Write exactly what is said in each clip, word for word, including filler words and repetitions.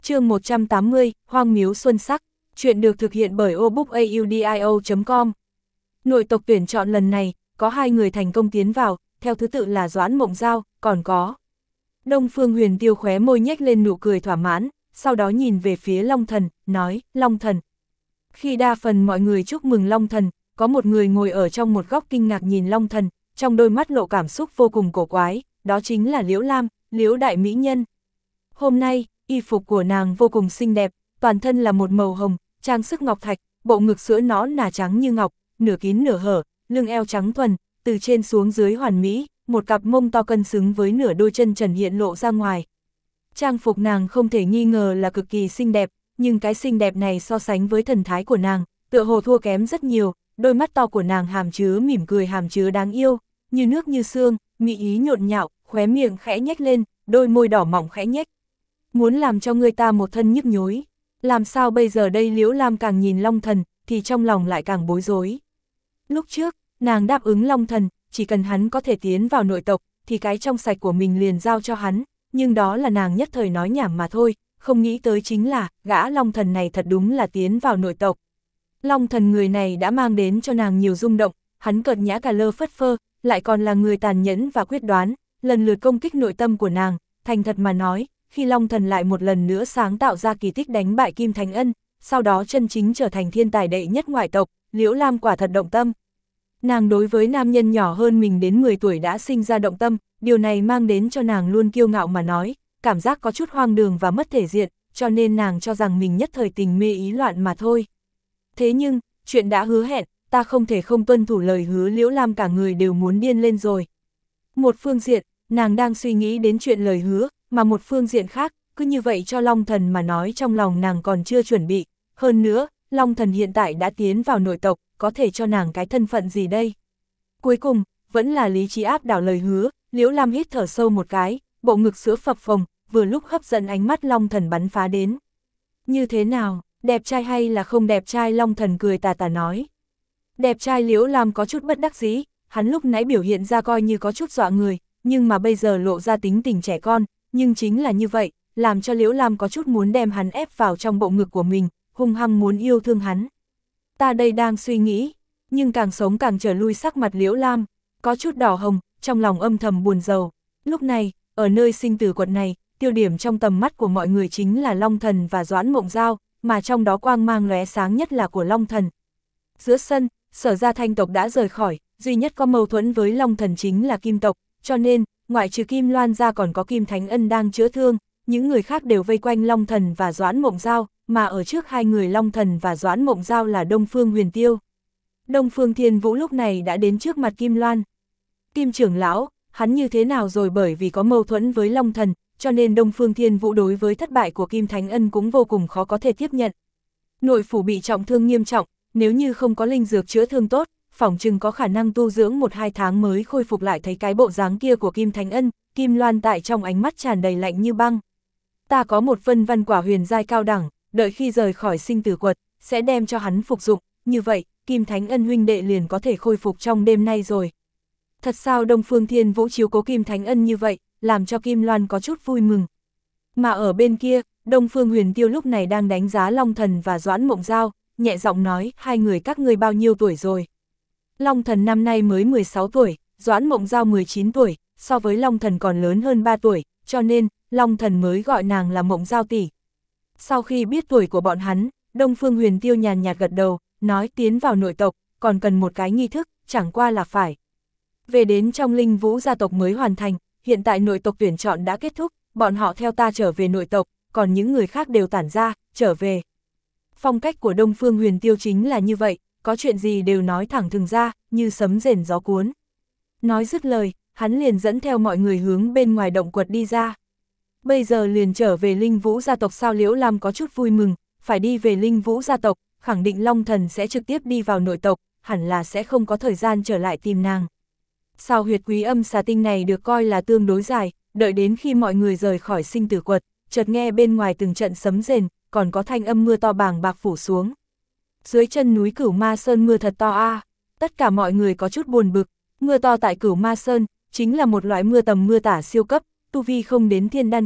Chương một trăm tám mươi, Hoang Miếu Xuân Sắc. Chuyện được thực hiện bởi obookaudio chấm com. Nội tộc tuyển chọn lần này, có hai người thành công tiến vào, theo thứ tự là Doãn Mộng Giao, còn có Đông Phương Huyền Tiêu khóe môi nhếch lên nụ cười thỏa mãn, sau đó nhìn về phía Long Thần, nói, Long Thần. Khi đa phần mọi người chúc mừng Long Thần, có một người ngồi ở trong một góc kinh ngạc nhìn Long Thần, trong đôi mắt lộ cảm xúc vô cùng cổ quái, đó chính là Liễu Lam, Liễu đại mỹ nhân. Hôm nay, y phục của nàng vô cùng xinh đẹp, toàn thân là một màu hồng, trang sức ngọc thạch, bộ ngực sữa nõn nà trắng như ngọc, nửa kín nửa hở, lưng eo trắng thuần, từ trên xuống dưới hoàn mỹ, một cặp mông to cân xứng với nửa đôi chân trần hiện lộ ra ngoài. Trang phục nàng không thể nghi ngờ là cực kỳ xinh đẹp, nhưng cái xinh đẹp này so sánh với thần thái của nàng, tựa hồ thua kém rất nhiều, đôi mắt to của nàng hàm chứa mỉm cười hàm chứa đáng yêu, như nước như sương, mỹ ý nhộn nhạo, khóe miệng khẽ nhếch lên, đôi môi đỏ mỏng khẽ nhếch. Muốn làm cho người ta một thân nhức nhối. Làm sao bây giờ đây? Liễu Lam càng nhìn Long Thần, thì trong lòng lại càng bối rối. Lúc trước, nàng đáp ứng Long Thần, chỉ cần hắn có thể tiến vào nội tộc, thì cái trong sạch của mình liền giao cho hắn, nhưng đó là nàng nhất thời nói nhảm mà thôi, không nghĩ tới chính là, gã Long Thần này thật đúng là tiến vào nội tộc. Long Thần người này đã mang đến cho nàng nhiều rung động, hắn cợt nhã cà lơ phất phơ, lại còn là người tàn nhẫn và quyết đoán, lần lượt công kích nội tâm của nàng, thành thật mà nói. Khi Long Thần lại một lần nữa sáng tạo ra kỳ tích đánh bại Kim Thành Ân, sau đó chân chính trở thành thiên tài đệ nhất ngoại tộc, Liễu Lam quả thật động tâm. Nàng đối với nam nhân nhỏ hơn mình đến mười tuổi đã sinh ra động tâm, điều này mang đến cho nàng luôn kiêu ngạo mà nói, cảm giác có chút hoang đường và mất thể diện, cho nên nàng cho rằng mình nhất thời tình mê ý loạn mà thôi. Thế nhưng, chuyện đã hứa hẹn, ta không thể không tuân thủ lời hứa. Liễu Lam cả người đều muốn điên lên rồi. Một phương diện, nàng đang suy nghĩ đến chuyện lời hứa, mà một phương diện khác, cứ như vậy cho Long Thần mà nói trong lòng nàng còn chưa chuẩn bị. Hơn nữa, Long Thần hiện tại đã tiến vào nội tộc, có thể cho nàng cái thân phận gì đây? Cuối cùng, vẫn là lý trí áp đảo lời hứa. Liễu Lam hít thở sâu một cái, bộ ngực sữa phập phồng, vừa lúc hấp dẫn ánh mắt Long Thần bắn phá đến. Như thế nào, đẹp trai hay là không đẹp trai? Long Thần cười tà tà nói. Đẹp trai. Liễu Lam có chút bất đắc dĩ, hắn lúc nãy biểu hiện ra coi như có chút dọa người, nhưng mà bây giờ lộ ra tính tình trẻ con. Nhưng chính là như vậy, làm cho Liễu Lam có chút muốn đem hắn ép vào trong bộ ngực của mình, hung hăng muốn yêu thương hắn. Ta đây đang suy nghĩ, nhưng càng sống càng trở lui, sắc mặt Liễu Lam có chút đỏ hồng, trong lòng âm thầm buồn rầu. Lúc này, ở nơi sinh tử quật này, tiêu điểm trong tầm mắt của mọi người chính là Long Thần và Doãn Mộng Giao, mà trong đó quang mang lóe sáng nhất là của Long Thần. Giữa sân, Sở Gia Thanh tộc đã rời khỏi, duy nhất có mâu thuẫn với Long Thần chính là Kim tộc, cho nên ngoại trừ Kim Loan ra còn có Kim Thánh Ân đang chữa thương, những người khác đều vây quanh Long Thần và Doãn Mộng Giao, mà ở trước hai người Long Thần và Doãn Mộng Giao là Đông Phương Huyền Tiêu. Đông Phương Thiên Vũ lúc này đã đến trước mặt Kim Loan. Kim trưởng lão, hắn như thế nào rồi? Bởi vì có mâu thuẫn với Long Thần, cho nên Đông Phương Thiên Vũ đối với thất bại của Kim Thánh Ân cũng vô cùng khó có thể tiếp nhận. Nội phủ bị trọng thương nghiêm trọng, nếu như không có linh dược chữa thương tốt, phỏng chừng có khả năng tu dưỡng một hai tháng mới khôi phục lại thấy cái bộ dáng kia của Kim Thánh Ân. Kim Loan tại trong ánh mắt tràn đầy lạnh như băng. Ta có một vân văn quả huyền giai cao đẳng, đợi khi rời khỏi sinh tử quật, sẽ đem cho hắn phục dụng, như vậy, Kim Thánh Ân huynh đệ liền có thể khôi phục trong đêm nay rồi. Thật sao? Đông Phương Thiên Vũ chiếu cố Kim Thánh Ân như vậy, làm cho Kim Loan có chút vui mừng. Mà ở bên kia, Đông Phương Huyền Tiêu lúc này đang đánh giá Long Thần và Doãn Mộng Giao, nhẹ giọng nói, hai người các ngươi bao nhiêu tuổi rồi? Long Thần năm nay mới mười sáu tuổi, Doãn Mộng Giao mười chín tuổi, so với Long Thần còn lớn hơn ba tuổi, cho nên, Long Thần mới gọi nàng là Mộng Giao tỷ. Sau khi biết tuổi của bọn hắn, Đông Phương Huyền Tiêu nhàn nhạt gật đầu, nói tiến vào nội tộc, còn cần một cái nghi thức, chẳng qua là phải về đến trong Linh Vũ gia tộc mới hoàn thành, hiện tại nội tộc tuyển chọn đã kết thúc, bọn họ theo ta trở về nội tộc, còn những người khác đều tản ra, trở về. Phong cách của Đông Phương Huyền Tiêu chính là như vậy, có chuyện gì đều nói thẳng thừng ra, như sấm rền gió cuốn. Nói dứt lời, hắn liền dẫn theo mọi người hướng bên ngoài động quật đi ra. Bây giờ liền trở về Linh Vũ gia tộc sao? Liễu Lam có chút vui mừng, phải đi về Linh Vũ gia tộc, khẳng định Long Thần sẽ trực tiếp đi vào nội tộc, hẳn là sẽ không có thời gian trở lại tìm nàng. Sao huyệt quý âm xà tinh này được coi là tương đối dài, đợi đến khi mọi người rời khỏi sinh tử quật, chợt nghe bên ngoài từng trận sấm rền, còn có thanh âm mưa to bàng bạc phủ xuống. Dưới chân núi Cửu Ma Sơn mưa thật to a, à. Tất cả mọi người có chút buồn bực, mưa to tại Cửu Ma Sơn chính là một loại mưa tầm mưa tả siêu cấp, tu vi không đến thiên đan cảnh,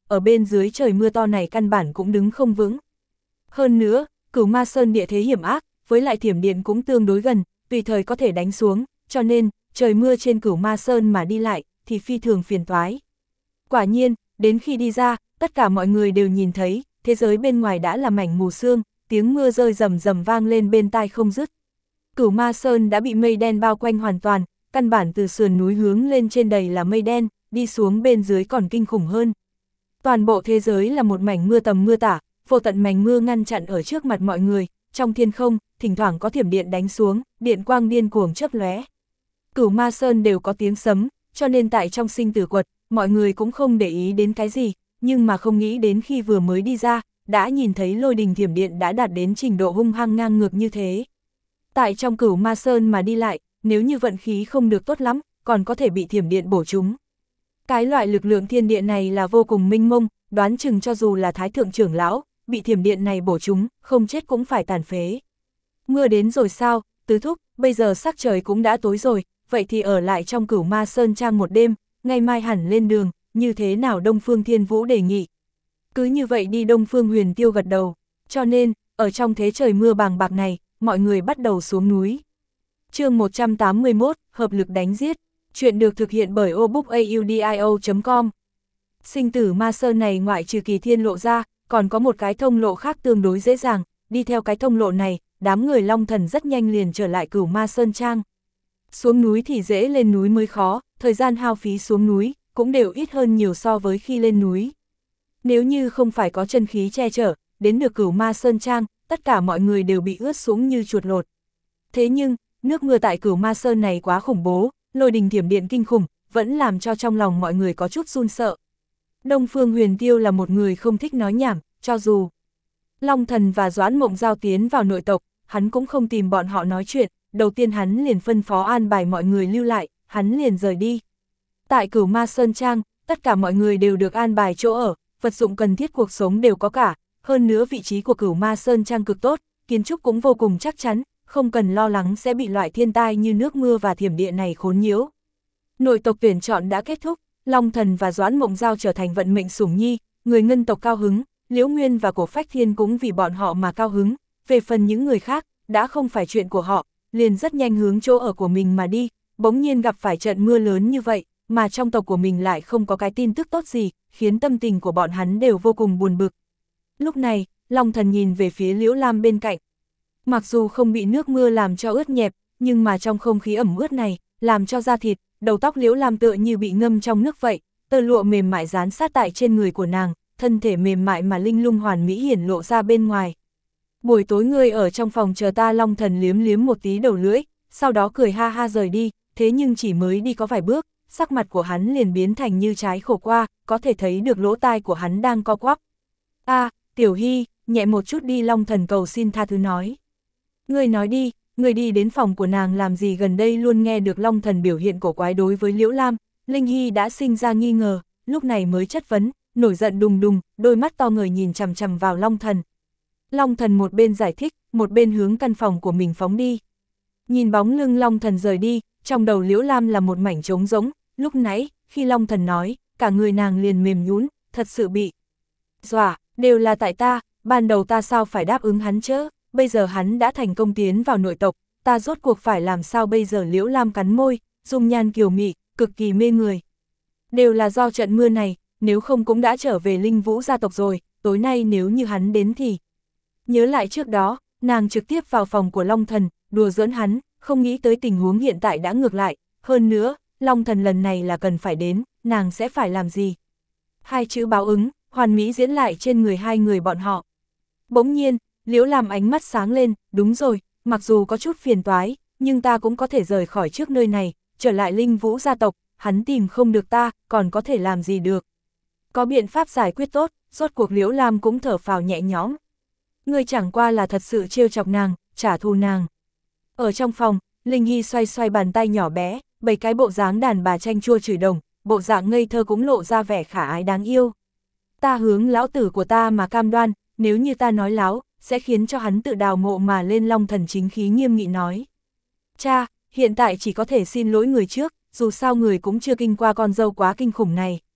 ở bên dưới trời mưa to này căn bản cũng đứng không vững. Hơn nữa, Cửu Ma Sơn địa thế hiểm ác, với lại thiểm điện cũng tương đối gần, tùy thời có thể đánh xuống, cho nên, trời mưa trên Cửu Ma Sơn mà đi lại, thì phi thường phiền toái. Quả nhiên, đến khi đi ra, tất cả mọi người đều nhìn thấy, thế giới bên ngoài đã là mảnh mù sương, tiếng mưa rơi rầm rầm vang lên bên tai không dứt. Cửu Ma Sơn đã bị mây đen bao quanh hoàn toàn, căn bản từ sườn núi hướng lên trên đầy là mây đen, đi xuống bên dưới còn kinh khủng hơn. Toàn bộ thế giới là một mảnh mưa tầm mưa tả, vô tận mảnh mưa ngăn chặn ở trước mặt mọi người, trong thiên không, thỉnh thoảng có thiểm điện đánh xuống, điện quang điên cuồng chớp lóe. Cửu Ma Sơn đều có tiếng sấm, cho nên tại trong sinh tử quật, mọi người cũng không để ý đến cái gì, nhưng mà không nghĩ đến khi vừa mới đi ra, đã nhìn thấy lôi đình thiểm điện đã đạt đến trình độ hung hăng ngang ngược như thế. Tại trong Cửu Ma Sơn mà đi lại, nếu như vận khí không được tốt lắm, còn có thể bị thiểm điện bổ trúng. Cái loại lực lượng thiên địa này là vô cùng minh mông, đoán chừng cho dù là Thái Thượng trưởng lão, bị thiểm điện này bổ trúng, không chết cũng phải tàn phế. Mưa đến rồi sao, tứ thúc, bây giờ sắc trời cũng đã tối rồi, vậy thì ở lại trong Cửu Ma Sơn trang một đêm, ngày mai hẳn lên đường, như thế nào Đông Phương Thiên Vũ đề nghị. Cứ như vậy đi Đông Phương Huyền Tiêu gật đầu, cho nên, ở trong thế trời mưa bàng bạc này, mọi người bắt đầu xuống núi. Chương một trăm tám mươi mốt, hợp lực đánh giết, chuyện được thực hiện bởi obookaudio chấm com. Sinh tử Ma Sơn này ngoại trừ Kỳ Thiên lộ ra, còn có một cái thông lộ khác tương đối dễ dàng, đi theo cái thông lộ này, đám người Long Thần rất nhanh liền trở lại Cửu Ma Sơn trang. Xuống núi thì dễ, lên núi mới khó, thời gian hao phí xuống núi, cũng đều ít hơn nhiều so với khi lên núi. Nếu như không phải có chân khí che chở, đến được Cửu Ma Sơn trang, tất cả mọi người đều bị ướt sũng như chuột lột. Thế nhưng, nước mưa tại Cửu Ma Sơn này quá khủng bố, lôi đình thiểm điện kinh khủng, vẫn làm cho trong lòng mọi người có chút run sợ. Đông Phương Huyền Tiêu là một người không thích nói nhảm, cho dù Long Thần và Doãn Mộng Giao tiến vào nội tộc, hắn cũng không tìm bọn họ nói chuyện, đầu tiên hắn liền phân phó an bài mọi người lưu lại, hắn liền rời đi. Tại Cửu Ma Sơn trang, tất cả mọi người đều được an bài chỗ ở, vật dụng cần thiết cuộc sống đều có cả, hơn nữa vị trí của Cửu Ma Sơn trang cực tốt, kiến trúc cũng vô cùng chắc chắn, không cần lo lắng sẽ bị loại thiên tai như nước mưa và thiểm điện này khốn nhiễu. Nội tộc tuyển chọn đã kết thúc, Long Thần và Doãn Mộng Giao trở thành vận mệnh sủng nhi, người Ngân tộc cao hứng, Liễu Nguyên và Cổ Phách Thiên cũng vì bọn họ mà cao hứng, về phần những người khác, đã không phải chuyện của họ, liền rất nhanh hướng chỗ ở của mình mà đi, bỗng nhiên gặp phải trận mưa lớn như vậy, mà trong tộc của mình lại không có cái tin tức tốt gì, khiến tâm tình của bọn hắn đều vô cùng buồn bực. Lúc này, Long Thần nhìn về phía Liễu Lam bên cạnh. Mặc dù không bị nước mưa làm cho ướt nhẹp, nhưng mà trong không khí ẩm ướt này, làm cho da thịt, đầu tóc Liễu Lam tựa như bị ngâm trong nước vậy, tơ lụa mềm mại dán sát tại trên người của nàng, thân thể mềm mại mà linh lung hoàn mỹ hiển lộ ra bên ngoài. Buổi tối ngươi ở trong phòng chờ ta. Long Thần liếm liếm một tí đầu lưỡi, sau đó cười ha ha rời đi, thế nhưng chỉ mới đi có vài bước, sắc mặt của hắn liền biến thành như trái khổ qua, có thể thấy được lỗ tai của hắn đang co quắp. A, Tiểu Hy, nhẹ một chút đi. Long Thần cầu xin tha thứ nói. Ngươi nói đi, ngươi đi đến phòng của nàng làm gì? Gần đây luôn nghe được Long Thần biểu hiện cổ quái đối với Liễu Lam, Linh Hy đã sinh ra nghi ngờ, lúc này mới chất vấn, nổi giận đùng đùng, đôi mắt to ngời nhìn chằm chằm vào Long Thần. Long Thần một bên giải thích, một bên hướng căn phòng của mình phóng đi. Nhìn bóng lưng Long Thần rời đi, trong đầu Liễu Lam là một mảnh trống rỗng, lúc nãy, khi Long Thần nói, cả người nàng liền mềm nhũn, thật sự bị dọa, đều là tại ta, ban đầu ta sao phải đáp ứng hắn chứ, bây giờ hắn đã thành công tiến vào nội tộc, ta rốt cuộc phải làm sao bây giờ? Liễu Lam cắn môi, dung nhan kiều mị, cực kỳ mê người. Đều là do trận mưa này, nếu không cũng đã trở về Linh Vũ gia tộc rồi, tối nay nếu như hắn đến thì... Nhớ lại trước đó, nàng trực tiếp vào phòng của Long Thần, đùa giỡn hắn, không nghĩ tới tình huống hiện tại đã ngược lại, hơn nữa, Long Thần lần này là cần phải đến, nàng sẽ phải làm gì? Hai chữ báo ứng, hoàn mỹ diễn lại trên người hai người bọn họ. Bỗng nhiên, Liễu Lam ánh mắt sáng lên, đúng rồi, mặc dù có chút phiền toái, nhưng ta cũng có thể rời khỏi trước nơi này, trở lại Linh Vũ gia tộc, hắn tìm không được ta, còn có thể làm gì được? Có biện pháp giải quyết tốt, rốt cuộc Liễu Lam cũng thở phào nhẹ nhõm. Ngươi chẳng qua là thật sự trêu chọc nàng, trả thù nàng. Ở trong phòng, Linh Hy xoay xoay bàn tay nhỏ bé, bày cái bộ dáng đàn bà chanh chua chửi đồng, bộ dạng ngây thơ cũng lộ ra vẻ khả ái đáng yêu. Ta hướng lão tử của ta mà cam đoan, nếu như ta nói láo, sẽ khiến cho hắn tự đào mộ mà lên. Long Thần chính khí nghiêm nghị nói. Cha, hiện tại chỉ có thể xin lỗi người trước, dù sao người cũng chưa kinh qua con dâu quá kinh khủng này.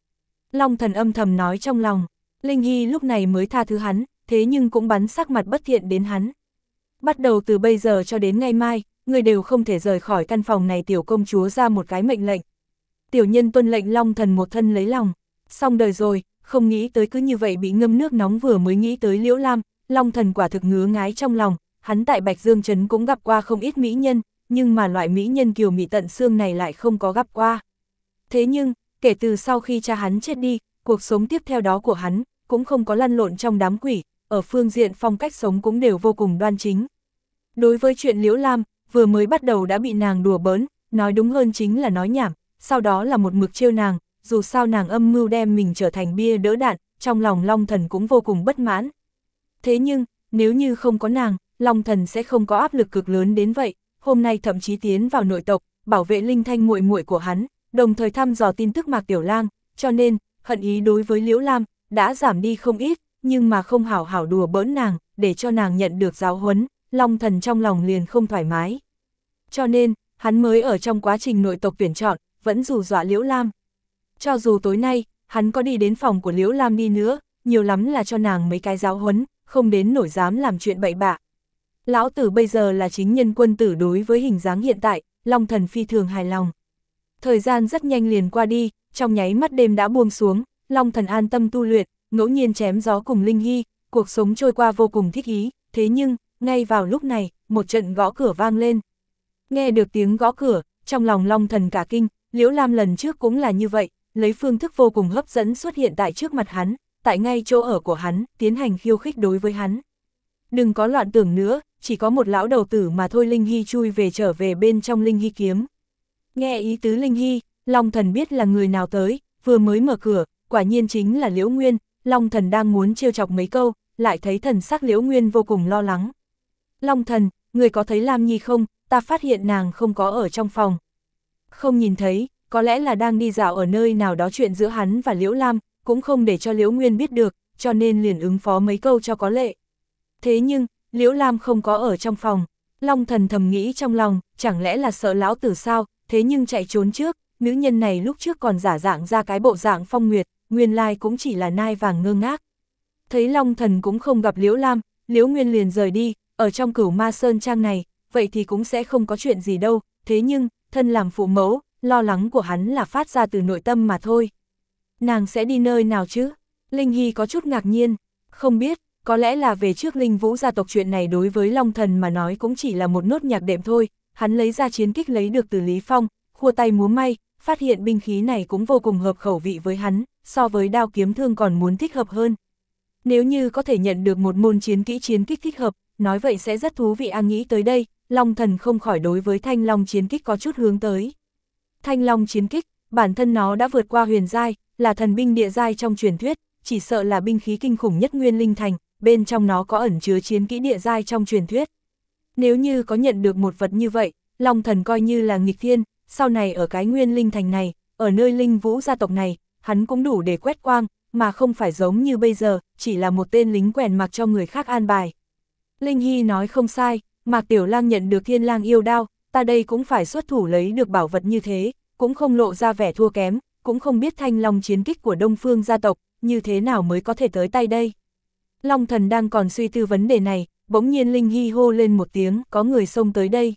Long Thần âm thầm nói trong lòng. Linh Hy lúc này mới tha thứ hắn, thế nhưng cũng bắn sắc mặt bất thiện đến hắn. Bắt đầu từ bây giờ cho đến ngày mai, người đều không thể rời khỏi căn phòng này. Tiểu công chúa ra một cái mệnh lệnh. Tiểu nhân tuân lệnh. Long Thần một thân lấy lòng. Xong đời rồi, không nghĩ tới cứ như vậy bị ngâm nước nóng. Vừa mới nghĩ tới Liễu Lam, Long Thần quả thực ngứa ngái trong lòng. Hắn tại Bạch Dương Trấn cũng gặp qua không ít mỹ nhân, nhưng mà loại mỹ nhân kiều mị tận xương này lại không có gặp qua. Thế nhưng, kể từ sau khi cha hắn chết đi, cuộc sống tiếp theo đó của hắn cũng không có lăn lộn trong đám quỷ, ở phương diện phong cách sống cũng đều vô cùng đoan chính. Đối với chuyện Liễu Lam, vừa mới bắt đầu đã bị nàng đùa bỡn, nói đúng hơn chính là nói nhảm, sau đó là một mực trêu nàng, dù sao nàng âm mưu đem mình trở thành bia đỡ đạn, trong lòng Long Thần cũng vô cùng bất mãn. Thế nhưng, nếu như không có nàng, Long Thần sẽ không có áp lực cực lớn đến vậy, hôm nay thậm chí tiến vào nội tộc, bảo vệ Linh Thanh muội muội của hắn, đồng thời thăm dò tin tức Mạc Tiểu Lang, cho nên, hận ý đối với Liễu Lam đã giảm đi không ít, nhưng mà không hảo hảo đùa bỡn nàng, để cho nàng nhận được giáo huấn, Long Thần trong lòng liền không thoải mái. Cho nên, hắn mới ở trong quá trình nội tộc tuyển chọn, vẫn dù dọa Liễu Lam. Cho dù tối nay, hắn có đi đến phòng của Liễu Lam đi nữa, nhiều lắm là cho nàng mấy cái giáo huấn, không đến nổi dám làm chuyện bậy bạ. Lão tử bây giờ là chính nhân quân tử. Đối với hình dáng hiện tại, Long Thần phi thường hài lòng. Thời gian rất nhanh liền qua đi, trong nháy mắt đêm đã buông xuống, Long Thần an tâm tu luyện, ngẫu nhiên chém gió cùng Linh Hy, cuộc sống trôi qua vô cùng thích ý, thế nhưng, ngay vào lúc này, một trận gõ cửa vang lên. Nghe được tiếng gõ cửa, trong lòng Long Thần cả kinh, Liễu Lam lần trước cũng là như vậy, lấy phương thức vô cùng hấp dẫn xuất hiện tại trước mặt hắn, tại ngay chỗ ở của hắn, tiến hành khiêu khích đối với hắn. Đừng có loạn tưởng nữa, chỉ có một lão đầu tử mà thôi. Linh Hy chui về trở về bên trong Linh Hy kiếm. Nghe ý tứ Linh Hy, Long Thần biết là người nào tới, vừa mới mở cửa, quả nhiên chính là Liễu Nguyên. Long Thần đang muốn trêu chọc mấy câu, lại thấy thần sắc Liễu Nguyên vô cùng lo lắng. Long Thần, người có thấy Lam Nhi không? Ta phát hiện nàng không có ở trong phòng. Không nhìn thấy, có lẽ là đang đi dạo ở nơi nào đó. Chuyện giữa hắn và Liễu Lam cũng không để cho Liễu Nguyên biết được, cho nên liền ứng phó mấy câu cho có lệ. Thế nhưng, Liễu Lam không có ở trong phòng. Long Thần thầm nghĩ trong lòng, chẳng lẽ là sợ lão tử sao? Thế nhưng chạy trốn trước, nữ nhân này lúc trước còn giả dạng ra cái bộ dạng Phong Nguyệt, nguyên lai cũng chỉ là nai vàng ngơ ngác. Thấy Long Thần cũng không gặp Liễu Lam, Liễu Nguyên liền rời đi, ở trong Cửu Ma Sơn Trang này, vậy thì cũng sẽ không có chuyện gì đâu, thế nhưng, thân làm phụ mẫu, lo lắng của hắn là phát ra từ nội tâm mà thôi. Nàng sẽ đi nơi nào chứ? Linh Hy có chút ngạc nhiên, không biết, có lẽ là về trước Linh Vũ gia tộc. Chuyện này đối với Long Thần mà nói cũng chỉ là một nốt nhạc đệm thôi, hắn lấy ra chiến kích lấy được từ Lý Phong, khua tay múa may, phát hiện binh khí này cũng vô cùng hợp khẩu vị với hắn, so với đao kiếm thương còn muốn thích hợp hơn. Nếu như có thể nhận được một môn chiến kỹ chiến kích thích hợp, nói vậy sẽ rất thú vị. À, nghĩ tới đây, Long Thần không khỏi đối với Thanh Long chiến kích có chút hướng tới. Thanh Long chiến kích, bản thân nó đã vượt qua huyền giai, là thần binh địa giai trong truyền thuyết, chỉ sợ là binh khí kinh khủng nhất Nguyên Linh Thành, bên trong nó có ẩn chứa chiến kỹ địa giai trong truyền thuyết. Nếu như có nhận được một vật như vậy, Long Thần coi như là nghịch thiên, sau này ở cái Nguyên Linh Thành này, ở nơi Linh Vũ gia tộc này, hắn cũng đủ để quét quang, mà không phải giống như bây giờ, chỉ là một tên lính quèn mặc cho người khác an bài. Linh Hy nói không sai, Mạc Tiểu Lang nhận được Thiên Lang yêu đao, ta đây cũng phải xuất thủ lấy được bảo vật như thế, cũng không lộ ra vẻ thua kém, cũng không biết Thanh Long chiến kích của Đông Phương gia tộc, như thế nào mới có thể tới tay đây. Long Thần đang còn suy tư vấn đề này, bỗng nhiên Linh Hy hô lên một tiếng, có người xông tới đây.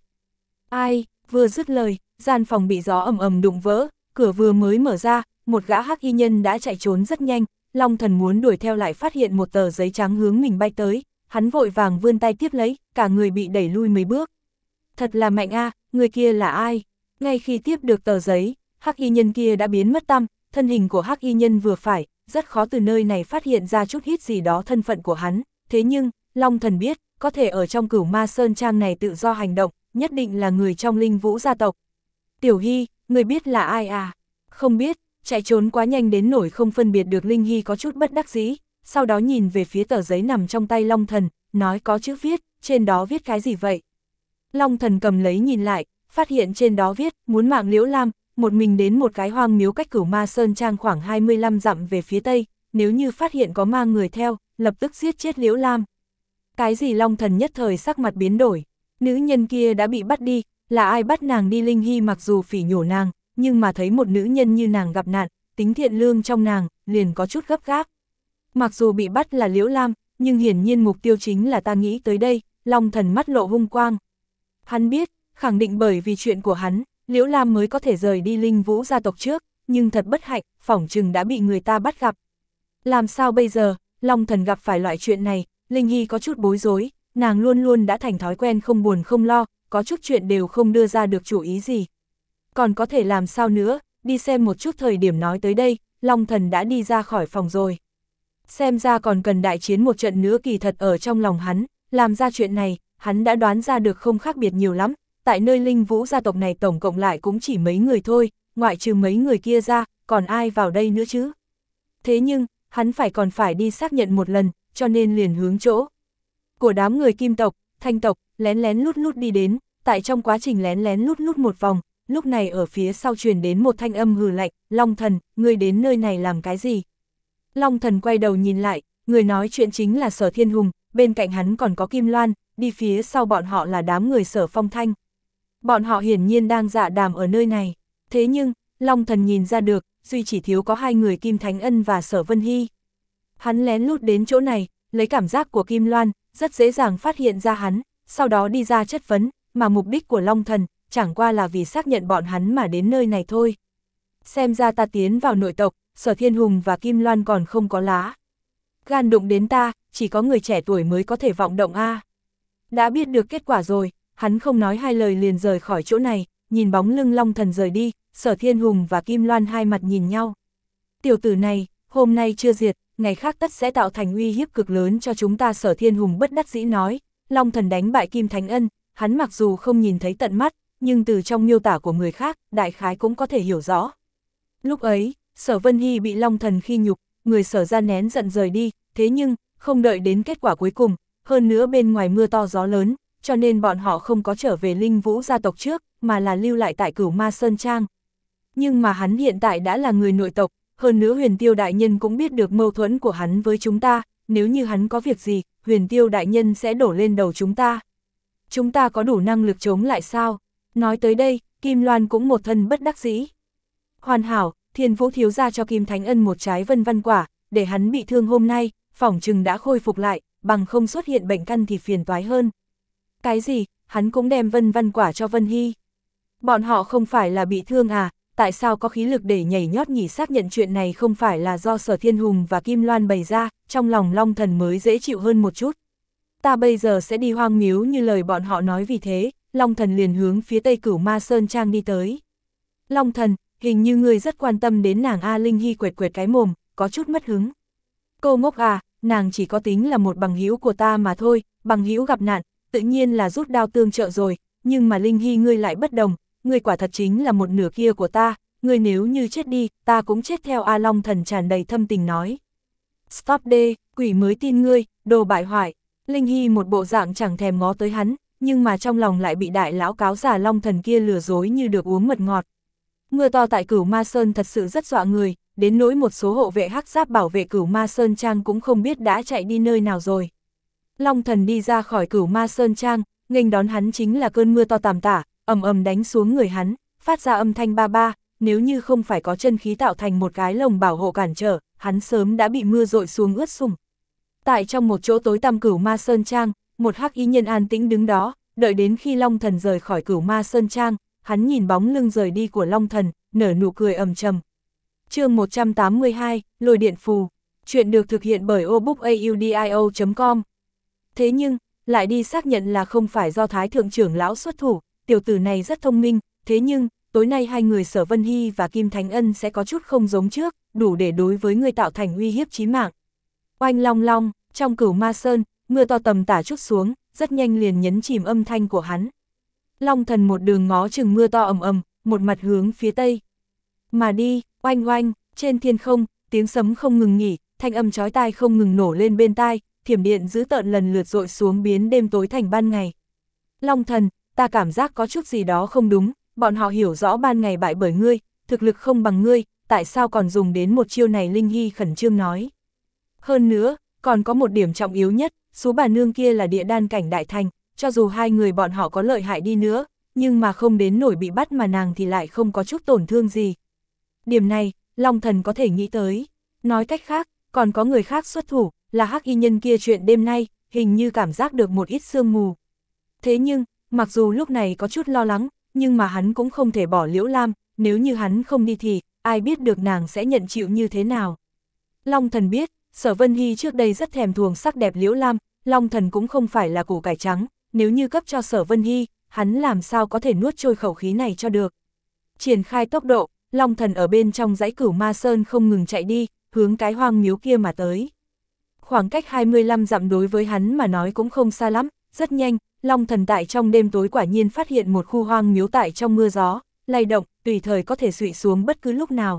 Ai? Vừa dứt lời, gian phòng bị gió ầm ầm đụng vỡ, cửa vừa mới mở ra, một gã hắc y nhân đã chạy trốn rất nhanh. Long Thần muốn đuổi theo lại phát hiện một tờ giấy trắng hướng mình bay tới, hắn vội vàng vươn tay tiếp lấy, cả người bị đẩy lui mấy bước. Thật là mạnh a, à, người kia là ai? Ngay khi tiếp được tờ giấy, hắc y nhân kia đã biến mất tăm, thân hình của hắc y nhân vừa phải, rất khó từ nơi này phát hiện ra chút hít gì đó thân phận của hắn, thế nhưng, Long Thần biết, có thể ở trong Cửu Ma Sơn Trang này tự do hành động, nhất định là người trong Linh Vũ gia tộc. Tiểu Hy, người biết là ai à? Không biết, chạy trốn quá nhanh đến nổi không phân biệt được. Linh Hy có chút bất đắc dĩ, sau đó nhìn về phía tờ giấy nằm trong tay Long Thần, nói có chữ viết, trên đó viết cái gì vậy? Long Thần cầm lấy nhìn lại, phát hiện trên đó viết, muốn mạng Liễu Lam, một mình đến một cái hoang miếu cách Cửu Ma Sơn Trang khoảng hai mươi lăm dặm về phía tây, nếu như phát hiện có mang người theo, lập tức giết chết Liễu Lam. Cái gì? Long Thần nhất thời sắc mặt biến đổi, nữ nhân kia đã bị bắt đi, là ai bắt nàng đi? Linh Hy mặc dù phỉ nhổ nàng, nhưng mà thấy một nữ nhân như nàng gặp nạn, tính thiện lương trong nàng, liền có chút gấp gáp. Mặc dù bị bắt là Liễu Lam, nhưng hiển nhiên mục tiêu chính là ta nghĩ tới đây, Long Thần mắt lộ hung quang. Hắn biết, khẳng định bởi vì chuyện của hắn, Liễu Lam mới có thể rời đi Linh Vũ gia tộc trước, nhưng thật bất hạnh, phỏng chừng đã bị người ta bắt gặp. Làm sao bây giờ, Long Thần gặp phải loại chuyện này, Linh Hy có chút bối rối, nàng luôn luôn đã thành thói quen không buồn không lo, có chút chuyện đều không đưa ra được chủ ý gì. Còn có thể làm sao nữa, đi xem một chút. Thời điểm nói tới đây, Long Thần đã đi ra khỏi phòng rồi. Xem ra còn cần đại chiến một trận nữa. Kỳ thật ở trong lòng hắn, làm ra chuyện này, hắn đã đoán ra được không khác biệt nhiều lắm, tại nơi Linh Vũ gia tộc này tổng cộng lại cũng chỉ mấy người thôi, ngoại trừ mấy người kia ra, còn ai vào đây nữa chứ? Thế nhưng, hắn phải còn phải đi xác nhận một lần, cho nên liền hướng chỗ của đám người Kim tộc, Thanh tộc, lén lén lút lút đi đến. Tại trong quá trình lén lén lút lút một vòng, lúc này ở phía sau truyền đến một thanh âm hừ lạnh, Long Thần, ngươi đến nơi này làm cái gì? Long Thần quay đầu nhìn lại, người nói chuyện chính là Sở Thiên Hùng, bên cạnh hắn còn có Kim Loan, đi phía sau bọn họ là đám người Sở Phong Thanh. Bọn họ hiển nhiên đang dạ đàm ở nơi này, thế nhưng, Long Thần nhìn ra được, duy chỉ thiếu có hai người Kim Thánh Ân và Sở Vân Hy. Hắn lén lút đến chỗ này, lấy cảm giác của Kim Loan, rất dễ dàng phát hiện ra hắn, sau đó đi ra chất vấn, mà mục đích của Long Thần, chẳng qua là vì xác nhận bọn hắn mà đến nơi này thôi. Xem ra ta tiến vào nội tộc, Sở Thiên Hùng và Kim Loan còn không có lá gan đụng đến ta, chỉ có người trẻ tuổi mới có thể vọng động a. Đã biết được kết quả rồi, hắn không nói hai lời liền rời khỏi chỗ này, nhìn bóng lưng Long Thần rời đi, Sở Thiên Hùng và Kim Loan hai mặt nhìn nhau. Tiểu tử này, hôm nay chưa diệt, ngày khác tất sẽ tạo thành uy hiếp cực lớn cho chúng ta. Sở Thiên Hùng bất đắc dĩ nói, Long Thần đánh bại Kim Thánh Ân, hắn mặc dù không nhìn thấy tận mắt, nhưng từ trong miêu tả của người khác, đại khái cũng có thể hiểu rõ. Lúc ấy, Sở Vân Hy bị Long Thần khi nhục, người Sở ra nén giận rời đi, thế nhưng, không đợi đến kết quả cuối cùng, hơn nữa bên ngoài mưa to gió lớn, cho nên bọn họ không có trở về Linh Vũ gia tộc trước, mà là lưu lại tại Cửu Ma Sơn Trang. Nhưng mà hắn hiện tại đã là người nội tộc, hơn nữa Huyền Tiêu Đại Nhân cũng biết được mâu thuẫn của hắn với chúng ta, nếu như hắn có việc gì, Huyền Tiêu Đại Nhân sẽ đổ lên đầu chúng ta. Chúng ta có đủ năng lực chống lại sao? Nói tới đây, Kim Loan cũng một thân bất đắc dĩ. Hoàn hảo, Thiên Vũ thiếu gia cho Kim Thánh Ân một trái vân văn quả, để hắn bị thương hôm nay, phỏng chừng đã khôi phục lại, bằng không xuất hiện bệnh căn thì phiền toái hơn. Cái gì, hắn cũng đem vân văn quả cho Vân Hy. Bọn họ không phải là bị thương à, tại sao có khí lực để nhảy nhót nhỉ? Xác nhận chuyện này không phải là do Sở Thiên Hùng và Kim Loan bày ra, trong lòng Long Thần mới dễ chịu hơn một chút. Ta bây giờ sẽ đi Hoang Miếu như lời bọn họ nói, vì thế, Long Thần liền hướng phía tây Cửu Ma Sơn Trang đi tới. Long Thần, hình như người rất quan tâm đến nàng a. Linh Hy quệt quệt cái mồm, có chút mất hứng. Cô ngốc à, nàng chỉ có tính là một bằng hữu của ta mà thôi, bằng hữu gặp nạn, tự nhiên là rút đao tương trợ rồi, nhưng mà Linh Hy ngươi lại bất đồng, ngươi quả thật chính là một nửa kia của ta, ngươi nếu như chết đi, ta cũng chết theo a. Long Thần tràn đầy thâm tình nói. Stop đê, quỷ mới tin ngươi, đồ bại hoại. Linh Hy một bộ dạng chẳng thèm ngó tới hắn, nhưng mà trong lòng lại bị đại lão cáo già Long Thần kia lừa dối như được uống mật ngọt. Mưa to tại Cửu Ma Sơn thật sự rất dọa người, đến nỗi một số hộ vệ hắc giáp bảo vệ Cửu Ma Sơn Trang cũng không biết đã chạy đi nơi nào rồi. Long Thần đi ra khỏi Cửu Ma Sơn Trang, nghênh đón hắn chính là cơn mưa to tàm tả, ầm ầm đánh xuống người hắn, phát ra âm thanh ba ba, nếu như không phải có chân khí tạo thành một cái lồng bảo hộ cản trở, hắn sớm đã bị mưa dội xuống ướt sũng. Tại trong một chỗ tối tăm Cửu Ma Sơn Trang, một hắc y nhân an tĩnh đứng đó, đợi đến khi Long Thần rời khỏi Cửu Ma Sơn Trang, hắn nhìn bóng lưng rời đi của Long Thần, nở nụ cười ầm trầm. Chương một trăm tám mươi hai, Lôi Điện Phù. Chuyện được thực hiện bởi obookaudio chấm com. Thế nhưng, lại đi xác nhận là không phải do Thái thượng trưởng lão xuất thủ, tiểu tử này rất thông minh, thế nhưng, tối nay hai người Sở Vân Hy và Kim Thánh Ân sẽ có chút không giống trước, đủ để đối với người tạo thành uy hiếp chí mạng. Oanh long long, trong Cửu Ma Sơn, mưa to tầm tả chút xuống, rất nhanh liền nhấn chìm âm thanh của hắn. Long Thần một đường ngó chừng mưa to ầm ầm, một mặt hướng phía tây mà đi. Oanh oanh, trên thiên không, tiếng sấm không ngừng nghỉ, thanh âm chói tai không ngừng nổ lên bên tai, thiểm điện dữ tợn lần lượt dội xuống biến đêm tối thành ban ngày. Long Thần, ta cảm giác có chút gì đó không đúng, bọn họ hiểu rõ ban ngày bại bởi ngươi, thực lực không bằng ngươi, tại sao còn dùng đến một chiêu này? Linh Hy khẩn trương nói. Hơn nữa, còn có một điểm trọng yếu nhất, số bà nương kia là địa đan cảnh đại thành, cho dù hai người bọn họ có lợi hại đi nữa, nhưng mà không đến nổi bị bắt mà nàng thì lại không có chút tổn thương gì. Điểm này, Long Thần có thể nghĩ tới. Nói cách khác, còn có người khác xuất thủ, là hắc y nhân kia chuyện đêm nay, hình như cảm giác được một ít sương mù. Thế nhưng, mặc dù lúc này có chút lo lắng, nhưng mà hắn cũng không thể bỏ Liễu Lam, nếu như hắn không đi thì, ai biết được nàng sẽ nhận chịu như thế nào. Long Thần biết, Sở Vân Hy trước đây rất thèm thuồng sắc đẹp Liễu Lam, Long Thần cũng không phải là củ cải trắng, nếu như cấp cho Sở Vân Hy, hắn làm sao có thể nuốt trôi khẩu khí này cho được. Triển khai tốc độ, Long Thần ở bên trong dãy Cửu Ma Sơn không ngừng chạy đi, hướng cái hoang miếu kia mà tới. Khoảng cách hai mươi lăm dặm đối với hắn mà nói cũng không xa lắm, rất nhanh, Long Thần tại trong đêm tối quả nhiên phát hiện một khu hoang miếu tại trong mưa gió, lay động, tùy thời có thể xụy xuống bất cứ lúc nào.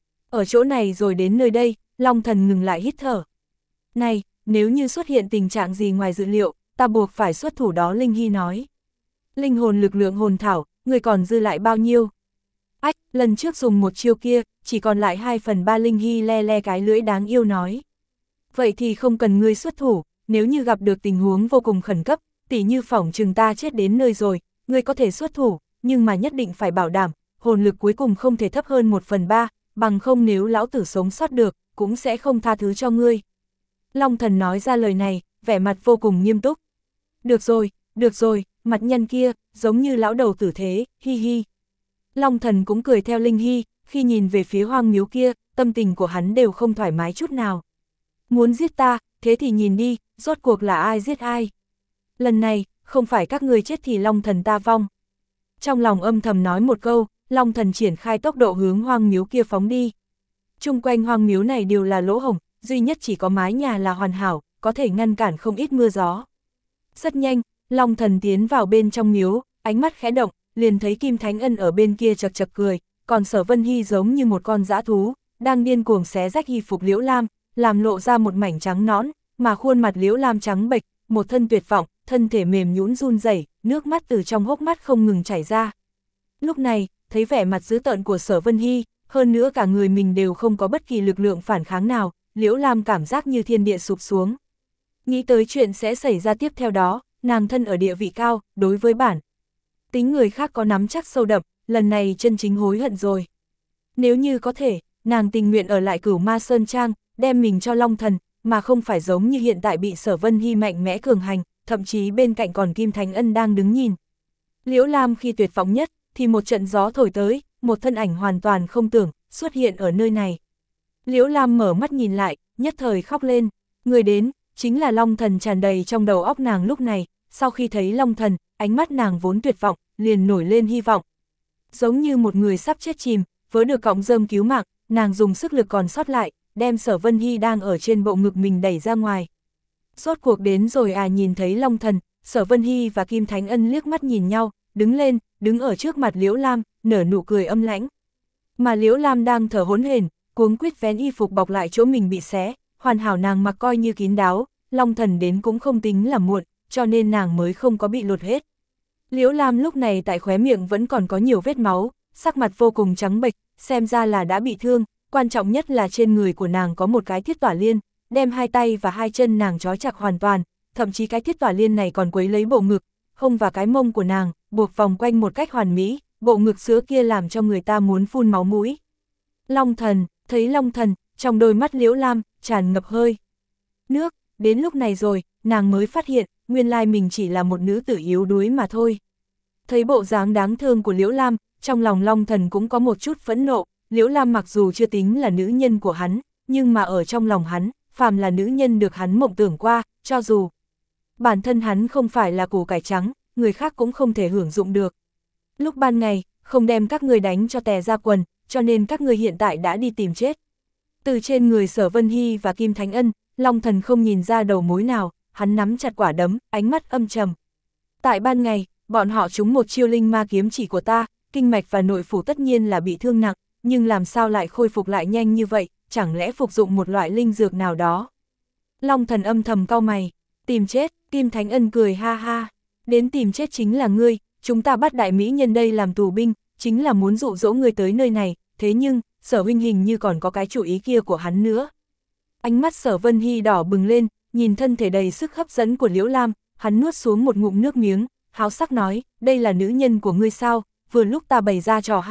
Ở chỗ này rồi đến nơi đây, Long Thần ngừng lại hít thở. Này, nếu như xuất hiện tình trạng gì ngoài dự liệu, ta buộc phải xuất thủ đó, Linh Hy nói. Linh hồn lực lượng hồn thảo, người còn dư lại bao nhiêu? Ách, lần trước dùng một chiêu kia, chỉ còn lại hai phần ba. Linh Hy le le cái lưỡi đáng yêu nói. Vậy thì không cần ngươi xuất thủ, nếu như gặp được tình huống vô cùng khẩn cấp, tỉ như phỏng chừng ta chết đến nơi rồi, ngươi có thể xuất thủ, nhưng mà nhất định phải bảo đảm, hồn lực cuối cùng không thể thấp hơn một phần ba, bằng không nếu lão tử sống sót được, cũng sẽ không tha thứ cho ngươi. Long Thần nói ra lời này, vẻ mặt vô cùng nghiêm túc. Được rồi, được rồi, mặt nhân kia, giống như lão đầu tử thế, hi hi. Long Thần cũng cười theo Linh Hy, khi nhìn về phía hoang miếu kia, tâm tình của hắn đều không thoải mái chút nào. Muốn giết ta, thế thì nhìn đi, rốt cuộc là ai giết ai. Lần này, không phải các người chết thì Long Thần ta vong. Trong lòng âm thầm nói một câu, Long Thần triển khai tốc độ hướng hoang miếu kia phóng đi. Chung quanh hoang miếu này đều là lỗ hổng, duy nhất chỉ có mái nhà là hoàn hảo, có thể ngăn cản không ít mưa gió. Rất nhanh, Long Thần tiến vào bên trong miếu, ánh mắt khẽ động, liền thấy Kim Thánh Ân ở bên kia chật chật cười, còn Sở Vân Hy giống như một con dã thú, đang điên cuồng xé rách y phục Liễu Lam, làm lộ ra một mảnh trắng nõn, mà khuôn mặt Liễu Lam trắng bệch, một thân tuyệt vọng, thân thể mềm nhũn run rẩy, nước mắt từ trong hốc mắt không ngừng chảy ra. Lúc này, thấy vẻ mặt dữ tợn của Sở Vân Hy, hơn nữa cả người mình đều không có bất kỳ lực lượng phản kháng nào, Liễu Lam cảm giác như thiên địa sụp xuống. Nghĩ tới chuyện sẽ xảy ra tiếp theo đó, nàng thân ở địa vị cao, đối với bản tính người khác có nắm chắc sâu đậm, lần này chân chính hối hận rồi. Nếu như có thể, nàng tình nguyện ở lại Cửu Ma Sơn Trang, đem mình cho Long Thần, mà không phải giống như hiện tại bị Sở Vân Hy mạnh mẽ cường hành, thậm chí bên cạnh còn Kim Thánh Ân đang đứng nhìn. Liễu Lam khi tuyệt vọng nhất, thì một trận gió thổi tới, một thân ảnh hoàn toàn không tưởng, xuất hiện ở nơi này. Liễu Lam mở mắt nhìn lại, nhất thời khóc lên, người đến, chính là Long Thần tràn đầy trong đầu óc nàng lúc này, sau khi thấy Long Thần, ánh mắt nàng vốn tuyệt vọng, liền nổi lên hy vọng. Giống như một người sắp chết chìm, vớ được cọng rơm cứu mạng, nàng dùng sức lực còn sót lại, đem Sở Vân Hy đang ở trên bộ ngực mình đẩy ra ngoài. Rốt cuộc đến rồi à, nhìn thấy Long Thần, Sở Vân Hy và Kim Thánh Ân liếc mắt nhìn nhau, đứng lên, đứng ở trước mặt Liễu Lam, nở nụ cười âm lãnh. Mà Liễu Lam đang thở hổn hển, cuống quýt vén y phục bọc lại chỗ mình bị xé, hoàn hảo nàng mặc coi như kín đáo, Long Thần đến cũng không tính là muộn, cho nên nàng mới không có bị lột hết. Liễu Lam lúc này tại khóe miệng vẫn còn có nhiều vết máu, sắc mặt vô cùng trắng bệch, xem ra là đã bị thương, quan trọng nhất là trên người của nàng có một cái thiết tỏa liên, đem hai tay và hai chân nàng trói chặt hoàn toàn, thậm chí cái thiết tỏa liên này còn quấy lấy bộ ngực, hông và cái mông của nàng, buộc vòng quanh một cách hoàn mỹ, bộ ngực sữa kia làm cho người ta muốn phun máu mũi. Long Thần, thấy Long Thần, trong đôi mắt Liễu Lam, tràn ngập hơi nước, đến lúc này rồi, nàng mới phát hiện, nguyên lai mình chỉ là một nữ tử yếu đuối mà thôi. Thấy bộ dáng đáng thương của Liễu Lam, trong lòng Long Thần cũng có một chút phẫn nộ, Liễu Lam mặc dù chưa tính là nữ nhân của hắn, nhưng mà ở trong lòng hắn, phàm là nữ nhân được hắn mộng tưởng qua, cho dù bản thân hắn không phải là củ cải trắng, người khác cũng không thể hưởng dụng được. Lúc ban ngày, không đem các người đánh cho tè ra quần, cho nên các người hiện tại đã đi tìm chết. Từ trên người Sở Vân Hy và Kim Thánh Ân, Long Thần không nhìn ra đầu mối nào, hắn nắm chặt quả đấm, ánh mắt âm trầm. Tại ban ngày, bọn họ trúng một chiêu linh ma kiếm chỉ của ta, kinh mạch và nội phủ tất nhiên là bị thương nặng, nhưng làm sao lại khôi phục lại nhanh như vậy, chẳng lẽ phục dụng một loại linh dược nào đó. Long Thần âm thầm cau mày, tìm chết, Kim Thánh Ân cười ha ha, đến tìm chết chính là ngươi, chúng ta bắt đại mỹ nhân đây làm tù binh, chính là muốn dụ dỗ ngươi tới nơi này, thế nhưng, Sở huynh hình như còn có cái chủ ý kia của hắn nữa. Ánh mắt Sở Vân Hy đỏ bừng lên, nhìn thân thể đầy sức hấp dẫn của Liễu Lam, hắn nuốt xuống một ngụm nước miếng, háo sắc nói, đây là nữ nhân của ngươi sao, vừa lúc ta bày ra trò hay,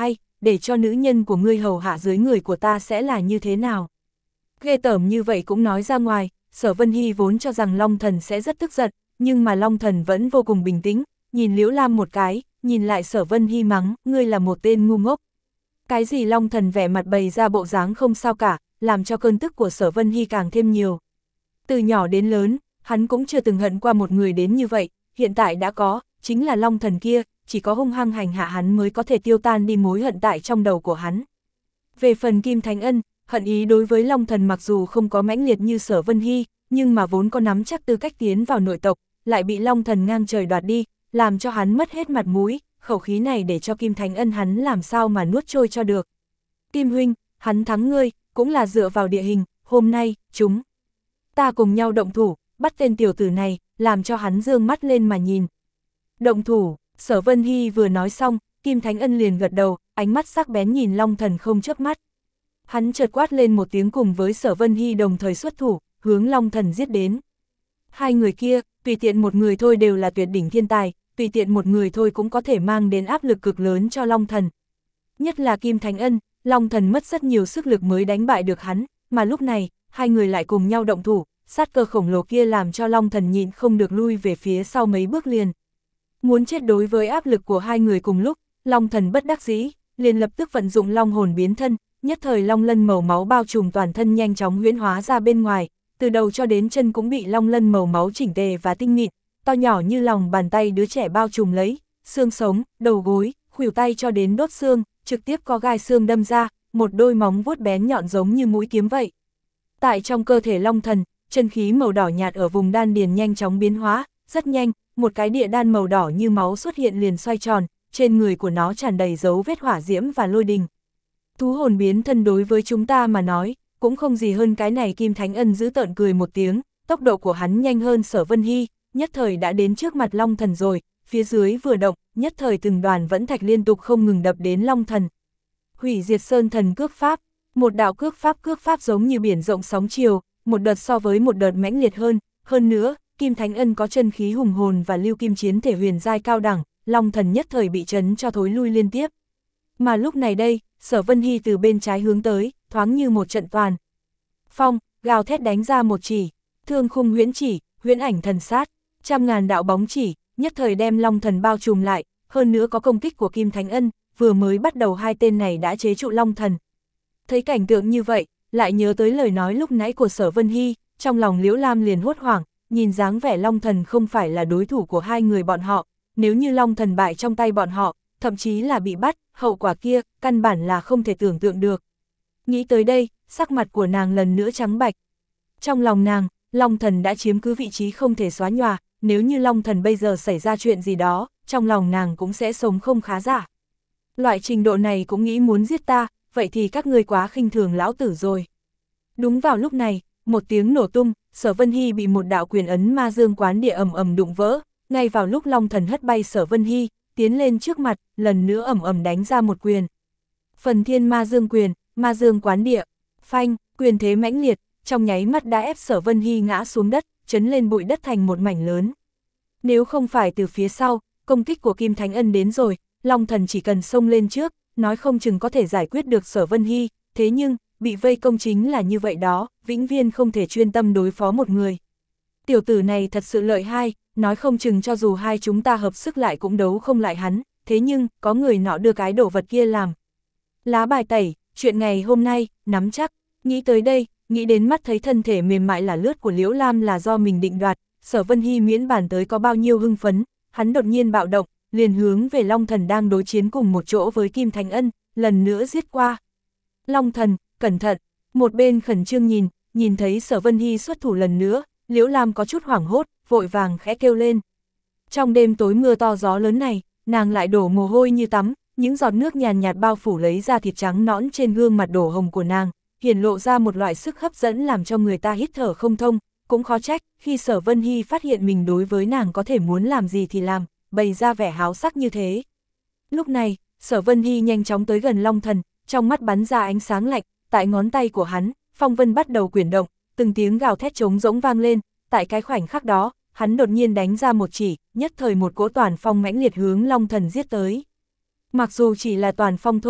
để cho nữ nhân của ngươi hầu hạ dưới người của ta sẽ là như thế nào. Ghê tởm như vậy cũng nói ra ngoài, Sở Vân Hy vốn cho rằng Long Thần sẽ rất tức giận, nhưng mà Long Thần vẫn vô cùng bình tĩnh, nhìn Liễu Lam một cái, nhìn lại Sở Vân Hy mắng, ngươi là một tên ngu ngốc. Cái gì Long Thần vẻ mặt bày ra bộ dáng không sao cả, làm cho cơn tức của Sở Vân Hy càng thêm nhiều. Từ nhỏ đến lớn, hắn cũng chưa từng hận qua một người đến như vậy, hiện tại đã có, chính là Long Thần kia, chỉ có hung hăng hành hạ hắn mới có thể tiêu tan đi mối hận tại trong đầu của hắn. Về phần Kim Thánh Ân, hận ý đối với Long Thần mặc dù không có mãnh liệt như Sở Vân Hy, nhưng mà vốn có nắm chắc tư cách tiến vào nội tộc, lại bị Long Thần ngang trời đoạt đi, làm cho hắn mất hết mặt mũi, khẩu khí này để cho Kim Thánh Ân hắn làm sao mà nuốt trôi cho được. Kim huynh, hắn thắng ngươi, cũng là dựa vào địa hình, hôm nay, chúng ta cùng nhau động thủ, bắt tên tiểu tử này, làm cho hắn dương mắt lên mà nhìn. Động thủ, Sở Vân Hy vừa nói xong, Kim Thánh Ân liền gật đầu, ánh mắt sắc bén nhìn Long Thần không chớp mắt. Hắn chợt quát lên một tiếng cùng với Sở Vân Hy đồng thời xuất thủ, hướng Long Thần giết đến. Hai người kia, tùy tiện một người thôi đều là tuyệt đỉnh thiên tài, tùy tiện một người thôi cũng có thể mang đến áp lực cực lớn cho Long Thần. Nhất là Kim Thánh Ân, Long Thần mất rất nhiều sức lực mới đánh bại được hắn, mà lúc này, hai người lại cùng nhau động thủ, sát cơ khổng lồ kia làm cho Long Thần nhịn không được lui về phía sau mấy bước liền. Muốn chết đối với áp lực của hai người cùng lúc, Long Thần bất đắc dĩ, liền lập tức vận dụng long hồn biến thân, nhất thời long lân màu máu bao trùm toàn thân nhanh chóng huyễn hóa ra bên ngoài, từ đầu cho đến chân cũng bị long lân màu máu chỉnh tề và tinh mịn, to nhỏ như lòng bàn tay đứa trẻ bao trùm lấy, xương sống, đầu gối, khuỷu tay cho đến đốt xương, trực tiếp có gai xương đâm ra, một đôi móng vuốt bén nhọn giống như mũi kiếm vậy. Tại trong cơ thể Long Thần, chân khí màu đỏ nhạt ở vùng đan điền nhanh chóng biến hóa, rất nhanh, một cái địa đan màu đỏ như máu xuất hiện liền xoay tròn, trên người của nó tràn đầy dấu vết hỏa diễm và lôi đình. Thú hồn biến thân đối với chúng ta mà nói, cũng không gì hơn cái này. Kim Thánh Ân giữ tợn cười một tiếng, tốc độ của hắn nhanh hơn Sở Vân Hy, nhất thời đã đến trước mặt Long Thần rồi, phía dưới vừa động, nhất thời từng đoàn vẫn thạch liên tục không ngừng đập đến Long Thần. Hủy diệt sơn thần cước pháp, một đạo cước pháp cước pháp giống như biển rộng sóng chiều, một đợt so với một đợt mãnh liệt hơn, hơn nữa, Kim Thánh Ân có chân khí hùng hồn và lưu kim chiến thể huyền giai cao đẳng, Long Thần nhất thời bị chấn cho thối lui liên tiếp. Mà lúc này đây, Sở Vân Hy từ bên trái hướng tới, thoáng như một trận toàn phong, gào thét đánh ra một chỉ, thương khung huyễn chỉ, huyễn ảnh thần sát, trăm ngàn đạo bóng chỉ, nhất thời đem Long Thần bao trùm lại, hơn nữa có công kích của Kim Thánh Ân, vừa mới bắt đầu hai tên này đã chế trụ Long Thần. Thấy cảnh tượng như vậy, lại nhớ tới lời nói lúc nãy của Sở Vân Hy, trong lòng Liễu Lam liền hốt hoảng, nhìn dáng vẻ Long Thần không phải là đối thủ của hai người bọn họ, nếu như Long Thần bại trong tay bọn họ, thậm chí là bị bắt, hậu quả kia, căn bản là không thể tưởng tượng được. Nghĩ tới đây, sắc mặt của nàng lần nữa trắng bạch. Trong lòng nàng, Long Thần đã chiếm cứ vị trí không thể xóa nhòa, nếu như Long Thần bây giờ xảy ra chuyện gì đó, trong lòng nàng cũng sẽ sống không khá giả. Loại trình độ này cũng nghĩ muốn giết ta, vậy thì các ngươi quá khinh thường lão tử rồi. Đúng vào lúc này, một tiếng nổ tung, Sở Vân Hy bị một đạo quyền ấn ma dương quán địa ầm ầm đụng vỡ, ngay vào lúc Long Thần hất bay Sở Vân Hy, tiến lên trước mặt, lần nữa ầm ầm đánh ra một quyền. Phần thiên ma dương quyền, ma dương quán địa, phanh, quyền thế mãnh liệt, trong nháy mắt đã ép Sở Vân Hy ngã xuống đất, chấn lên bụi đất thành một mảnh lớn. Nếu không phải từ phía sau, công kích của Kim Thánh Ân đến rồi, Long Thần chỉ cần xông lên trước, nói không chừng có thể giải quyết được Sở Vân Hy, thế nhưng, bị vây công chính là như vậy đó, vĩnh viễn không thể chuyên tâm đối phó một người. Tiểu tử này thật sự lợi hai, nói không chừng cho dù hai chúng ta hợp sức lại cũng đấu không lại hắn, thế nhưng, có người nọ đưa cái đồ vật kia làm. Lá bài tẩy, chuyện ngày hôm nay, nắm chắc, nghĩ tới đây, nghĩ đến mắt thấy thân thể mềm mại là lướt của Liễu Lam là do mình định đoạt, Sở Vân Hy miễn bản tới có bao nhiêu hưng phấn, hắn đột nhiên bạo động, liền hướng về Long Thần đang đối chiến cùng một chỗ với Kim Thánh Ân, lần nữa giết qua. Long Thần, cẩn thận, một bên khẩn trương nhìn, nhìn thấy Sở Vân Hy xuất thủ lần nữa, Liễu Lam có chút hoảng hốt, vội vàng khẽ kêu lên. Trong đêm tối mưa to gió lớn này, nàng lại đổ mồ hôi như tắm, những giọt nước nhàn nhạt bao phủ lấy da thịt trắng nõn trên gương mặt đổ hồng của nàng, hiển lộ ra một loại sức hấp dẫn làm cho người ta hít thở không thông, cũng khó trách, khi Sở Vân Hy phát hiện mình đối với nàng có thể muốn làm gì thì làm, bày ra vẻ háo sắc như thế. Lúc này, Sở Vân Hy nhanh chóng tới gần Long Thần, trong mắt bắn ra ánh sáng lạnh, tại ngón tay của hắn, phong vân bắt đầu chuyển động, từng tiếng gào thét trống rỗng vang lên, tại cái khoảnh khắc đó, hắn đột nhiên đánh ra một chỉ, nhất thời một cỗ toàn phong mãnh liệt hướng Long Thần giết tới. Mặc dù chỉ là toàn phong thôi,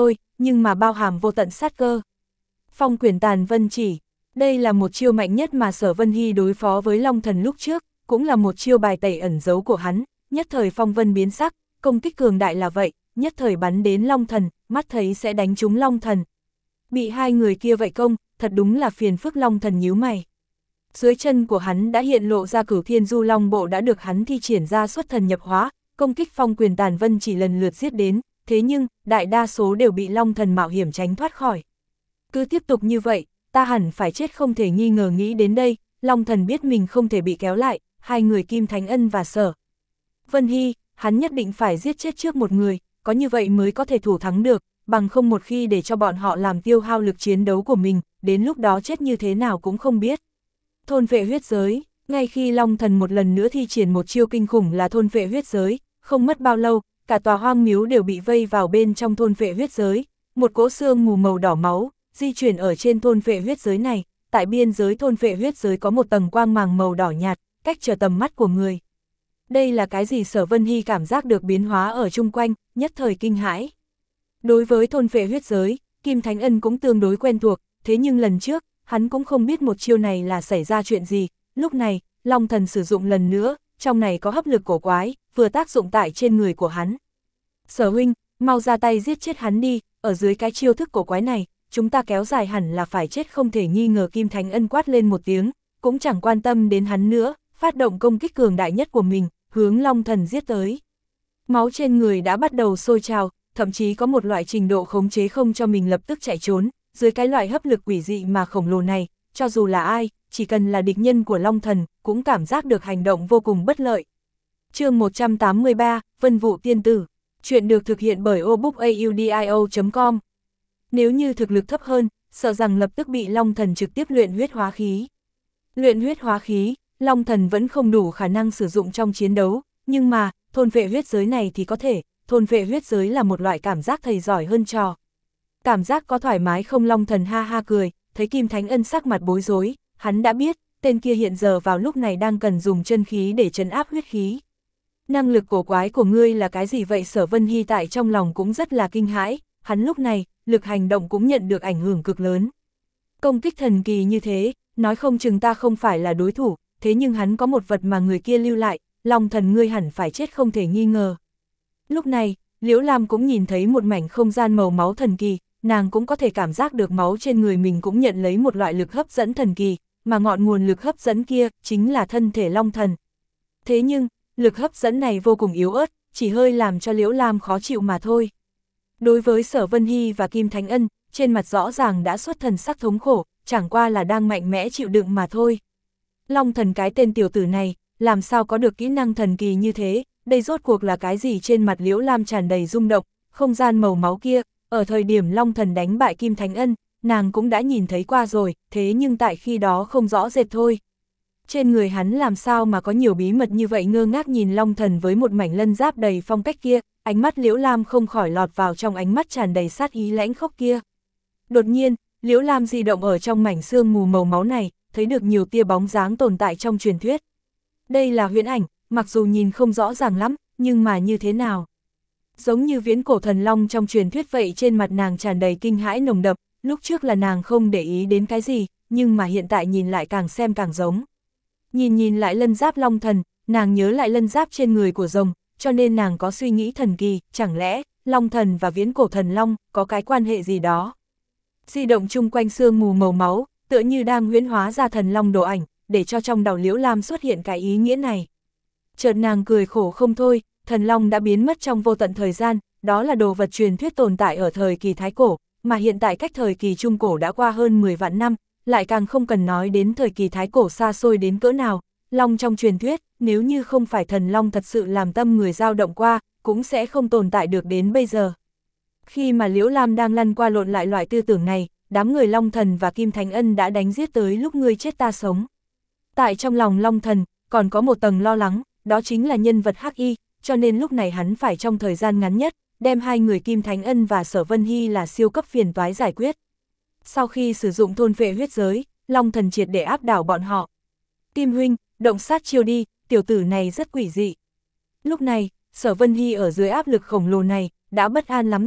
nhưng mà bao hàm vô tận sát cơ. Phong quyển tàn vân chỉ, đây là một chiêu mạnh nhất mà Sở Vân Hy đối phó với Long Thần lúc trước, cũng là một chiêu bài tẩy ẩn dấu của hắn, nhất thời phong vân biến sắc, công kích cường đại là vậy, nhất thời bắn đến Long Thần, mắt thấy sẽ đánh trúng Long Thần. Bị hai người kia vậy công, thật đúng là phiền phức. Long Thần nhíu mày. Dưới chân của hắn đã hiện lộ ra Cửu Thiên Du Long bộ đã được hắn thi triển ra xuất thần nhập hóa, công kích phong quyền tàn vân chỉ lần lượt giết đến, thế nhưng, đại đa số đều bị Long Thần mạo hiểm tránh thoát khỏi. Cứ tiếp tục như vậy, ta hẳn phải chết không thể nghi ngờ. Nghĩ đến đây, Long Thần biết mình không thể bị kéo lại, hai người Kim Thánh Ân và Sở Vân Hy, hắn nhất định phải giết chết trước một người, có như vậy mới có thể thủ thắng được, bằng không một khi để cho bọn họ làm tiêu hao lực chiến đấu của mình, đến lúc đó chết như thế nào cũng không biết. Thôn vệ huyết giới, ngay khi Long Thần một lần nữa thi triển một chiêu kinh khủng là thôn vệ huyết giới, không mất bao lâu, cả tòa hoang miếu đều bị vây vào bên trong thôn vệ huyết giới, một cỗ xương mù màu đỏ máu, di chuyển ở trên thôn vệ huyết giới này, tại biên giới thôn vệ huyết giới có một tầng quang màng màu đỏ nhạt, cách trở tầm mắt của người. Đây là cái gì? Sở Vân Hy cảm giác được biến hóa ở chung quanh, nhất thời kinh hãi. Đối với thôn vệ huyết giới, Kim Thánh Ân cũng tương đối quen thuộc, thế nhưng lần trước, hắn cũng không biết một chiêu này là xảy ra chuyện gì, lúc này, Long Thần sử dụng lần nữa, trong này có hấp lực cổ quái, vừa tác dụng tại trên người của hắn. Sở huynh, mau ra tay giết chết hắn đi, ở dưới cái chiêu thức cổ quái này, chúng ta kéo dài hẳn là phải chết không thể nghi ngờ. Kim Thánh Ân quát lên một tiếng, cũng chẳng quan tâm đến hắn nữa, phát động công kích cường đại nhất của mình, hướng Long Thần giết tới. Máu trên người đã bắt đầu sôi trào, thậm chí có một loại trình độ khống chế không cho mình lập tức chạy trốn, dưới cái loại hấp lực quỷ dị mà khổng lồ này, cho dù là ai, chỉ cần là địch nhân của Long Thần, cũng cảm giác được hành động vô cùng bất lợi. Chương một trăm tám mươi ba, Vân Vụ Tiên Tử, chuyện được thực hiện bởi obookaudio chấm com. Nếu như thực lực thấp hơn, sợ rằng lập tức bị Long Thần trực tiếp luyện huyết hóa khí. Luyện huyết hóa khí, Long Thần vẫn không đủ khả năng sử dụng trong chiến đấu, nhưng mà, thôn vệ huyết giới này thì có thể, thôn vệ huyết giới là một loại cảm giác thầy giỏi hơn trò. Cảm giác có thoải mái không? Long Thần ha ha cười, thấy Kim Thánh Ân sắc mặt bối rối, hắn đã biết, tên kia hiện giờ vào lúc này đang cần dùng chân khí để trấn áp huyết khí. Năng lực cổ quái của ngươi là cái gì vậy? Sở Vân Hy tại trong lòng cũng rất là kinh hãi, hắn lúc này, lực hành động cũng nhận được ảnh hưởng cực lớn. Công kích thần kỳ như thế, nói không chừng ta không phải là đối thủ, thế nhưng hắn có một vật mà người kia lưu lại, Long Thần ngươi hẳn phải chết không thể nghi ngờ. Lúc này, Liễu Lam cũng nhìn thấy một mảnh không gian màu máu thần kỳ, nàng cũng có thể cảm giác được máu trên người mình cũng nhận lấy một loại lực hấp dẫn thần kỳ, mà ngọn nguồn lực hấp dẫn kia chính là thân thể Long Thần. Thế nhưng, lực hấp dẫn này vô cùng yếu ớt, chỉ hơi làm cho Liễu Lam khó chịu mà thôi. Đối với Sở Vân Hy và Kim Thánh Ân, trên mặt rõ ràng đã xuất thần sắc thống khổ, chẳng qua là đang mạnh mẽ chịu đựng mà thôi. Long Thần cái tên tiểu tử này, làm sao có được kỹ năng thần kỳ như thế, đây rốt cuộc là cái gì? Trên mặt Liễu Lam tràn đầy rung động, không gian màu máu kia, ở thời điểm Long Thần đánh bại Kim Thánh Ân, nàng cũng đã nhìn thấy qua rồi, thế nhưng tại khi đó không rõ rệt thôi. Trên người hắn làm sao mà có nhiều bí mật như vậy? Ngơ ngác nhìn Long Thần với một mảnh lân giáp đầy phong cách kia, ánh mắt Liễu Lam không khỏi lọt vào trong ánh mắt tràn đầy sát ý lãnh khốc kia. Đột nhiên, Liễu Lam di động ở trong mảnh sương mù màu máu này, thấy được nhiều tia bóng dáng tồn tại trong truyền thuyết. Đây là huyễn ảnh, mặc dù nhìn không rõ ràng lắm, nhưng mà như thế nào? Giống như viễn cổ thần long trong truyền thuyết vậy. Trên mặt nàng tràn đầy kinh hãi nồng đậm, lúc trước là nàng không để ý đến cái gì, nhưng mà hiện tại nhìn lại càng xem càng giống. Nhìn nhìn lại lân giáp Long Thần, nàng nhớ lại lân giáp trên người của rồng, cho nên nàng có suy nghĩ thần kỳ, chẳng lẽ Long Thần và viễn cổ thần long có cái quan hệ gì đó? Di động chung quanh sương mù màu máu, tựa như đang huyễn hóa ra thần long đồ ảnh, để cho trong đầu Liễu Lam xuất hiện cái ý nghĩa này. Chợt nàng cười khổ không thôi, thần long đã biến mất trong vô tận thời gian, đó là đồ vật truyền thuyết tồn tại ở thời kỳ Thái Cổ, mà hiện tại cách thời kỳ Trung Cổ đã qua hơn mười vạn năm, lại càng không cần nói đến thời kỳ Thái Cổ xa xôi đến cỡ nào. Long trong truyền thuyết, nếu như không phải thần long thật sự làm tâm người dao động qua, cũng sẽ không tồn tại được đến bây giờ. Khi mà Liễu Lam đang lăn qua lộn lại loại tư tưởng này, đám người Long Thần và Kim Thánh Ân đã đánh giết tới lúc ngươi chết ta sống. Tại trong lòng Long Thần, còn có một tầng lo lắng, đó chính là nhân vật Hắc Y, cho nên lúc này hắn phải trong thời gian ngắn nhất, đem hai người Kim Thánh Ân và Sở Vân Hy là siêu cấp phiền toái giải quyết. Sau khi sử dụng thôn vệ huyết giới, Long Thần triệt để áp đảo bọn họ. Kim huynh, động sát chiêu đi, tiểu tử này rất quỷ dị. Lúc này, Sở Vân Hy ở dưới áp lực khổng lồ này, đã bất an lắm rồi,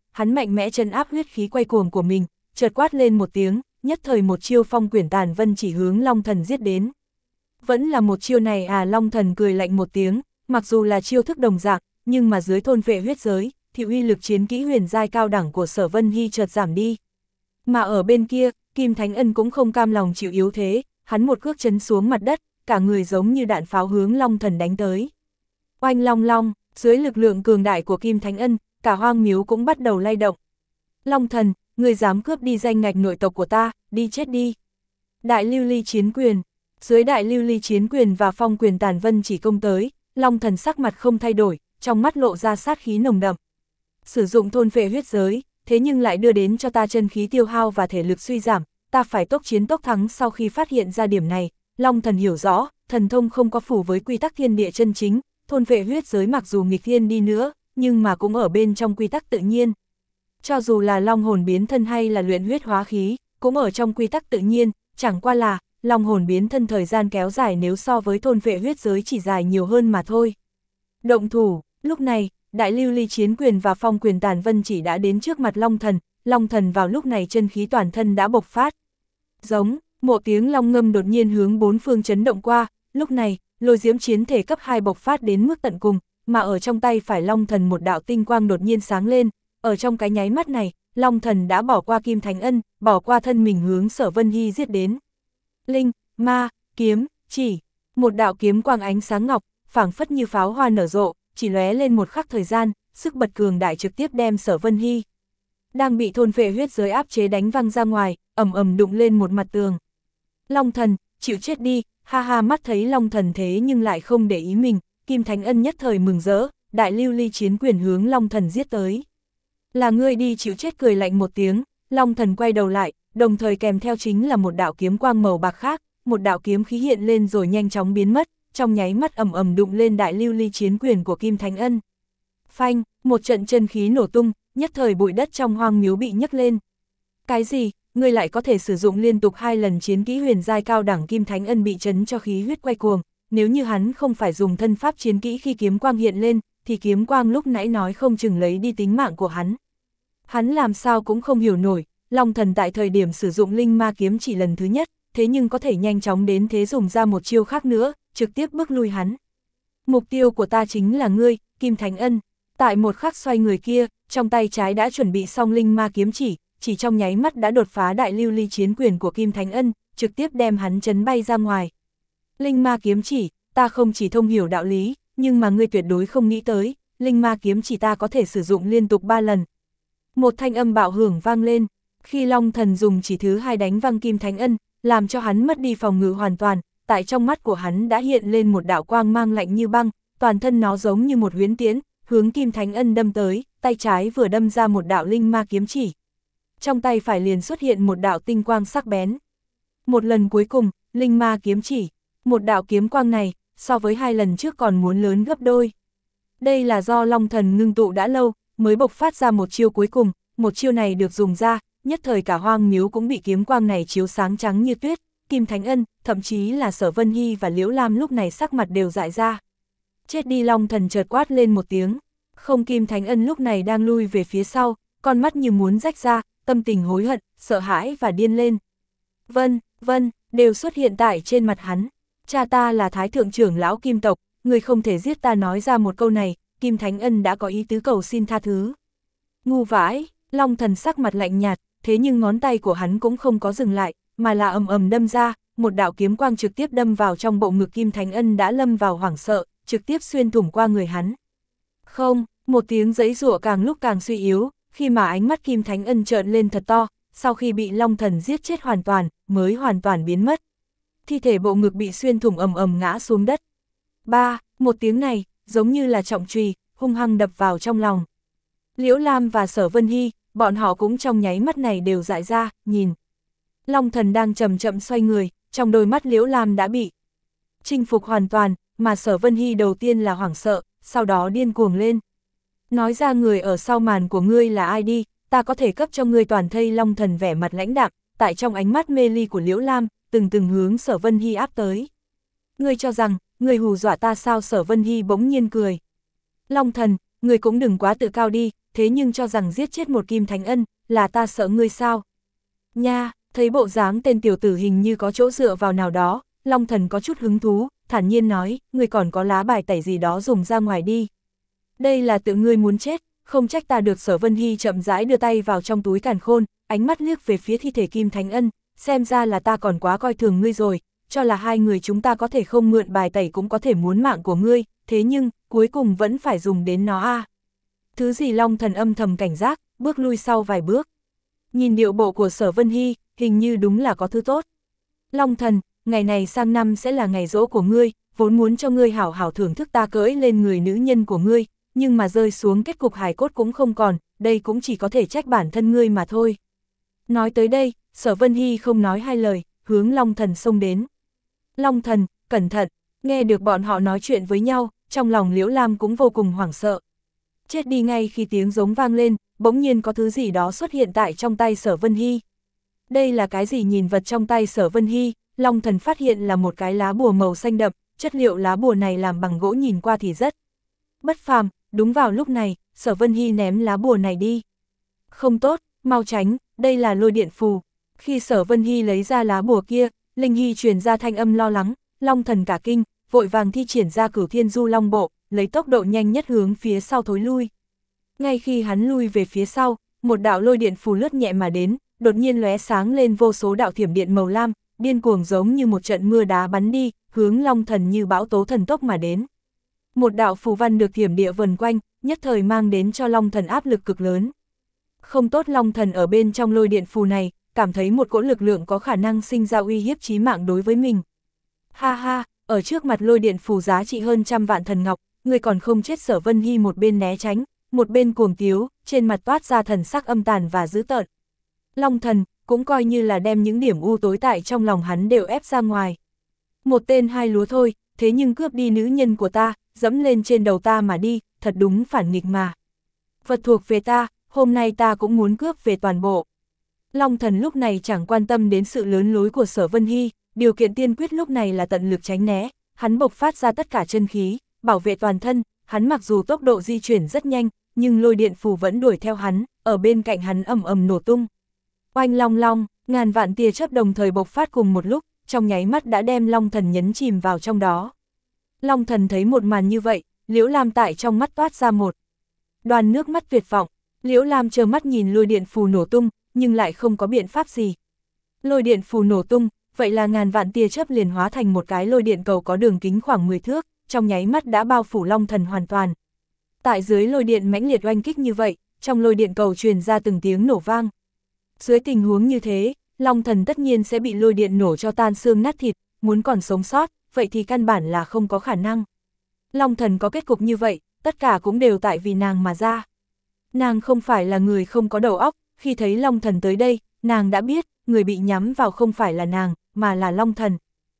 hắn mạnh mẽ trấn áp huyết khí quay cuồng của mình, chợt quát lên một tiếng, nhất thời một chiêu phong quyển tàn vân chỉ hướng Long Thần giết đến. Vẫn là một chiêu này à? Long Thần cười lạnh một tiếng, mặc dù là chiêu thức đồng dạng, nhưng mà dưới thôn vệ huyết giới, thì uy lực chiến kỹ huyền giai cao đẳng của Sở Vân Hy chợt giảm đi. Mà ở bên kia, Kim Thánh Ân cũng không cam lòng chịu yếu thế, hắn một cước chấn xuống mặt đất, cả người giống như đạn pháo hướng Long Thần đánh tới. Oanh long long, dưới lực lượng cường đại của Kim Thánh Ân, cả hoang miếu cũng bắt đầu lay động. Long Thần, người dám cướp đi danh ngạch nội tộc của ta, đi chết đi. Đại lưu ly chiến quyền, dưới đại lưu ly chiến quyền và phong quyền tàn vân chỉ công tới, Long Thần sắc mặt không thay đổi, trong mắt lộ ra sát khí nồng đậm. Sử dụng thôn phệ huyết giới, thế nhưng lại đưa đến cho ta chân khí tiêu hao và thể lực suy giảm, ta phải tốc chiến tốc thắng. Sau khi phát hiện ra điểm này, Long Thần hiểu rõ, thần thông không có phù với quy tắc thiên địa chân chính, thôn phệ huyết giới mặc dù nghịch thiên đi nữa, nhưng mà cũng ở bên trong quy tắc tự nhiên. Cho dù là long hồn biến thân hay là luyện huyết hóa khí, cũng ở trong quy tắc tự nhiên, chẳng qua là, long hồn biến thân thời gian kéo dài nếu so với thôn phệ huyết giới chỉ dài nhiều hơn mà thôi. Động thủ, lúc này, đại lưu ly chiến quyền và phong quyền tàn vân chỉ đã đến trước mặt Long Thần, Long Thần vào lúc này chân khí toàn thân đã bộc phát. Giống, một tiếng long ngâm đột nhiên hướng bốn phương chấn động qua, lúc này, lôi diễm chiến thể cấp hai bộc phát đến mức tận cùng, mà ở trong tay phải Long Thần một đạo tinh quang đột nhiên sáng lên, ở trong cái nháy mắt này, Long Thần đã bỏ qua Kim Thánh Ân, bỏ qua thân mình hướng Sở Vân Hy giết đến. Linh, ma, kiếm, chỉ, một đạo kiếm quang ánh sáng ngọc, phảng phất như pháo hoa nở rộ, chỉ lóe lên một khắc thời gian, sức bật cường đại trực tiếp đem Sở Vân Hy đang bị thôn phệ huyết giới áp chế đánh văng ra ngoài, ầm ầm đụng lên một mặt tường. Long Thần, chịu chết đi, ha ha. Mắt thấy Long Thần thế nhưng lại không để ý mình, Kim Thánh Ân nhất thời mừng rỡ, đại lưu ly chiến quyền hướng Long Thần giết tới. Là ngươi đi chịu chết, cười lạnh một tiếng, Long Thần quay đầu lại, đồng thời kèm theo chính là một đạo kiếm quang màu bạc khác, một đạo kiếm khí hiện lên rồi nhanh chóng biến mất, trong nháy mắt ầm ầm đụng lên đại lưu ly chiến quyền của Kim Thánh Ân. Phanh, một trận chân khí nổ tung, nhất thời bụi đất trong hoang miếu bị nhấc lên. Cái gì, ngươi lại có thể sử dụng liên tục hai lần chiến kỹ huyền giai cao đẳng? Kim Thánh Ân bị chấn cho khí huyết quay cuồng, nếu như hắn không phải dùng thân pháp chiến kỹ khi kiếm quang hiện lên, thì kiếm quang lúc nãy nói không chừng lấy đi tính mạng của hắn. Hắn làm sao cũng không hiểu nổi, Long Thần tại thời điểm sử dụng linh ma kiếm chỉ lần thứ nhất, thế nhưng có thể nhanh chóng đến thế dùng ra một chiêu khác nữa, trực tiếp bước lui hắn. Mục tiêu của ta chính là ngươi, Kim Thánh Ân. Tại một khắc xoay người kia, trong tay trái đã chuẩn bị xong linh ma kiếm chỉ, chỉ trong nháy mắt đã đột phá đại lưu ly chiến quyền của Kim Thánh Ân, trực tiếp đem hắn chấn bay ra ngoài. Linh ma kiếm chỉ, ta không chỉ thông hiểu đạo lý, nhưng mà ngươi tuyệt đối không nghĩ tới, linh ma kiếm chỉ ta có thể sử dụng liên tục ba lần. Một thanh âm bạo hưởng vang lên, khi Long Thần dùng chỉ thứ hai đánh văng Kim Thánh Ân, làm cho hắn mất đi phòng ngự hoàn toàn, tại trong mắt của hắn đã hiện lên một đạo quang mang lạnh như băng, toàn thân nó giống như một huyễn tiễn, hướng Kim Thánh Ân đâm tới, tay trái vừa đâm ra một đạo linh ma kiếm chỉ. Trong tay phải liền xuất hiện một đạo tinh quang sắc bén. Một lần cuối cùng, linh ma kiếm chỉ, một đạo kiếm quang này, so với hai lần trước còn muốn lớn gấp đôi. Đây là do Long Thần ngưng tụ đã lâu, mới bộc phát ra một chiêu cuối cùng, một chiêu này được dùng ra, nhất thời cả hoang miếu cũng bị kiếm quang này chiếu sáng trắng như tuyết. Kim Thánh Ân, thậm chí là Sở Vân Hy và Liễu Lam lúc này sắc mặt đều dại ra. Chết đi! Long Thần chợt quát lên một tiếng. Không, Kim Thánh Ân lúc này đang lui về phía sau, con mắt như muốn rách ra, tâm tình hối hận, sợ hãi và điên lên. Vân, vân, đều xuất hiện tại trên mặt hắn. Cha ta là Thái Thượng trưởng lão Kim tộc, người không thể giết ta. Nói ra một câu này, Kim Thánh Ân đã có ý tứ cầu xin tha thứ. Ngu vãi! Long Thần sắc mặt lạnh nhạt, thế nhưng ngón tay của hắn cũng không có dừng lại, mà là ầm ầm đâm ra, một đạo kiếm quang trực tiếp đâm vào trong bộ ngực. Kim Thánh Ân đã lâm vào hoảng sợ, trực tiếp xuyên thủng qua người hắn. Không, một tiếng giãy giụa càng lúc càng suy yếu, khi mà ánh mắt Kim Thánh Ân trợn lên thật to, sau khi bị Long Thần giết chết hoàn toàn, mới hoàn toàn biến mất. Thi thể bộ ngực bị xuyên thủng ầm ầm ngã xuống đất. Ba, một tiếng này, giống như là trọng chùy, hung hăng đập vào trong lòng. Liễu Lam và Sở Vân Hy, bọn họ cũng trong nháy mắt này đều dại ra, nhìn. Long Thần đang chậm chậm xoay người, trong đôi mắt Liễu Lam đã bị chinh phục hoàn toàn, mà Sở Vân Hy đầu tiên là hoảng sợ, sau đó điên cuồng lên. Nói ra người ở sau màn của ngươi là ai đi, ta có thể cấp cho ngươi toàn thây. Long Thần vẻ mặt lãnh đạm, tại trong ánh mắt mê ly của Liễu Lam, từng từng hướng Sở Vân Hy áp tới. Ngươi cho rằng, ngươi hù dọa ta sao? Sở Vân Hy bỗng nhiên cười. Long Thần, ngươi cũng đừng quá tự cao đi, thế nhưng cho rằng giết chết một Kim Thánh Ân, là ta sợ ngươi sao? Nha, thấy bộ dáng tên tiểu tử hình như có chỗ dựa vào nào đó, Long Thần có chút hứng thú, thản nhiên nói, ngươi còn có lá bài tẩy gì đó dùng ra ngoài đi. Đây là tự ngươi muốn chết, không trách ta được. Sở Vân Hy chậm rãi đưa tay vào trong túi càn khôn, ánh mắt liếc về phía thi thể Kim Thánh Ân, xem ra là ta còn quá coi thường ngươi rồi, cho là hai người chúng ta có thể không mượn bài tẩy cũng có thể muốn mạng của ngươi, thế nhưng, cuối cùng vẫn phải dùng đến nó a. À. Thứ gì? Long Thần âm thầm cảnh giác, bước lui sau vài bước. Nhìn điệu bộ của Sở Vân Hy, hình như đúng là có thứ tốt. Long Thần, ngày này sang năm sẽ là ngày giỗ của ngươi, vốn muốn cho ngươi hảo hảo thưởng thức ta cưỡi lên người nữ nhân của ngươi, nhưng mà rơi xuống kết cục hài cốt cũng không còn, đây cũng chỉ có thể trách bản thân ngươi mà thôi. Nói tới đây, Sở Vân Hy không nói hai lời, hướng Long Thần xông đến. Long Thần, cẩn thận, nghe được bọn họ nói chuyện với nhau, trong lòng Liễu Lam cũng vô cùng hoảng sợ. Chết đi. Ngay khi tiếng giống vang lên, bỗng nhiên có thứ gì đó xuất hiện tại trong tay Sở Vân Hy. Đây là cái gì? Nhìn vật trong tay Sở Vân Hy, Long Thần phát hiện là một cái lá bùa màu xanh đậm, chất liệu lá bùa này làm bằng gỗ, nhìn qua thì rất bất phàm. Đúng vào lúc này, Sở Vân Hy ném lá bùa này đi. Không tốt, mau tránh, đây là lôi điện phù. Khi Sở Vân Hy lấy ra lá bùa kia, Linh Hy truyền ra thanh âm lo lắng, Long Thần cả kinh, vội vàng thi triển ra Cửu Thiên Du Long Bộ, lấy tốc độ nhanh nhất hướng phía sau thối lui. Ngay khi hắn lui về phía sau, một đạo lôi điện phù lướt nhẹ mà đến, đột nhiên lóe sáng lên vô số đạo thiểm điện màu lam, điên cuồng giống như một trận mưa đá bắn đi, hướng Long Thần như bão tố thần tốc mà đến. Một đạo phù văn được thiểm địa vần quanh, nhất thời mang đến cho Long Thần áp lực cực lớn. Không tốt, Long Thần ở bên trong lôi điện phù này, cảm thấy một cỗ lực lượng có khả năng sinh ra uy hiếp chí mạng đối với mình. Ha ha, ở trước mặt lôi điện phù giá trị hơn trăm vạn thần ngọc, người còn không chết. Sở Vân Hy một bên né tránh, một bên cuồng tiếu, trên mặt toát ra thần sắc âm tàn và dữ tợn. Long Thần, cũng coi như là đem những điểm u tối tại trong lòng hắn đều ép ra ngoài. Một tên hai lúa thôi, thế nhưng cướp đi nữ nhân của ta, dẫm lên trên đầu ta mà đi, thật đúng phản nghịch mà. Vật thuộc về ta, hôm nay ta cũng muốn cướp về toàn bộ. Long Thần lúc này chẳng quan tâm đến sự lớn lối của Sở Vân Hy, điều kiện tiên quyết lúc này là tận lực tránh né, hắn bộc phát ra tất cả chân khí, bảo vệ toàn thân, hắn mặc dù tốc độ di chuyển rất nhanh, nhưng lôi điện phù vẫn đuổi theo hắn, ở bên cạnh hắn ầm ầm nổ tung. Oanh long long, ngàn vạn tia chớp đồng thời bộc phát cùng một lúc, trong nháy mắt đã đem Long Thần nhấn chìm vào trong đó. Long Thần thấy một màn như vậy, Liễu Lam tại trong mắt toát ra một đoàn nước mắt tuyệt vọng. Liễu Lam trơ mắt nhìn lôi điện phù nổ tung, nhưng lại không có biện pháp gì. Lôi điện phù nổ tung, vậy là ngàn vạn tia chớp liền hóa thành một cái lôi điện cầu có đường kính khoảng mười thước, trong nháy mắt đã bao phủ Long Thần hoàn toàn. Tại dưới lôi điện mãnh liệt oanh kích như vậy, trong lôi điện cầu truyền ra từng tiếng nổ vang. Dưới tình huống như thế, Long Thần tất nhiên sẽ bị lôi điện nổ cho tan xương nát thịt, muốn còn sống sót, vậy thì căn bản là không có khả năng. Long Thần có kết cục như vậy, tất cả cũng đều tại vì nàng mà ra. Nàng không phải là người không có đầu óc, khi thấy Long Thần tới đây, nàng đã biết, người bị nhắm vào không phải là nàng, mà là Long Thần.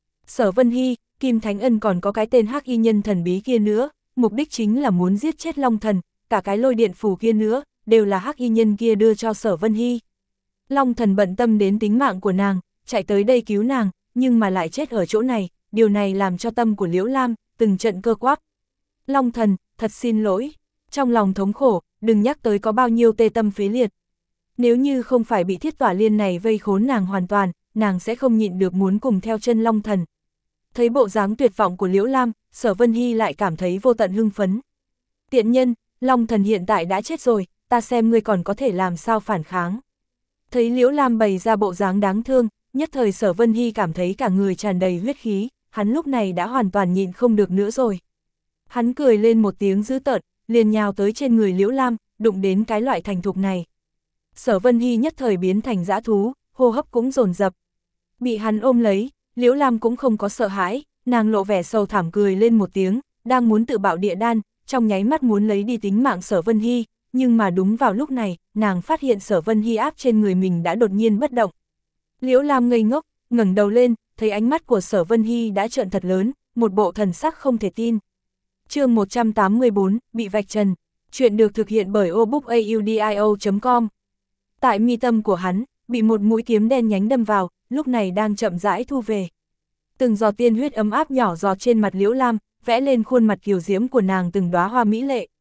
Sở Vân Hy, Kim Thánh Ân còn có cái tên hắc y nhân thần bí kia nữa, mục đích chính là muốn giết chết Long Thần, cả cái lôi điện phù kia nữa, đều là hắc y nhân kia đưa cho Sở Vân Hy. Long Thần bận tâm đến tính mạng của nàng, chạy tới đây cứu nàng, nhưng mà lại chết ở chỗ này, điều này làm cho tâm của Liễu Lam từng trận cơ quắp. Long Thần, thật xin lỗi. Trong lòng thống khổ, đừng nhắc tới có bao nhiêu tê tâm phế liệt. Nếu như không phải bị thiết tỏa liên này vây khốn nàng hoàn toàn, nàng sẽ không nhịn được muốn cùng theo chân Long Thần. Thấy bộ dáng tuyệt vọng của Liễu Lam, Sở Vân Hy lại cảm thấy vô tận hưng phấn. Tiện nhân, Long Thần hiện tại đã chết rồi, ta xem ngươi còn có thể làm sao phản kháng. Thấy Liễu Lam bày ra bộ dáng đáng thương, nhất thời Sở Vân Hy cảm thấy cả người tràn đầy huyết khí, hắn lúc này đã hoàn toàn nhịn không được nữa rồi. Hắn cười lên một tiếng dữ tợn, liền nhào tới trên người Liễu Lam, đụng đến cái loại thành thục này. Sở Vân Hy nhất thời biến thành dã thú, hô hấp cũng dồn dập. Bị hắn ôm lấy, Liễu Lam cũng không có sợ hãi, nàng lộ vẻ sầu thảm cười lên một tiếng, đang muốn tự bạo địa đan, trong nháy mắt muốn lấy đi tính mạng Sở Vân Hy, nhưng mà đúng vào lúc này, nàng phát hiện Sở Vân Hy áp trên người mình đã đột nhiên bất động. Liễu Lam ngây ngốc, ngẩng đầu lên, thấy ánh mắt của Sở Vân Hy đã trợn thật lớn, một bộ thần sắc không thể tin. Chương một trăm tám mươi bốn, bị vạch trần. Chuyện được thực hiện bởi obookaudio chấm com. Tại mi tâm của hắn, bị một mũi kiếm đen nhánh đâm vào, lúc này đang chậm rãi thu về. Từng giọt tiên huyết ấm áp nhỏ giọt trên mặt Liễu Lam, vẽ lên khuôn mặt kiều diễm của nàng từng đóa hoa mỹ lệ.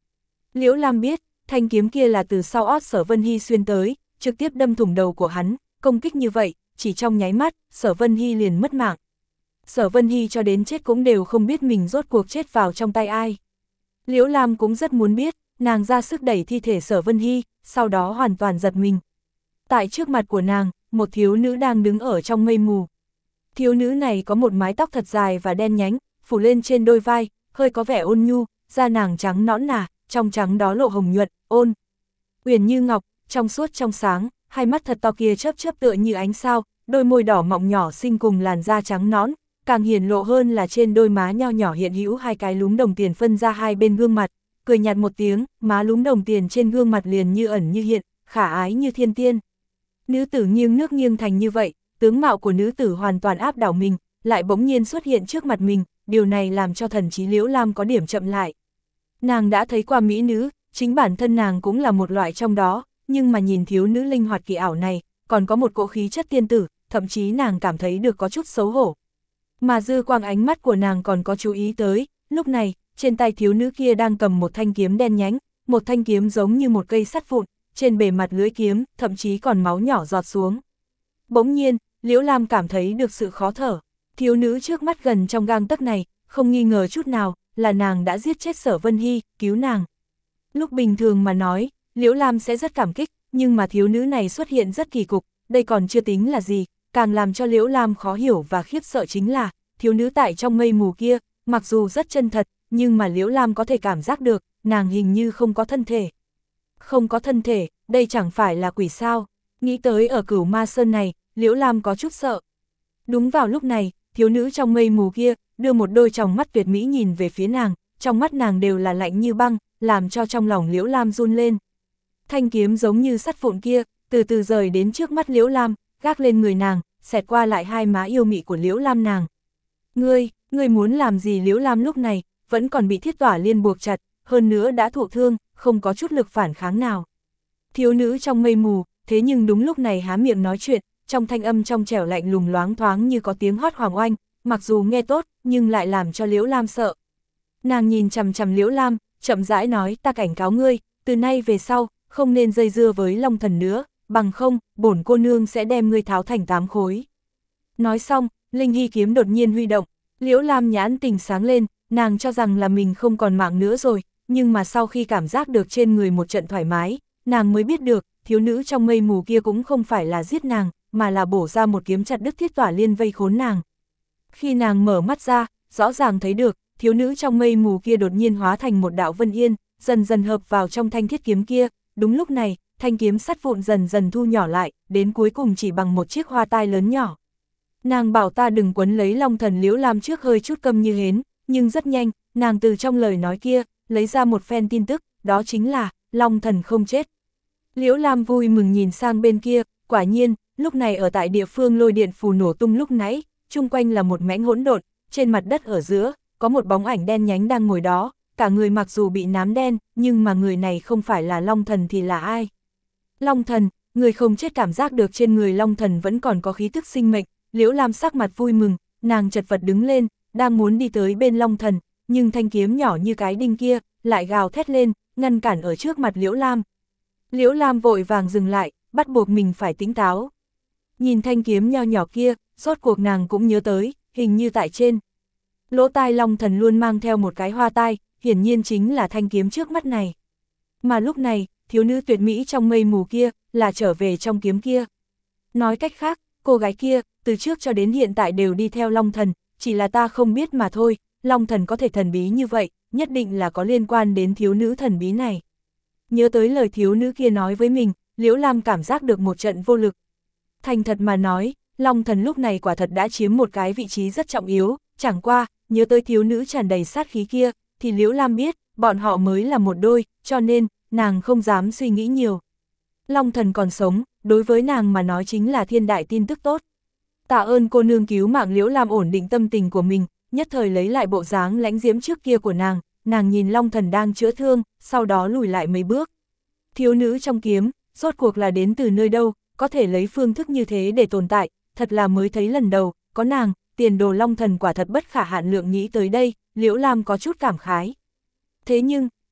Liễu Lam biết, thanh kiếm kia là từ sau ót Sở Vân Hy xuyên tới, trực tiếp đâm thủng đầu của hắn, công kích như vậy, chỉ trong nháy mắt, Sở Vân Hy liền mất mạng. Sở Vân Hy cho đến chết cũng đều không biết mình rốt cuộc chết vào trong tay ai. Liễu Lam cũng rất muốn biết, nàng ra sức đẩy thi thể Sở Vân Hy, sau đó hoàn toàn giật mình. Tại trước mặt của nàng, một thiếu nữ đang đứng ở trong mây mù. Thiếu nữ này có một mái tóc thật dài và đen nhánh, phủ lên trên đôi vai, hơi có vẻ ôn nhu, da nàng trắng nõn nà, trong trắng đó lộ hồng nhuận, ôn uyển như ngọc, trong suốt trong sáng, hai mắt thật to kia chớp chớp tựa như ánh sao, đôi môi đỏ mọng nhỏ xinh cùng làn da trắng nõn, càng hiển lộ hơn là trên đôi má nho nhỏ hiện hữu hai cái lúm đồng tiền phân ra hai bên gương mặt, cười nhạt một tiếng, má lúm đồng tiền trên gương mặt liền như ẩn như hiện, khả ái như thiên tiên. Nữ tử nghiêng nước nghiêng thành như vậy, tướng mạo của nữ tử hoàn toàn áp đảo mình, lại bỗng nhiên xuất hiện trước mặt mình, điều này làm cho thần trí Liễu Lam có điểm chậm lại. Nàng đã thấy qua mỹ nữ, chính bản thân nàng cũng là một loại trong đó, nhưng mà nhìn thiếu nữ linh hoạt kỳ ảo này, còn có một cỗ khí chất tiên tử, thậm chí nàng cảm thấy được có chút xấu hổ. Mà dư quang ánh mắt của nàng còn có chú ý tới, lúc này, trên tay thiếu nữ kia đang cầm một thanh kiếm đen nhánh, một thanh kiếm giống như một cây sắt vụn, trên bề mặt lưỡi kiếm, thậm chí còn máu nhỏ giọt xuống. Bỗng nhiên, Liễu Lam cảm thấy được sự khó thở, thiếu nữ trước mắt gần trong gang tấc này, không nghi ngờ chút nào, là nàng đã giết chết Sở Vân Hy, cứu nàng. Lúc bình thường mà nói, Liễu Lam sẽ rất cảm kích, nhưng mà thiếu nữ này xuất hiện rất kỳ cục, đây còn chưa tính là gì, càng làm cho Liễu Lam khó hiểu và khiếp sợ chính là, thiếu nữ tại trong mây mù kia, mặc dù rất chân thật, nhưng mà Liễu Lam có thể cảm giác được, nàng hình như không có thân thể. Không có thân thể, đây chẳng phải là quỷ sao, nghĩ tới ở Cửu Ma Sơn này, Liễu Lam có chút sợ. Đúng vào lúc này, thiếu nữ trong mây mù kia, đưa một đôi tròng mắt tuyệt mỹ nhìn về phía nàng, trong mắt nàng đều là lạnh như băng, làm cho trong lòng Liễu Lam run lên. Thanh kiếm giống như sắt vụn kia, từ từ rời đến trước mắt Liễu Lam, gác lên người nàng, xẹt qua lại hai má yêu mị của Liễu Lam nàng. Ngươi, ngươi muốn làm gì? Liễu Lam lúc này, vẫn còn bị Thiết Tỏa Liên buộc chặt, hơn nữa đã thụ thương, không có chút lực phản kháng nào. Thiếu nữ trong mây mù, thế nhưng đúng lúc này há miệng nói chuyện, trong thanh âm trong trẻo lạnh lùng loáng thoáng như có tiếng hót hoàng oanh, mặc dù nghe tốt, nhưng lại làm cho Liễu Lam sợ. Nàng nhìn chằm chằm Liễu Lam, chậm rãi nói, ta cảnh cáo ngươi, từ nay về sau, không nên dây dưa với Long Thần nữa, bằng không, bổn cô nương sẽ đem ngươi tháo thành tám khối. Nói xong, Linh Hy kiếm đột nhiên huy động, Liễu Lam nhãn tình sáng lên, nàng cho rằng là mình không còn mạng nữa rồi, nhưng mà sau khi cảm giác được trên người một trận thoải mái, nàng mới biết được, thiếu nữ trong mây mù kia cũng không phải là giết nàng, mà là bổ ra một kiếm chặt đứt Thiết Tỏa Liên vây khốn nàng. Khi nàng mở mắt ra, rõ ràng thấy được, thiếu nữ trong mây mù kia đột nhiên hóa thành một đạo vân yên, dần dần hợp vào trong thanh thiết kiếm kia, đúng lúc này, thanh kiếm sắt vụn dần dần thu nhỏ lại, đến cuối cùng chỉ bằng một chiếc hoa tai lớn nhỏ. Nàng bảo ta đừng quấn lấy Long Thần. Liễu Lam trước hơi chút câm như hến, nhưng rất nhanh, nàng từ trong lời nói kia, lấy ra một phen tin tức, đó chính là, Long Thần không chết. Liễu Lam vui mừng nhìn sang bên kia, quả nhiên, lúc này ở tại địa phương lôi điện phù nổ tung lúc nãy, chung quanh là một mảnh hỗn độn, trên mặt đất ở giữa, có một bóng ảnh đen nhánh đang ngồi đó, cả người mặc dù bị nám đen, nhưng mà người này không phải là Long Thần thì là ai? Long Thần, người không chết. Cảm giác được trên người Long Thần vẫn còn có khí tức sinh mệnh, Liễu Lam sắc mặt vui mừng, nàng chật vật đứng lên, đang muốn đi tới bên Long Thần, nhưng thanh kiếm nhỏ như cái đinh kia, lại gào thét lên, ngăn cản ở trước mặt Liễu Lam. Liễu Lam vội vàng dừng lại, bắt buộc mình phải tỉnh táo. Nhìn thanh kiếm nho nhỏ kia, rốt cuộc nàng cũng nhớ tới, hình như tại trên lỗ tai Long Thần luôn mang theo một cái hoa tai, hiển nhiên chính là thanh kiếm trước mắt này. Mà lúc này, thiếu nữ tuyệt mỹ trong mây mù kia, là trở về trong kiếm kia. Nói cách khác, cô gái kia, từ trước cho đến hiện tại đều đi theo Long Thần, chỉ là ta không biết mà thôi, Long Thần có thể thần bí như vậy, nhất định là có liên quan đến thiếu nữ thần bí này. Nhớ tới lời thiếu nữ kia nói với mình, Liễu Lam cảm giác được một trận vô lực. Thành thật mà nói, Long Thần lúc này quả thật đã chiếm một cái vị trí rất trọng yếu, chẳng qua, nhớ tới thiếu nữ tràn đầy sát khí kia, thì Liễu Lam biết, bọn họ mới là một đôi, cho nên, nàng không dám suy nghĩ nhiều. Long Thần còn sống, đối với nàng mà nói chính là thiên đại tin tức tốt. Tạ ơn cô nương cứu mạng. Liễu Lam ổn định tâm tình của mình, nhất thời lấy lại bộ dáng lãnh diễm trước kia của nàng, nàng nhìn Long Thần đang chữa thương, sau đó lùi lại mấy bước. Thiếu nữ trong kiếm, rốt cuộc là đến từ nơi đâu, có thể lấy phương thức như thế để tồn tại, thật là mới thấy lần đầu, có nàng, tiền đồ Long Thần quả thật bất khả hạn lượng. Nghĩ tới đây, Liễu Lam có chút cảm khái. Thế nhưng,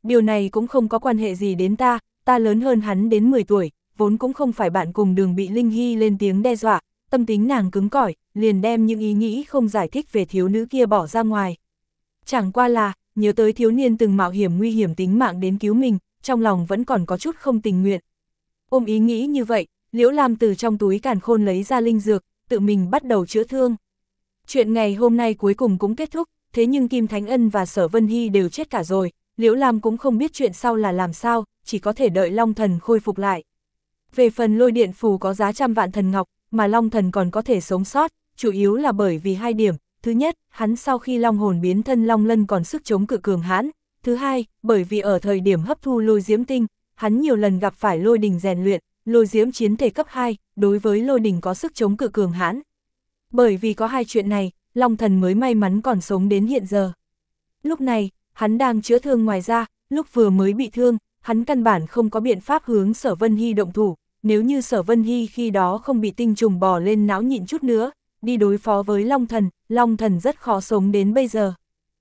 điều này cũng không có quan hệ gì đến ta, ta lớn hơn hắn đến mười tuổi, vốn cũng không phải bạn cùng đường. Bị Linh Hy lên tiếng đe dọa, tâm tính nàng cứng cỏi, liền đem những ý nghĩ không giải thích về thiếu nữ kia bỏ ra ngoài. Chẳng qua là, nhớ tới thiếu niên từng mạo hiểm nguy hiểm tính mạng đến cứu mình, trong lòng vẫn còn có chút không tình nguyện. Ôm ý nghĩ như vậy, Liễu Lam từ trong túi càn khôn lấy ra linh dược, tự mình bắt đầu chữa thương. Chuyện ngày hôm nay cuối cùng cũng kết thúc, thế nhưng Kim Thánh Ân và Sở Vân Hy đều chết cả rồi, Liễu Lam cũng không biết chuyện sau là làm sao, chỉ có thể đợi Long Thần khôi phục lại. Về phần lôi điện phù có giá trăm vạn thần ngọc, mà Long Thần còn có thể sống sót, chủ yếu là bởi vì hai điểm. Thứ nhất, hắn sau khi long hồn biến thân Long Lân còn sức chống cự cường hãn. Thứ hai, bởi vì ở thời điểm hấp thu lôi diễm tinh, hắn nhiều lần gặp phải lôi đình rèn luyện, lôi diễm chiến thể cấp hai, đối với lôi đình có sức chống cự cường hãn. Bởi vì có hai chuyện này, Long Thần mới may mắn còn sống đến hiện giờ. Lúc này, hắn đang chữa thương, ngoài ra, lúc vừa mới bị thương, hắn căn bản không có biện pháp hướng Sở Vân Hy động thủ, nếu như Sở Vân Hy khi đó không bị tinh trùng bò lên não nhịn chút nữa, đi đối phó với Long Thần, Long Thần rất khó sống đến bây giờ.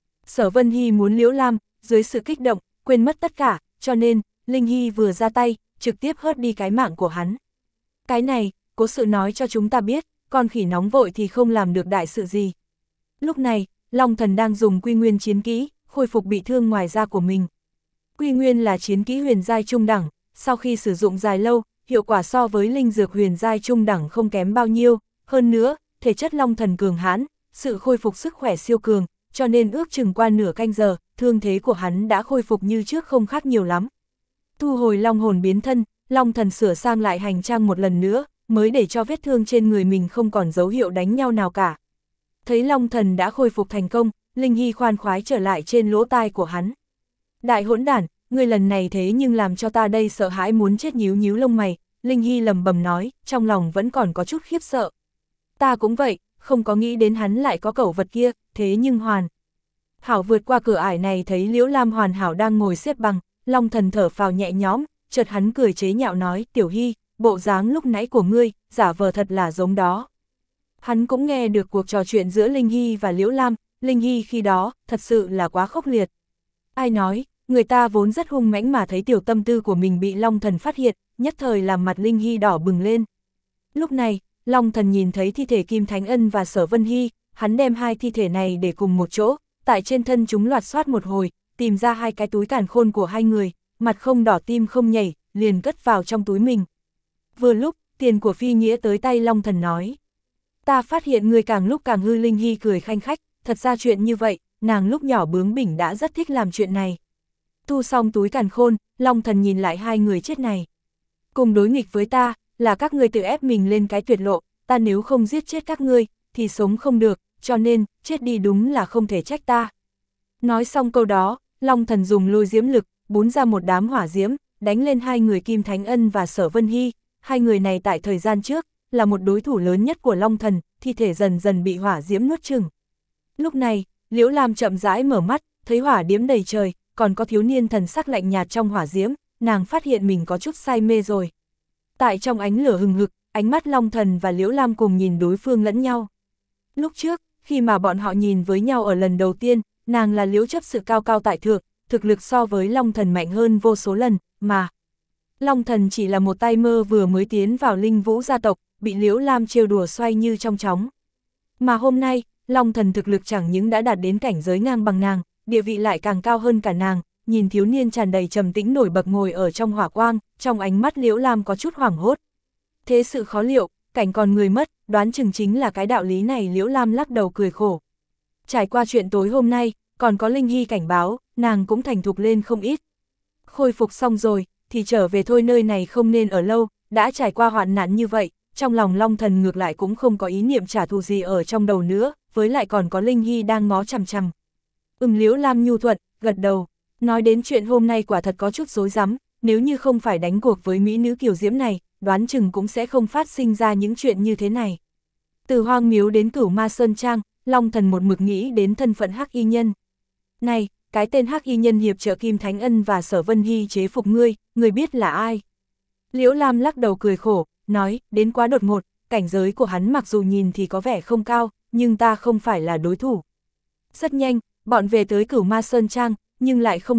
Sở Vân Hy muốn Liễu Lam, dưới sự kích động, quên mất tất cả, cho nên, Linh Hy vừa ra tay, trực tiếp hớt đi cái mạng của hắn. Cái này, cố sự nói cho chúng ta biết, con khỉ nóng vội thì không làm được đại sự gì. Lúc này, Long Thần đang dùng Quy Nguyên chiến kỹ, khôi phục bị thương ngoài da của mình. Quy Nguyên là chiến kỹ huyền giai trung đẳng, sau khi sử dụng dài lâu, hiệu quả so với linh dược huyền giai trung đẳng không kém bao nhiêu, hơn nữa, thể chất Long Thần cường hãn, sự khôi phục sức khỏe siêu cường, cho nên ước chừng qua nửa canh giờ, thương thế của hắn đã khôi phục như trước không khác nhiều lắm. Thu hồi long hồn biến thân, Long Thần sửa sang lại hành trang một lần nữa, mới để cho vết thương trên người mình không còn dấu hiệu đánh nhau nào cả. Thấy Long Thần đã khôi phục thành công, Linh Hy khoan khoái trở lại trên lỗ tai của hắn. Đại hỗn đản, ngươi lần này thế nhưng làm cho ta đây sợ hãi muốn chết, nhíu nhíu lông mày, Linh Hy lầm bầm nói, trong lòng vẫn còn có chút khiếp sợ. Ta cũng vậy, không có nghĩ đến hắn lại có cẩu vật kia, thế nhưng hoàn hảo vượt qua cửa ải này. Thấy Liễu Lam hoàn hảo đang ngồi xếp bằng, Long Thần thở phào nhẹ nhõm, chợt hắn cười chế nhạo nói, Tiểu Hy, bộ dáng lúc nãy của ngươi, giả vờ thật là giống đó. Hắn cũng nghe được cuộc trò chuyện giữa Linh Hy và Liễu Lam, Linh Hy khi đó, thật sự là quá khốc liệt. Ai nói, người ta vốn rất hung mãnh mà thấy tiểu tâm tư của mình bị Long Thần phát hiện, nhất thời làm mặt Linh Hy đỏ bừng lên. Lúc này, Long Thần nhìn thấy thi thể Kim Thánh Ân và Sở Vân Hy, hắn đem hai thi thể này để cùng một chỗ, tại trên thân chúng loạt soát một hồi, tìm ra hai cái túi càn khôn của hai người, mặt không đỏ tim không nhảy, liền cất vào trong túi mình. Vừa lúc, tiền của Phi Nghĩa tới tay, Long Thần nói. Ta phát hiện người càng lúc càng hư. Linh Hy cười khanh khách, thật ra chuyện như vậy, nàng lúc nhỏ bướng bỉnh đã rất thích làm chuyện này. Thu xong túi càn khôn, Long Thần nhìn lại hai người chết này. Cùng đối nghịch với ta, là các ngươi tự ép mình lên cái tuyệt lộ, ta nếu không giết chết các ngươi, thì sống không được, cho nên, chết đi đúng là không thể trách ta. Nói xong câu đó, Long Thần dùng lôi diễm lực, búng ra một đám hỏa diễm, đánh lên hai người Kim Thánh Ân và Sở Vân Hy. Hai người này tại thời gian trước, là một đối thủ lớn nhất của Long Thần, thi thể dần dần bị hỏa diễm nuốt chửng. Lúc này, Liễu Lam chậm rãi mở mắt, thấy hỏa diễm đầy trời, còn có thiếu niên thần sắc lạnh nhạt trong hỏa diễm, nàng phát hiện mình có chút say mê rồi. Tại trong ánh lửa hừng hực, ánh mắt Long Thần và Liễu Lam cùng nhìn đối phương lẫn nhau. Lúc trước, khi mà bọn họ nhìn với nhau ở lần đầu tiên, nàng là Liễu chấp sự cao cao tại thượng, thực lực so với Long Thần mạnh hơn vô số lần, mà Long Thần chỉ là một tay mơ vừa mới tiến vào Linh Vũ gia tộc, bị Liễu Lam trêu đùa xoay như trong chóng. Mà hôm nay, Long Thần thực lực chẳng những đã đạt đến cảnh giới ngang bằng nàng, địa vị lại càng cao hơn cả nàng, nhìn thiếu niên tràn đầy trầm tĩnh nổi bật ngồi ở trong hỏa quang, trong ánh mắt Liễu Lam có chút hoảng hốt. Thế sự khó liệu, cảnh còn người mất, đoán chừng chính là cái đạo lý này. Liễu Lam lắc đầu cười khổ. Trải qua chuyện tối hôm nay, còn có Linh Hy cảnh báo, nàng cũng thành thục lên không ít. Khôi phục xong rồi, thì trở về thôi, nơi này không nên ở lâu, đã trải qua hoạn nạn như vậy, trong lòng Long Thần ngược lại cũng không có ý niệm trả thù gì ở trong đầu nữa, với lại còn có Linh Hy đang ngó chằm chằm. Ừm, Liễu Lam nhu thuận, gật đầu, nói đến chuyện hôm nay quả thật có chút rối rắm, nếu như không phải đánh cuộc với mỹ nữ kiều diễm này, đoán chừng cũng sẽ không phát sinh ra những chuyện như thế này. Từ Hoang Miếu đến Cửu Ma Sơn Trang, Long Thần một mực nghĩ đến thân phận Hắc Y Nhân. Này, cái tên Hắc Y Nhân hiệp trợ Kim Thánh Ân và Sở Vân Hy chế phục ngươi, ngươi biết là ai? Liễu Lam lắc đầu cười khổ, nói, đến quá đột ngột, cảnh giới của hắn mặc dù nhìn thì có vẻ không cao, nhưng ta không phải là đối thủ. Rất nhanh, bọn về tới Cửu Ma Sơn Trang, nhưng lại không biết,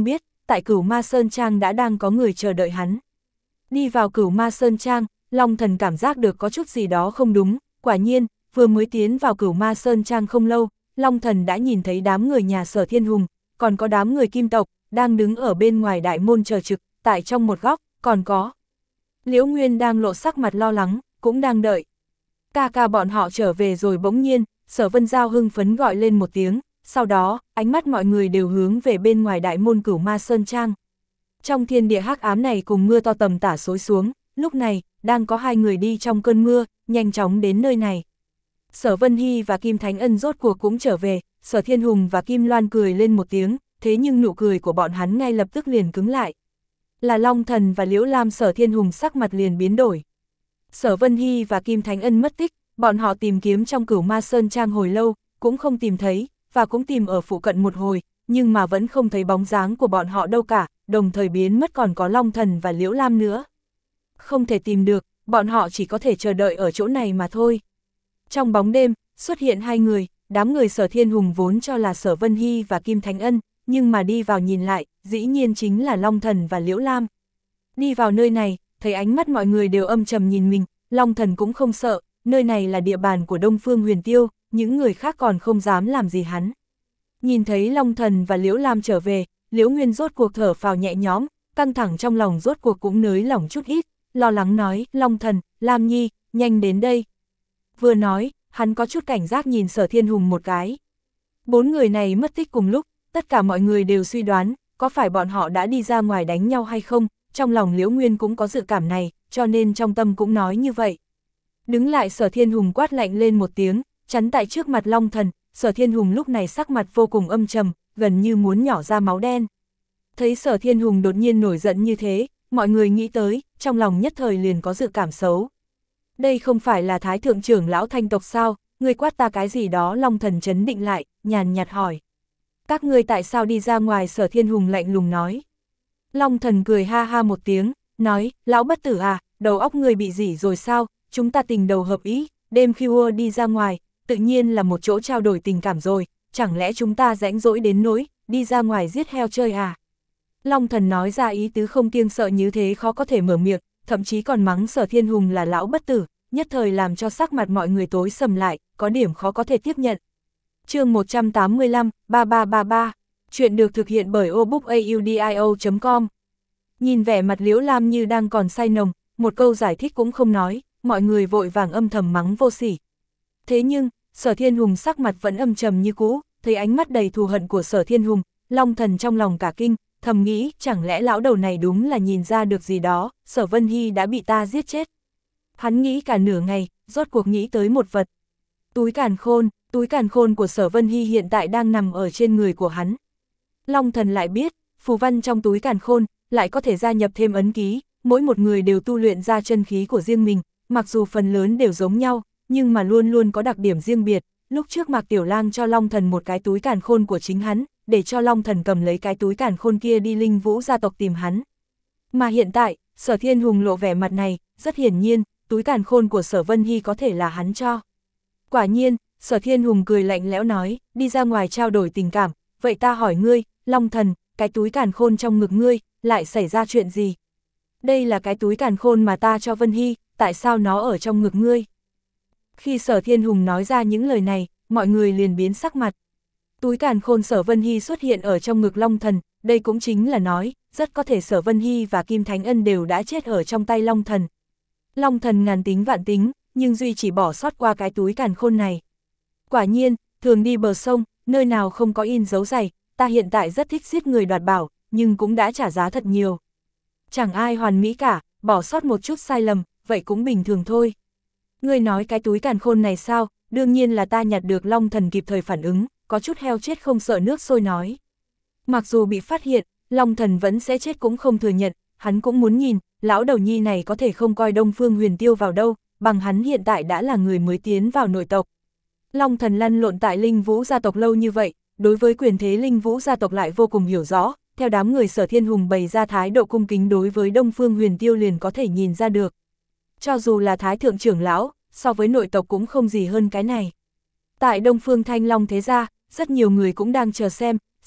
tại Cửu Ma Sơn Trang đã đang có người chờ đợi hắn. Đi vào Cửu Ma Sơn Trang, Long Thần cảm giác được có chút gì đó không đúng, quả nhiên, vừa mới tiến vào Cửu Ma Sơn Trang không lâu, Long Thần đã nhìn thấy đám người nhà Sở Thiên Hùng, còn có đám người Kim tộc, đang đứng ở bên ngoài đại môn chờ trực, tại trong một góc, còn có Liễu Nguyên đang lộ sắc mặt lo lắng, cũng đang đợi. Ca ca bọn họ trở về rồi. Bỗng nhiên, Sở Vân Giao hưng phấn gọi lên một tiếng, sau đó, ánh mắt mọi người đều hướng về bên ngoài đại môn Cửu Ma Sơn Trang. Trong thiên địa hắc ám này cùng mưa to tầm tả xối xuống, lúc này, đang có hai người đi trong cơn mưa, nhanh chóng đến nơi này. Sở Vân Hy và Kim Thánh Ân rốt cuộc cũng trở về, Sở Thiên Hùng và Kim Loan cười lên một tiếng, thế nhưng nụ cười của bọn hắn ngay lập tức liền cứng lại. Là Long Thần và Liễu Lam. Sở Thiên Hùng sắc mặt liền biến đổi. Sở Vân Hy và Kim Thánh Ân mất tích, bọn họ tìm kiếm trong Cửu Ma Sơn Trang hồi lâu, cũng không tìm thấy, và cũng tìm ở phụ cận một hồi, nhưng mà vẫn không thấy bóng dáng của bọn họ đâu cả, đồng thời biến mất còn có Long Thần và Liễu Lam nữa. Không thể tìm được, bọn họ chỉ có thể chờ đợi ở chỗ này mà thôi. Trong bóng đêm, xuất hiện hai người, đám người Sở Thiên Hùng vốn cho là Sở Vân Hy và Kim Thánh Ân, nhưng mà đi vào nhìn lại, dĩ nhiên chính là Long Thần và Liễu Lam. Đi vào nơi này, thấy ánh mắt mọi người đều âm trầm nhìn mình, Long Thần cũng không sợ, nơi này là địa bàn của Đông Phương Huyền Tiêu, những người khác còn không dám làm gì hắn. Nhìn thấy Long Thần và Liễu Lam trở về, Liễu Nguyên rốt cuộc thở phào nhẹ nhõm, căng thẳng trong lòng rốt cuộc cũng nới lỏng chút ít, lo lắng nói, Long Thần, Lam Nhi, nhanh đến đây. Vừa nói, hắn có chút cảnh giác nhìn Sở Thiên Hùng một cái. Bốn người này mất tích cùng lúc, tất cả mọi người đều suy đoán, có phải bọn họ đã đi ra ngoài đánh nhau hay không, trong lòng Liễu Nguyên cũng có dự cảm này, cho nên trong tâm cũng nói như vậy. Đứng lại. Sở Thiên Hùng quát lạnh lên một tiếng, chắn tại trước mặt Long Thần. Sở Thiên Hùng lúc này sắc mặt vô cùng âm trầm, gần như muốn nhỏ ra máu đen. Thấy Sở Thiên Hùng đột nhiên nổi giận như thế, mọi người nghĩ tới, trong lòng nhất thời liền có dự cảm xấu. Đây không phải là Thái Thượng trưởng lão Thanh tộc sao, ngươi quát ta cái gì đó? Long Thần trấn định lại, nhàn nhạt hỏi. Các ngươi tại sao đi ra ngoài? Sở Thiên Hùng lạnh lùng nói. Long Thần cười ha ha một tiếng, nói, lão bất tử à, đầu óc ngươi bị gì rồi sao, chúng ta tình đầu hợp ý, đêm khi ua đi ra ngoài, tự nhiên là một chỗ trao đổi tình cảm rồi, chẳng lẽ chúng ta rãnh rỗi đến nỗi, đi ra ngoài giết heo chơi à? Long Thần nói ra ý tứ không kiêng sợ như thế khó có thể mở miệng, thậm chí còn mắng Sở Thiên Hùng là lão bất tử, nhất thời làm cho sắc mặt mọi người tối sầm lại, có điểm khó có thể tiếp nhận. Chương một trăm tám mươi lăm, ba ba ba ba, chuyện được thực hiện bởi obookaudio chấm com. Nhìn vẻ mặt Liễu Lam như đang còn say nồng, một câu giải thích cũng không nói, mọi người vội vàng âm thầm mắng vô sỉ. Thế nhưng, Sở Thiên Hùng sắc mặt vẫn âm trầm như cũ, thấy ánh mắt đầy thù hận của Sở Thiên Hùng, Long Thần trong lòng cả kinh, thầm nghĩ, chẳng lẽ lão đầu này đúng là nhìn ra được gì đó, Sở Vân Hy đã bị ta giết chết. Hắn nghĩ cả nửa ngày, rốt cuộc nghĩ tới một vật. Túi càn khôn, túi càn khôn của Sở Vân Hy hiện tại đang nằm ở trên người của hắn. Long Thần lại biết, phù văn trong túi càn khôn, lại có thể gia nhập thêm ấn ký, mỗi một người đều tu luyện ra chân khí của riêng mình, mặc dù phần lớn đều giống nhau, nhưng mà luôn luôn có đặc điểm riêng biệt. Lúc trước Mạc Tiểu Lang cho Long Thần một cái túi càn khôn của chính hắn, để cho Long Thần cầm lấy cái túi càn khôn kia đi Linh Vũ gia tộc tìm hắn. Mà hiện tại, Sở Thiên Hùng lộ vẻ mặt này, rất hiển nhiên, túi càn khôn của Sở Vân Hy có thể là hắn cho. Quả nhiên, Sở Thiên Hùng cười lạnh lẽo nói, đi ra ngoài trao đổi tình cảm, vậy ta hỏi ngươi, Long Thần, cái túi càn khôn trong ngực ngươi, lại xảy ra chuyện gì? Đây là cái túi càn khôn mà ta cho Vân Hy, tại sao nó ở trong ngực ngươi? Khi Sở Thiên Hùng nói ra những lời này, mọi người liền biến sắc mặt. Túi càn khôn Sở Vân Hy xuất hiện ở trong ngực Long Thần, đây cũng chính là nói, rất có thể Sở Vân Hy và Kim Thánh Ân đều đã chết ở trong tay Long Thần. Long Thần ngàn tính vạn tính, nhưng duy chỉ bỏ sót qua cái túi càn khôn này. Quả nhiên, thường đi bờ sông, nơi nào không có in dấu giày, ta hiện tại rất thích giết người đoạt bảo, nhưng cũng đã trả giá thật nhiều. Chẳng ai hoàn mỹ cả, bỏ sót một chút sai lầm, vậy cũng bình thường thôi. Ngươi nói cái túi càn khôn này sao, đương nhiên là ta nhặt được. Long Thần kịp thời phản ứng, có chút heo chết không sợ nước sôi nói. Mặc dù bị phát hiện, Long Thần vẫn sẽ chết cũng không thừa nhận, hắn cũng muốn nhìn, lão đầu nhi này có thể không coi Đông Phương Huyền Tiêu vào đâu, bằng hắn hiện tại đã là người mới tiến vào nội tộc. Long Thần lăn lộn tại Linh Vũ gia tộc lâu như vậy, đối với quyền thế Linh Vũ gia tộc lại vô cùng hiểu rõ, theo đám người Sở Thiên Hùng bày ra thái độ cung kính đối với Đông Phương Huyền Tiêu liền có thể nhìn ra được. Cho dù là Thái Thượng trưởng lão, so với nội tộc cũng không gì hơn cái này. Tại Đông Phương Thanh Long thế gia, rất nhiều người cũng đang chờ xem,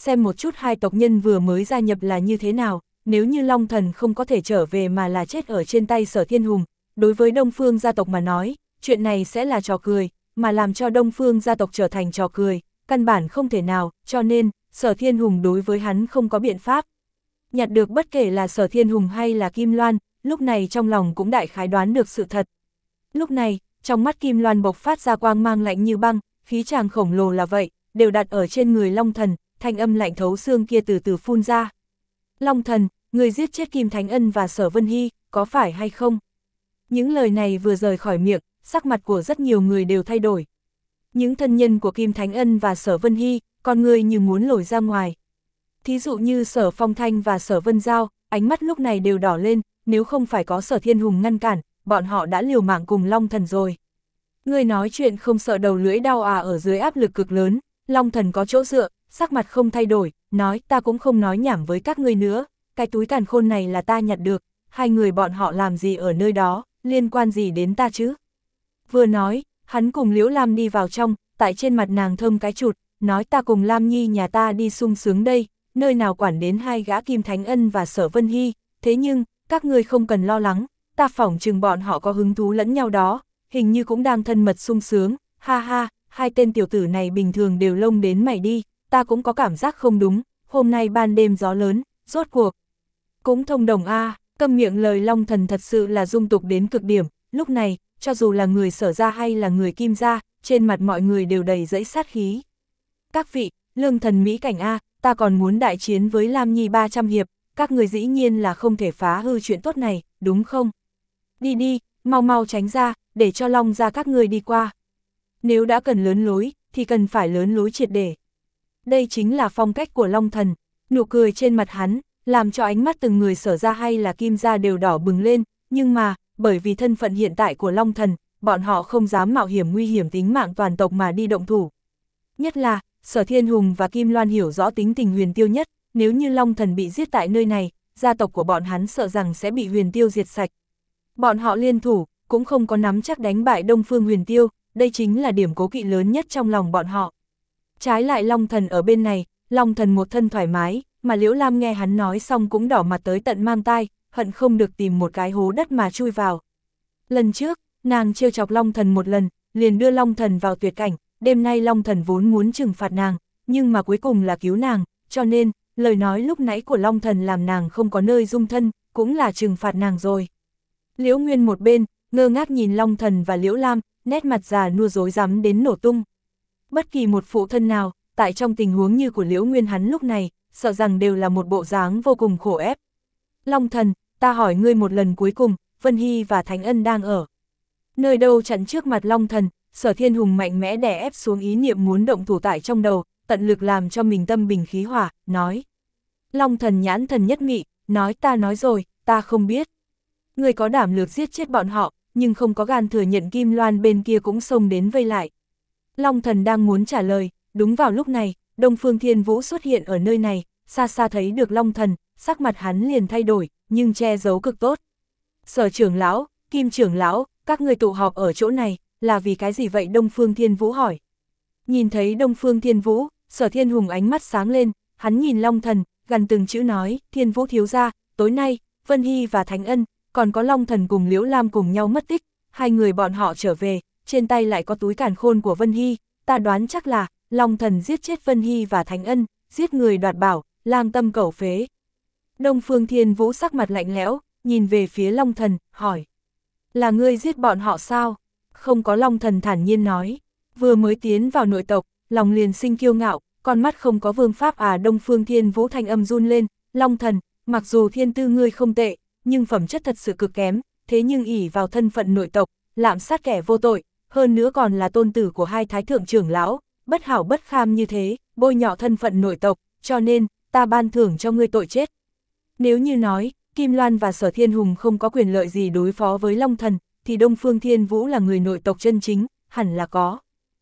xem một chút hai tộc nhân vừa mới gia nhập là như thế nào, nếu như Long Thần không có thể trở về mà là chết ở trên tay Sở Thiên Hùng, đối với Đông Phương gia tộc mà nói, chuyện này sẽ là trò cười, mà làm cho Đông Phương gia tộc trở thành trò cười, căn bản không thể nào, cho nên, Sở Thiên Hùng đối với hắn không có biện pháp. Nhặt được bất kể là Sở Thiên Hùng hay là Kim Loan, lúc này trong lòng cũng đại khái đoán được sự thật. Lúc này, trong mắt Kim Loan bộc phát ra quang mang lạnh như băng, khí tràng khổng lồ là vậy, đều đặt ở trên người Long Thần, thanh âm lạnh thấu xương kia từ từ phun ra. Long Thần, người giết chết Kim Thánh Ân và Sở Vân Hy, có phải hay không? Những lời này vừa rời khỏi miệng, sắc mặt của rất nhiều người đều thay đổi. Những thân nhân của Kim Thánh Ân và Sở Vân Hy, con người như muốn lồi ra ngoài. Thí dụ như Sở Phong Thanh và Sở Vân Giao, ánh mắt lúc này đều đỏ lên, nếu không phải có Sở Thiên Hùng ngăn cản, bọn họ đã liều mạng cùng Long Thần rồi. Người nói chuyện không sợ đầu lưỡi đau à? Ở dưới áp lực cực lớn, Long Thần có chỗ dựa, sắc mặt không thay đổi, nói ta cũng không nói nhảm với các ngươi nữa, cái túi càn khôn này là ta nhặt được, hai người bọn họ làm gì ở nơi đó, liên quan gì đến ta chứ? Vừa nói, hắn cùng Liễu Lam đi vào trong, tại trên mặt nàng thơm cái chụt, nói ta cùng Lam Nhi nhà ta đi sung sướng đây, nơi nào quản đến hai gã Kim Thánh Ân và Sở Vân Hy, thế nhưng, các ngươi không cần lo lắng, ta phỏng chừng bọn họ có hứng thú lẫn nhau đó, hình như cũng đang thân mật sung sướng, ha ha, hai tên tiểu tử này bình thường đều lông đến mày đi, ta cũng có cảm giác không đúng, hôm nay ban đêm gió lớn, rốt cuộc. Cũng thông đồng a à, câm miệng. Lời Long Thần thật sự là dung tục đến cực điểm, lúc này, cho dù là người Sở gia hay là người Kim gia, trên mặt mọi người đều đầy dẫy sát khí. Các vị, lương thần mỹ cảnh a, ta còn muốn đại chiến với Lam Nhi ba trăm hiệp, các người dĩ nhiên là không thể phá hư chuyện tốt này, đúng không? Đi đi, mau mau tránh ra, để cho Long gia các người đi qua. Nếu đã cần lớn lối, thì cần phải lớn lối triệt để. Đây chính là phong cách của Long Thần, nụ cười trên mặt hắn, làm cho ánh mắt từng người Sở gia hay là Kim gia đều đỏ bừng lên, nhưng mà, bởi vì thân phận hiện tại của Long Thần, bọn họ không dám mạo hiểm nguy hiểm tính mạng toàn tộc mà đi động thủ. Nhất là, Sở Thiên Hùng và Kim Loan hiểu rõ tính tình Huyền Tiêu nhất, nếu như Long Thần bị giết tại nơi này, gia tộc của bọn hắn sợ rằng sẽ bị Huyền Tiêu diệt sạch. Bọn họ liên thủ, cũng không có nắm chắc đánh bại Đông Phương Huyền Tiêu, đây chính là điểm cố kỵ lớn nhất trong lòng bọn họ. Trái lại Long Thần ở bên này, Long Thần một thân thoải mái, mà Liễu Lam nghe hắn nói xong cũng đỏ mặt tới tận mang tai, hận không được tìm một cái hố đất mà chui vào. Lần trước, nàng trêu chọc Long Thần một lần, liền đưa Long Thần vào tuyệt cảnh, đêm nay Long Thần vốn muốn trừng phạt nàng, nhưng mà cuối cùng là cứu nàng, cho nên, lời nói lúc nãy của Long Thần làm nàng không có nơi dung thân, cũng là trừng phạt nàng rồi. Liễu Nguyên một bên, ngơ ngác nhìn Long Thần và Liễu Lam, nét mặt già nua rối rắm đến nổ tung. Bất kỳ một phụ thân nào, tại trong tình huống như của Liễu Nguyên hắn lúc này, sợ rằng đều là một bộ dáng vô cùng khổ ép. Long Thần, ta hỏi ngươi một lần cuối cùng, Vân Hy và Thánh Ân đang ở nơi đâu? Chắn trước mặt Long Thần, Sở Thiên Hùng mạnh mẽ đè ép xuống ý niệm muốn động thủ tại trong đầu, tận lực làm cho mình tâm bình khí hòa, nói. Long Thần nhãn thần nhất mị, nói ta nói rồi, ta không biết. Ngươi có đảm lược giết chết bọn họ, nhưng không có gan thừa nhận Kim Loan bên kia cũng xông đến vây lại. Long Thần đang muốn trả lời, đúng vào lúc này, Đông Phương Thiên Vũ xuất hiện ở nơi này, xa xa thấy được Long Thần, sắc mặt hắn liền thay đổi, nhưng che giấu cực tốt. Sở trưởng lão, Kim trưởng lão, các người tụ họp ở chỗ này, là vì cái gì vậy? Đông Phương Thiên Vũ hỏi. Nhìn thấy Đông Phương Thiên Vũ, Sở Thiên Hùng ánh mắt sáng lên, hắn nhìn Long Thần, gần từng chữ nói, Thiên Vũ thiếu gia, tối nay, Vân Hy và Thánh Ân, còn có Long Thần cùng Liễu Lam cùng nhau mất tích, hai người bọn họ trở về, trên tay lại có túi càn khôn của Vân Hy, ta đoán chắc là, Long Thần giết chết Vân Hy và Thánh Ân, giết người đoạt bảo, lang tâm cẩu phế. Đông Phương Thiên Vũ sắc mặt lạnh lẽo, nhìn về phía Long Thần, hỏi. Là ngươi giết bọn họ sao? Không có. Long Thần thản nhiên nói. Vừa mới tiến vào nội tộc, lòng liền sinh kiêu ngạo, con mắt không có vương pháp à? Đông Phương Thiên Vũ thanh âm run lên. Long Thần, mặc dù thiên tư ngươi không tệ, nhưng phẩm chất thật sự cực kém, thế nhưng ỷ vào thân phận nội tộc, lạm sát kẻ vô tội, hơn nữa còn là tôn tử của hai thái thượng trưởng lão, bất hảo bất kham như thế, bôi nhọ thân phận nội tộc, cho nên, ta ban thưởng cho ngươi tội chết. Nếu như nói, Kim Loan và Sở Thiên Hùng không có quyền lợi gì đối phó với Long Thần, thì Đông Phương Thiên Vũ là người nội tộc chân chính, hẳn là có.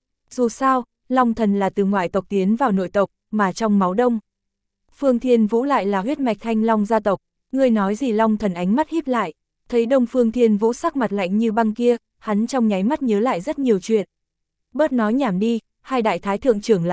Dù sao, Long Thần là từ ngoại tộc tiến vào nội tộc, mà trong máu Đông Phương Thiên Vũ lại là huyết mạch Thanh Long gia tộc. Ngươi nói gì? Long Thần ánh mắt híp lại, thấy Đông Phương Thiên Vũ sắc mặt lạnh như băng kia, hắn trong nháy mắt nhớ lại rất nhiều chuyện. Bớt nói nhảm đi, hai đại thái thượng trưởng lão,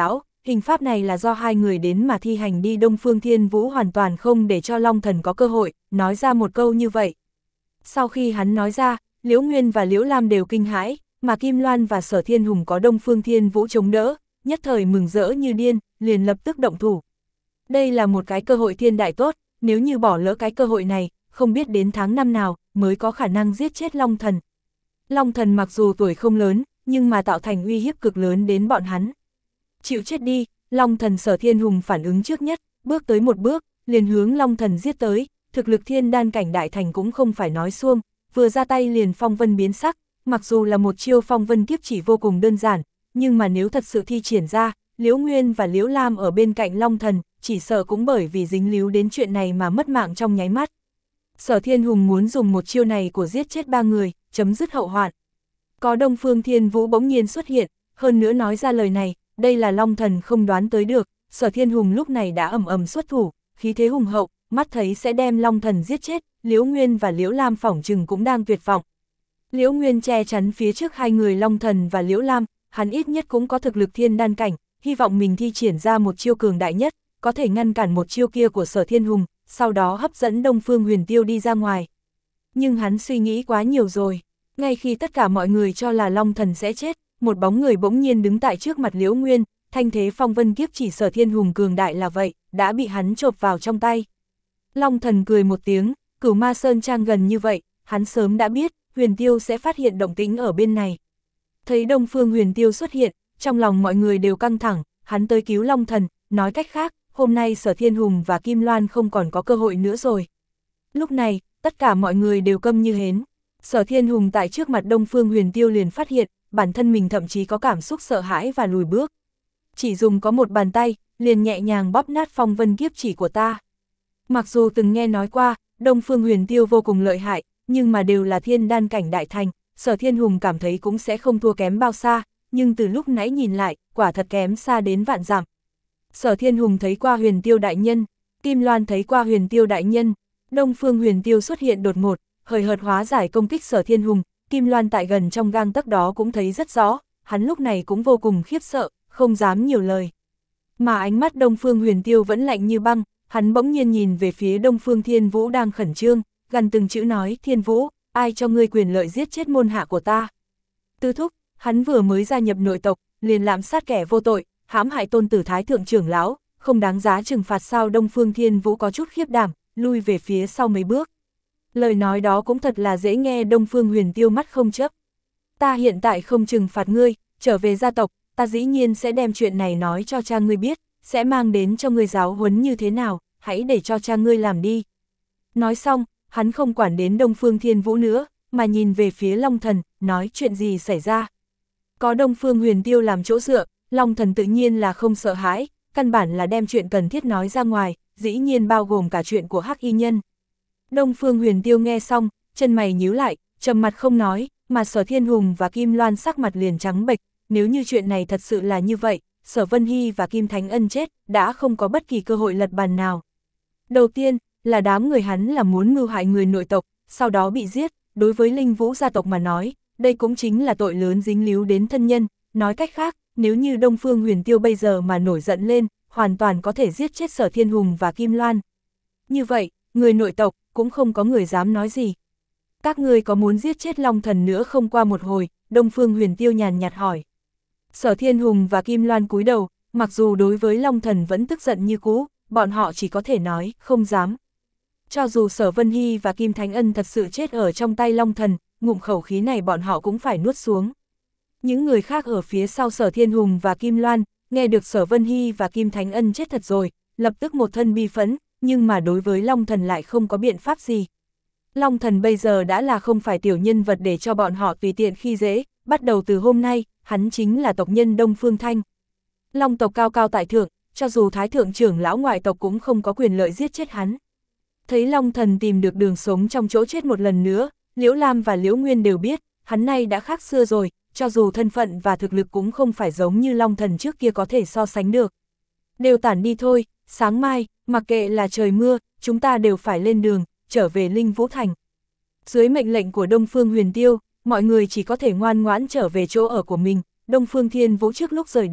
hình pháp này là do hai người đến mà thi hành đi. Đông Phương Thiên Vũ hoàn toàn không để cho Long Thần có cơ hội, nói ra một câu như vậy. Sau khi hắn nói ra, Liễu Nguyên và Liễu Lam đều kinh hãi, mà Kim Loan và Sở Thiên Hùng có Đông Phương Thiên Vũ chống đỡ, nhất thời mừng rỡ như điên, liền lập tức động thủ. Đây là một cái cơ hội thiên đại tốt, nếu như bỏ lỡ cái cơ hội này, không biết đến tháng năm nào mới có khả năng giết chết Long Thần. Long Thần mặc dù tuổi không lớn, nhưng mà tạo thành uy hiếp cực lớn đến bọn hắn. Chịu chết đi, Long Thần. Sở Thiên Hùng phản ứng trước nhất, bước tới một bước, liền hướng Long Thần giết tới, thực lực thiên đan cảnh đại thành cũng không phải nói suông, vừa ra tay liền phong vân biến sắc, mặc dù là một chiêu phong vân kiếp chỉ vô cùng đơn giản, nhưng mà nếu thật sự thi triển ra, Liễu Nguyên và Liễu Lam ở bên cạnh Long Thần, chỉ sợ cũng bởi vì dính líu đến chuyện này mà mất mạng trong nháy mắt. Sở Thiên Hùng muốn dùng một chiêu này của giết chết ba người, chấm dứt hậu hoạn. Có Đông Phương Thiên Vũ bỗng nhiên xuất hiện, hơn nữa nói ra lời này, đây là Long Thần không đoán tới được, Sở Thiên Hùng lúc này đã ầm ầm xuất thủ, khí thế hùng hậu, mắt thấy sẽ đem Long Thần giết chết, Liễu Nguyên và Liễu Lam phỏng chừng cũng đang tuyệt vọng. Liễu Nguyên che chắn phía trước hai người Long Thần và Liễu Lam, hắn ít nhất cũng có thực lực thiên đan cảnh, hy vọng mình thi triển ra một chiêu cường đại nhất, có thể ngăn cản một chiêu kia của Sở Thiên Hùng, sau đó hấp dẫn Đông Phương Huyền Tiêu đi ra ngoài. Nhưng hắn suy nghĩ quá nhiều rồi, ngay khi tất cả mọi người cho là Long Thần sẽ chết, một bóng người bỗng nhiên đứng tại trước mặt Liễu Nguyên, thanh thế phong vân kiếp chỉ Sở Thiên Hùng cường đại là vậy, đã bị hắn chộp vào trong tay. Long Thần cười một tiếng, Cửu Ma Sơn Trang gần như vậy, hắn sớm đã biết, Huyền Tiêu sẽ phát hiện động tĩnh ở bên này. Thấy Đông Phương Huyền Tiêu xuất hiện, trong lòng mọi người đều căng thẳng, hắn tới cứu Long Thần, nói cách khác, hôm nay Sở Thiên Hùng và Kim Loan không còn có cơ hội nữa rồi. Lúc này, tất cả mọi người đều câm như hến. Sở Thiên Hùng tại trước mặt Đông Phương Huyền Tiêu liền phát hiện, bản thân mình thậm chí có cảm xúc sợ hãi và lùi bước. Chỉ dùng có một bàn tay, liền nhẹ nhàng bóp nát phong vân kiếp chỉ của ta. Mặc dù từng nghe nói qua, Đông Phương Huyền Tiêu vô cùng lợi hại, nhưng mà đều là thiên đan cảnh đại thành, Sở Thiên Hùng cảm thấy cũng sẽ không thua kém bao xa, nhưng từ lúc nãy nhìn lại, quả thật kém xa đến vạn dặm. Sở Thiên Hùng thấy qua Huyền Tiêu đại nhân, Kim Loan thấy qua Huyền Tiêu đại nhân, Đông Phương Huyền Tiêu xuất hiện đột ngột, hời hợt hóa giải công kích Sở Thiên Hùng, Kim Loan tại gần trong gang tấc đó cũng thấy rất rõ, hắn lúc này cũng vô cùng khiếp sợ, không dám nhiều lời. Mà ánh mắt Đông Phương Huyền Tiêu vẫn lạnh như băng, hắn bỗng nhiên nhìn về phía Đông Phương Thiên Vũ đang khẩn trương, gần từng chữ nói, Thiên Vũ, ai cho ngươi quyền lợi giết chết môn hạ của ta? Tư thúc, hắn vừa mới gia nhập nội tộc, liền lạm sát kẻ vô tội, hãm hại tôn tử thái thượng trưởng lão, không đáng giá trừng phạt sao? Đông Phương Thiên Vũ có chút khiếp đảm, lui về phía sau mấy bước. Lời nói đó cũng thật là dễ nghe. Đông Phương Huyền Tiêu mắt không chớp. Ta hiện tại không trừng phạt ngươi, trở về gia tộc, ta dĩ nhiên sẽ đem chuyện này nói cho cha ngươi biết, sẽ mang đến cho ngươi giáo huấn như thế nào, hãy để cho cha ngươi làm đi. Nói xong, hắn không quản đến Đông Phương Thiên Vũ nữa, mà nhìn về phía Long Thần, nói chuyện gì xảy ra. Có Đông Phương Huyền Tiêu làm chỗ dựa, Long Thần tự nhiên là không sợ hãi, căn bản là đem chuyện cần thiết nói ra ngoài, dĩ nhiên bao gồm cả chuyện của Hắc Y Nhân. Đông Phương Huyền Tiêu nghe xong, chân mày nhíu lại, trầm mặt không nói, mà Sở Thiên Hùng và Kim Loan sắc mặt liền trắng bệch, nếu như chuyện này thật sự là như vậy, Sở Vân Hy và Kim Thánh Ân chết, đã không có bất kỳ cơ hội lật bàn nào. Đầu tiên, là đám người hắn là muốn mưu hại người nội tộc, sau đó bị giết, đối với Linh Vũ gia tộc mà nói, đây cũng chính là tội lớn dính líu đến thân nhân, nói cách khác, nếu như Đông Phương Huyền Tiêu bây giờ mà nổi giận lên, hoàn toàn có thể giết chết Sở Thiên Hùng và Kim Loan. Như vậy, người nội tộc, cũng không có người dám nói gì. Các ngươi có muốn giết chết Long Thần nữa không? Qua một hồi, Đông Phương Huyền Tiêu nhàn nhạt hỏi. Sở Thiên Hùng và Kim Loan cúi đầu, mặc dù đối với Long Thần vẫn tức giận như cũ, bọn họ chỉ có thể nói, không dám. Cho dù Sở Vân Hy và Kim Thánh Ân thật sự chết ở trong tay Long Thần, ngụm khẩu khí này bọn họ cũng phải nuốt xuống. Những người khác ở phía sau Sở Thiên Hùng và Kim Loan, nghe được Sở Vân Hy và Kim Thánh Ân chết thật rồi, lập tức một thân bi phẫn, nhưng mà đối với Long Thần lại không có biện pháp gì. Long Thần bây giờ đã là không phải tiểu nhân vật để cho bọn họ tùy tiện khi dễ, bắt đầu từ hôm nay, hắn chính là tộc nhân Đông Phương Thanh. Long tộc cao cao tại thượng, cho dù thái thượng trưởng lão ngoại tộc cũng không có quyền lợi giết chết hắn. Thấy Long Thần tìm được đường sống trong chỗ chết một lần nữa, Liễu Lam và Liễu Nguyên đều biết, hắn nay đã khác xưa rồi, cho dù thân phận và thực lực cũng không phải giống như Long Thần trước kia có thể so sánh được. Đều tản đi thôi, sáng mai, mặc kệ là trời mưa, chúng ta đều phải lên đường, trở về Linh Vũ Thành. Dưới mệnh lệnh của Đông Phương Huyền Tiêu, mọi người chỉ có thể ngoan ngoãn trở về chỗ ở của mình. Đông Phương Thiên Vũ trước lúc rời đi,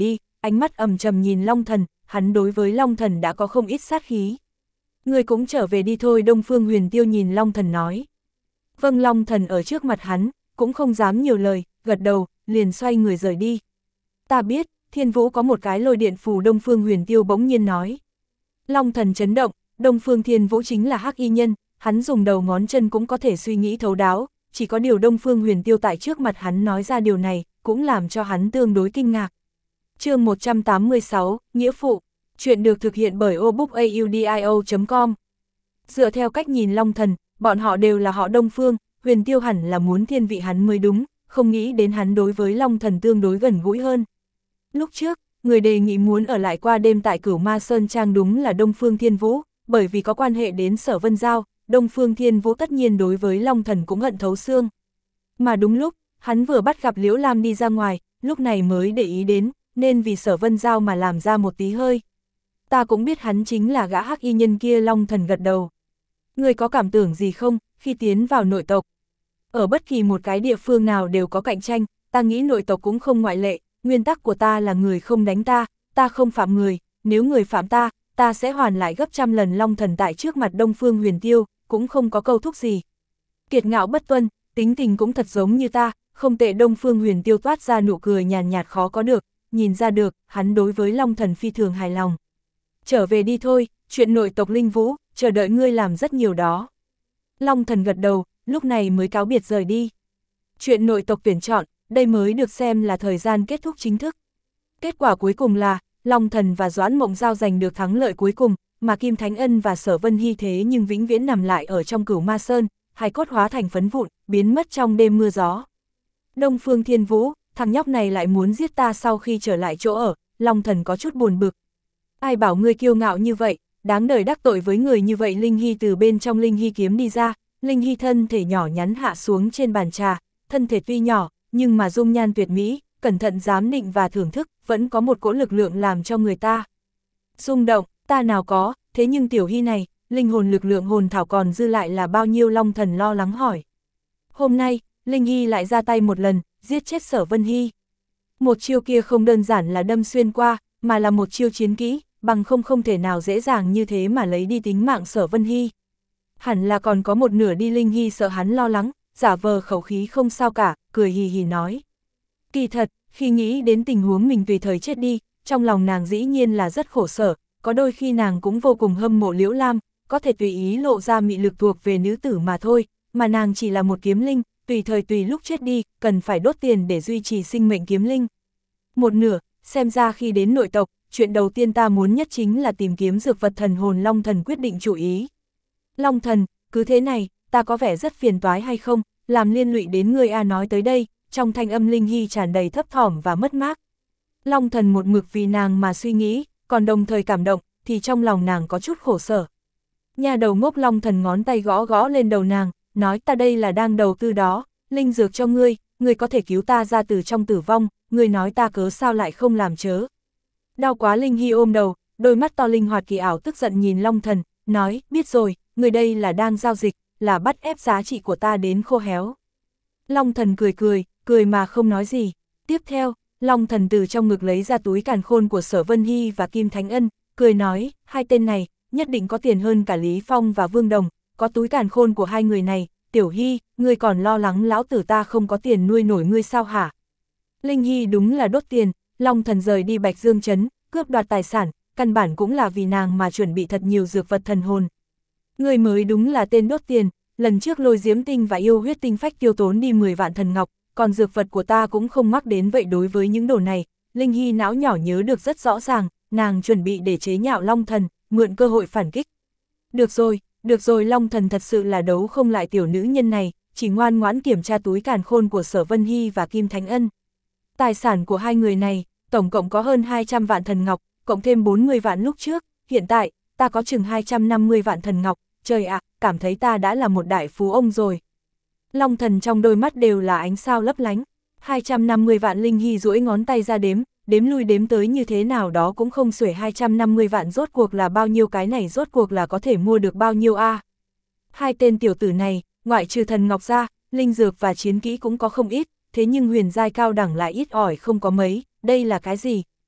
ánh mắt ầm trầm nhìn Long Thần, hắn đối với Long Thần đã có không ít sát khí. Người cũng trở về đi thôi, Đông Phương Huyền Tiêu nhìn Long Thần nói. Vâng, Long Thần ở trước mặt hắn, cũng không dám nhiều lời, gật đầu, liền xoay người rời đi. Ta biết, Thiên Vũ có một cái lôi điện phù, Đông Phương Huyền Tiêu bỗng nhiên nói. Long Thần chấn động, Đông Phương Thiên Vũ chính là hắc y nhân, hắn dùng đầu ngón chân cũng có thể suy nghĩ thấu đáo, chỉ có điều Đông Phương Huyền Tiêu tại trước mặt hắn nói ra điều này, cũng làm cho hắn tương đối kinh ngạc. Chương một trăm tám mươi sáu, Nghĩa Phụ, chuyện được thực hiện bởi obookaudio chấm com. Dựa theo cách nhìn Long Thần, bọn họ đều là họ Đông Phương, Huyền Tiêu hẳn là muốn thiên vị hắn mới đúng, không nghĩ đến hắn đối với Long Thần tương đối gần gũi hơn. Lúc trước, người đề nghị muốn ở lại qua đêm tại Cửu Ma Sơn Trang đúng là Đông Phương Thiên Vũ, bởi vì có quan hệ đến Sở Vân Giao, Đông Phương Thiên Vũ tất nhiên đối với Long Thần cũng hận thấu xương. Mà đúng lúc, hắn vừa bắt gặp Liễu Lam đi ra ngoài, lúc này mới để ý đến, nên vì Sở Vân Giao mà làm ra một tí hơi. Ta cũng biết hắn chính là gã hắc y nhân kia, Long Thần gật đầu. Người có cảm tưởng gì không, khi tiến vào nội tộc? Ở bất kỳ một cái địa phương nào đều có cạnh tranh, ta nghĩ nội tộc cũng không ngoại lệ, nguyên tắc của ta là người không đánh ta, ta không phạm người, nếu người phạm ta, ta sẽ hoàn lại gấp trăm lần. Long Thần tại trước mặt Đông Phương Huyền Tiêu, cũng không có câu thúc gì. Kiệt ngạo bất tuân, tính tình cũng thật giống như ta, không tệ. Đông Phương Huyền Tiêu toát ra nụ cười nhàn nhạt khó có được, nhìn ra được, hắn đối với Long Thần phi thường hài lòng. Trở về đi thôi, chuyện nội tộc Linh Vũ, chờ đợi ngươi làm rất nhiều đó. Long Thần gật đầu, lúc này mới cáo biệt rời đi. Chuyện nội tộc tuyển chọn, đây mới được xem là thời gian kết thúc chính thức. Kết quả cuối cùng là, Long Thần và Doãn Mộng Giao giành được thắng lợi cuối cùng, mà Kim Thánh Ân và Sở Vân Hy thế nhưng vĩnh viễn nằm lại ở trong Cửu Ma Sơn, hài cốt hóa thành phấn vụn, biến mất trong đêm mưa gió. Đông Phương Thiên Vũ, thằng nhóc này lại muốn giết ta. Sau khi trở lại chỗ ở, Long Thần có chút buồn bực. Ai bảo ngươi kiêu ngạo như vậy, đáng đời đắc tội với người như vậy. Linh Hy từ bên trong Linh Hy kiếm đi ra, Linh Hy thân thể nhỏ nhắn hạ xuống trên bàn trà, thân thể tuy nhỏ, nhưng mà dung nhan tuyệt mỹ, cẩn thận giám định và thưởng thức, vẫn có một cỗ lực lượng làm cho người ta rung động. Ta nào có, thế nhưng tiểu Hy này, linh hồn lực lượng hồn thảo còn dư lại là bao nhiêu? Long Thần lo lắng hỏi. Hôm nay, Linh Hy lại ra tay một lần, giết chết Sở Vân Hy. Một chiêu kia không đơn giản là đâm xuyên qua, mà là một chiêu chiến kỹ, bằng không không thể nào dễ dàng như thế mà lấy đi tính mạng Sở Vân Hy. Hẳn là còn có một nửa đi. Linh Hy sợ hắn lo lắng, giả vờ khẩu khí không sao cả, cười hì hì nói. Kỳ thật, khi nghĩ đến tình huống mình tùy thời chết đi, trong lòng nàng dĩ nhiên là rất khổ sở, có đôi khi nàng cũng vô cùng hâm mộ Liễu Lam, có thể tùy ý lộ ra mị lực thuộc về nữ tử mà thôi, mà nàng chỉ là một kiếm linh, tùy thời tùy lúc chết đi, cần phải đốt tiền để duy trì sinh mệnh kiếm linh. Một nửa, xem ra khi đến nội tộc, chuyện đầu tiên ta muốn nhất chính là tìm kiếm dược vật thần hồn. Long Thần quyết định chủ ý. Long Thần, cứ thế này, ta có vẻ rất phiền toái hay không, làm liên lụy đến ngươi a? Nói tới đây, trong thanh âm Linh Hy tràn đầy thấp thỏm và mất mát. Long Thần một mực vì nàng mà suy nghĩ, còn đồng thời cảm động, thì trong lòng nàng có chút khổ sở. Nhà đầu ngốc. Long Thần ngón tay gõ gõ lên đầu nàng, nói ta đây là đang đầu tư đó, linh dược cho ngươi, ngươi có thể cứu ta ra từ trong tử vong, ngươi nói ta cớ sao lại không làm chớ. Đau quá. Linh Hy ôm đầu, đôi mắt to linh hoạt kỳ ảo tức giận nhìn Long Thần, nói, biết rồi, người đây là đang giao dịch, là bắt ép giá trị của ta đến khô héo. Long Thần cười cười, cười mà không nói gì. Tiếp theo, Long Thần từ trong ngực lấy ra túi càn khôn của Sở Vân Hy và Kim Thánh Ân, cười nói, hai tên này, nhất định có tiền hơn cả Lý Phong và Vương Đồng, có túi càn khôn của hai người này, Tiểu Hy, ngươi còn lo lắng lão tử ta không có tiền nuôi nổi ngươi sao hả? Linh Hy đúng là đốt tiền. Long Thần rời đi Bạch Dương Trấn, cướp đoạt tài sản, căn bản cũng là vì nàng mà chuẩn bị thật nhiều dược vật thần hồn. Ngươi mới đúng là tên đốt tiền, lần trước Lôi Diễm Tinh và Yêu Huyết Tinh Phách tiêu tốn đi mười vạn thần ngọc, còn dược vật của ta cũng không mắc đến vậy. Đối với những đồ này, Linh Hy não nhỏ nhớ được rất rõ ràng, nàng chuẩn bị để chế nhạo Long Thần, mượn cơ hội phản kích. Được rồi, được rồi. Long Thần thật sự là đấu không lại tiểu nữ nhân này, chỉ ngoan ngoãn kiểm tra túi càn khôn của Sở Vân Hy và Kim Thánh Ân. Tài sản của hai người này, tổng cộng có hơn hai trăm vạn thần ngọc, cộng thêm bốn mươi vạn lúc trước, hiện tại, ta có chừng hai trăm năm mươi vạn thần ngọc, trời ạ, cảm thấy ta đã là một đại phú ông rồi. Long Thần trong đôi mắt đều là ánh sao lấp lánh, hai trăm năm mươi vạn. Linh Hy duỗi ngón tay ra đếm, đếm lui đếm tới như thế nào đó cũng không xuể hai trăm năm mươi vạn rốt cuộc là bao nhiêu, cái này rốt cuộc là có thể mua được bao nhiêu a? À? Hai tên tiểu tử này, ngoại trừ thần ngọc ra, linh dược và chiến kỹ cũng có không ít, thế nhưng huyền giai cao đẳng lại ít ỏi không có mấy, đây là cái gì?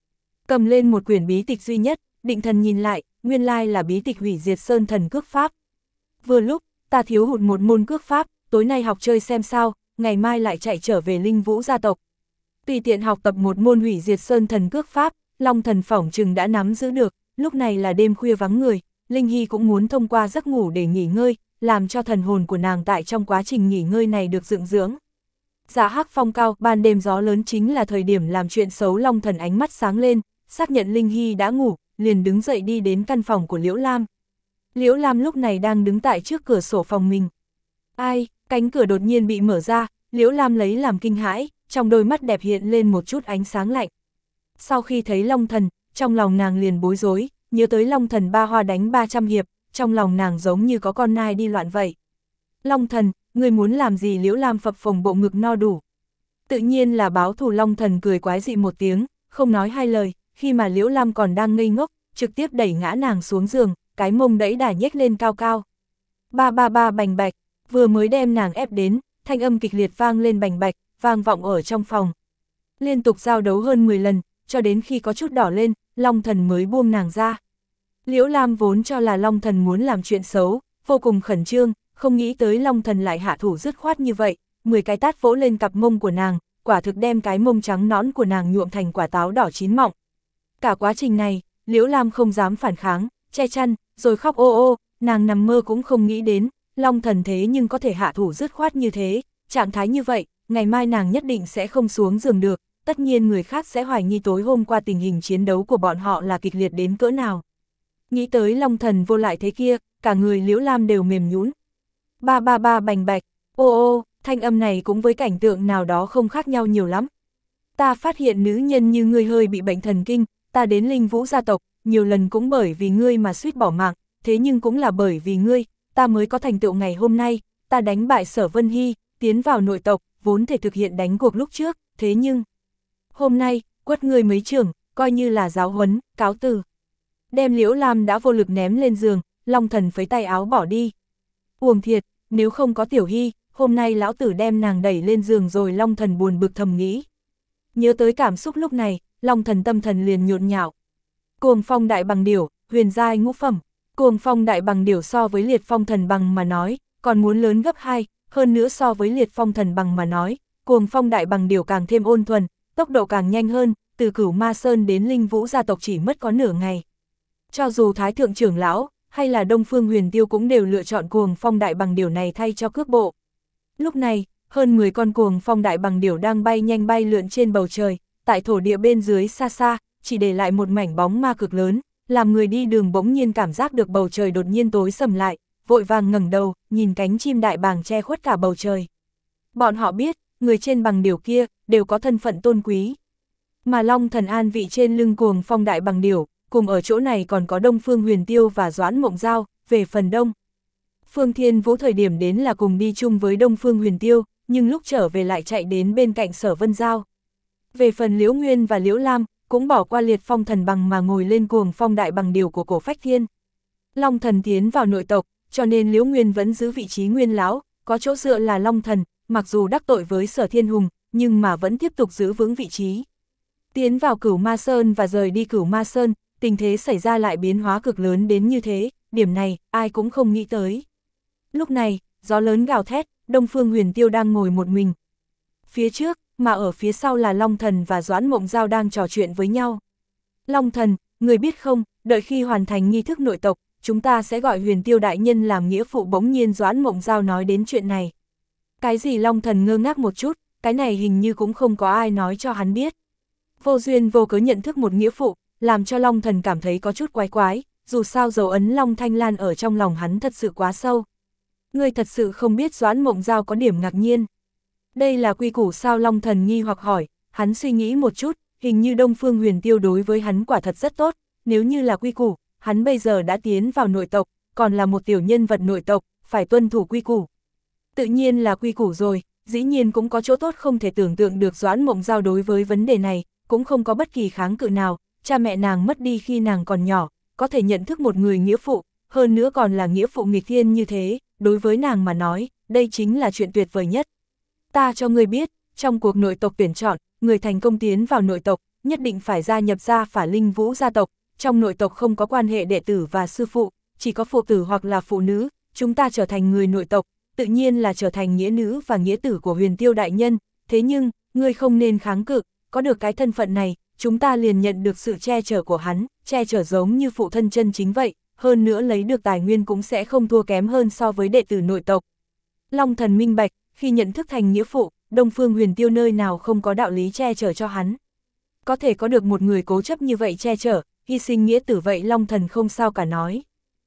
Cầm lên một quyển bí tịch duy nhất, Định Thần nhìn lại, nguyên lai là bí tịch hủy diệt sơn thần cước pháp. Vừa lúc, ta thiếu hụt một môn cước pháp, tối nay học chơi xem sao, ngày mai lại chạy trở về Linh Vũ gia tộc. Tùy tiện học tập một môn hủy diệt sơn thần cước pháp, Long Thần phỏng chừng đã nắm giữ được, lúc này là đêm khuya vắng người, Linh Hy cũng muốn thông qua giấc ngủ để nghỉ ngơi, làm cho thần hồn của nàng tại trong quá trình nghỉ ngơi này được dựng dưỡng. Dạ hắc phong cao, ban đêm gió lớn chính là thời điểm làm chuyện xấu. Long Thần ánh mắt sáng lên, xác nhận Linh Hy đã ngủ, liền đứng dậy đi đến căn phòng của Liễu Lam. Liễu Lam lúc này đang đứng tại trước cửa sổ phòng mình. Ai, cánh cửa đột nhiên bị mở ra, Liễu Lam lấy làm kinh hãi, trong đôi mắt đẹp hiện lên một chút ánh sáng lạnh. Sau khi thấy Long Thần, trong lòng nàng liền bối rối, nhớ tới Long Thần ba hoa đánh ba trăm hiệp, trong lòng nàng giống như có con nai đi loạn vậy. Long Thần, người muốn làm gì? Liễu Lam phập phồng bộ ngực no đủ. Tự nhiên là báo thù. Long Thần cười quái dị một tiếng, không nói hai lời, khi mà Liễu Lam còn đang ngây ngốc, trực tiếp đẩy ngã nàng xuống giường, cái mông đẫy đà nhếch lên cao cao. Ba ba ba bành bạch, vừa mới đem nàng ép đến, thanh âm kịch liệt vang lên bành bạch, vang vọng ở trong phòng. Liên tục giao đấu hơn mười lần, cho đến khi có chút đỏ lên, Long Thần mới buông nàng ra. Liễu Lam vốn cho là Long Thần muốn làm chuyện xấu, vô cùng khẩn trương, không nghĩ tới Long Thần lại hạ thủ dứt khoát như vậy, mười cái tát vỗ lên cặp mông của nàng, quả thực đem cái mông trắng nõn của nàng nhuộm thành quả táo đỏ chín mọng. Cả quá trình này, Liễu Lam không dám phản kháng, che chăn, rồi khóc ô ô, nàng nằm mơ cũng không nghĩ đến, Long Thần thế nhưng có thể hạ thủ dứt khoát như thế, trạng thái như vậy, ngày mai nàng nhất định sẽ không xuống giường được, tất nhiên người khác sẽ hoài nghi tối hôm qua tình hình chiến đấu của bọn họ là kịch liệt đến cỡ nào. Nghĩ tới Long Thần vô lại thế kia, cả người Liễu Lam đều mềm nhũn. Ba ba ba bành bạch, ô ô, thanh âm này cũng với cảnh tượng nào đó không khác nhau nhiều lắm. Ta phát hiện nữ nhân như ngươi hơi bị bệnh thần kinh, ta đến Linh Vũ gia tộc, nhiều lần cũng bởi vì ngươi mà suýt bỏ mạng, thế nhưng cũng là bởi vì ngươi, ta mới có thành tựu ngày hôm nay, ta đánh bại Sở Vân Hy, tiến vào nội tộc, vốn thể thực hiện đánh cuộc lúc trước, thế nhưng hôm nay, quất ngươi mấy trường, coi như là giáo huấn, cáo từ. Đem Liễu Lam đã vô lực ném lên giường, Long Thần phấy tay áo bỏ đi. Uổng thiệt, nếu không có Tiểu Hy, hôm nay lão tử đem nàng đẩy lên giường rồi. Long Thần buồn bực thầm nghĩ. Nhớ tới cảm xúc lúc này, Long Thần tâm thần liền nhộn nhạo. Cuồng phong đại bằng điểu, huyền giai ngũ phẩm. Cuồng phong đại bằng điểu so với liệt phong thần bằng mà nói, còn muốn lớn gấp hai, hơn nữa so với liệt phong thần bằng mà nói, cuồng phong đại bằng điểu càng thêm ôn thuần, tốc độ càng nhanh hơn, từ Cửu Ma Sơn đến Linh Vũ gia tộc chỉ mất có nửa ngày. Cho dù Thái Thượng trưởng lão, hay là Đông Phương Huyền Tiêu cũng đều lựa chọn cuồng phong đại bằng điểu này thay cho cước bộ. Lúc này, hơn mười con cuồng phong đại bằng điểu đang bay nhanh bay lượn trên bầu trời, tại thổ địa bên dưới xa xa, chỉ để lại một mảnh bóng ma cực lớn, làm người đi đường bỗng nhiên cảm giác được bầu trời đột nhiên tối sầm lại, vội vàng ngẩng đầu, nhìn cánh chim đại bàng che khuất cả bầu trời. Bọn họ biết, người trên bằng điểu kia, đều có thân phận tôn quý. Mà Long Thần an vị trên lưng cuồng phong đại bằng điểu, cùng ở chỗ này còn có Đông Phương Huyền Tiêu và Doãn Mộng Giao. Về phần Đông Phương Thiên Vũ thời điểm đến là cùng đi chung với Đông Phương Huyền Tiêu, nhưng lúc trở về lại chạy đến bên cạnh Sở Vân Giao. Về phần Liễu Nguyên và Liễu Lam, cũng bỏ qua liệt phong thần bằng mà ngồi lên cuồng phong đại bằng điểu của Cổ Phách Thiên. Long Thần tiến vào nội tộc, cho nên Liễu Nguyên vẫn giữ vị trí nguyên lão, có chỗ dựa là Long Thần, mặc dù đắc tội với Sở Thiên Hùng, nhưng mà vẫn tiếp tục giữ vững vị trí. Tiến vào Cửu Ma Sơn và rời đi Cửu Ma Sơn, tình thế xảy ra lại biến hóa cực lớn đến như thế, điểm này, ai cũng không nghĩ tới. Lúc này, gió lớn gào thét, Đông Phương Huyền Tiêu đang ngồi một mình. Phía trước, mà ở phía sau là Long Thần và Doãn Mộng Giao đang trò chuyện với nhau. Long Thần, người biết không, đợi khi hoàn thành nghi thức nội tộc, chúng ta sẽ gọi Huyền Tiêu đại nhân làm nghĩa phụ. Bỗng nhiên Doãn Mộng Giao nói đến chuyện này. Cái gì? Long Thần ngơ ngác một chút, cái này hình như cũng không có ai nói cho hắn biết. Vô duyên vô cớ nhận thức một nghĩa phụ, làm cho Long Thần cảm thấy có chút quái quái, dù sao dấu ấn Long Thanh Lan ở trong lòng hắn thật sự quá sâu. Ngươi thật sự không biết? Doãn Mộng Giao có điểm ngạc nhiên. Đây là quy củ sao? Long Thần nghi hoặc hỏi, hắn suy nghĩ một chút, hình như Đông Phương Huyền Tiêu đối với hắn quả thật rất tốt, nếu như là quy củ, hắn bây giờ đã tiến vào nội tộc, còn là một tiểu nhân vật nội tộc, phải tuân thủ quy củ. Tự nhiên là quy củ rồi, dĩ nhiên cũng có chỗ tốt không thể tưởng tượng được. Doãn Mộng Giao đối với vấn đề này, cũng không có bất kỳ kháng cự nào, cha mẹ nàng mất đi khi nàng còn nhỏ, có thể nhận thức một người nghĩa phụ, hơn nữa còn là nghĩa phụ nghịch thiên như thế, đối với nàng mà nói, đây chính là chuyện tuyệt vời nhất. Ta cho ngươi biết, trong cuộc nội tộc tuyển chọn, người thành công tiến vào nội tộc, nhất định phải gia nhập gia phả Linh Vũ gia tộc, trong nội tộc không có quan hệ đệ tử và sư phụ, chỉ có phụ tử hoặc là phụ nữ, chúng ta trở thành người nội tộc, tự nhiên là trở thành nghĩa nữ và nghĩa tử của Huyền Tiêu đại nhân, thế nhưng, ngươi không nên kháng cự, có được cái thân phận này, chúng ta liền nhận được sự che chở của hắn, che chở giống như phụ thân chân chính vậy, hơn nữa lấy được tài nguyên cũng sẽ không thua kém hơn so với đệ tử nội tộc. Long Thần minh bạch, khi nhận thức thành nghĩa phụ, Đông Phương Huyền Tiêu nơi nào không có đạo lý che chở cho hắn. Có thể có được một người cố chấp như vậy che chở, hy sinh nghĩa tử vậy Long Thần không sao cả nói.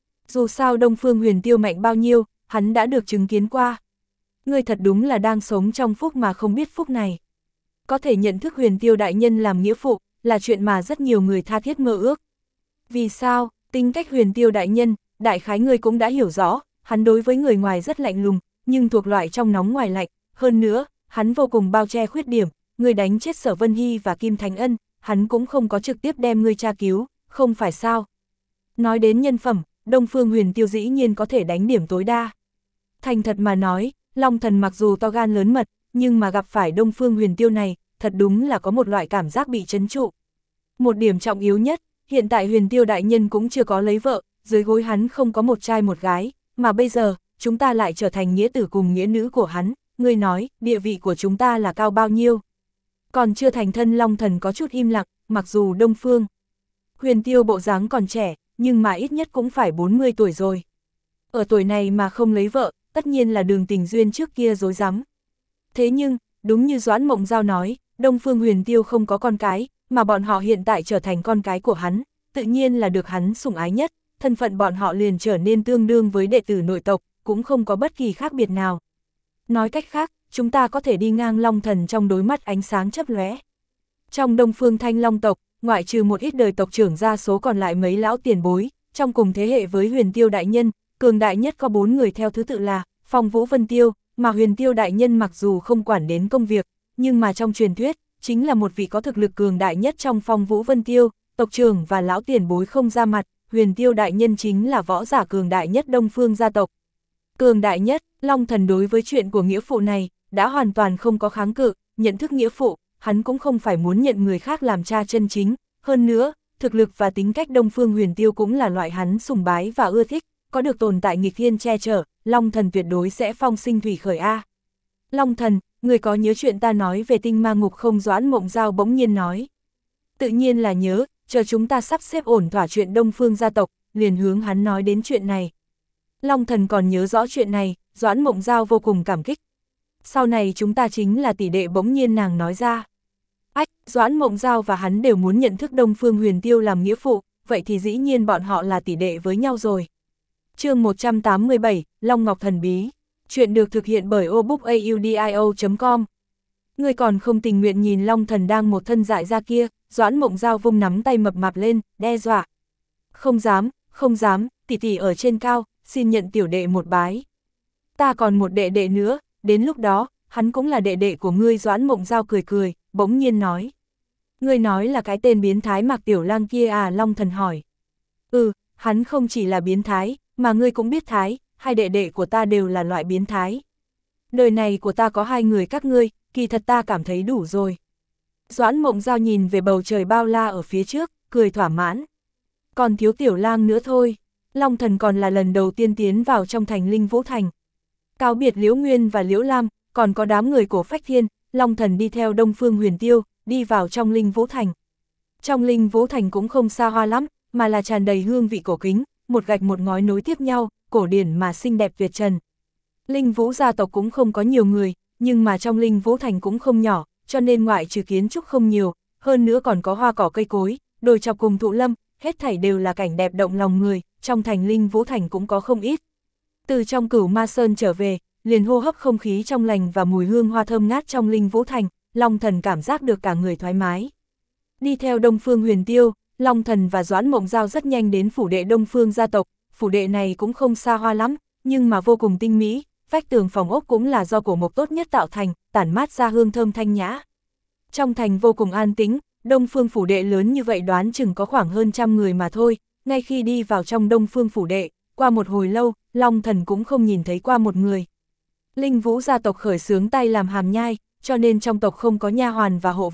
Dù sao Đông Phương Huyền Tiêu mạnh bao nhiêu, hắn đã được chứng kiến qua. Ngươi thật đúng là đang sống trong phúc mà không biết phúc này. Có thể nhận thức Huyền Tiêu đại nhân làm nghĩa phụ, là chuyện mà rất nhiều người tha thiết mơ ước. Vì sao, tính cách Huyền Tiêu đại nhân, đại khái ngươi cũng đã hiểu rõ, hắn đối với người ngoài rất lạnh lùng, nhưng thuộc loại trong nóng ngoài lạnh, hơn nữa, hắn vô cùng bao che khuyết điểm, ngươi đánh chết Sở Vân Hy và Kim Thành Ân, hắn cũng không có trực tiếp đem ngươi tra cứu, không phải sao. Nói đến nhân phẩm, Đông Phương Huyền Tiêu dĩ nhiên có thể đánh điểm tối đa. Thành thật mà nói, Long Thần mặc dù to gan lớn mật, nhưng mà gặp phải Đông Phương Huyền Tiêu này, thật đúng là có một loại cảm giác bị trấn trụ. Một điểm trọng yếu nhất, hiện tại Huyền Tiêu đại nhân cũng chưa có lấy vợ, dưới gối hắn không có một trai một gái, mà bây giờ, chúng ta lại trở thành nghĩa tử cùng nghĩa nữ của hắn, ngươi nói, địa vị của chúng ta là cao bao nhiêu. Còn chưa thành thân Long Thần có chút im lặng, mặc dù Đông Phương Huyền Tiêu bộ dáng còn trẻ, nhưng mà ít nhất cũng phải bốn mươi tuổi rồi. Ở tuổi này mà không lấy vợ, tất nhiên là đường tình duyên trước kia dối rắm. Thế nhưng, đúng như Doãn Mộng Giao nói, Đông Phương Huyền Tiêu không có con cái, mà bọn họ hiện tại trở thành con cái của hắn, tự nhiên là được hắn sủng ái nhất, thân phận bọn họ liền trở nên tương đương với đệ tử nội tộc, cũng không có bất kỳ khác biệt nào. Nói cách khác, chúng ta có thể đi ngang Long Thần trong đôi mắt ánh sáng chớp lóe. Trong Đông Phương Thanh Long tộc, ngoại trừ một ít đời tộc trưởng ra số còn lại mấy lão tiền bối, trong cùng thế hệ với Huyền Tiêu đại nhân, cường đại nhất có bốn người theo thứ tự là Phong Vũ Vân Tiêu, mà Huyền Tiêu đại nhân mặc dù không quản đến công việc, nhưng mà trong truyền thuyết, chính là một vị có thực lực cường đại nhất trong Phong Vũ Vân Tiêu, tộc trưởng và lão tiền bối không ra mặt, Huyền Tiêu đại nhân chính là võ giả cường đại nhất Đông Phương gia tộc. Cường đại nhất, Long Thần đối với chuyện của nghĩa phụ này, đã hoàn toàn không có kháng cự, nhận thức nghĩa phụ, hắn cũng không phải muốn nhận người khác làm cha chân chính, hơn nữa, thực lực và tính cách Đông Phương Huyền Tiêu cũng là loại hắn sùng bái và ưa thích, có được tồn tại nghịch thiên che chở, Long Thần tuyệt đối sẽ phong sinh thủy khởi A. Long Thần, người có nhớ chuyện ta nói về tinh ma ngục không? Doãn Mộng Giao bỗng nhiên nói. Tự nhiên là nhớ, chờ chúng ta sắp xếp ổn thỏa chuyện Đông Phương gia tộc, liền hướng hắn nói đến chuyện này. Long Thần còn nhớ rõ chuyện này, Doãn Mộng Giao vô cùng cảm kích. Sau này chúng ta chính là tỷ đệ, bỗng nhiên nàng nói ra. Ách, Doãn Mộng Giao và hắn đều muốn nhận thức Đông Phương Huyền Tiêu làm nghĩa phụ, vậy thì dĩ nhiên bọn họ là tỷ đệ với nhau rồi. Chương một trăm tám mươi bảy, Long Ngọc Thần Bí. Chuyện được thực hiện bởi obookaudio chấm com. Người còn không tình nguyện nhìn Long Thần đang một thân dại ra kia, Doãn Mộng Giao vung nắm tay mập mạp lên, đe dọa. Không dám, không dám, tỷ tỷ ở trên cao, xin nhận tiểu đệ một bái. Ta còn một đệ đệ nữa, đến lúc đó, hắn cũng là đệ đệ của ngươi. Doãn Mộng Giao cười cười, bỗng nhiên nói. Ngươi nói là cái tên biến thái Mạc Tiểu Lang kia à? Long Thần hỏi. Ừ, hắn không chỉ là biến thái, mà ngươi cũng biết thái, hai đệ đệ của ta đều là loại biến thái. Đời này của ta có hai người các ngươi, kỳ thật ta cảm thấy đủ rồi. Doãn Mộng Giao nhìn về bầu trời bao la ở phía trước, cười thỏa mãn. Còn thiếu Tiểu Lang nữa thôi. Long Thần còn là lần đầu tiên tiến vào trong thành Linh Vũ Thành. Cáo biệt Liễu Nguyên và Liễu Lam, còn có đám người của Phách Thiên, Long Thần đi theo Đông Phương Huyền Tiêu, đi vào trong Linh Vũ Thành. Trong Linh Vũ Thành cũng không xa hoa lắm, mà là tràn đầy hương vị cổ kính, một gạch một ngói nối tiếp nhau, cổ điển mà xinh đẹp tuyệt trần. Linh Vũ gia tộc cũng không có nhiều người, nhưng mà trong Linh Vũ Thành cũng không nhỏ, cho nên ngoại trừ kiến trúc không nhiều, hơn nữa còn có hoa cỏ cây cối, đồi chọc cùng thụ lâm, hết thảy đều là cảnh đẹp động lòng người, trong thành Linh Vũ Thành cũng có không ít. Từ trong Cửu Ma Sơn trở về, liền hô hấp không khí trong lành và mùi hương hoa thơm ngát trong Linh Vũ Thành, Long Thần cảm giác được cả người thoải mái. Đi theo Đông Phương Huyền Tiêu, Long Thần và Doãn Mộng Giao rất nhanh đến phủ đệ Đông Phương gia tộc, phủ đệ này cũng không xa hoa lắm, nhưng mà vô cùng tinh mỹ, vách tường phòng ốc cũng là do cổ mộc tốt nhất tạo thành, tản mát ra hương thơm thanh nhã. Trong thành vô cùng an tĩnh, Đông Phương phủ đệ lớn như vậy đoán chừng có khoảng hơn trăm người mà thôi, ngay khi đi vào trong Đông Phương phủ đệ, qua một hồi lâu, Long Thần cũng không nhìn thấy qua một người. Linh Vũ gia tộc khởi xướng tay làm hàm nhai, cho nên trong tộc không có nha hoàn và hộ vệ,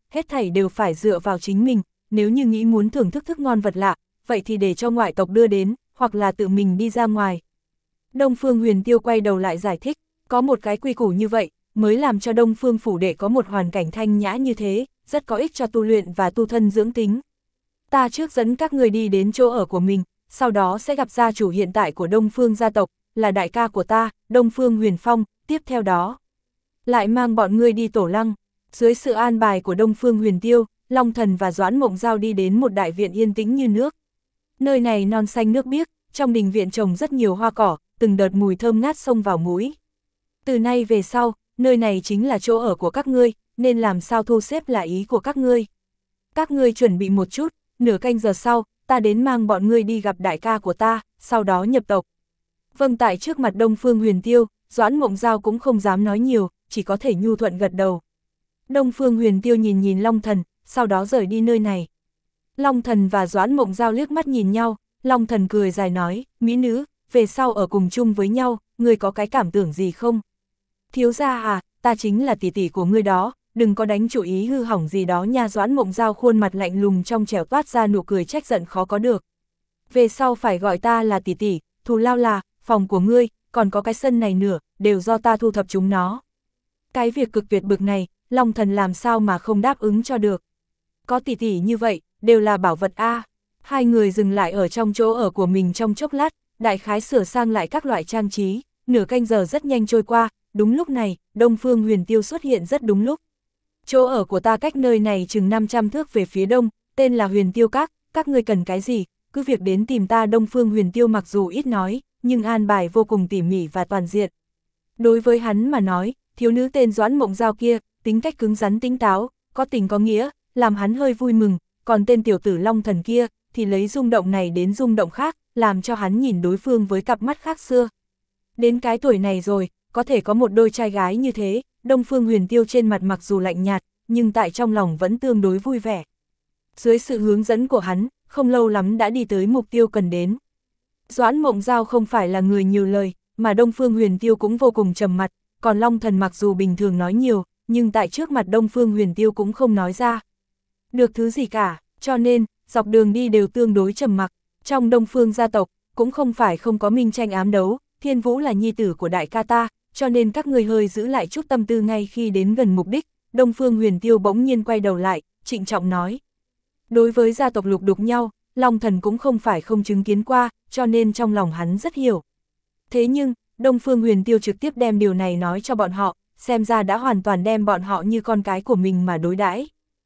hết thảy đều phải dựa vào chính mình, nếu như nghĩ muốn thưởng thức thức ngon vật lạ, vậy thì để cho ngoại tộc đưa đến, hoặc là tự mình đi ra ngoài. Đông Phương Huyền Tiêu quay đầu lại giải thích, có một cái quy củ như vậy, mới làm cho Đông Phương phủ đệ có một hoàn cảnh thanh nhã như thế, rất có ích cho tu luyện và tu thân dưỡng tính. Ta trước dẫn các người đi đến chỗ ở của mình, sau đó sẽ gặp gia chủ hiện tại của Đông Phương gia tộc, là đại ca của ta, Đông Phương Huyền Phong, tiếp theo đó. Lại mang bọn ngươi đi tổ lăng, dưới sự an bài của Đông Phương Huyền Tiêu, Long Thần và Doãn Mộng Giao đi đến một đại viện yên tĩnh như nước. Nơi này non xanh nước biếc, trong đình viện trồng rất nhiều hoa cỏ, từng đợt mùi thơm ngát xông vào mũi. Từ nay về sau, nơi này chính là chỗ ở của các ngươi, nên làm sao thu xếp là ý của các ngươi. Các ngươi chuẩn bị một chút, nửa canh giờ sau, ta đến mang bọn ngươi đi gặp đại ca của ta, sau đó nhập tộc. Vâng, tại trước mặt Đông Phương Huyền Tiêu, Doãn Mộng Giao cũng không dám nói nhiều, chỉ có thể nhu thuận gật đầu. Đông Phương Huyền Tiêu nhìn nhìn Long Thần, sau đó rời đi nơi này. Long Thần và Doãn Mộng Giao liếc mắt nhìn nhau, Long Thần cười dài nói, mỹ nữ, về sau ở cùng chung với nhau, ngươi có cái cảm tưởng gì không? Thiếu gia à, ta chính là tỷ tỷ của ngươi đó, đừng có đánh chủ ý hư hỏng gì đó nha. Doãn Mộng Giao khuôn mặt lạnh lùng trong trẻo toát ra nụ cười trách giận khó có được. Về sau phải gọi ta là tỷ tỷ, thù lao là, phòng của ngươi, còn có cái sân này nữa, đều do ta thu thập chúng nó. Cái việc cực tuyệt bực này, Long Thần làm sao mà không đáp ứng cho được. Có tỷ tỷ như vậy, đều là bảo vật a. Hai người dừng lại ở trong chỗ ở của mình trong chốc lát, đại khái sửa sang lại các loại trang trí, nửa canh giờ rất nhanh trôi qua, đúng lúc này, Đông Phương Huyền Tiêu xuất hiện rất đúng lúc. Chỗ ở của ta cách nơi này chừng năm trăm thước về phía đông, tên là Huyền Tiêu Các, các ngươi cần cái gì, cứ việc đến tìm ta. Đông Phương Huyền Tiêu mặc dù ít nói, nhưng an bài vô cùng tỉ mỉ và toàn diện. Đối với hắn mà nói, thiếu nữ tên Doãn Mộng Giao kia, tính cách cứng rắn tinh táo, có tình có nghĩa, làm hắn hơi vui mừng, còn tên tiểu tử Long Thần kia, thì lấy rung động này đến rung động khác, làm cho hắn nhìn đối phương với cặp mắt khác xưa. Đến cái tuổi này rồi, có thể có một đôi trai gái như thế, Đông Phương Huyền Tiêu trên mặt mặc dù lạnh nhạt, nhưng tại trong lòng vẫn tương đối vui vẻ. Dưới sự hướng dẫn của hắn, không lâu lắm đã đi tới mục tiêu cần đến. Doãn Mộng Giao không phải là người nhiều lời, mà Đông Phương Huyền Tiêu cũng vô cùng trầm mặt, còn Long Thần mặc dù bình thường nói nhiều, nhưng tại trước mặt Đông Phương Huyền Tiêu cũng không nói ra được thứ gì cả, cho nên, dọc đường đi đều tương đối trầm mặc. Trong Đông Phương gia tộc, cũng không phải không có minh tranh ám đấu, Thiên Vũ là nhi tử của đại ca ta, cho nên các người hơi giữ lại chút tâm tư. Ngay khi đến gần mục đích, Đông Phương Huyền Tiêu bỗng nhiên quay đầu lại, trịnh trọng nói. Đối với gia tộc lục đục nhau, Long Thần cũng không phải không chứng kiến qua, cho nên trong lòng hắn rất hiểu. Thế nhưng, Đông Phương Huyền Tiêu trực tiếp đem điều này nói cho bọn họ, xem ra đã hoàn toàn đem bọn họ như con cái của mình mà đối đãi.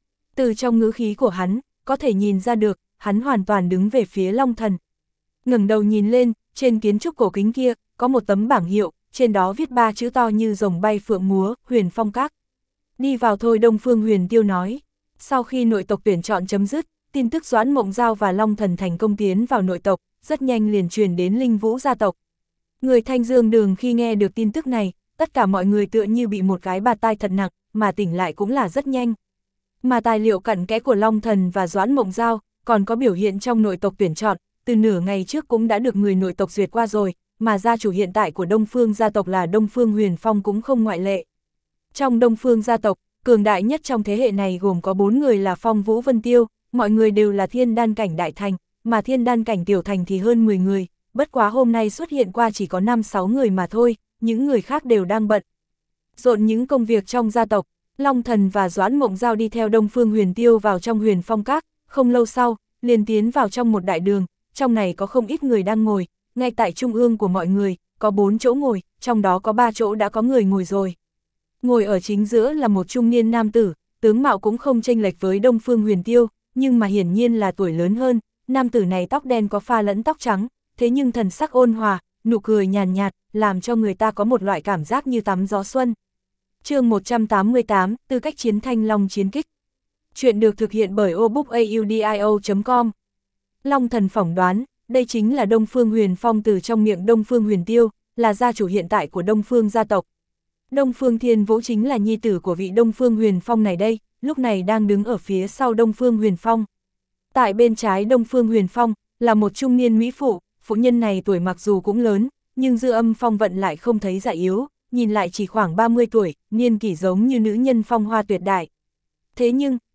Từ trong ngữ khí của hắn, có thể nhìn ra được, hắn hoàn toàn đứng về phía Long Thần. Ngẩng đầu nhìn lên, trên kiến trúc cổ kính kia, có một tấm bảng hiệu, trên đó viết ba chữ to như rồng bay phượng múa, Huyền Phong Các. Đi vào thôi. Đông Phương Huyền Tiêu nói. Sau khi nội tộc tuyển chọn chấm dứt, tin tức Doãn Mộng Giao và Long Thần thành công tiến vào nội tộc, rất nhanh liền truyền đến Linh Vũ gia tộc. Người Thanh Dương Đường khi nghe được tin tức này, tất cả mọi người tựa như bị một cái bạt tai thật nặng, mà tỉnh lại cũng là rất nhanh. Mà tài liệu cặn kẽ của Long Thần và Doãn Mộng Giao, còn có biểu hiện trong nội tộc tuyển chọn, từ nửa ngày trước cũng đã được người nội tộc duyệt qua rồi, mà gia chủ hiện tại của Đông Phương gia tộc là Đông Phương Huyền Phong cũng không ngoại lệ. Trong Đông Phương gia tộc, cường đại nhất trong thế hệ này gồm có bốn người là Phong Vũ Vân Tiêu, mọi người đều là thiên đan cảnh đại thành, mà thiên đan cảnh tiểu thành thì hơn mười người, bất quá hôm nay xuất hiện qua chỉ có năm sáu người mà thôi, những người khác đều đang bận rộn những công việc trong gia tộc. Long Thần và Doãn Mộng Giao đi theo Đông Phương Huyền Tiêu vào trong Huyền Phong Các, không lâu sau, liền tiến vào trong một đại đường, trong này có không ít người đang ngồi, ngay tại trung ương của mọi người, có bốn chỗ ngồi, trong đó có ba chỗ đã có người ngồi rồi. Ngồi ở chính giữa là một trung niên nam tử, tướng mạo cũng không chênh lệch với Đông Phương Huyền Tiêu, nhưng mà hiển nhiên là tuổi lớn hơn, nam tử này tóc đen có pha lẫn tóc trắng, thế nhưng thần sắc ôn hòa, nụ cười nhàn nhạt, làm cho người ta có một loại cảm giác như tắm gió xuân. Chương một trăm tám mươi tám, tư cách chiến Thanh Long chiến kích. Chuyện được thực hiện bởi obookaudio chấm com. Long Thần phỏng đoán, đây chính là Đông Phương Huyền Phong từ trong miệng Đông Phương Huyền Tiêu, là gia chủ hiện tại của Đông Phương gia tộc. Đông Phương Thiên Vũ chính là nhi tử của vị Đông Phương Huyền Phong này đây, lúc này đang đứng ở phía sau Đông Phương Huyền Phong. Tại bên trái Đông Phương Huyền Phong, là một trung niên mỹ phụ, phụ nhân này tuổi mặc dù cũng lớn, nhưng dư âm phong vận lại không thấy già yếu, nhìn lại chỉ khoảng ba mươi tuổi, niên kỷ giống như nữ nhân phong hoa tuyệt đại. Thế nhưng,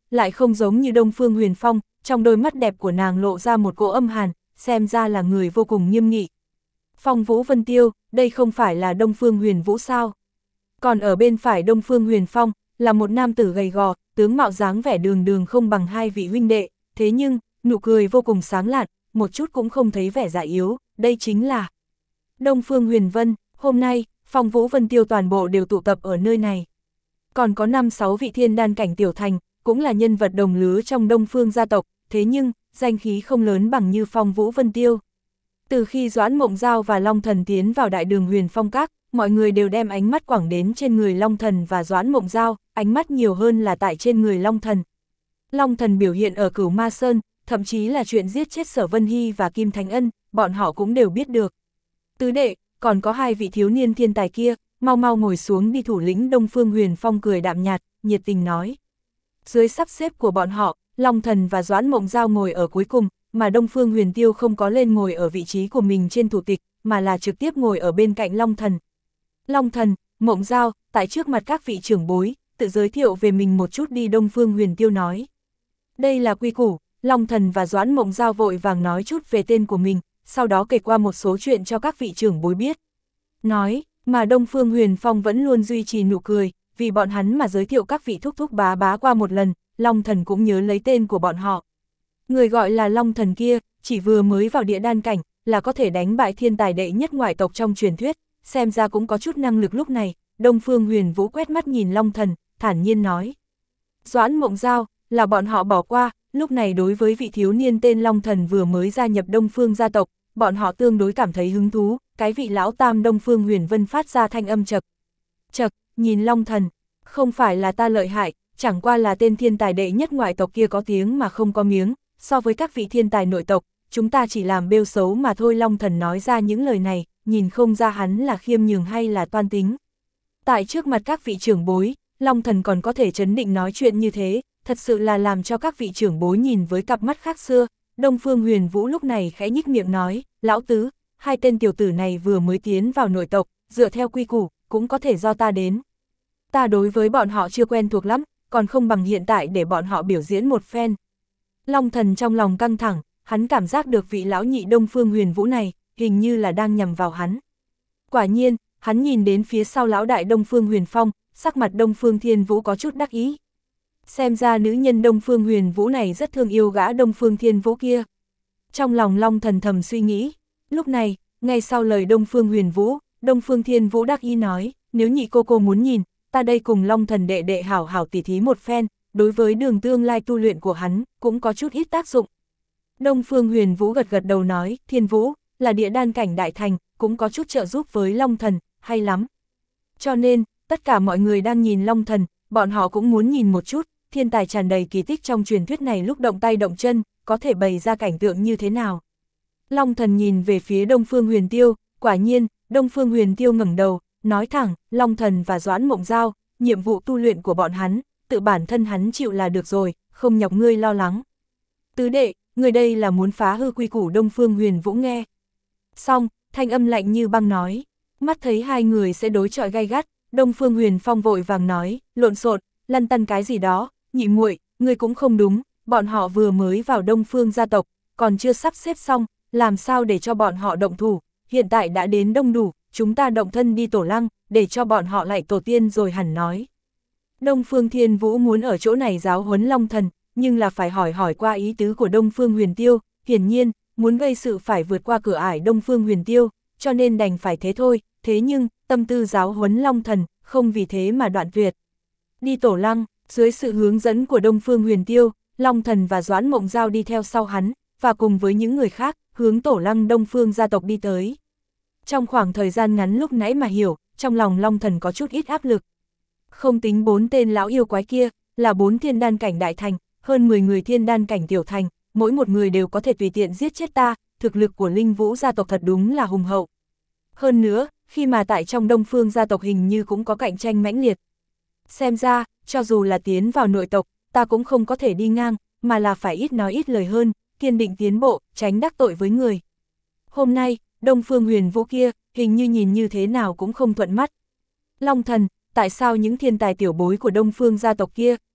lại không giống như Đông Phương Huyền Phong, trong đôi mắt đẹp của nàng lộ ra một cỗ âm hàn, xem ra là người vô cùng nghiêm nghị. Phong Vũ Vân Tiêu, đây không phải là Đông Phương Huyền Vũ sao? Còn ở bên phải Đông Phương Huyền Phong, là một nam tử gầy gò, tướng mạo dáng vẻ đường đường không bằng hai vị huynh đệ, thế nhưng, nụ cười vô cùng sáng lạn, một chút cũng không thấy vẻ già yếu, đây chính là Đông Phương Huyền Vân. Hôm nay, Phong Vũ Vân Tiêu toàn bộ đều tụ tập ở nơi này. Còn có năm sáu vị thiên đan cảnh tiểu thành, cũng là nhân vật đồng lứa trong Đông Phương gia tộc, thế nhưng, danh khí không lớn bằng như Phong Vũ Vân Tiêu. Từ khi Doãn Mộng Giao và Long Thần tiến vào đại đường Huyền Phong Các, mọi người đều đem ánh mắt quẳng đến trên người Long Thần và Doãn Mộng Giao, ánh mắt nhiều hơn là tại trên người Long Thần. Long Thần biểu hiện ở Cửu Ma Sơn, thậm chí là chuyện giết chết Sở Vân Hy và Kim Thành Ân, bọn họ cũng đều biết được. Tứ đệ, còn có hai vị thiếu niên thiên tài kia, mau mau ngồi xuống đi. Thủ lĩnh Đông Phương Huyền Phong cười đạm nhạt, nhiệt tình nói. Dưới sắp xếp của bọn họ, Long Thần và Doãn Mộng Giao ngồi ở cuối cùng, mà Đông Phương Huyền Tiêu không có lên ngồi ở vị trí của mình trên thủ tịch, mà là trực tiếp ngồi ở bên cạnh Long Thần. Long Thần, Mộng Giao, tại trước mặt các vị trưởng bối, tự giới thiệu về mình một chút đi. Đông Phương Huyền Tiêu nói. Đây là quy củ. Long Thần và Doãn Mộng Giao vội vàng nói chút về tên của mình, sau đó kể qua một số chuyện cho các vị trưởng bối biết. Nói, mà Đông Phương Huyền Phong vẫn luôn duy trì nụ cười, vì bọn hắn mà giới thiệu các vị thúc thúc bá bá qua một lần, Long Thần cũng nhớ lấy tên của bọn họ. Người gọi là Long Thần kia, chỉ vừa mới vào địa đan cảnh, là có thể đánh bại thiên tài đệ nhất ngoại tộc trong truyền thuyết, xem ra cũng có chút năng lực. Lúc này, Đông Phương Huyền Vũ quét mắt nhìn Long Thần, thản nhiên nói. Doãn Mộng Giao, là bọn họ bỏ qua, lúc này đối với vị thiếu niên tên Long Thần vừa mới gia nhập Đông Phương gia tộc, bọn họ tương đối cảm thấy hứng thú, cái vị lão tam Đông Phương Huyền Vân phát ra thanh âm chật. Chật, nhìn Long Thần, không phải là ta lợi hại, chẳng qua là tên thiên tài đệ nhất ngoại tộc kia có tiếng mà không có miếng, so với các vị thiên tài nội tộc, chúng ta chỉ làm bêu xấu mà thôi. Long Thần nói ra những lời này, nhìn không ra hắn là khiêm nhường hay là toan tính. Tại trước mặt các vị trưởng bối, Long Thần còn có thể trấn định nói chuyện như thế, thật sự là làm cho các vị trưởng bối nhìn với cặp mắt khác xưa. Đông Phương Huyền Vũ lúc này khẽ nhích miệng nói, lão tứ, hai tên tiểu tử này vừa mới tiến vào nội tộc, dựa theo quy củ, cũng có thể do ta đến. Ta đối với bọn họ chưa quen thuộc lắm, còn không bằng hiện tại để bọn họ biểu diễn một phen. Long Thần trong lòng căng thẳng, hắn cảm giác được vị lão nhị Đông Phương Huyền Vũ này, hình như là đang nhằm vào hắn. Quả nhiên, hắn nhìn đến phía sau lão đại Đông Phương Huyền Phong, sắc mặt Đông Phương Thiên Vũ có chút đắc ý. Xem ra nữ nhân Đông Phương Huyền Vũ này rất thương yêu gã Đông Phương Thiên Vũ kia. Trong lòng Long Thần thầm suy nghĩ, lúc này, ngay sau lời Đông Phương Huyền Vũ, Đông Phương Thiên Vũ đắc ý nói, nếu nhị cô cô muốn nhìn, ta đây cùng Long Thần đệ đệ hảo hảo tỉ thí một phen, đối với đường tương lai tu luyện của hắn, cũng có chút ít tác dụng. Đông Phương Huyền Vũ gật gật đầu nói, Thiên Vũ, là địa đan cảnh đại thành, cũng có chút trợ giúp với Long Thần, hay lắm. Cho nên, tất cả mọi người đang nhìn Long Thần, bọn họ cũng muốn nhìn một chút, thiên tài tràn đầy kỳ tích trong truyền thuyết này lúc động tay động chân, có thể bày ra cảnh tượng như thế nào. Long Thần nhìn về phía Đông Phương Huyền Tiêu, quả nhiên, Đông Phương Huyền Tiêu ngẩng đầu, nói thẳng, Long Thần và Doãn Mộng Giao, nhiệm vụ tu luyện của bọn hắn, tự bản thân hắn chịu là được rồi, không nhọc ngươi lo lắng. Tứ đệ, người đây là muốn phá hư quy củ. Đông Phương Huyền Vũ nghe. Xong, thanh âm lạnh như băng nói, mắt thấy hai người sẽ đối chọi gay gắt, Đông Phương Huyền Phong vội vàng nói, lộn xộn, lăn tăn cái gì đó, nhị muội, ngươi cũng không đúng, bọn họ vừa mới vào Đông Phương gia tộc, còn chưa sắp xếp xong, làm sao để cho bọn họ động thủ, hiện tại đã đến đông đủ, chúng ta động thân đi Tổ Lăng, để cho bọn họ lại tổ tiên rồi hẳn nói. Đông Phương Thiên Vũ muốn ở chỗ này giáo huấn Long Thần, nhưng là phải hỏi hỏi qua ý tứ của Đông Phương Huyền Tiêu, hiển nhiên, muốn gây sự phải vượt qua cửa ải Đông Phương Huyền Tiêu, cho nên đành phải thế thôi, thế nhưng, tâm tư giáo huấn Long Thần, không vì thế mà đoạn tuyệt. Đi Tổ Lăng, dưới sự hướng dẫn của Đông Phương Huyền Tiêu, Long Thần và Doãn Mộng Giao đi theo sau hắn, và cùng với những người khác, hướng Tổ Lăng Đông Phương gia tộc đi tới. Trong khoảng thời gian ngắn lúc nãy mà hiểu, trong lòng Long Thần có chút ít áp lực. Không tính bốn tên lão yêu quái kia, là bốn thiên đan cảnh đại thành, hơn mười người thiên đan cảnh tiểu thành, mỗi một người đều có thể tùy tiện giết chết ta, thực lực của Linh Vũ gia tộc thật đúng là hùng hậu. Hơn nữa, khi mà tại trong Đông Phương gia tộc hình như cũng có cạnh tranh mãnh liệt. Xem ra, cho dù là tiến vào nội tộc, ta cũng không có thể đi ngang, mà là phải ít nói ít lời hơn, kiên định tiến bộ, tránh đắc tội với người. Hôm nay, Đông Phương Huyền Vũ kia, hình như nhìn như thế nào cũng không thuận mắt. Long Thần, tại sao những thiên tài tiểu bối của Đông Phương gia tộc kia,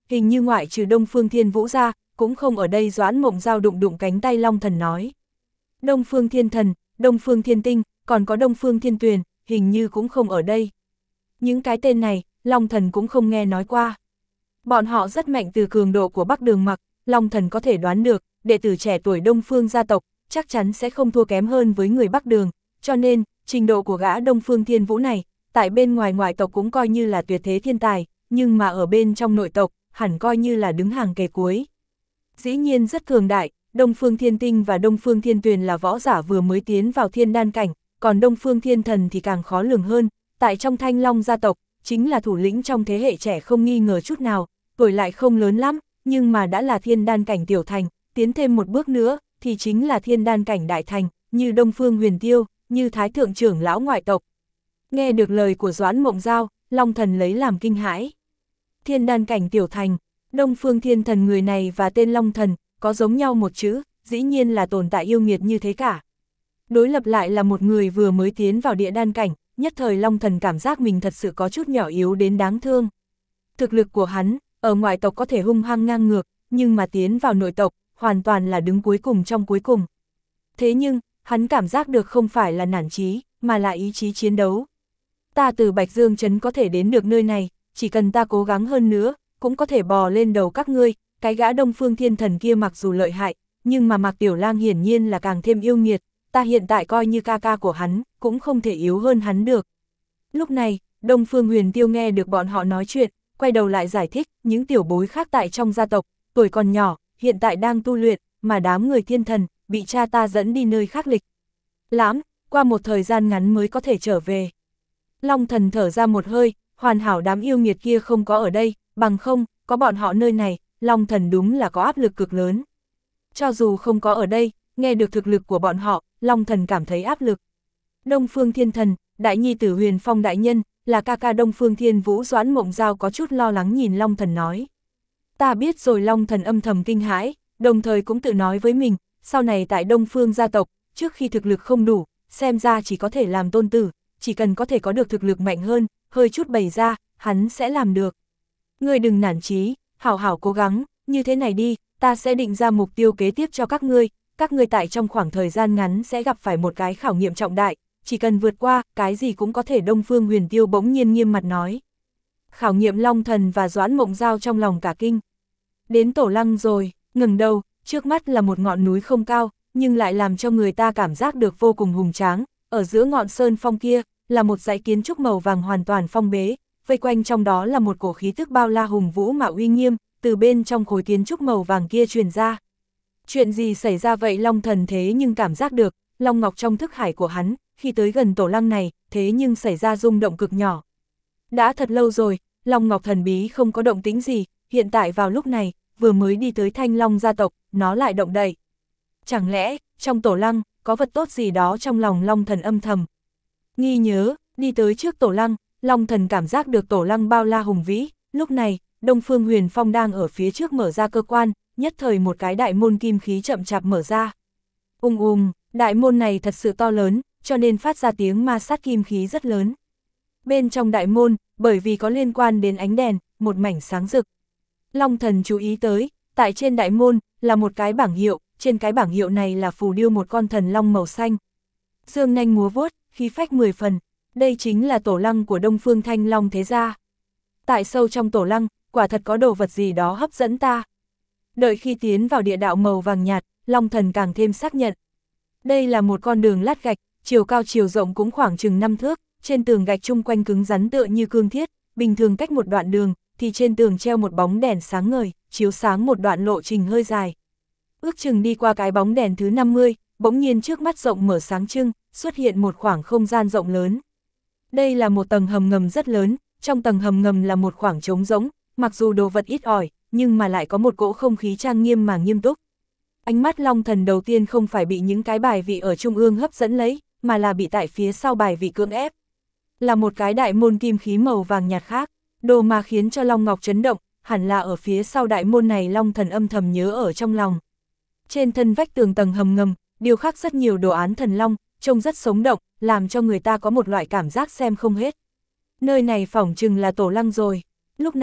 hình như ngoại trừ Đông Phương Thiên Vũ ra, cũng không ở đây. Doãn Mộng Giao đụng đụng cánh tay Long Thần nói. Đông Phương Thiên Thần, Đông Phương Thiên Tinh, còn có Đông Phương Thiên Tuyền, hình như cũng không ở đây. Những cái tên này, Long Thần cũng không nghe nói qua. Bọn họ rất mạnh. Từ cường độ của Bắc Đường Mặc, Long Thần có thể đoán được, đệ tử trẻ tuổi Đông Phương gia tộc, chắc chắn sẽ không thua kém hơn với người Bắc Đường, cho nên, trình độ của gã Đông Phương Thiên Vũ này, tại bên ngoài ngoại tộc cũng coi như là tuyệt thế thiên tài, nhưng mà ở bên trong nội tộc, hẳn coi như là đứng hàng kề cuối. Dĩ nhiên rất cường đại, Đông Phương Thiên Tinh và Đông Phương Thiên Tuyền là võ giả vừa mới tiến vào thiên đan cảnh, còn Đông Phương Thiên Thần thì càng khó lường hơn, tại trong Thanh Long gia tộc, chính là thủ lĩnh trong thế hệ trẻ không nghi ngờ chút nào, tuổi lại không lớn lắm, nhưng mà đã là thiên đan cảnh tiểu thành, tiến thêm một bước nữa, thì chính là thiên đan cảnh đại thành, như Đông Phương Huyền Tiêu, như Thái Thượng trưởng lão ngoại tộc. Nghe được lời của Doãn Mộng Giao, Long Thần lấy làm kinh hãi. Thiên đan cảnh tiểu thành, Đông Phương Thiên Thần người này và tên Long Thần, có giống nhau một chữ, dĩ nhiên là tồn tại yêu nghiệt như thế cả. Đối lập lại là một người vừa mới tiến vào địa đan cảnh, nhất thời Long Thần cảm giác mình thật sự có chút nhỏ yếu đến đáng thương. Thực lực của hắn, ở ngoại tộc có thể hung hăng ngang ngược, nhưng mà tiến vào nội tộc, hoàn toàn là đứng cuối cùng trong cuối cùng. Thế nhưng, hắn cảm giác được không phải là nản chí, mà là ý chí chiến đấu. Ta từ Bạch Dương Trấn có thể đến được nơi này, chỉ cần ta cố gắng hơn nữa, cũng có thể bò lên đầu các ngươi. Cái gã Đông Phương Thiên Thần kia mặc dù lợi hại, nhưng mà Mạc Tiểu Lang hiển nhiên là càng thêm yêu nghiệt, ta hiện tại coi như ca ca của hắn, cũng không thể yếu hơn hắn được. Lúc này, Đông Phương Huyền Tiêu nghe được bọn họ nói chuyện, quay đầu lại giải thích, những tiểu bối khác tại trong gia tộc, tuổi còn nhỏ, hiện tại đang tu luyện, mà đám người thiên thần, bị cha ta dẫn đi nơi khác lịch lãm, qua một thời gian ngắn mới có thể trở về. Long Thần thở ra một hơi, hoàn hảo đám yêu nghiệt kia không có ở đây, bằng không, có bọn họ nơi này, Long Thần đúng là có áp lực cực lớn. Cho dù không có ở đây, nghe được thực lực của bọn họ, Long Thần cảm thấy áp lực. Đông Phương Thiên Thần, đại nhi tử Huyền Phong đại nhân, là ca ca Đông Phương Thiên Vũ. Doãn Mộng Giao có chút lo lắng nhìn Long Thần nói. Ta biết rồi. Long Thần âm thầm kinh hãi, đồng thời cũng tự nói với mình, sau này tại Đông Phương gia tộc, trước khi thực lực không đủ, xem ra chỉ có thể làm tôn tử, chỉ cần có thể có được thực lực mạnh hơn, hơi chút bày ra, hắn sẽ làm được. Ngươi đừng nản chí, hảo hảo cố gắng, như thế này đi, ta sẽ định ra mục tiêu kế tiếp cho các ngươi, các ngươi tại trong khoảng thời gian ngắn sẽ gặp phải một cái khảo nghiệm trọng đại, chỉ cần vượt qua, cái gì cũng có thể. Đông Phương Huyền Tiêu bỗng nhiên nghiêm mặt nói. Khảo nghiệm. Long Thần và Doãn Mộng Giao trong lòng cả kinh. Đến Tổ Lăng rồi, ngẩng đầu, trước mắt là một ngọn núi không cao, nhưng lại làm cho người ta cảm giác được vô cùng hùng tráng, ở giữa ngọn sơn phong kia, là một dãy kiến trúc màu vàng hoàn toàn phong bế, vây quanh trong đó là một cổ khí tức bao la hùng vũ mà uy nghiêm, từ bên trong khối kiến trúc màu vàng kia truyền ra. Chuyện gì xảy ra vậy? Long Thần thế nhưng cảm giác được, Long Ngọc trong thức hải của hắn, khi tới gần Tổ Lăng này, thế nhưng xảy ra rung động cực nhỏ. Đã thật lâu rồi, Long Ngọc thần bí không có động tĩnh gì, hiện tại vào lúc này, vừa mới đi tới Thanh Long gia tộc, nó lại động đậy. Chẳng lẽ, trong Tổ Lăng, có vật tốt gì đó? Trong lòng Long Thần âm thầm nghi nhớ, đi tới trước Tổ Lăng, Long Thần cảm giác được Tổ Lăng bao la hùng vĩ, lúc này, Đông Phương Huyền Phong đang ở phía trước mở ra cơ quan, nhất thời một cái đại môn kim khí chậm chạp mở ra. Ung ung, đại môn này thật sự to lớn, cho nên phát ra tiếng ma sát kim khí rất lớn. Bên trong đại môn, bởi vì có liên quan đến ánh đèn, một mảnh sáng rực. Long Thần chú ý tới, tại trên đại môn, là một cái bảng hiệu, trên cái bảng hiệu này là phù điêu một con thần long màu xanh. Dương nanh múa vuốt, khí phách mười phần, đây chính là Tổ Lăng của Đông Phương Thanh Long thế gia. Tại sâu trong Tổ Lăng, quả thật có đồ vật gì đó hấp dẫn ta. Đợi khi tiến vào địa đạo màu vàng nhạt, Long Thần càng thêm xác nhận. Đây là một con đường lát gạch, chiều cao chiều rộng cũng khoảng chừng năm thước, trên tường gạch chung quanh cứng rắn tựa như cương thiết, bình thường cách một đoạn đường, thì trên tường treo một bóng đèn sáng ngời, chiếu sáng một đoạn lộ trình hơi dài. Ước chừng đi qua cái bóng đèn thứ năm mươi, bỗng nhiên trước mắt rộng mở sáng trưng, xuất hiện một khoảng không gian rộng lớn. Đây là một tầng hầm ngầm rất lớn, trong tầng hầm ngầm là một khoảng trống rỗng, mặc dù đồ vật ít ỏi, nhưng mà lại có một cỗ không khí trang nghiêm mà nghiêm túc. Ánh mắt Long Thần đầu tiên không phải bị những cái bài vị ở trung ương hấp dẫn lấy, mà là bị tại phía sau bài vị cưỡng ép. Là một cái đại môn kim khí màu vàng nhạt khác, đồ mà khiến cho Long Ngọc chấn động, hẳn là ở phía sau đại môn này. Long Thần âm thầm nhớ ở trong lòng. Trên thân vách tường tầng hầm ngầm, điêu khắc rất nhiều đồ án thần long, trông rất sống động, làm cho người ta có một loại cảm giác xem không hết. Nơi này phỏng chừng là Tổ Lăng rồi. Lúc này,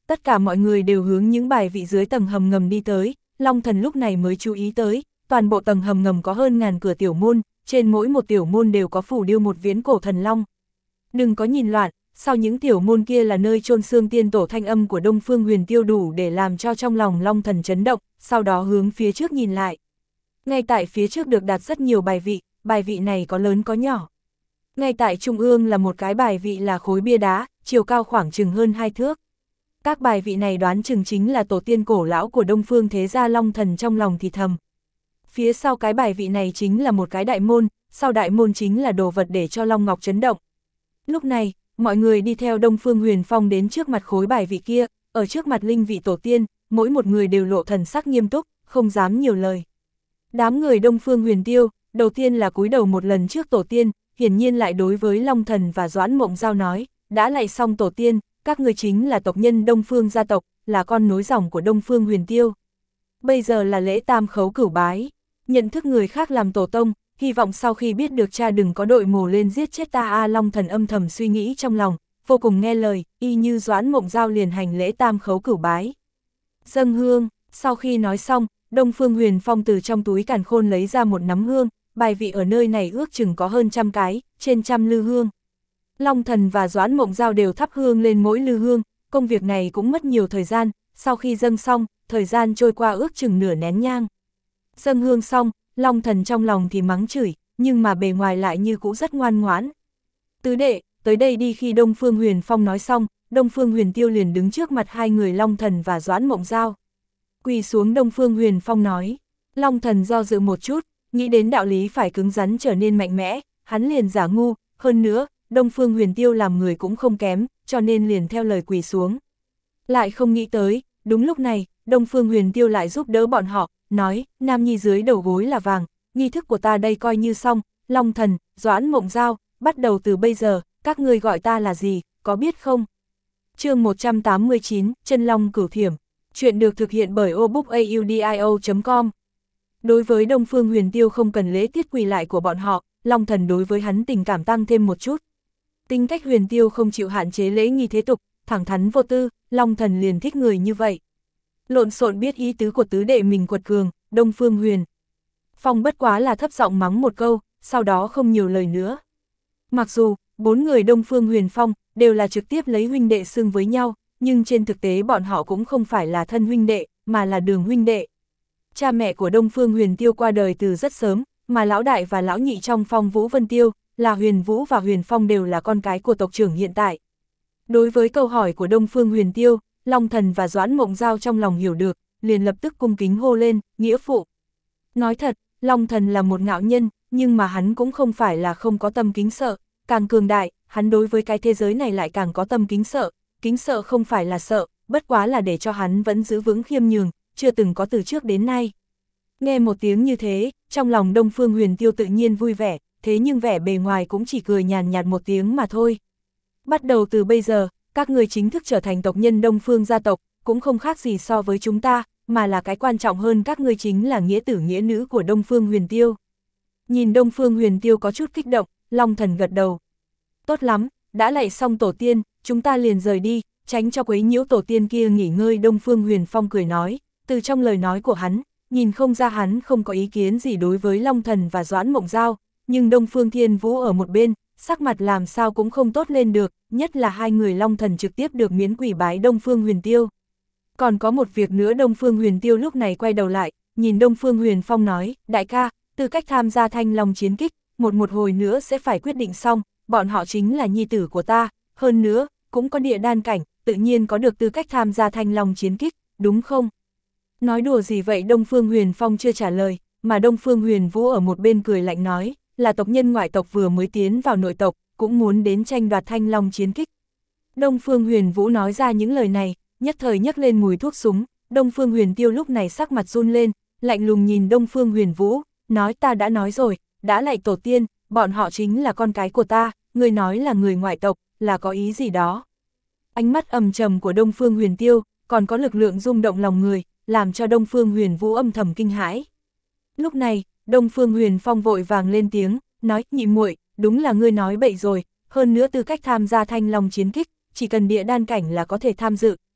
tất cả mọi người đều hướng những bài vị dưới tầng hầm ngầm đi tới, Long Thần lúc này mới chú ý tới, toàn bộ tầng hầm ngầm có hơn ngàn cửa tiểu môn, trên mỗi một tiểu môn đều có phủ điêu một viễn cổ thần long. Đừng có nhìn loạn, sau những tiểu môn kia là nơi chôn xương tiên tổ, thanh âm của Đông Phương Huyền Tiêu đủ để làm cho trong lòng Long Thần chấn động, sau đó hướng phía trước nhìn lại. Ngay tại phía trước được đặt rất nhiều bài vị, bài vị này có lớn có nhỏ. Ngay tại trung ương là một cái bài vị là khối bia đá, chiều cao khoảng chừng hơn hai thước. Các bài vị này đoán chừng chính là tổ tiên cổ lão của Đông Phương thế gia. Long Thần trong lòng thì thầm. Phía sau cái bài vị này chính là một cái đại môn, sau đại môn chính là đồ vật để cho Long Ngọc chấn động. Lúc này, mọi người đi theo Đông Phương Huyền Phong đến trước mặt khối bài vị kia, ở trước mặt linh vị tổ tiên, mỗi một người đều lộ thần sắc nghiêm túc, không dám nhiều lời. Đám người Đông Phương Huyền Tiêu, đầu tiên là cúi đầu một lần trước tổ tiên, hiển nhiên lại đối với Long Thần và Doãn Mộng Giao nói, đã lạy xong tổ tiên, các người chính là tộc nhân Đông Phương gia tộc, là con nối dòng của Đông Phương Huyền Tiêu. Bây giờ là lễ tam khấu cửu bái, nhận thức người khác làm tổ tông, hy vọng sau khi biết được cha đừng có đội mồ lên giết chết ta. A Long Thần âm thầm suy nghĩ trong lòng, vô cùng nghe lời, y như Doãn Mộng Giao liền hành lễ tam khấu cửu bái. Dâng hương, sau khi nói xong, Đông Phương Huyền Phong từ trong túi càn khôn lấy ra một nắm hương, bài vị ở nơi này ước chừng có hơn trăm cái, trên trăm lư hương. Long Thần và Doãn Mộng Giao đều thắp hương lên mỗi lư hương, công việc này cũng mất nhiều thời gian, sau khi dâng xong, thời gian trôi qua ước chừng nửa nén nhang. Dâng hương xong, Long Thần trong lòng thì mắng chửi, nhưng mà bề ngoài lại như cũ rất ngoan ngoãn. Tứ đệ, tới đây đi. Khi Đông Phương Huyền Phong nói xong, Đông Phương Huyền Tiêu liền đứng trước mặt hai người Long Thần và Doãn Mộng Giao. Quỳ xuống. Đông Phương Huyền Phong nói. Long Thần do dự một chút, nghĩ đến đạo lý phải cứng rắn trở nên mạnh mẽ, hắn liền giả ngu, hơn nữa, Đông Phương Huyền Tiêu làm người cũng không kém, cho nên liền theo lời quỳ xuống. Lại không nghĩ tới, đúng lúc này, Đông Phương Huyền Tiêu lại giúp đỡ bọn họ, nói, nam nhi dưới đầu gối là vàng, nghi thức của ta đây coi như xong, Long Thần, Doãn Mộng Giao, bắt đầu từ bây giờ, các ngươi gọi ta là gì, có biết không? Chương một trăm tám mươi chín, Chân Long Cửu Thiểm, chuyện được thực hiện bởi obookaudio chấm com. Đối với Đông Phương Huyền Tiêu không cần lễ tiết quỳ lại của bọn họ, Long Thần đối với hắn tình cảm tăng thêm một chút. Tính cách Huyền Tiêu không chịu hạn chế lễ nghi thế tục, thẳng thắn vô tư, Long Thần liền thích người như vậy. Lộn xộn biết ý tứ của tứ đệ mình quật cường, Đông Phương Huyền Phong bất quá là thấp giọng mắng một câu, sau đó không nhiều lời nữa. Mặc dù, bốn người Đông Phương Huyền Phong đều là trực tiếp lấy huynh đệ xưng với nhau, nhưng trên thực tế bọn họ cũng không phải là thân huynh đệ, mà là đường huynh đệ. Cha mẹ của Đông Phương Huyền Tiêu qua đời từ rất sớm, mà lão đại và lão nhị trong Phong Vũ Vân Tiêu, là Huyền Vũ và Huyền Phong đều là con cái của tộc trưởng hiện tại. Đối với câu hỏi của Đông Phương Huyền Tiêu, Long Thần và Doãn Mộng Giao trong lòng hiểu được, liền lập tức cung kính hô lên, nghĩa phụ. Nói thật, Long Thần là một ngạo nhân, nhưng mà hắn cũng không phải là không có tâm kính sợ, càng cường đại, hắn đối với cái thế giới này lại càng có tâm kính sợ, kính sợ không phải là sợ, bất quá là để cho hắn vẫn giữ vững khiêm nhường, chưa từng có từ trước đến nay. Nghe một tiếng như thế, trong lòng Đông Phương Huyền Tiêu tự nhiên vui vẻ, thế nhưng vẻ bề ngoài cũng chỉ cười nhàn nhạt một tiếng mà thôi. Bắt đầu từ bây giờ, các người chính thức trở thành tộc nhân Đông Phương gia tộc, cũng không khác gì so với chúng ta, mà là cái quan trọng hơn các ngươi chính là nghĩa tử nghĩa nữ của Đông Phương Huyền Tiêu. Nhìn Đông Phương Huyền Tiêu có chút kích động, Long Thần gật đầu. Tốt lắm, đã lạy xong tổ tiên, chúng ta liền rời đi, tránh cho quấy nhiễu tổ tiên kia nghỉ ngơi. Đông Phương Huyền Phong cười nói, từ trong lời nói của hắn, nhìn không ra hắn không có ý kiến gì đối với Long Thần và Doãn Mộng Giao, nhưng Đông Phương Thiên Vũ ở một bên, sắc mặt làm sao cũng không tốt lên được, nhất là hai người Long Thần trực tiếp được miễn quỷ bái Đông Phương Huyền Tiêu. Còn có một việc nữa. Đông Phương Huyền Tiêu lúc này quay đầu lại, nhìn Đông Phương Huyền Phong nói, đại ca, tư cách tham gia Thanh Long chiến kích, một một hồi nữa sẽ phải quyết định xong, bọn họ chính là nhi tử của ta, hơn nữa, cũng có địa đan cảnh, tự nhiên có được tư cách tham gia Thanh Long chiến kích, đúng không? Nói đùa gì vậy? Đông Phương Huyền Phong chưa trả lời, mà Đông Phương Huyền Vũ ở một bên cười lạnh nói, là tộc nhân ngoại tộc vừa mới tiến vào nội tộc, cũng muốn đến tranh đoạt Thanh Long chiến kích. Đông Phương Huyền Vũ nói ra những lời này, nhất thời nhấc lên mùi thuốc súng. Đông Phương Huyền Tiêu lúc này sắc mặt run lên, lạnh lùng nhìn Đông Phương Huyền Vũ, nói ta đã nói rồi, đã lạy tổ tiên, bọn họ chính là con cái của ta, người nói là người ngoại tộc, là có ý gì đó. Ánh mắt ầm trầm của Đông Phương Huyền Tiêu, còn có lực lượng rung động lòng người, làm cho Đông Phương Huyền Vũ âm thầm kinh hãi. Lúc này, Đông Phương Huyền Phong vội vàng lên tiếng, nói, nhị muội, đúng là ngươi nói bậy rồi, hơn nữa tư cách tham gia Thanh Long chiến kích, chỉ cần địa đan cảnh là có thể tham dự,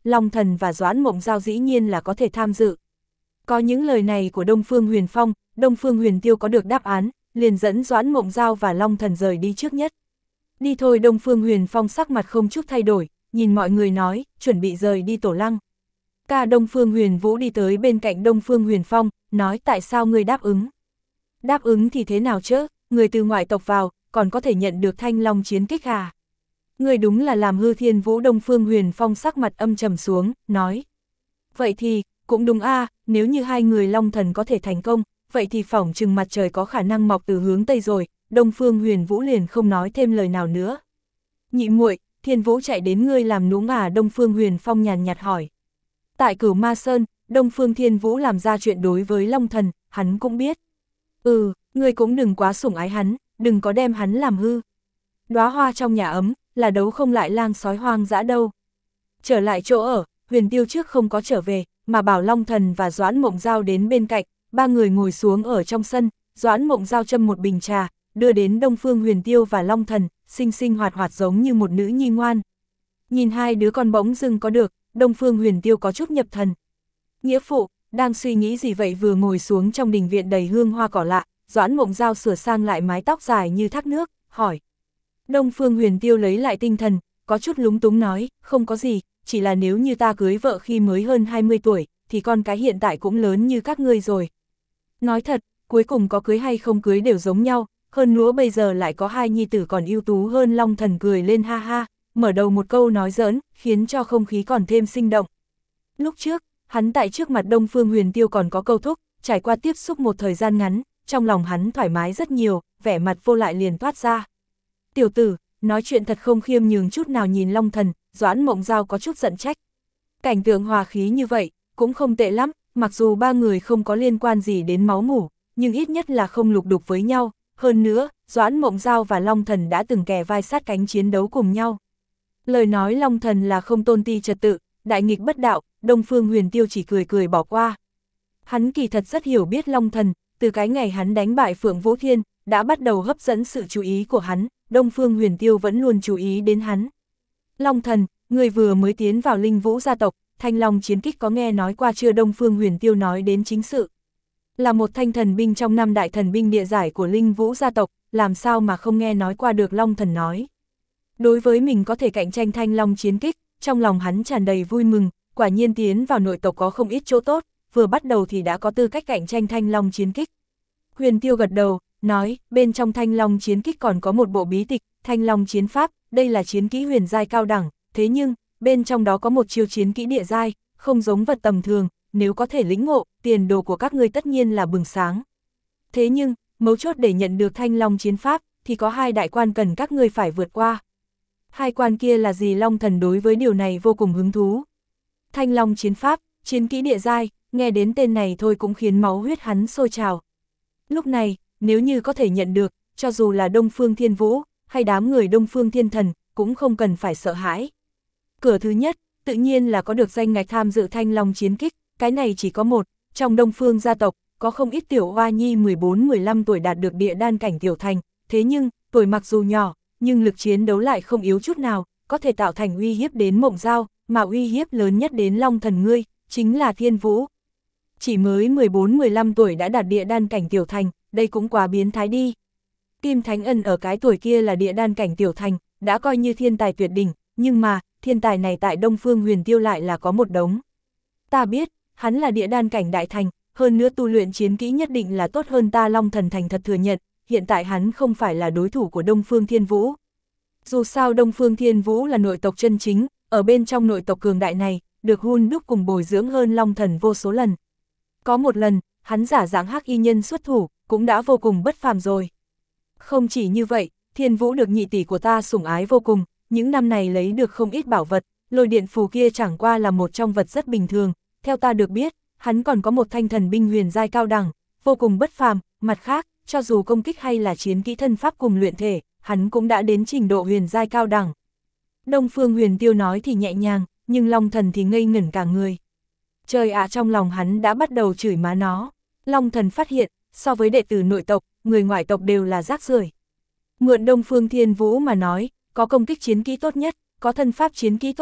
Long Thần và Doãn Mộng Giao dĩ nhiên là có thể tham dự. Có những lời này của Đông Phương Huyền Phong, Đông Phương Huyền Tiêu có được đáp án, liền dẫn Doãn Mộng Giao và Long Thần rời đi trước nhất. Đi thôi. Đông Phương Huyền Phong sắc mặt không chút thay đổi, nhìn mọi người nói, chuẩn bị rời đi Tổ Lăng. Ca Đông Phương Huyền Vũ đi tới bên cạnh Đông Phương Huyền Phong, nói tại sao ngươi đáp ứng? Đáp ứng thì thế nào chứ, người từ ngoại tộc vào, còn có thể nhận được Thanh Long chiến kích à? Ngươi đúng là làm hư Thiên Vũ. Đông Phương Huyền Phong sắc mặt âm trầm xuống, nói. Vậy thì, cũng đúng a, à, nếu như hai người Long Thần có thể thành công, vậy thì phỏng chừng mặt trời có khả năng mọc từ hướng Tây rồi. Đông Phương Huyền Vũ liền không nói thêm lời nào nữa. Nhị muội, Thiên Vũ chạy đến ngươi làm nũng à? Đông Phương Huyền Phong nhàn nhạt hỏi. Tại Cửu Ma Sơn, Đông Phương Thiên Vũ làm ra chuyện đối với Long Thần, hắn cũng biết. Ừ, ngươi cũng đừng quá sủng ái hắn, đừng có đem hắn làm hư. Đóa hoa trong nhà ấm, là đấu không lại lang sói hoang dã đâu. Trở lại chỗ ở, Huyền Tiêu trước không có trở về, mà bảo Long Thần và Doãn Mộng Giao đến bên cạnh, ba người ngồi xuống ở trong sân, Doãn Mộng Giao châm một bình trà, đưa đến Đông Phương Huyền Tiêu và Long Thần, xinh xinh hoạt hoạt giống như một nữ nhi ngoan. Nhìn hai đứa con bỗng dưng có được, Đông Phương Huyền Tiêu có chút nhập thần. Nghĩa phụ, đang suy nghĩ gì vậy? Vừa ngồi xuống trong đình viện đầy hương hoa cỏ lạ, Doãn Mộng Giao sửa sang lại mái tóc dài như thác nước, hỏi. Đông Phương Huyền Tiêu lấy lại tinh thần, có chút lúng túng nói, không có gì, chỉ là nếu như ta cưới vợ khi mới hơn hai mươi tuổi, thì con cái hiện tại cũng lớn như các ngươi rồi. Nói thật, cuối cùng có cưới hay không cưới đều giống nhau, hơn nữa bây giờ lại có hai nhi tử còn ưu tú hơn. Long Thần cười lên ha ha, mở đầu một câu nói giỡn, khiến cho không khí còn thêm sinh động. Lúc trước, hắn tại trước mặt Đông Phương Huyền Tiêu còn có câu thúc, trải qua tiếp xúc một thời gian ngắn, trong lòng hắn thoải mái rất nhiều, vẻ mặt vô lại liền toát ra. Tiểu tử, nói chuyện thật không khiêm nhường chút nào. Nhìn Long Thần, Doãn Mộng Giao có chút giận trách. Cảnh tượng hòa khí như vậy, cũng không tệ lắm, mặc dù ba người không có liên quan gì đến máu mủ, nhưng ít nhất là không lục đục với nhau. Hơn nữa, Doãn Mộng Giao và Long Thần đã từng kề vai sát cánh chiến đấu cùng nhau. Lời nói Long Thần là không tôn ti trật tự, đại nghịch bất đạo, Đông Phương Huyền Tiêu chỉ cười cười bỏ qua. Hắn kỳ thật rất hiểu biết Long Thần, từ cái ngày hắn đánh bại Phượng Vũ Thiên, đã bắt đầu hấp dẫn sự chú ý của hắn, Đông Phương Huyền Tiêu vẫn luôn chú ý đến hắn. Long Thần, người vừa mới tiến vào Linh Vũ gia tộc, Thanh Long chiến kích có nghe nói qua chưa? Đông Phương Huyền Tiêu nói đến chính sự. Là một thanh thần binh trong năm đại thần binh địa giải của Linh Vũ gia tộc, làm sao mà không nghe nói qua được? Long Thần nói. Đối với mình có thể cạnh tranh Thanh Long chiến kích, trong lòng hắn tràn đầy vui mừng, quả nhiên tiến vào nội tộc có không ít chỗ tốt, vừa bắt đầu thì đã có tư cách cạnh tranh Thanh Long chiến kích. Huyền Tiêu gật đầu, nói, bên trong Thanh Long chiến kích còn có một bộ bí tịch, Thanh Long chiến pháp, đây là chiến kỹ huyền giai cao đẳng, thế nhưng, bên trong đó có một chiêu chiến kỹ địa giai, không giống vật tầm thường, nếu có thể lĩnh ngộ, tiền đồ của các ngươi tất nhiên là bừng sáng. Thế nhưng, mấu chốt để nhận được Thanh Long chiến pháp, thì có hai đại quan cần các ngươi phải vượt qua. Hai quan kia là gì? Long Thần đối với điều này vô cùng hứng thú. Thanh Long chiến pháp, chiến kỹ địa giai, nghe đến tên này thôi cũng khiến máu huyết hắn sôi trào. Lúc này, nếu như có thể nhận được, cho dù là Đông Phương Thiên Vũ, hay đám người Đông Phương Thiên Thần, cũng không cần phải sợ hãi. Cửa thứ nhất, tự nhiên là có được danh ngạch tham dự Thanh Long chiến kích, cái này chỉ có một, trong Đông Phương gia tộc, có không ít tiểu hoa nhi mười bốn mười lăm tuổi đạt được địa đan cảnh tiểu thành, thế nhưng, tuổi mặc dù nhỏ, nhưng lực chiến đấu lại không yếu chút nào, có thể tạo thành uy hiếp đến Mộng Giao, mà uy hiếp lớn nhất đến Long Thần ngươi, chính là Thiên Vũ. Chỉ mới mười bốn mười lăm tuổi đã đạt địa đan cảnh tiểu thành, đây cũng quá biến thái đi. Kim Thánh Ân ở cái tuổi kia là địa đan cảnh tiểu thành, đã coi như thiên tài tuyệt đỉnh, nhưng mà, thiên tài này tại Đông Phương Huyền Tiêu lại là có một đống. Ta biết, hắn là địa đan cảnh đại thành, hơn nữa tu luyện chiến kỹ nhất định là tốt hơn ta. Long Thần thành thật thừa nhận, hiện tại hắn không phải là đối thủ của Đông Phương Thiên Vũ. Dù sao Đông Phương Thiên Vũ là nội tộc chân chính, ở bên trong nội tộc cường đại này, được hun đúc cùng bồi dưỡng hơn Long Thần vô số lần. Có một lần, hắn giả dạng hắc y nhân xuất thủ, cũng đã vô cùng bất phàm rồi. Không chỉ như vậy, Thiên Vũ được nhị tỷ của ta sủng ái vô cùng, những năm này lấy được không ít bảo vật, lôi điện phù kia chẳng qua là một trong vật rất bình thường, theo ta được biết, hắn còn có một thanh thần binh huyền giai cao đẳng, vô cùng bất phàm, mặt khác, cho dù công kích hay là chiến kỹ thân pháp cùng luyện thể, hắn cũng đã đến trình độ huyền giai cao đẳng. Đông Phương Huyền Tiêu nói thì nhẹ nhàng, nhưng Long Thần thì ngây ngẩn cả người. Trời ạ, trong lòng hắn đã bắt đầu chửi má nó. Long Thần phát hiện, so với đệ tử nội tộc, người ngoại tộc đều là rác rưởi. Mượn Đông Phương Thiên Vũ mà nói, có công kích chiến kỹ tốt nhất, có thân pháp chiến kỹ tốt nhất,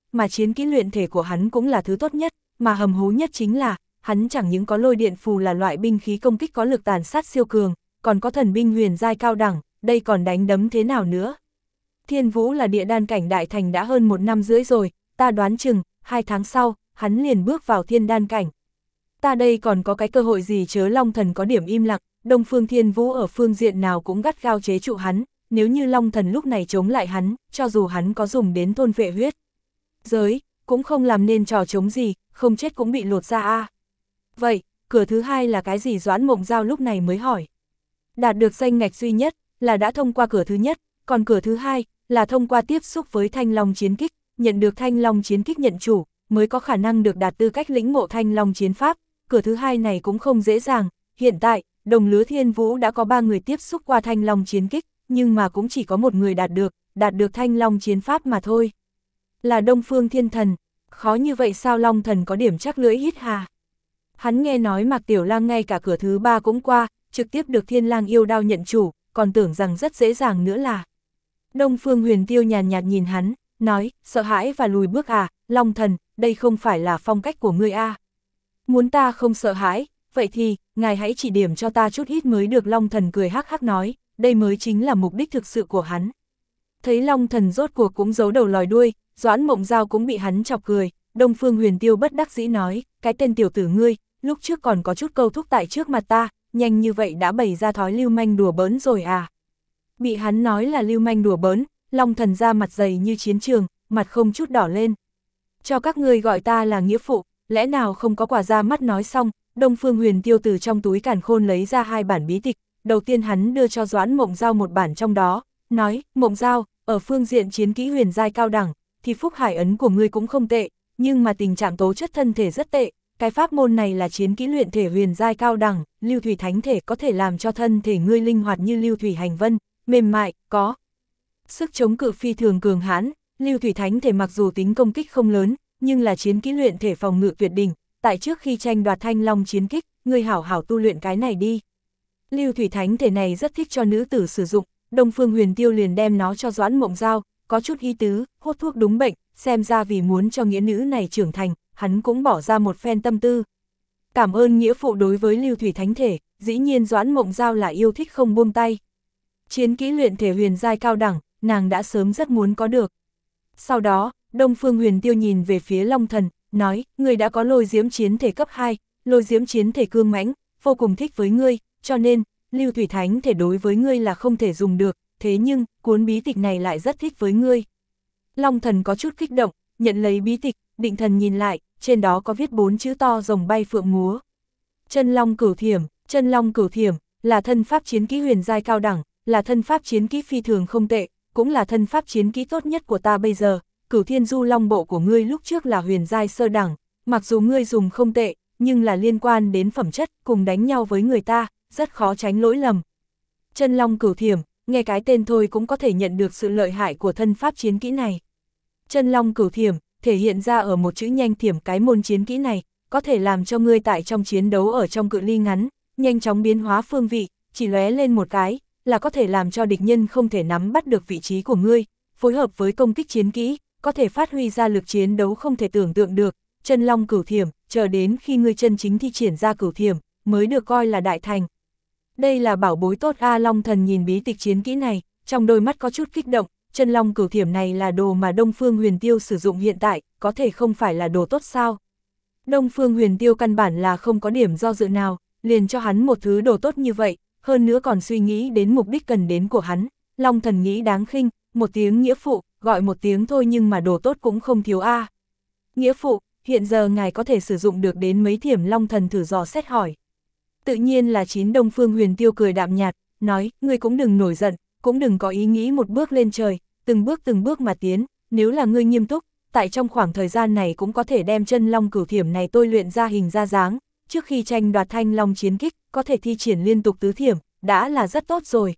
mà chiến kỹ luyện thể của hắn cũng là thứ tốt nhất, mà hầm hố nhất chính là, hắn chẳng những có lôi điện phù là loại binh khí công kích có lực tàn sát siêu cường, còn có thần binh huyền giai cao đẳng, đây còn đánh đấm thế nào nữa. Thiên Vũ là địa đan cảnh đại thành đã hơn một năm rưỡi rồi, ta đoán chừng, hai tháng sau, hắn liền bước vào thiên đan cảnh. Ta đây còn có cái cơ hội gì chớ Long Thần có điểm im lặng, Đông Phương Thiên Vũ ở phương diện nào cũng gắt gao chế trụ hắn, nếu như Long Thần lúc này chống lại hắn, cho dù hắn có dùng đến thôn vệ huyết giới, cũng không làm nên trò chống gì, không chết cũng bị lột ra a. À. Vậy, cửa thứ hai là cái gì Doãn Mộng Giao lúc này mới hỏi. Đạt được danh ngạch duy nhất, là đã thông qua cửa thứ nhất, còn cửa thứ hai, là thông qua tiếp xúc với Thanh Long chiến kích, nhận được Thanh Long chiến kích nhận chủ, mới có khả năng được đạt tư cách lĩnh ngộ Thanh Long chiến pháp, cửa thứ hai này cũng không dễ dàng, hiện tại, đồng lứa Thiên Vũ đã có ba người tiếp xúc qua Thanh Long chiến kích, nhưng mà cũng chỉ có một người đạt được, đạt được Thanh Long chiến pháp mà thôi. Là Đông Phương Thiên Thần, khó như vậy sao Long Thần có điểm chắc lưỡi hít hà. Hắn nghe nói Mạc Tiểu Lang ngay cả cửa thứ ba cũng qua, trực tiếp được Thiên Lang yêu đao nhận chủ, còn tưởng rằng rất dễ dàng nữa là. Đông Phương Huyền Tiêu nhàn nhạt nhìn hắn, nói, sợ hãi và lùi bước à, Long Thần, đây không phải là phong cách của ngươi a. À. Muốn ta không sợ hãi, vậy thì, ngài hãy chỉ điểm cho ta chút ít mới được. Long Thần cười hắc hắc nói, đây mới chính là mục đích thực sự của hắn. Thấy Long Thần rốt cuộc cũng giấu đầu lòi đuôi, Doãn Mộng Giao cũng bị hắn chọc cười, Đông Phương Huyền Tiêu bất đắc dĩ nói, cái tên tiểu tử ngươi, lúc trước còn có chút câu thúc tại trước mặt ta, nhanh như vậy đã bày ra thói lưu manh đùa bỡn rồi à. Bị hắn nói là lưu manh đùa bỡn, Long Thần ra mặt dày như chiến trường, mặt không chút đỏ lên. Cho các ngươi gọi ta là nghĩa phụ, lẽ nào không có quả ra mắt. Nói xong, Đông Phương Huyền Tiêu từ trong túi càn khôn lấy ra hai bản bí tịch, đầu tiên hắn đưa cho Doãn Mộng Giao một bản trong đó, nói, Mộng Giao, ở phương diện chiến kỹ huyền giai cao đẳng, thì phúc hải ấn của ngươi cũng không tệ, nhưng mà tình trạng tố chất thân thể rất tệ, cái pháp môn này là chiến kỹ luyện thể huyền giai cao đẳng, lưu thủy thánh thể có thể làm cho thân thể ngươi linh hoạt như lưu thủy hành vân, mềm mại, có sức chống cự phi thường cường hãn, lưu thủy thánh thể mặc dù tính công kích không lớn, nhưng là chiến kỹ luyện thể phòng ngự tuyệt đỉnh, tại trước khi tranh đoạt Thanh Long chiến kích, ngươi hảo hảo tu luyện cái này đi. Lưu thủy thánh thể này rất thích cho nữ tử sử dụng, Đông Phương Huyền Tiêu liền đem nó cho Doãn Mộng Giao, có chút ý tứ, hốt thuốc đúng bệnh, xem ra vì muốn cho nghĩa nữ này trưởng thành, hắn cũng bỏ ra một phen tâm tư. Cảm ơn nghĩa phụ. Đối với lưu thủy thánh thể, dĩ nhiên Doãn Mộng Giao là yêu thích không buông tay. Chiến kỹ luyện thể huyền giai cao đẳng, nàng đã sớm rất muốn có được. Sau đó, Đông Phương Huyền Tiêu nhìn về phía Long Thần, nói, ngươi đã có lôi diễm chiến thể cấp hai, lôi diễm chiến thể cương mãnh, vô cùng thích với ngươi, cho nên, lưu thủy thánh thể đối với ngươi là không thể dùng được, thế nhưng, cuốn bí tịch này lại rất thích với ngươi. Long Thần có chút kích động, nhận lấy bí tịch, định thần nhìn lại, trên đó có viết bốn chữ to rồng bay phượng múa. Chân Long Cửu Thiểm, Chân Long Cửu Thiểm, là thân pháp chiến kỹ huyền giai cao đẳng, là thân pháp chiến kỹ phi thường không tệ, cũng là thân pháp chiến kỹ tốt nhất của ta bây giờ. Cửu Thiên Du Long Bộ của ngươi lúc trước là huyền giai sơ đẳng, mặc dù ngươi dùng không tệ, nhưng là liên quan đến phẩm chất, cùng đánh nhau với người ta, rất khó tránh lỗi lầm. Chân Long Cửu Thiểm, nghe cái tên thôi cũng có thể nhận được sự lợi hại của thân pháp chiến kỹ này. Chân Long Cửu Thiểm, thể hiện ra ở một chữ nhanh thiểm. Cái môn chiến kỹ này, có thể làm cho ngươi tại trong chiến đấu ở trong cự ly ngắn, nhanh chóng biến hóa phương vị, chỉ lóe lên một cái, là có thể làm cho địch nhân không thể nắm bắt được vị trí của ngươi, phối hợp với công kích chiến kỹ, có thể phát huy ra lực chiến đấu không thể tưởng tượng được. Chân Long Cửu Thiểm, chờ đến khi ngươi chân chính thi triển ra cửu thiểm, mới được coi là đại thành. Đây là bảo bối tốt a. Long Thần nhìn bí tịch chiến kỹ này, trong đôi mắt có chút kích động, Chân Long Cửu Thiểm này là đồ mà Đông Phương Huyền Tiêu sử dụng hiện tại, có thể không phải là đồ tốt sao? Đông Phương Huyền Tiêu căn bản là không có điểm do dự nào, liền cho hắn một thứ đồ tốt như vậy, hơn nữa còn suy nghĩ đến mục đích cần đến của hắn. Long Thần nghĩ đáng khinh, một tiếng nghĩa phụ, gọi một tiếng thôi nhưng mà đồ tốt cũng không thiếu a. Nghĩa phụ, hiện giờ ngài có thể sử dụng được đến mấy thiểm? Long Thần thử dò xét hỏi. Tự nhiên là chín. Đông Phương Huyền Tiêu cười đạm nhạt, nói, ngươi cũng đừng nổi giận, cũng đừng có ý nghĩ một bước lên trời, từng bước từng bước mà tiến, nếu là ngươi nghiêm túc, tại trong khoảng thời gian này cũng có thể đem Chân Long Cửu Thiểm này tôi luyện ra hình ra dáng, trước khi tranh đoạt Thanh Long chiến kích, có thể thi triển liên tục tứ thiểm, đã là rất tốt rồi.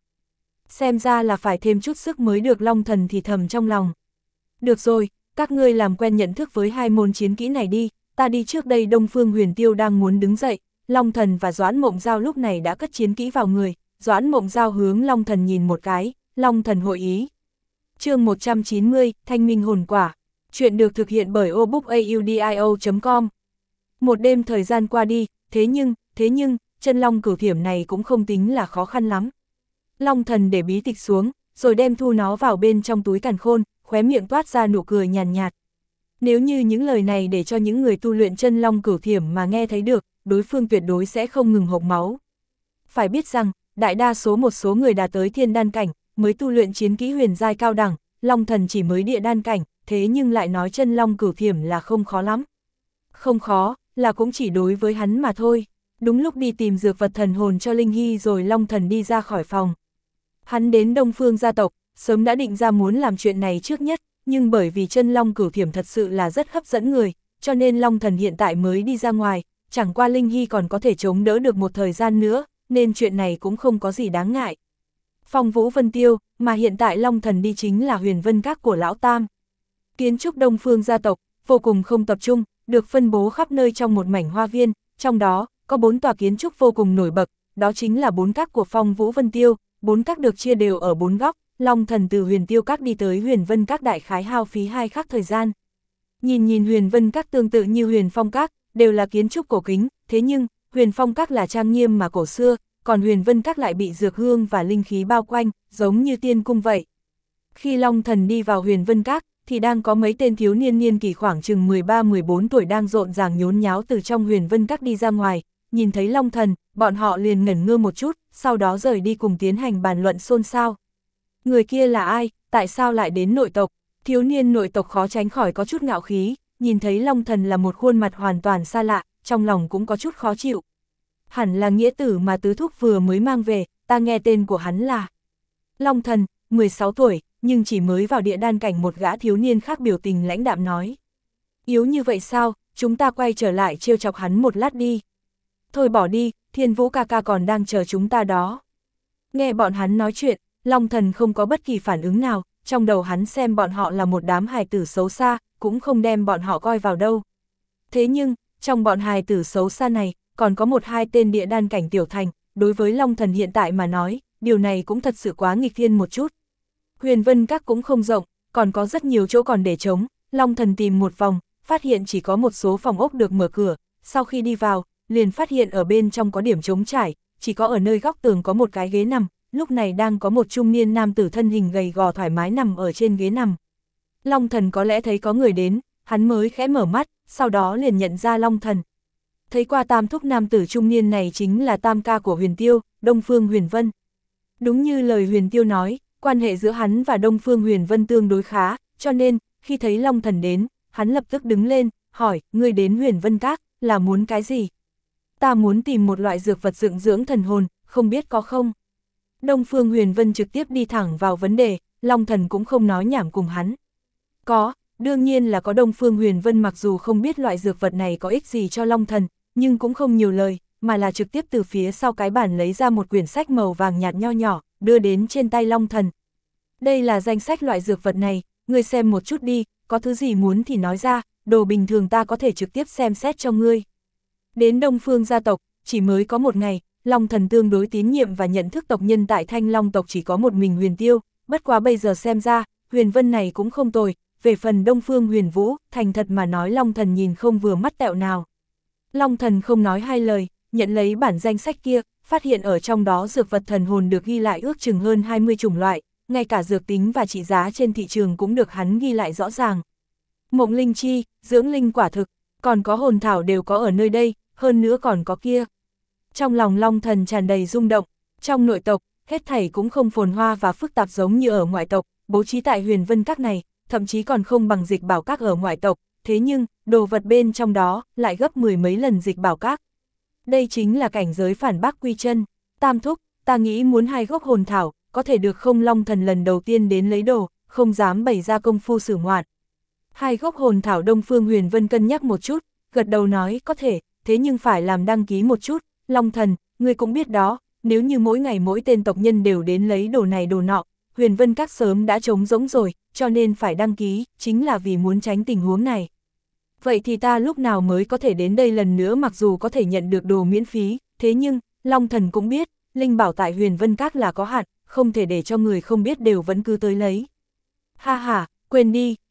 Xem ra là phải thêm chút sức mới được. Long Thần thì thầm trong lòng. Được rồi, các ngươi làm quen nhận thức với hai môn chiến kỹ này đi, ta đi trước đây. Đông Phương Huyền Tiêu đang muốn đứng dậy, Long Thần và Doãn Mộng Giao lúc này đã cất chiến kỹ vào người, Doãn Mộng Giao hướng Long Thần nhìn một cái, Long Thần hội ý. Chương một trăm chín mươi, Thanh Minh hồn quả. Chuyện được thực hiện bởi o book audio chấm com. Một đêm thời gian qua đi, thế nhưng, thế nhưng, chân long cửu thiểm này cũng không tính là khó khăn lắm. Long Thần để bí tịch xuống, rồi đem thu nó vào bên trong túi càn khôn, khóe miệng toát ra nụ cười nhàn nhạt, nhạt. Nếu như những lời này để cho những người tu luyện chân long cửu thiểm mà nghe thấy được, đối phương tuyệt đối sẽ không ngừng hộc máu. Phải biết rằng, đại đa số một số người đạt tới thiên đan cảnh, mới tu luyện chiến kỹ huyền giai cao đẳng, Long Thần chỉ mới địa đan cảnh, thế nhưng lại nói chân long cửu thiểm là không khó lắm. Không khó, là cũng chỉ đối với hắn mà thôi. Đúng lúc đi tìm dược vật thần hồn cho Linh Hy rồi Long Thần đi ra khỏi phòng. Hắn đến Đông Phương gia tộc, sớm đã định ra muốn làm chuyện này trước nhất, nhưng bởi vì chân long cửu thiểm thật sự là rất hấp dẫn người, cho nên Long Thần hiện tại mới đi ra ngoài, chẳng qua Linh Hy còn có thể chống đỡ được một thời gian nữa, nên chuyện này cũng không có gì đáng ngại. Phong Vũ Vân Tiêu, mà hiện tại Long Thần đi chính là Huyền Vân Các của Lão Tam. Kiến trúc Đông Phương gia tộc, vô cùng không tập trung, được phân bố khắp nơi trong một mảnh hoa viên, trong đó, có bốn tòa kiến trúc vô cùng nổi bật, đó chính là bốn các của Phong Vũ Vân Tiêu, bốn các được chia đều ở bốn góc, Long Thần từ Huyền Tiêu Các đi tới Huyền Vân Các đại khái hao phí hai khắc thời gian. Nhìn nhìn Huyền Vân Các tương tự như Huyền Phong Các, đều là kiến trúc cổ kính, thế nhưng, Huyền Phong Các là trang nghiêm mà cổ xưa, còn Huyền Vân Các lại bị dược hương và linh khí bao quanh, giống như tiên cung vậy. Khi Long Thần đi vào Huyền Vân Các, thì đang có mấy tên thiếu niên niên kỷ khoảng chừng mười ba mười bốn tuổi đang rộn ràng nhốn nháo từ trong Huyền Vân Các đi ra ngoài, nhìn thấy Long Thần, bọn họ liền ngẩn ngơ một chút, sau đó rời đi cùng tiến hành bàn luận xôn xao. Người kia là ai, tại sao lại đến nội tộc? Thiếu niên nội tộc khó tránh khỏi có chút ngạo khí, nhìn thấy Long Thần là một khuôn mặt hoàn toàn xa lạ, trong lòng cũng có chút khó chịu. Hẳn là nghĩa tử mà tứ thúc vừa mới mang về, ta nghe tên của hắn là Long Thần, mười sáu tuổi, nhưng chỉ mới vào địa đan cảnh. Một gã thiếu niên khác biểu tình lãnh đạm nói. Yếu như vậy sao, chúng ta quay trở lại trêu chọc hắn một lát đi. Thôi bỏ đi, Thiên Vũ ca ca còn đang chờ chúng ta đó. Nghe bọn hắn nói chuyện, Long Thần không có bất kỳ phản ứng nào, trong đầu hắn xem bọn họ là một đám hài tử xấu xa, cũng không đem bọn họ coi vào đâu. Thế nhưng, trong bọn hài tử xấu xa này, còn có một hai tên địa đan cảnh tiểu thành, đối với Long Thần hiện tại mà nói, điều này cũng thật sự quá nghịch thiên một chút. Huyền Vân Các cũng không rộng, còn có rất nhiều chỗ còn để trống, Long Thần tìm một vòng, phát hiện chỉ có một số phòng ốc được mở cửa, sau khi đi vào, liền phát hiện ở bên trong có điểm trống trải, chỉ có ở nơi góc tường có một cái ghế nằm, lúc này đang có một trung niên nam tử thân hình gầy gò thoải mái nằm ở trên ghế nằm. Long Thần có lẽ thấy có người đến, hắn mới khẽ mở mắt, sau đó liền nhận ra Long Thần. Thấy qua tam thúc nam tử trung niên này chính là tam ca của Huyền Tiêu, Đông Phương Huyền Vân. Đúng như lời Huyền Tiêu nói, quan hệ giữa hắn và Đông Phương Huyền Vân tương đối khá, cho nên, khi thấy Long Thần đến, hắn lập tức đứng lên, hỏi, ngươi đến Huyền Vân Các, là muốn cái gì? Ta muốn tìm một loại dược vật dưỡng dưỡng thần hồn, không biết có không? Đông Phương Huyền Vân trực tiếp đi thẳng vào vấn đề, Long Thần cũng không nói nhảm cùng hắn. Có, đương nhiên là có. Đông Phương Huyền Vân mặc dù không biết loại dược vật này có ích gì cho Long Thần, nhưng cũng không nhiều lời, mà là trực tiếp từ phía sau cái bàn lấy ra một quyển sách màu vàng nhạt nho nhỏ, đưa đến trên tay Long Thần. Đây là danh sách loại dược vật này, ngươi xem một chút đi, có thứ gì muốn thì nói ra, đồ bình thường ta có thể trực tiếp xem xét cho ngươi. Đến Đông Phương gia tộc, chỉ mới có một ngày, Long Thần tương đối tín nhiệm và nhận thức tộc nhân tại Thanh Long tộc chỉ có một mình Huyền Tiêu, bất quá bây giờ xem ra, Huyền Vân này cũng không tồi, về phần Đông Phương Huyền Vũ, thành thật mà nói Long Thần nhìn không vừa mắt tẹo nào. Long Thần không nói hai lời, nhận lấy bản danh sách kia, phát hiện ở trong đó dược vật thần hồn được ghi lại ước chừng hơn hai mươi chủng loại, ngay cả dược tính và trị giá trên thị trường cũng được hắn ghi lại rõ ràng. Mộng linh chi, dưỡng linh quả thực, còn có hồn thảo đều có ở nơi đây, hơn nữa còn có kia. Trong lòng Long Thần tràn đầy rung động, trong nội tộc, hết thảy cũng không phồn hoa và phức tạp giống như ở ngoại tộc, bố trí tại Huyền Vân Các này, thậm chí còn không bằng Dịch Bảo Các ở ngoại tộc, thế nhưng, đồ vật bên trong đó lại gấp mười mấy lần Dịch Bảo Các. Đây chính là cảnh giới phản bác quy chân. Tam thúc, ta nghĩ muốn hai gốc hồn thảo, có thể được không? Long Thần lần đầu tiên đến lấy đồ, không dám bày ra công phu sử ngoạn. Hai gốc hồn thảo. Đông Phương Huyền Vân cân nhắc một chút, gật đầu nói có thể, thế nhưng phải làm đăng ký một chút. Long Thần, ngươi cũng biết đó, nếu như mỗi ngày mỗi tên tộc nhân đều đến lấy đồ này đồ nọ, Huyền Vân Các sớm đã trống rỗng rồi, cho nên phải đăng ký, chính là vì muốn tránh tình huống này. Vậy thì ta lúc nào mới có thể đến đây lần nữa? Mặc dù có thể nhận được đồ miễn phí, thế nhưng, Long Thần cũng biết, linh bảo tại Huyền Vân Các là có hạn, không thể để cho người không biết đều vẫn cứ tới lấy. Ha ha, quên đi,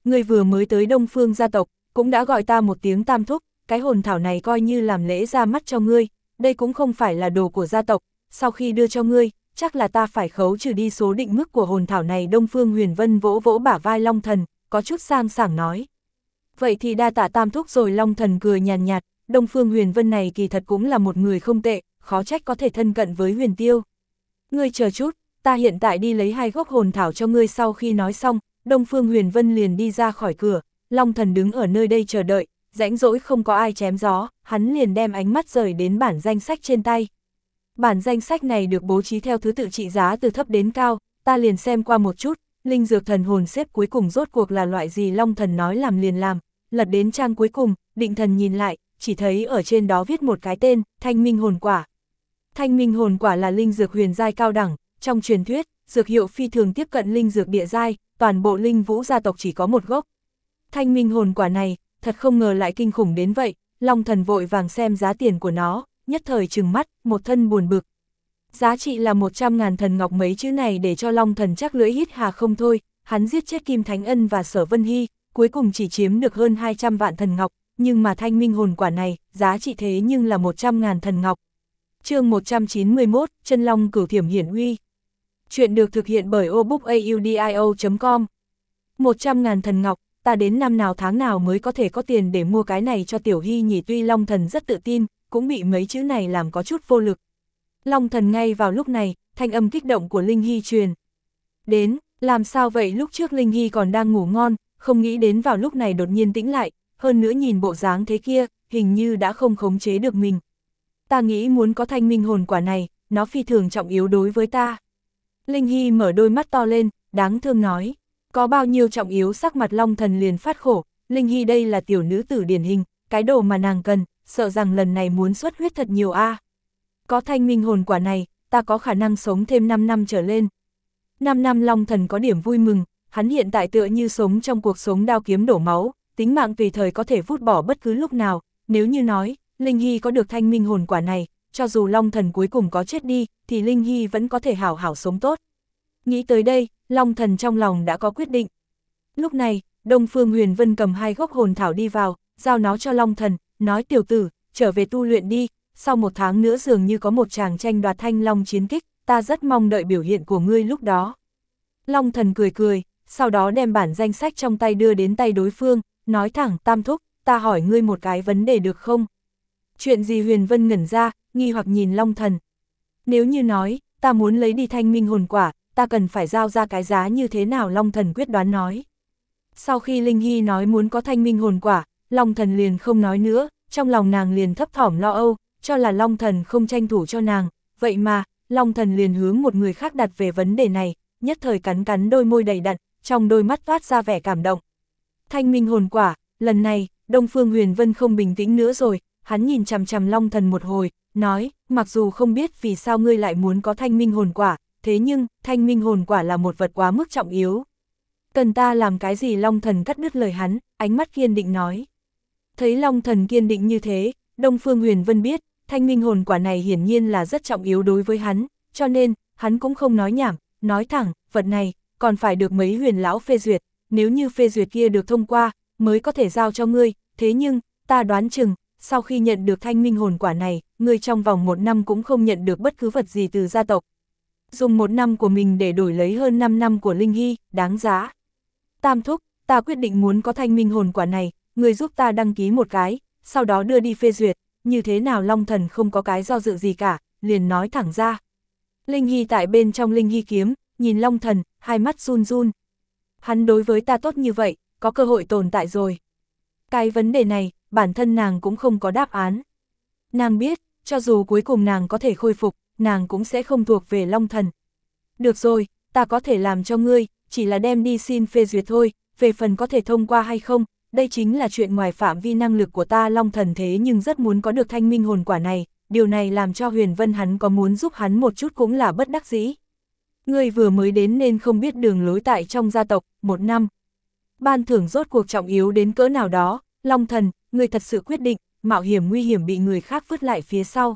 ngươi vừa mới tới Đông Phương gia tộc, cũng đã gọi ta một tiếng tam thúc, cái hồn thảo này coi như làm lễ ra mắt cho ngươi, đây cũng không phải là đồ của gia tộc, sau khi đưa cho ngươi, chắc là ta phải khấu trừ đi số định mức của hồn thảo này. Đông Phương Huyền Vân vỗ vỗ bả vai Long Thần, có chút sang sảng nói. Vậy thì đa tạ tam thúc rồi. Long Thần cười nhàn nhạt, Đông Phương Huyền Vân này kỳ thật cũng là một người không tệ, khó trách có thể thân cận với Huyền Tiêu. Ngươi chờ chút, ta hiện tại đi lấy hai gốc hồn thảo cho ngươi. Sau khi nói xong, Đông Phương Huyền Vân liền đi ra khỏi cửa, Long Thần đứng ở nơi đây chờ đợi, rãnh rỗi không có ai chém gió, hắn liền đem ánh mắt rời đến bản danh sách trên tay. Bản danh sách này được bố trí theo thứ tự trị giá từ thấp đến cao, ta liền xem qua một chút, linh dược thần hồn xếp cuối cùng rốt cuộc là loại gì. Long Thần nói làm liền làm, lật đến trang cuối cùng, Định Thần nhìn lại, chỉ thấy ở trên đó viết một cái tên, Thanh Minh hồn quả. Thanh Minh hồn quả là linh dược huyền giai cao đẳng, trong truyền thuyết, dược hiệu phi thường tiếp cận linh dược địa giai, toàn bộ Linh Vũ gia tộc chỉ có một gốc. Thanh Minh hồn quả này, thật không ngờ lại kinh khủng đến vậy. Long Thần vội vàng xem giá tiền của nó, nhất thời trừng mắt, một thân buồn bực. Giá trị là một trăm ngàn thần ngọc, mấy chữ này để cho Long Thần chắc lưỡi hít hà không thôi. Hắn giết chết Kim Thánh Ân và Sở Vân Hy, cuối cùng chỉ chiếm được hơn hai trăm vạn thần ngọc, nhưng mà Thanh Minh hồn quả này, giá trị thế nhưng là một trăm ngàn thần ngọc. Chương một trăm chín mươi mốt, Chân Long Cửu Thiểm Hiển Uy. Chuyện được thực hiện bởi obookaudio chấm com. một trăm ngàn thần ngọc, ta đến năm nào tháng nào mới có thể có tiền để mua cái này cho Tiểu Hy nhỉ? Tuy Long Thần rất tự tin, cũng bị mấy chữ này làm có chút vô lực. Long Thần ngay vào lúc này, thanh âm kích động của Linh Hy truyền đến. Làm sao vậy? Lúc trước Linh Hy còn đang ngủ ngon, không nghĩ đến vào lúc này đột nhiên tĩnh lại, hơn nữa nhìn bộ dáng thế kia, hình như đã không khống chế được mình. Ta nghĩ muốn có Thanh Minh hồn quả này, nó phi thường trọng yếu đối với ta. Linh Hy mở đôi mắt to lên, đáng thương nói. Có bao nhiêu trọng yếu? Sắc mặt Long Thần liền phát khổ. Linh Hy đây là tiểu nữ tử điển hình, cái đồ mà nàng cần, sợ rằng lần này muốn xuất huyết thật nhiều a. À. Có Thanh Minh hồn quả này, ta có khả năng sống thêm năm năm trở lên. năm năm. Long Thần có điểm vui mừng, hắn hiện tại tựa như sống trong cuộc sống đao kiếm đổ máu, tính mạng tùy thời có thể vút bỏ bất cứ lúc nào. Nếu như nói, Linh Hy có được Thanh Minh hồn quả này, cho dù Long Thần cuối cùng có chết đi, thì Linh Hy vẫn có thể hảo hảo sống tốt. Nghĩ tới đây, Long Thần trong lòng đã có quyết định. Lúc này, Đông Phương Huyền Vân cầm hai gốc hồn thảo đi vào, giao nó cho Long Thần, nói tiểu tử, trở về tu luyện đi, sau một tháng nữa dường như có một tràng tranh đoạt thanh long chiến kích, ta rất mong đợi biểu hiện của ngươi lúc đó. Long Thần cười cười, sau đó đem bản danh sách trong tay đưa đến tay đối phương, nói thẳng, tam thúc, ta hỏi ngươi một cái vấn đề được không? Chuyện gì? Huyền Vân ngẩn ra, nghi hoặc nhìn Long Thần. Nếu như nói, ta muốn lấy đi Thanh Minh hồn quả, ta cần phải giao ra cái giá như thế nào? Long Thần quyết đoán nói. Sau khi Linh Hy nói muốn có Thanh Minh hồn quả, Long Thần liền không nói nữa, trong lòng nàng liền thấp thỏm lo âu, cho là Long Thần không tranh thủ cho nàng, vậy mà, Long Thần liền hướng một người khác đặt về vấn đề này, nhất thời cắn cắn đôi môi đầy đặn, trong đôi mắt toát ra vẻ cảm động. Thanh Minh hồn quả, lần này, Đông Phương Huyền Vân không bình tĩnh nữa rồi, hắn nhìn chằm chằm Long Thần một hồi, nói, mặc dù không biết vì sao ngươi lại muốn có Thanh Minh hồn quả, thế nhưng, Thanh Minh hồn quả là một vật quá mức trọng yếu. Cần ta làm cái gì? Long Thần cắt đứt lời hắn, ánh mắt kiên định nói. Thấy Long Thần kiên định như thế, Đông Phương Huyền Vân biết, Thanh Minh hồn quả này hiển nhiên là rất trọng yếu đối với hắn, cho nên, hắn cũng không nói nhảm, nói thẳng, vật này, còn phải được mấy huyền lão phê duyệt, nếu như phê duyệt kia được thông qua, mới có thể giao cho ngươi, thế nhưng, ta đoán chừng, sau khi nhận được Thanh Minh hồn quả này, ngươi trong vòng một năm cũng không nhận được bất cứ vật gì từ gia tộc. Dùng một năm của mình để đổi lấy hơn năm năm của Linh Hy, đáng giá. Tam thúc, ta quyết định muốn có Thanh Minh hồn quả này, ngươi giúp ta đăng ký một cái, sau đó đưa đi phê duyệt, như thế nào? Long Thần không có cái do dự gì cả, liền nói thẳng ra. Linh Hy tại bên trong Linh Hy kiếm, nhìn Long Thần, hai mắt run run. Hắn đối với ta tốt như vậy, có cơ hội tồn tại rồi. Cái vấn đề này, bản thân nàng cũng không có đáp án. Nàng biết, cho dù cuối cùng nàng có thể khôi phục, nàng cũng sẽ không thuộc về Long Thần. Được rồi, ta có thể làm cho ngươi, chỉ là đem đi xin phê duyệt thôi, về phần có thể thông qua hay không, đây chính là chuyện ngoài phạm vi năng lực của ta. Long Thần thế nhưng rất muốn có được Thanh Minh hồn quả này, điều này làm cho Huyền Vân hắn có muốn giúp hắn một chút cũng là bất đắc dĩ. Ngươi vừa mới đến nên không biết đường lối tại trong gia tộc, một năm. Ban thưởng rốt cuộc trọng yếu đến cỡ nào đó, Long Thần, ngươi thật sự quyết định, mạo hiểm nguy hiểm bị người khác vứt lại phía sau.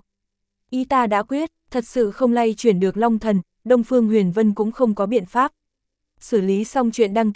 Ý ta đã quyết, thật sự không lay chuyển được Long Thần, Đông Phương Huyền Vân cũng không có biện pháp. Xử lý xong chuyện đăng ký,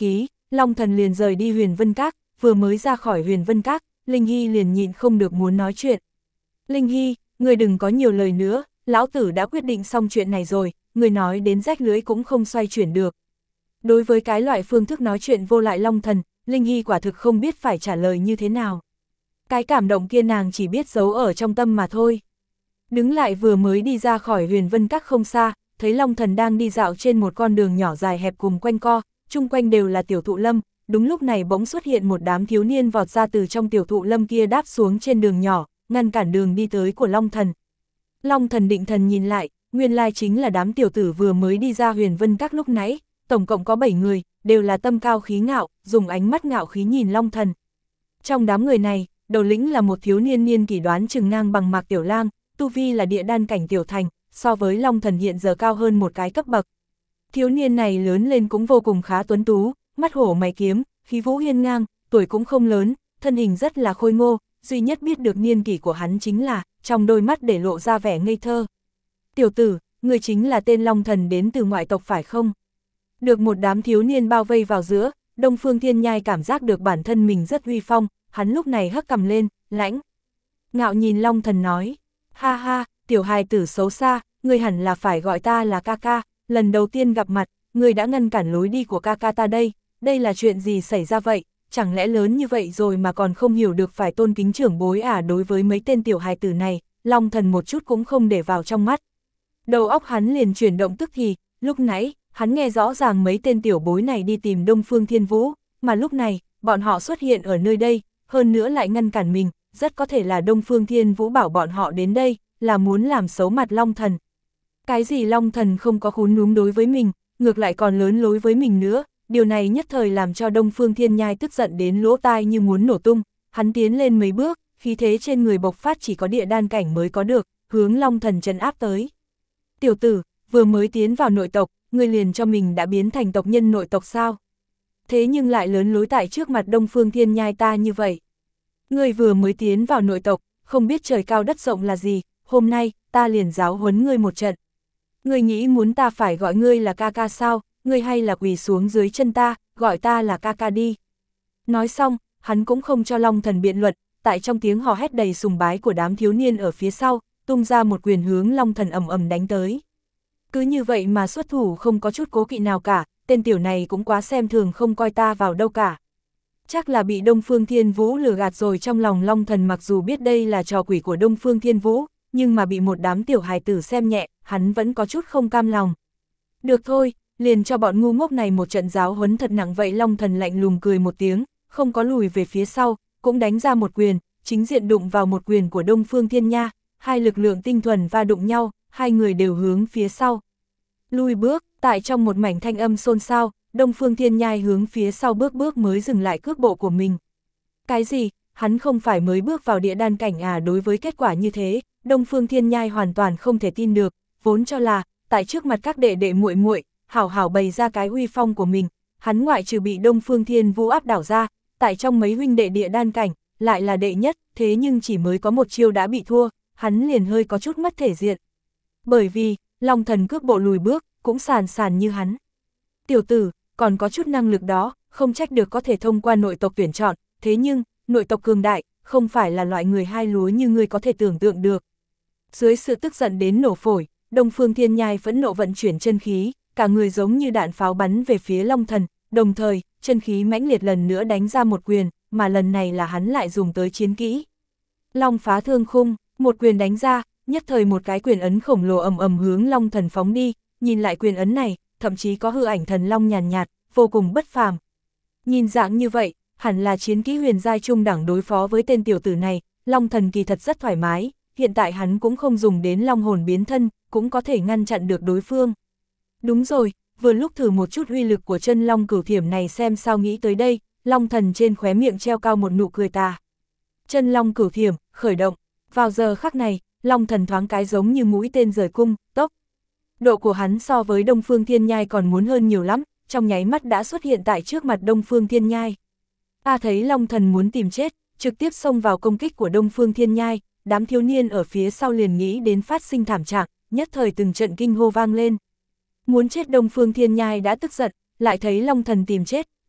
Long Thần liền rời đi Huyền Vân Các, vừa mới ra khỏi Huyền Vân Các, Linh Hy liền nhịn không được muốn nói chuyện. Linh Hy, người đừng có nhiều lời nữa, lão tử đã quyết định xong chuyện này rồi, người nói đến rách lưỡi cũng không xoay chuyển được. Đối với cái loại phương thức nói chuyện vô lại Long Thần, Linh Hy quả thực không biết phải trả lời như thế nào. Cái cảm động kia nàng chỉ biết giấu ở trong tâm mà thôi. Đứng lại vừa mới đi ra khỏi Huyền Vân Các không xa, thấy Long Thần đang đi dạo trên một con đường nhỏ dài hẹp cùng quanh co, chung quanh đều là tiểu thụ lâm, đúng lúc này bỗng xuất hiện một đám thiếu niên vọt ra từ trong tiểu thụ lâm kia đáp xuống trên đường nhỏ, ngăn cản đường đi tới của Long Thần. Long Thần định thần nhìn lại, nguyên lai chính là đám tiểu tử vừa mới đi ra Huyền Vân Các lúc nãy, tổng cộng có bảy người, đều là tâm cao khí ngạo, dùng ánh mắt ngạo khí nhìn Long Thần. Trong đám người này, đầu lĩnh là một thiếu niên niên kỷ đoán chừng ngang bằng Mạc Tiểu Lang, tu vi là địa đan cảnh tiểu thành, so với Long Thần hiện giờ cao hơn một cái cấp bậc. Thiếu niên này lớn lên cũng vô cùng khá tuấn tú, mắt hổ mày kiếm, khí vũ hiên ngang, tuổi cũng không lớn, thân hình rất là khôi ngô, duy nhất biết được niên kỷ của hắn chính là, trong đôi mắt để lộ ra vẻ ngây thơ. Tiểu tử, người chính là tên Long Thần đến từ ngoại tộc phải không? Được một đám thiếu niên bao vây vào giữa, Đông Phương Thiên Nhai cảm giác được bản thân mình rất uy phong, hắn lúc này hất cằm lên, lãnh ngạo nhìn Long Thần nói, ha ha, tiểu hài tử xấu xa, người hẳn là phải gọi ta là ca ca, lần đầu tiên gặp mặt, người đã ngăn cản lối đi của ca ca ta đây, đây là chuyện gì xảy ra vậy, chẳng lẽ lớn như vậy rồi mà còn không hiểu được phải tôn kính trưởng bối à? Đối với mấy tên tiểu hài tử này, Long Thần một chút cũng không để vào trong mắt. Đầu óc hắn liền chuyển động tức thì, lúc nãy, hắn nghe rõ ràng mấy tên tiểu bối này đi tìm Đông Phương Thiên Vũ, mà lúc này, bọn họ xuất hiện ở nơi đây, hơn nữa lại ngăn cản mình, rất có thể là Đông Phương Thiên Vũ bảo bọn họ đến đây, là muốn làm xấu mặt Long Thần. Cái gì Long Thần không có khún núm đối với mình, ngược lại còn lớn lối với mình nữa, điều này nhất thời làm cho Đông Phương Thiên Nhai tức giận đến lỗ tai như muốn nổ tung, hắn tiến lên mấy bước, khí thế trên người bộc phát chỉ có địa đan cảnh mới có được, hướng Long Thần trấn áp tới. Tiểu tử, vừa mới tiến vào nội tộc, ngươi liền cho mình đã biến thành tộc nhân nội tộc sao? Thế nhưng lại lớn lối tại trước mặt Đông Phương Thiên Nhai ta như vậy. Ngươi vừa mới tiến vào nội tộc, không biết trời cao đất rộng là gì, hôm nay, ta liền giáo huấn ngươi một trận. Ngươi nghĩ muốn ta phải gọi ngươi là ca ca sao, ngươi hay là quỳ xuống dưới chân ta, gọi ta là ca ca đi. Nói xong, hắn cũng không cho Long Thần biện luận, tại trong tiếng hò hét đầy sùng bái của đám thiếu niên ở phía sau, tung ra một quyền hướng Long Thần ầm ầm đánh tới. Cứ như vậy mà xuất thủ không có chút cố kỵ nào cả, tên tiểu này cũng quá xem thường không coi ta vào đâu cả. Chắc là bị Đông Phương Thiên Vũ lừa gạt rồi. Trong lòng Long Thần mặc dù biết đây là trò quỷ của Đông Phương Thiên Vũ, nhưng mà bị một đám tiểu hài tử xem nhẹ, hắn vẫn có chút không cam lòng. Được thôi, liền cho bọn ngu ngốc này một trận giáo huấn thật nặng vậy. Long Thần lạnh lùng cười một tiếng, không có lùi về phía sau, cũng đánh ra một quyền, chính diện đụng vào một quyền của Đông Phương Thiên Nha, hai lực lượng tinh thuần va đụng nhau, hai người đều hướng phía sau. Lùi bước, tại trong một mảnh thanh âm xôn xao, Đông Phương Thiên Nhai hướng phía sau bước bước mới dừng lại cước bộ của mình. Cái gì, hắn không phải mới bước vào địa đan cảnh à? Đối với kết quả như thế, Đông Phương Thiên Nhai hoàn toàn không thể tin được, vốn cho là, tại trước mặt các đệ đệ muội muội, hảo hảo bày ra cái uy phong của mình, hắn ngoại trừ bị Đông Phương Thiên Vũ áp đảo ra, tại trong mấy huynh đệ địa đan cảnh, lại là đệ nhất, thế nhưng chỉ mới có một chiêu đã bị thua, hắn liền hơi có chút mất thể diện. Bởi vì, Long Thần cước bộ lùi bước, cũng sàn sàn như hắn. Tiểu tử, còn có chút năng lực đó, không trách được có thể thông qua nội tộc tuyển chọn, thế nhưng, nội tộc cường đại, không phải là loại người hai lúa như ngươi có thể tưởng tượng được. Dưới sự tức giận đến nổ phổi, Đông Phương Thiên Nhai phẫn nộ vận chuyển chân khí, cả người giống như đạn pháo bắn về phía Long Thần, đồng thời, chân khí mãnh liệt lần nữa đánh ra một quyền, mà lần này là hắn lại dùng tới chiến kỹ. Long phá thương khung, một quyền đánh ra, nhất thời một cái quyền ấn khổng lồ ầm ầm hướng Long Thần phóng đi, nhìn lại quyền ấn này, thậm chí có hư ảnh thần long nhàn nhạt, vô cùng bất phàm. Nhìn dạng như vậy, hẳn là chiến kỹ huyền giai trung đẳng đối phó với tên tiểu tử này, Long Thần kỳ thật rất thoải mái, hiện tại hắn cũng không dùng đến long hồn biến thân, cũng có thể ngăn chặn được đối phương. Đúng rồi, vừa lúc thử một chút uy lực của chân long cửu thiểm này xem sao. Nghĩ tới đây, Long Thần trên khóe miệng treo cao một nụ cười tà. Chân long cửu thiểm, khởi động, vào giờ khắc này, Long Thần thoáng cái giống như mũi tên rời cung, tốc. Độ của hắn so với Đông Phương Thiên Nhai còn muốn hơn nhiều lắm, trong nháy mắt đã xuất hiện tại trước mặt Đông Phương Thiên Nhai. Ta thấy Long Thần muốn tìm chết, trực tiếp xông vào công kích của Đông Phương Thiên Nhai, đám thiếu niên ở phía sau liền nghĩ đến phát sinh thảm trạng, nhất thời từng trận kinh hô vang lên. Muốn chết Đông Phương Thiên Nhai đã tức giận, lại thấy Long Thần tìm chết,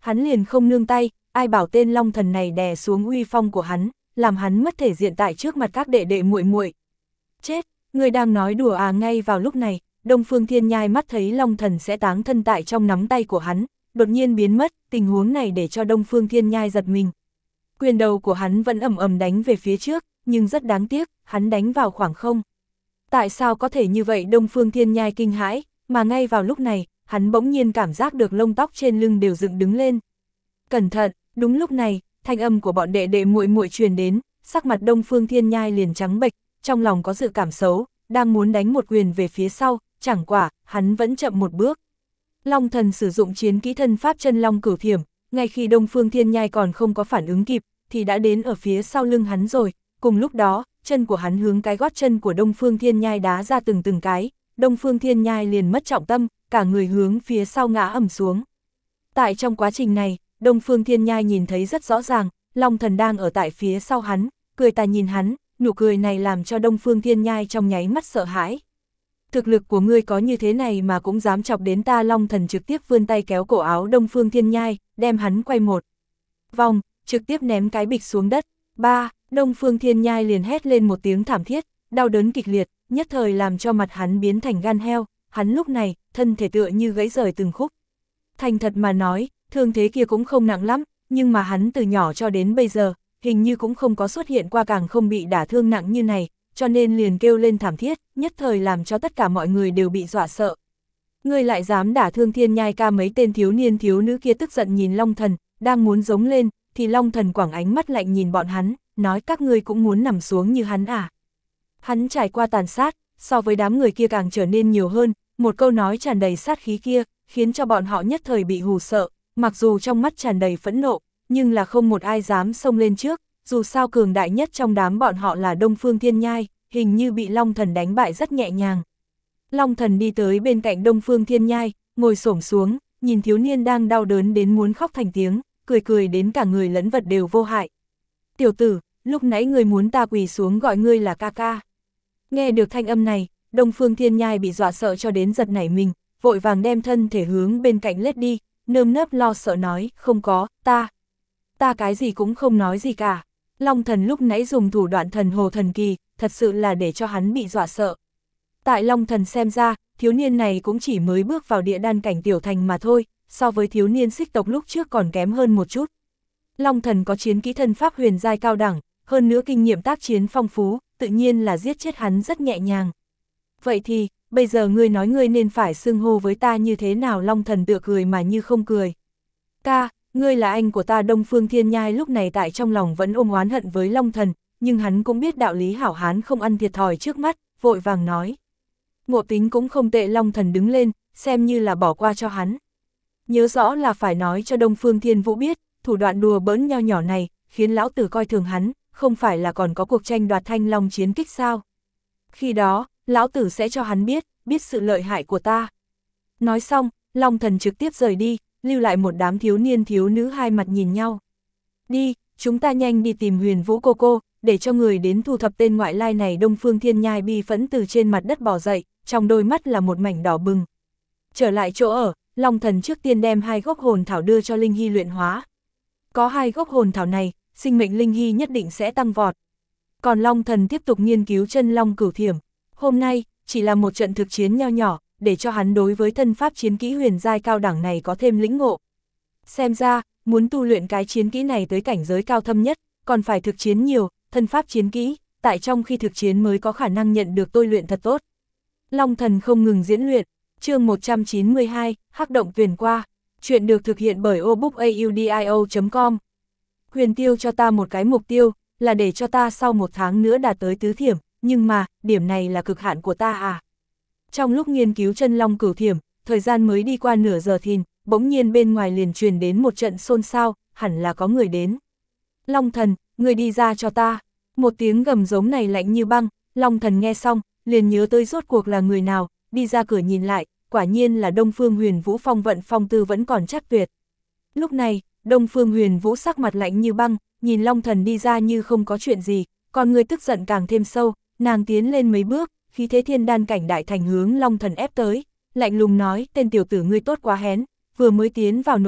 hắn liền không nương tay, ai bảo tên Long Thần này đè xuống uy phong của hắn, làm hắn mất thể diện tại trước mặt các đệ đệ muội muội. Chết, người đang nói đùa à? Ngay vào lúc này, Đông Phương Thiên Nhai mắt thấy Long Thần sẽ táng thân tại trong nắm tay của hắn, đột nhiên biến mất, tình huống này để cho Đông Phương Thiên Nhai giật mình. Quyền đầu của hắn vẫn ầm ầm đánh về phía trước, nhưng rất đáng tiếc, hắn đánh vào khoảng không. Tại sao có thể như vậy? Đông Phương Thiên Nhai kinh hãi, mà ngay vào lúc này, hắn bỗng nhiên cảm giác được lông tóc trên lưng đều dựng đứng lên. Cẩn thận, đúng lúc này, thanh âm của bọn đệ đệ muội muội truyền đến, sắc mặt Đông Phương Thiên Nhai liền trắng bệch, trong lòng có dự cảm xấu, đang muốn đánh một quyền về phía sau, chẳng quả, hắn vẫn chậm một bước. Long Thần sử dụng chiến kỹ thân pháp chân long cửu thiểm, ngay khi Đông Phương Thiên Nhai còn không có phản ứng kịp, thì đã đến ở phía sau lưng hắn rồi, cùng lúc đó, chân của hắn hướng cái gót chân của Đông Phương Thiên Nhai đá ra từng từng cái, Đông Phương Thiên Nhai liền mất trọng tâm, cả người hướng phía sau ngã ầm xuống. Tại trong quá trình này, Đông Phương Thiên Nhai nhìn thấy rất rõ ràng, Long Thần đang ở tại phía sau hắn, cười tà nhìn hắn, nụ cười này làm cho Đông Phương Thiên Nhai trong nháy mắt sợ hãi. Thực lực của ngươi có như thế này mà cũng dám chọc đến ta? Long Thần trực tiếp vươn tay kéo cổ áo Đông Phương Thiên Nhai, đem hắn quay một vòng, trực tiếp ném cái bịch xuống đất. Ba, Đông Phương Thiên Nhai liền hét lên một tiếng thảm thiết, đau đớn kịch liệt, nhất thời làm cho mặt hắn biến thành gan heo, hắn lúc này, thân thể tựa như gãy rời từng khúc. Thành thật mà nói, thương thế kia cũng không nặng lắm, nhưng mà hắn từ nhỏ cho đến bây giờ, hình như cũng không có xuất hiện qua càng không bị đả thương nặng như này, cho nên liền kêu lên thảm thiết, nhất thời làm cho tất cả mọi người đều bị dọa sợ. Ngươi lại dám đả thương Thiên Nhai ca? Mấy tên thiếu niên thiếu nữ kia tức giận nhìn Long Thần, đang muốn giống lên, thì Long Thần quẳng ánh mắt lạnh nhìn bọn hắn, nói các ngươi cũng muốn nằm xuống như hắn à? Hắn trải qua tàn sát, so với đám người kia càng trở nên nhiều hơn, một câu nói tràn đầy sát khí kia, khiến cho bọn họ nhất thời bị hù sợ, mặc dù trong mắt tràn đầy phẫn nộ, nhưng là không một ai dám xông lên trước, dù sao cường đại nhất trong đám bọn họ là Đông Phương Thiên Nhai, hình như bị Long Thần đánh bại rất nhẹ nhàng. Long Thần đi tới bên cạnh Đông Phương Thiên Nhai, ngồi xổm xuống, nhìn thiếu niên đang đau đớn đến muốn khóc thành tiếng, cười cười đến cả người lẫn vật đều vô hại. Tiểu tử, lúc nãy ngươi muốn ta quỳ xuống gọi ngươi là ca ca. Nghe được thanh âm này, Đông Phương Thiên Nhai bị dọa sợ cho đến giật nảy mình, vội vàng đem thân thể hướng bên cạnh lết đi, nơm nớp lo sợ nói, không có, ta, ta cái gì cũng không nói gì cả. Long Thần lúc nãy dùng thủ đoạn thần hồ thần kỳ, thật sự là để cho hắn bị dọa sợ. Tại Long Thần xem ra, thiếu niên này cũng chỉ mới bước vào địa đan cảnh tiểu thành mà thôi, so với thiếu niên xích tộc lúc trước còn kém hơn một chút. Long Thần có chiến kỹ thân pháp huyền giai cao đẳng, hơn nữa kinh nghiệm tác chiến phong phú, tự nhiên là giết chết hắn rất nhẹ nhàng. Vậy thì, bây giờ ngươi nói ngươi nên phải xưng hô với ta như thế nào? Long Thần tựa cười mà như không cười. Ca, ngươi là anh của ta. Đông Phương Thiên Nhai lúc này tại trong lòng vẫn ôm oán hận với Long Thần, nhưng hắn cũng biết đạo lý hảo hán không ăn thiệt thòi trước mắt, vội vàng nói. Ngộ tính cũng không tệ. Long Thần đứng lên, xem như là bỏ qua cho hắn. Nhớ rõ là phải nói cho Đông Phương Thiên Vũ biết, thủ đoạn đùa bỡn nho nhỏ này, khiến lão tử coi thường hắn, không phải là còn có cuộc tranh đoạt thanh long chiến kích sao? Khi đó, lão tử sẽ cho hắn biết, biết sự lợi hại của ta. Nói xong, Long Thần trực tiếp rời đi, lưu lại một đám thiếu niên thiếu nữ hai mặt nhìn nhau. Đi, chúng ta nhanh đi tìm Huyền Vũ cô cô, để cho người đến thu thập tên ngoại lai này. Đông Phương Thiên Nhai bi phẫn từ trên mặt đất bò dậy, trong đôi mắt là một mảnh đỏ bừng. Trở lại chỗ ở, Long Thần trước tiên đem hai gốc hồn thảo đưa cho Linh Hy luyện hóa. Có hai gốc hồn thảo này, sinh mệnh Linh Hy nhất định sẽ tăng vọt. Còn Long Thần tiếp tục nghiên cứu chân long cửu thiểm. Hôm nay, chỉ là một trận thực chiến nho nhỏ, để cho hắn đối với thân pháp chiến kỹ huyền giai cao đẳng này có thêm lĩnh ngộ. Xem ra, muốn tu luyện cái chiến kỹ này tới cảnh giới cao thâm nhất, còn phải thực chiến nhiều, thân pháp chiến kỹ, tại trong khi thực chiến mới có khả năng nhận được tôi luyện thật tốt. Long Thần không ngừng diễn luyện. Chương một trăm chín mươi hai, Hắc động Tuyền qua. Chuyện được thực hiện bởi obookaudio chấm com. Huyền Tiêu cho ta một cái mục tiêu, là để cho ta sau một tháng nữa đạt tới tứ thiểm, nhưng mà, điểm này là cực hạn của ta à. Trong lúc nghiên cứu chân long cửu thiểm, thời gian mới đi qua nửa giờ thìn, bỗng nhiên bên ngoài liền truyền đến một trận xôn xao, hẳn là có người đến. Long Thần, người đi ra cho ta. Một tiếng gầm giống này lạnh như băng, Long Thần nghe xong, liền nhớ tới rốt cuộc là người nào, đi ra cửa nhìn lại, quả nhiên là Đông Phương Huyền Vũ. Phong vận phong tư vẫn còn chắc tuyệt. Lúc này, Đông Phương Huyền Vũ sắc mặt lạnh như băng, nhìn Long Thần đi ra như không có chuyện gì, còn người tức giận càng thêm sâu, nàng tiến lên mấy bước, khí thế thiên đan cảnh đại thành hướng Long Thần ép tới, lạnh lùng nói, tên tiểu tử ngươi tốt quá hén, vừa mới tiến vào nội tộc,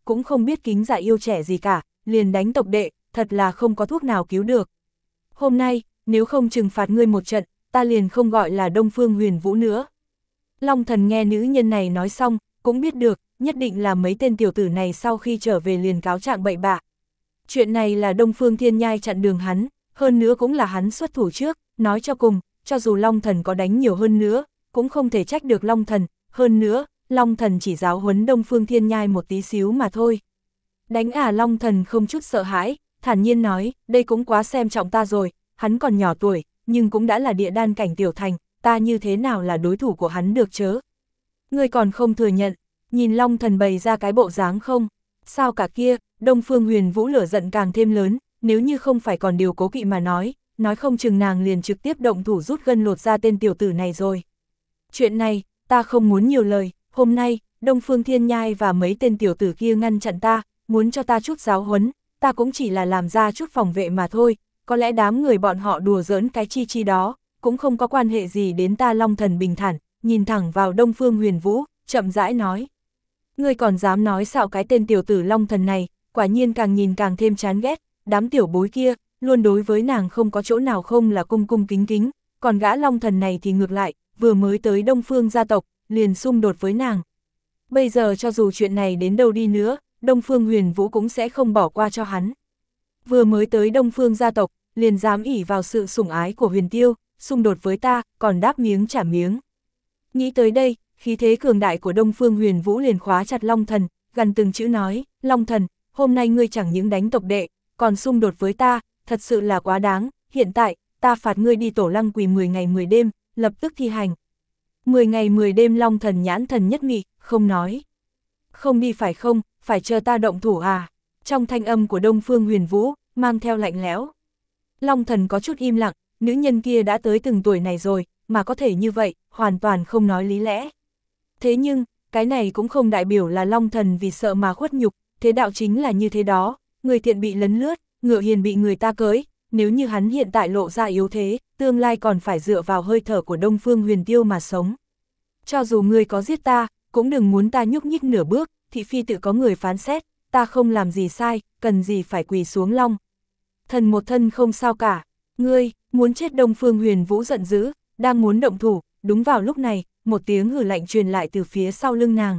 cũng không biết kính già yêu trẻ gì cả, liền đánh tộc đệ, thật là không có thuốc nào cứu được. Hôm nay, nếu không trừng phạt ngươi một trận, ta liền không gọi là Đông Phương Huyền Vũ nữa. Long Thần nghe nữ nhân này nói xong, cũng biết được, nhất định là mấy tên tiểu tử này sau khi trở về liền cáo trạng bậy bạ. Chuyện này là Đông Phương Thiên Nhai chặn đường hắn, hơn nữa cũng là hắn xuất thủ trước, nói cho cùng, cho dù Long Thần có đánh nhiều hơn nữa, cũng không thể trách được Long Thần, hơn nữa, Long Thần chỉ giáo huấn Đông Phương Thiên Nhai một tí xíu mà thôi. Đánh à, Long Thần không chút sợ hãi, thản nhiên nói, đây cũng quá xem trọng ta rồi, hắn còn nhỏ tuổi, nhưng cũng đã là địa đan cảnh tiểu thành, ta như thế nào là đối thủ của hắn được chớ. Ngươi còn không thừa nhận, nhìn Long Thần bày ra cái bộ dáng không? Sao cả kia, Đông Phương Huyền Vũ lửa giận càng thêm lớn, nếu như không phải còn điều cố kỵ mà nói, nói không chừng nàng liền trực tiếp động thủ rút gân lột ra tên tiểu tử này rồi. Chuyện này, ta không muốn nhiều lời, hôm nay, Đông Phương Thiên Nhai và mấy tên tiểu tử kia ngăn chặn ta, muốn cho ta chút giáo huấn, ta cũng chỉ là làm ra chút phòng vệ mà thôi, có lẽ đám người bọn họ đùa giỡn cái chi chi đó, cũng không có quan hệ gì đến ta. Long Thần bình thản, nhìn thẳng vào Đông Phương Huyền Vũ, chậm rãi nói. Ngươi còn dám nói xạo cái tên tiểu tử Long Thần này, quả nhiên càng nhìn càng thêm chán ghét, đám tiểu bối kia, luôn đối với nàng không có chỗ nào không là cung cung kính kính, còn gã Long Thần này thì ngược lại, vừa mới tới Đông Phương gia tộc, liền xung đột với nàng. Bây giờ cho dù chuyện này đến đâu đi nữa, Đông Phương Huyền Vũ cũng sẽ không bỏ qua cho hắn. Vừa mới tới Đông Phương gia tộc, liền dám ỷ vào sự sủng ái của Huyền Tiêu, xung đột với ta, còn đáp miếng trả miếng. Nghĩ tới đây, khí thế cường đại của Đông Phương Huyền Vũ liền khóa chặt Long Thần, gần từng chữ nói, Long Thần, hôm nay ngươi chẳng những đánh tộc đệ, còn xung đột với ta, thật sự là quá đáng, hiện tại, ta phạt ngươi đi tổ lăng quỳ mười ngày mười đêm, lập tức thi hành. mười ngày mười đêm. Long Thần nhãn thần nhất mị, không nói. Không đi phải không, phải chờ ta động thủ à? Trong thanh âm của Đông Phương Huyền Vũ, mang theo lạnh lẽo. Long Thần có chút im lặng, nữ nhân kia đã tới từng tuổi này rồi, mà có thể như vậy, hoàn toàn không nói lý lẽ. Thế nhưng, cái này cũng không đại biểu là Long Thần vì sợ mà khuất nhục, thế đạo chính là như thế đó, người thiện bị lấn lướt, ngựa hiền bị người ta cưỡi, nếu như hắn hiện tại lộ ra yếu thế, tương lai còn phải dựa vào hơi thở của Đông Phương Huyền Tiêu mà sống. Cho dù ngươi có giết ta, cũng đừng muốn ta nhúc nhích nửa bước, thị phi tự có người phán xét, ta không làm gì sai, cần gì phải quỳ xuống Long Thần một thân không sao cả. Ngươi, muốn chết. Đông Phương Huyền Vũ giận dữ, đang muốn động thủ, đúng vào lúc này, một tiếng hừ lạnh truyền lại từ phía sau lưng nàng.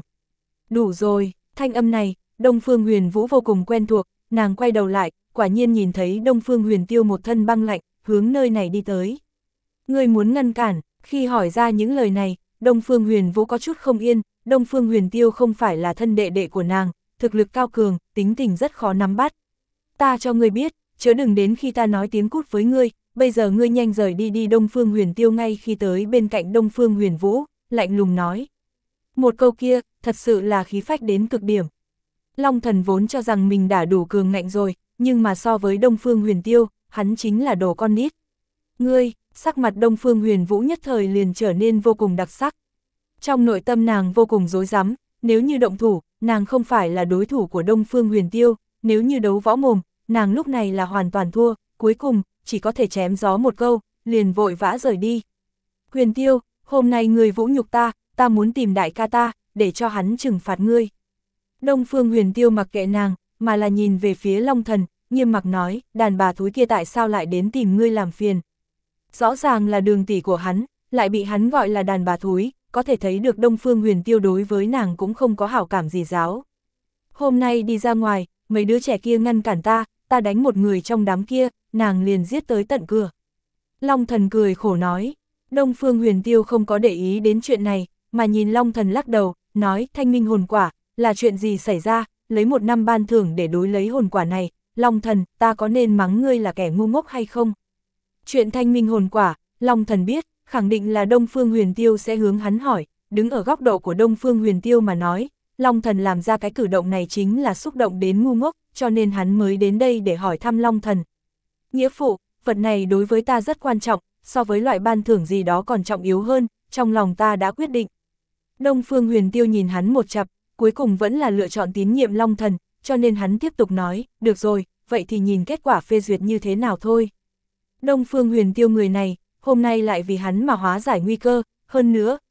Đủ rồi, thanh âm này, Đông Phương Huyền Vũ vô cùng quen thuộc, nàng quay đầu lại, quả nhiên nhìn thấy Đông Phương Huyền Tiêu một thân băng lạnh, hướng nơi này đi tới. Ngươi muốn ngăn cản? Khi hỏi ra những lời này, Đông Phương Huyền Vũ có chút không yên, Đông Phương Huyền Tiêu không phải là thân đệ đệ của nàng, thực lực cao cường, tính tình rất khó nắm bắt. Ta cho ngươi biết, chớ đừng đến khi ta nói tiếng cút với ngươi, bây giờ ngươi nhanh rời đi đi. Đông Phương Huyền Tiêu ngay khi tới bên cạnh Đông Phương Huyền Vũ, lạnh lùng nói. Một câu kia, thật sự là khí phách đến cực điểm. Long Thần vốn cho rằng mình đã đủ cường ngạnh rồi, nhưng mà so với Đông Phương Huyền Tiêu, hắn chính là đồ con nít. Ngươi, sắc mặt Đông Phương Huyền Vũ nhất thời liền trở nên vô cùng đặc sắc. Trong nội tâm nàng vô cùng rối rắm, nếu như động thủ, nàng không phải là đối thủ của Đông Phương Huyền Tiêu, nếu như đấu võ mồm, nàng lúc này là hoàn toàn thua, cuối cùng, chỉ có thể chém gió một câu, liền vội vã rời đi. Huyền Tiêu, hôm nay ngươi vũ nhục ta, ta muốn tìm đại ca ta, để cho hắn trừng phạt ngươi. Đông Phương Huyền Tiêu mặc kệ nàng, mà là nhìn về phía Long Thần, nghiêm mặt nói, đàn bà thúi kia tại sao lại đến tìm ngươi làm phiền. Rõ ràng là đường tỷ của hắn, lại bị hắn gọi là đàn bà thúi, có thể thấy được Đông Phương Huyền Tiêu đối với nàng cũng không có hảo cảm gì giáo. Hôm nay đi ra ngoài, mấy đứa trẻ kia ngăn cản ta, ta đánh một người trong đám kia, nàng liền giết tới tận cửa. Long Thần cười khổ nói, Đông Phương Huyền Tiêu không có để ý đến chuyện này, mà nhìn Long Thần lắc đầu, nói thanh minh hồn quả, là chuyện gì xảy ra, lấy một năm ban thưởng để đối lấy hồn quả này, Long Thần, ta có nên mắng ngươi là kẻ ngu ngốc hay không? Chuyện thanh minh hồn quả, Long Thần biết, khẳng định là Đông Phương Huyền Tiêu sẽ hướng hắn hỏi, đứng ở góc độ của Đông Phương Huyền Tiêu mà nói, Long Thần làm ra cái cử động này chính là xúc động đến ngu ngốc, cho nên hắn mới đến đây để hỏi thăm Long Thần. Nghĩa phụ, vật này đối với ta rất quan trọng, so với loại ban thưởng gì đó còn trọng yếu hơn, trong lòng ta đã quyết định. Đông Phương Huyền Tiêu nhìn hắn một chặp, cuối cùng vẫn là lựa chọn tín nhiệm Long Thần, cho nên hắn tiếp tục nói, được rồi, vậy thì nhìn kết quả phê duyệt như thế nào thôi. Đông Phương Huyền Tiêu người này, hôm nay lại vì hắn mà hóa giải nguy cơ, hơn nữa,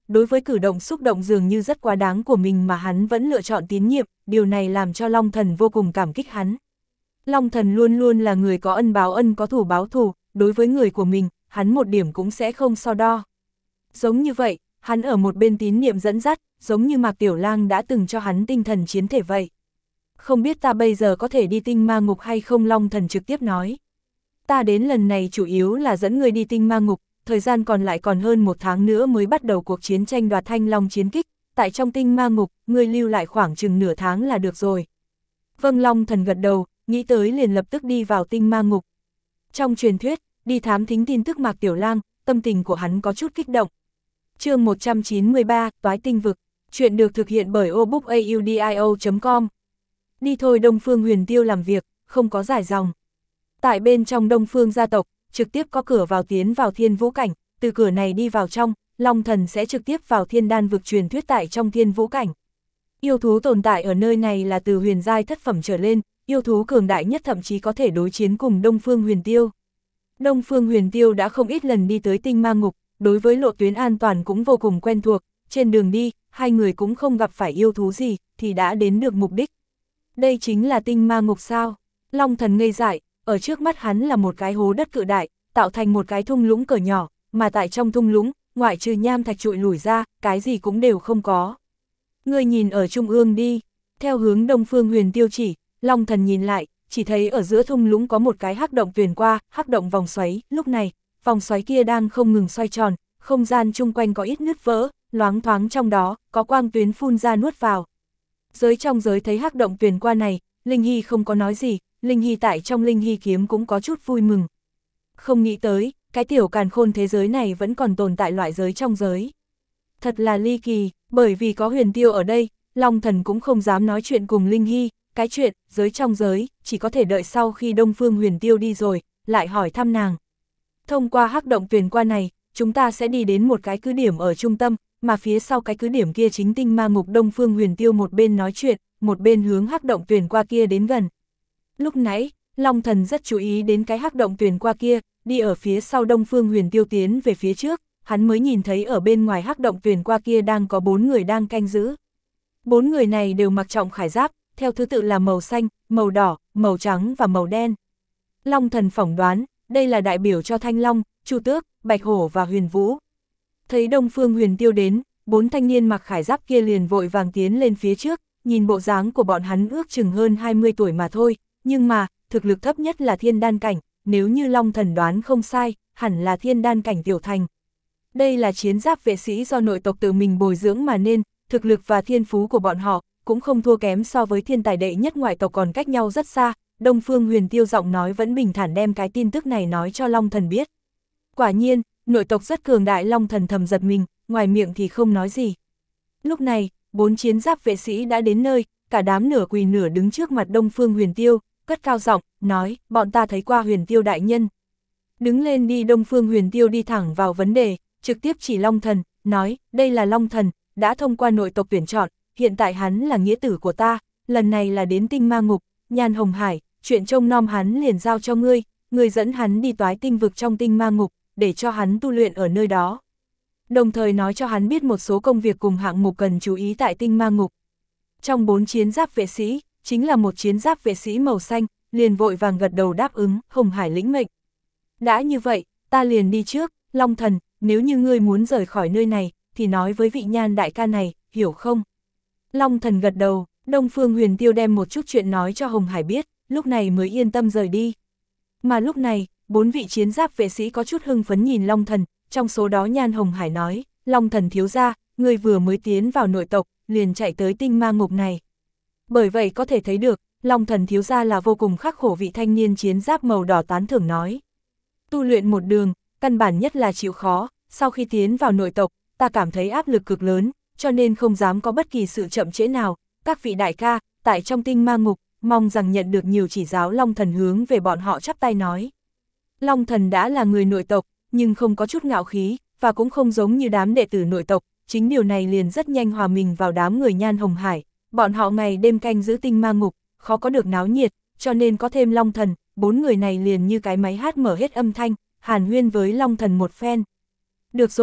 đối với cử động xúc động dường như rất quá đáng của mình mà hắn vẫn lựa chọn tín nhiệm, điều này làm cho Long Thần vô cùng cảm kích hắn. Long Thần luôn luôn là người có ân báo ân có thù báo thù, đối với người của mình, hắn một điểm cũng sẽ không so đo. Giống như vậy, hắn ở một bên tín niệm dẫn dắt, giống như Mạc Tiểu Lang đã từng cho hắn tinh thần chiến thể vậy. Không biết ta bây giờ có thể đi tinh ma ngục hay không, Long Thần trực tiếp nói. Ta đến lần này chủ yếu là dẫn người đi tinh ma ngục, thời gian còn lại còn hơn một tháng nữa mới bắt đầu cuộc chiến tranh đoạt Thanh Long chiến kích, tại trong tinh ma ngục, ngươi lưu lại khoảng chừng nửa tháng là được rồi. Vâng, Long Thần gật đầu, nghĩ tới liền lập tức đi vào tinh ma ngục. Trong truyền thuyết, đi thám thính tin tức Mạc Tiểu Lang, tâm tình của hắn có chút kích động. Chương một trăm chín mươi ba, Toái tinh vực, chuyện được thực hiện bởi obookaudio chấm com. Đi thôi, Đông Phương Huyền Tiêu làm việc, không có dài dòng. Tại bên trong Đông Phương gia tộc, trực tiếp có cửa vào tiến vào Thiên Vũ Cảnh, từ cửa này đi vào trong, Long Thần sẽ trực tiếp vào Thiên Đan vực truyền thuyết tại trong Thiên Vũ Cảnh. Yêu thú tồn tại ở nơi này là từ huyền giai thất phẩm trở lên, yêu thú cường đại nhất thậm chí có thể đối chiến cùng Đông Phương Huyền Tiêu. Đông Phương Huyền Tiêu đã không ít lần đi tới tinh ma ngục, đối với lộ tuyến an toàn cũng vô cùng quen thuộc, trên đường đi, hai người cũng không gặp phải yêu thú gì, thì đã đến được mục đích. Đây chính là tinh ma ngục sao? Long Thần ngây dại, ở trước mắt hắn là một cái hố đất cự đại, tạo thành một cái thung lũng cỡ nhỏ, mà tại trong thung lũng, ngoại trừ nham thạch trụi lủi ra, cái gì cũng đều không có. Ngươi nhìn ở trung ương đi, theo hướng Đông Phương Huyền Tiêu chỉ, Long Thần nhìn lại, chỉ thấy ở giữa thung lũng có một cái hắc động tuyền qua, hắc động vòng xoáy, lúc này, vòng xoáy kia đang không ngừng xoay tròn, không gian chung quanh có ít nứt vỡ, loáng thoáng trong đó, có quang tuyến phun ra nuốt vào. Giới trong giới thấy hắc động tuyền qua này, Linh Hy không có nói gì, Linh Hy tại trong Linh Hy kiếm cũng có chút vui mừng. Không nghĩ tới, cái tiểu càn khôn thế giới này vẫn còn tồn tại loại giới trong giới. Thật là ly kỳ, bởi vì có Huyền Tiêu ở đây, Long Thần cũng không dám nói chuyện cùng Linh Hy, cái chuyện, giới trong giới, chỉ có thể đợi sau khi Đông Phương Huyền Tiêu đi rồi, lại hỏi thăm nàng. Thông qua hắc động tuyền qua này, chúng ta sẽ đi đến một cái cứ điểm ở trung tâm, mà phía sau cái cứ điểm kia chính tinh ma ngục. Đông Phương Huyền Tiêu một bên nói chuyện, một bên hướng hắc động tuyền qua kia đến gần. Lúc nãy, Long Thần rất chú ý đến cái hắc động tuyền qua kia, đi ở phía sau Đông Phương Huyền Tiêu tiến về phía trước, hắn mới nhìn thấy ở bên ngoài hắc động tuyền qua kia đang có bốn người đang canh giữ. Bốn người này đều mặc trọng khải giáp, theo thứ tự là màu xanh, màu đỏ, màu trắng và màu đen. Long Thần phỏng đoán, đây là đại biểu cho Thanh Long, Chu Tước, Bạch Hổ và Huyền Vũ. Thấy Đông Phương Huyền Tiêu đến, bốn thanh niên mặc khải giáp kia liền vội vàng tiến lên phía trước, nhìn bộ dáng của bọn hắn ước chừng hơn hai mươi tuổi mà thôi, nhưng mà, thực lực thấp nhất là thiên đan cảnh, nếu như Long Thần đoán không sai, hẳn là thiên đan cảnh tiểu thành. Đây là chiến giáp vệ sĩ do nội tộc tự mình bồi dưỡng mà nên, thực lực và thiên phú của bọn họ cũng không thua kém so với thiên tài đệ nhất ngoại tộc, còn cách nhau rất xa. Đông Phương Huyền Tiêu giọng nói vẫn bình thản đem cái tin tức này nói cho Long Thần biết. Quả nhiên, nội tộc rất cường đại. Long Thần thầm giật mình, ngoài miệng thì không nói gì. Lúc này, bốn chiến giáp vệ sĩ đã đến nơi, cả đám nửa quỳ nửa đứng trước mặt Đông Phương Huyền Tiêu, cất cao giọng, nói, bọn ta thấy qua Huyền Tiêu đại nhân. Đứng lên đi. Đông Phương Huyền Tiêu đi thẳng vào vấn đề, trực tiếp chỉ Long Thần, nói, đây là Long Thần, đã thông qua nội tộc tuyển chọn, hiện tại hắn là nghĩa tử của ta, lần này là đến tinh ma ngục, Nhan Hồng Hải, chuyện trông nom hắn liền giao cho ngươi, ngươi dẫn hắn đi toái tinh vực trong tinh ma ngục, để cho hắn tu luyện ở nơi đó. Đồng thời nói cho hắn biết một số công việc cùng hạng mục cần chú ý tại tinh ma ngục. Trong bốn chiến giáp vệ sĩ, chính là một chiến giáp vệ sĩ màu xanh, liền vội vàng gật đầu đáp ứng, Hồng Hải lĩnh mệnh. Đã như vậy, ta liền đi trước, Long Thần, nếu như ngươi muốn rời khỏi nơi này, thì nói với vị Nhan đại ca này, hiểu không? Long Thần gật đầu, Đông Phương Huyền Tiêu đem một chút chuyện nói cho Hồng Hải biết, lúc này mới yên tâm rời đi. Mà lúc này, bốn vị chiến giáp vệ sĩ có chút hưng phấn nhìn Long Thần, trong số đó Nhan Hồng Hải nói, Long Thần thiếu gia, người vừa mới tiến vào nội tộc, liền chạy tới tinh ma ngục này. Bởi vậy có thể thấy được, Long Thần thiếu gia là vô cùng khắc khổ. Vị thanh niên chiến giáp màu đỏ tán thưởng nói. Tu luyện một đường, căn bản nhất là chịu khó, sau khi tiến vào nội tộc, ta cảm thấy áp lực cực lớn, cho nên không dám có bất kỳ sự chậm trễ nào. Các vị đại ca, tại trong tinh ma ngục, mong rằng nhận được nhiều chỉ giáo. Long Thần hướng về bọn họ chắp tay nói. Long Thần đã là người nội tộc, nhưng không có chút ngạo khí, và cũng không giống như đám đệ tử nội tộc, chính điều này liền rất nhanh hòa mình vào đám người Nhan Hồng Hải. Bọn họ ngày đêm canh giữ tinh ma ngục, khó có được náo nhiệt, cho nên có thêm Long Thần, bốn người này liền như cái máy hát mở hết âm thanh, hàn huyên với Long Thần một phen. Được rồi,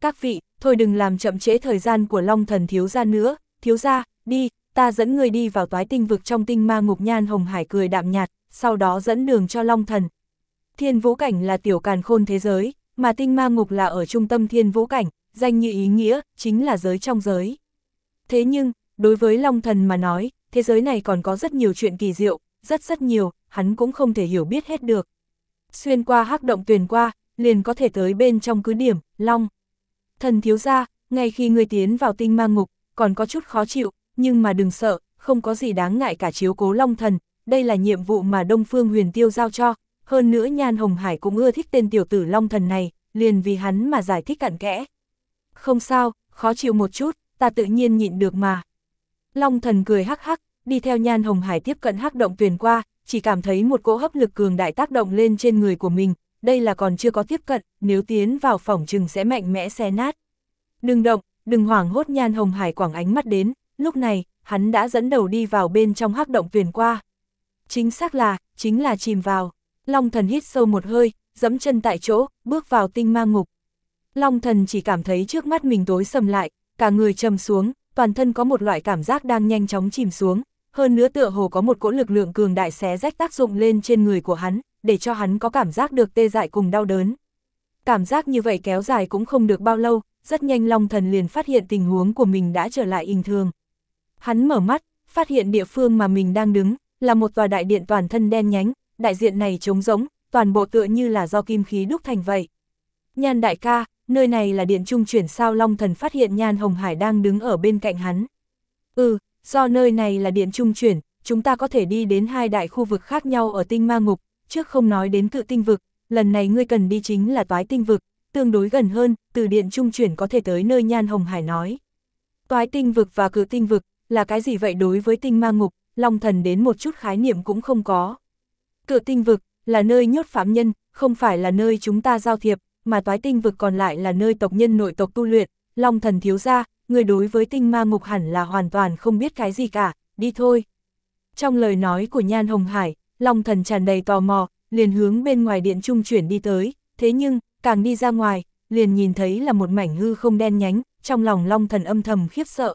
Các vị, thôi đừng làm chậm trễ thời gian của Long Thần thiếu gia nữa, thiếu gia, đi, ta dẫn người đi vào toái tinh vực trong tinh ma ngục. Nhan Hồng Hải cười đạm nhạt, sau đó dẫn đường cho Long Thần. Thiên vũ cảnh là tiểu càn khôn thế giới, mà tinh ma ngục là ở trung tâm thiên vũ cảnh, danh như ý nghĩa, chính là giới trong giới. Thế nhưng, đối với Long Thần mà nói, thế giới này còn có rất nhiều chuyện kỳ diệu, rất rất nhiều, hắn cũng không thể hiểu biết hết được. Xuyên qua hắc động tuyền qua, liền có thể tới bên trong cứ điểm, Long Thần thiếu gia, ngay khi ngươi tiến vào tinh ma ngục, còn có chút khó chịu, nhưng mà đừng sợ, không có gì đáng ngại cả, chiếu cố Long Thần, đây là nhiệm vụ mà Đông Phương Huyền Tiêu giao cho, hơn nữa Nhan Hồng Hải cũng ưa thích tên tiểu tử Long Thần này, liền vì hắn mà giải thích cặn kẽ. Không sao, khó chịu một chút, ta tự nhiên nhịn được mà. Long Thần cười hắc hắc, đi theo Nhan Hồng Hải tiếp cận hắc động tuyền qua, chỉ cảm thấy một cỗ hấp lực cường đại tác động lên trên người của mình, đây là còn chưa có tiếp cận, nếu tiến vào phỏng chừng sẽ mạnh mẽ xé nát. Đừng động, đừng hoảng hốt. Nhan Hồng Hải quẳng ánh mắt đến, lúc này, hắn đã dẫn đầu đi vào bên trong hắc động tuyền qua. Chính xác là, chính là chìm vào. Long Thần hít sâu một hơi, giẫm chân tại chỗ, bước vào tinh ma ngục. Long Thần chỉ cảm thấy trước mắt mình tối sầm lại, cả người trầm xuống, toàn thân có một loại cảm giác đang nhanh chóng chìm xuống, hơn nữa tựa hồ có một cỗ lực lượng cường đại xé rách tác dụng lên trên người của hắn, để cho hắn có cảm giác được tê dại cùng đau đớn. Cảm giác như vậy kéo dài cũng không được bao lâu, rất nhanh Long Thần liền phát hiện tình huống của mình đã trở lại bình thường. Hắn mở mắt, phát hiện địa phương mà mình đang đứng, là một tòa đại điện toàn thân đen nhánh, đại diện này trống rỗng, toàn bộ tựa như là do kim khí đúc thành vậy. Nhan đại ca, nơi này là điện trung chuyển sao? Long Thần phát hiện Nhan Hồng Hải đang đứng ở bên cạnh hắn. Ừ, do nơi này là điện trung chuyển, chúng ta có thể đi đến hai đại khu vực khác nhau ở tinh ma ngục, trước không nói đến cự tinh vực, lần này ngươi cần đi chính là toái tinh vực, tương đối gần hơn, từ điện trung chuyển có thể tới nơi. Nhan Hồng Hải nói. Toái tinh vực và cự tinh vực, là cái gì vậy? Đối với tinh ma ngục, Long Thần đến một chút khái niệm cũng không có. Cự tinh vực, là nơi nhốt phạm nhân, không phải là nơi chúng ta giao thiệp, mà toái tinh vực còn lại là nơi tộc nhân nội tộc tu luyện. Long Thần thiếu gia, người đối với tinh ma ngục hẳn là hoàn toàn không biết cái gì cả, đi thôi. Trong lời nói của Nhan Hồng Hải, Long Thần tràn đầy tò mò, liền hướng bên ngoài điện trung chuyển đi tới, thế nhưng, càng đi ra ngoài, liền nhìn thấy là một mảnh hư không đen nhánh, trong lòng Long Thần âm thầm khiếp sợ.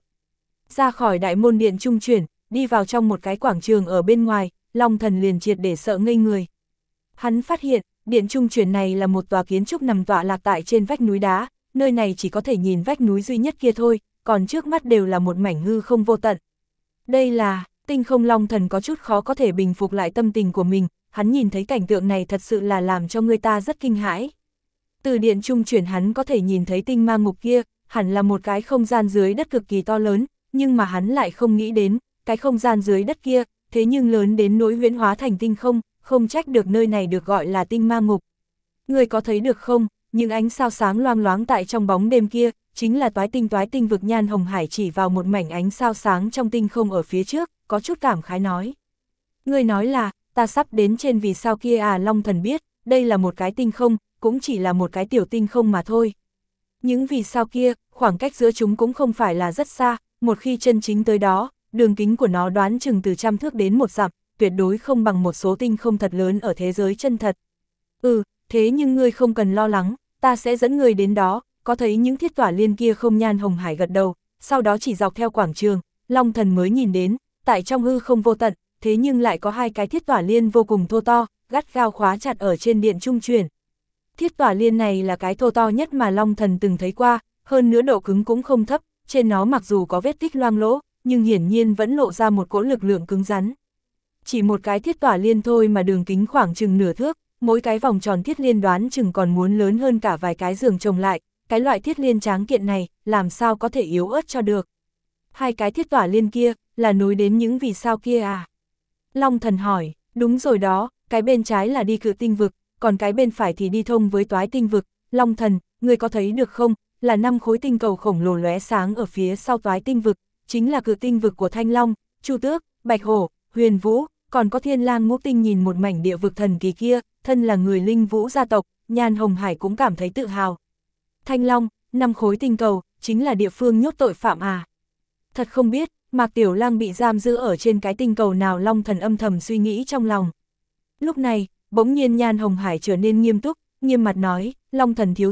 Ra khỏi đại môn điện trung chuyển, đi vào trong một cái quảng trường ở bên ngoài, Long Thần liền triệt để sợ ngây người. Hắn phát hiện, điện trung chuyển này là một tòa kiến trúc nằm tọa lạc tại trên vách núi đá, nơi này chỉ có thể nhìn vách núi duy nhất kia thôi, còn trước mắt đều là một mảnh hư không vô tận. Đây là tinh không. Long Thần có chút khó có thể bình phục lại tâm tình của mình, hắn nhìn thấy cảnh tượng này thật sự là làm cho người ta rất kinh hãi. Từ điện trung chuyển hắn có thể nhìn thấy tinh ma ngục kia, hẳn là một cái không gian dưới đất cực kỳ to lớn, nhưng mà hắn lại không nghĩ đến, cái không gian dưới đất kia, thế nhưng lớn đến nỗi huyễn hóa thành tinh không, không trách được nơi này được gọi là tinh ma ngục. Người có thấy được không, những ánh sao sáng loang loáng tại trong bóng đêm kia, chính là toái tinh toái tinh vực. Nhan Hồng Hải chỉ vào một mảnh ánh sao sáng trong tinh không ở phía trước, có chút cảm khái nói. Người nói là, ta sắp đến trên vì sao kia à? Long Thần biết, đây là một cái tinh không, cũng chỉ là một cái tiểu tinh không mà thôi. Những vì sao kia, khoảng cách giữa chúng cũng không phải là rất xa, một khi chân chính tới đó, đường kính của nó đoán chừng từ trăm thước đến một dặm, tuyệt đối không bằng một số tinh không thật lớn ở thế giới chân thật. Ừ, thế nhưng ngươi không cần lo lắng, ta sẽ dẫn ngươi đến đó, có thấy những thiết tỏa liên kia không? Nhan Hồng Hải gật đầu, sau đó chỉ dọc theo quảng trường, Long Thần mới nhìn đến, tại trong hư không vô tận, thế nhưng lại có hai cái thiết tỏa liên vô cùng thô to, gắt gao khóa chặt ở trên điện trung chuyển. Thiết tỏa liên này là cái thô to nhất mà Long Thần từng thấy qua, hơn nữa độ cứng cũng không thấp, trên nó mặc dù có vết tích loang lỗ, nhưng hiển nhiên vẫn lộ ra một cỗ lực lượng cứng rắn. Chỉ một cái thiết tỏa liên thôi mà đường kính khoảng chừng nửa thước, mỗi cái vòng tròn thiết liên đoán chừng còn muốn lớn hơn cả vài cái giường chồng lại, cái loại thiết liên tráng kiện này, làm sao có thể yếu ớt cho được. Hai cái thiết tỏa liên kia, là nối đến những vì sao kia à? Long Thần hỏi, đúng rồi đó, cái bên trái là đi cự tinh vực, còn cái bên phải thì đi thông với toái tinh vực. Long Thần, người có thấy được không, là năm khối tinh cầu khổng lồ lóe sáng ở phía sau toái tinh vực, chính là cự tinh vực của Thanh Long, Chu Tước, Bạch Hổ, Huyền Vũ, còn có Thiên Lang Ngũ Tinh. Nhìn một mảnh địa vực thần kỳ kia, thân là người Linh Vũ gia tộc, Nhan Hồng Hải cũng cảm thấy tự hào. Thanh Long, năm khối tinh cầu, chính là địa phương nhốt tội phạm à? Thật không biết, Mạc Tiểu Lang bị giam giữ ở trên cái tinh cầu nào? Long Thần âm thầm suy nghĩ trong lòng. Lúc này, bỗng nhiên Nhan Hồng Hải trở nên nghiêm túc, nghiêm mặt nói, Long Thần thiếu gia,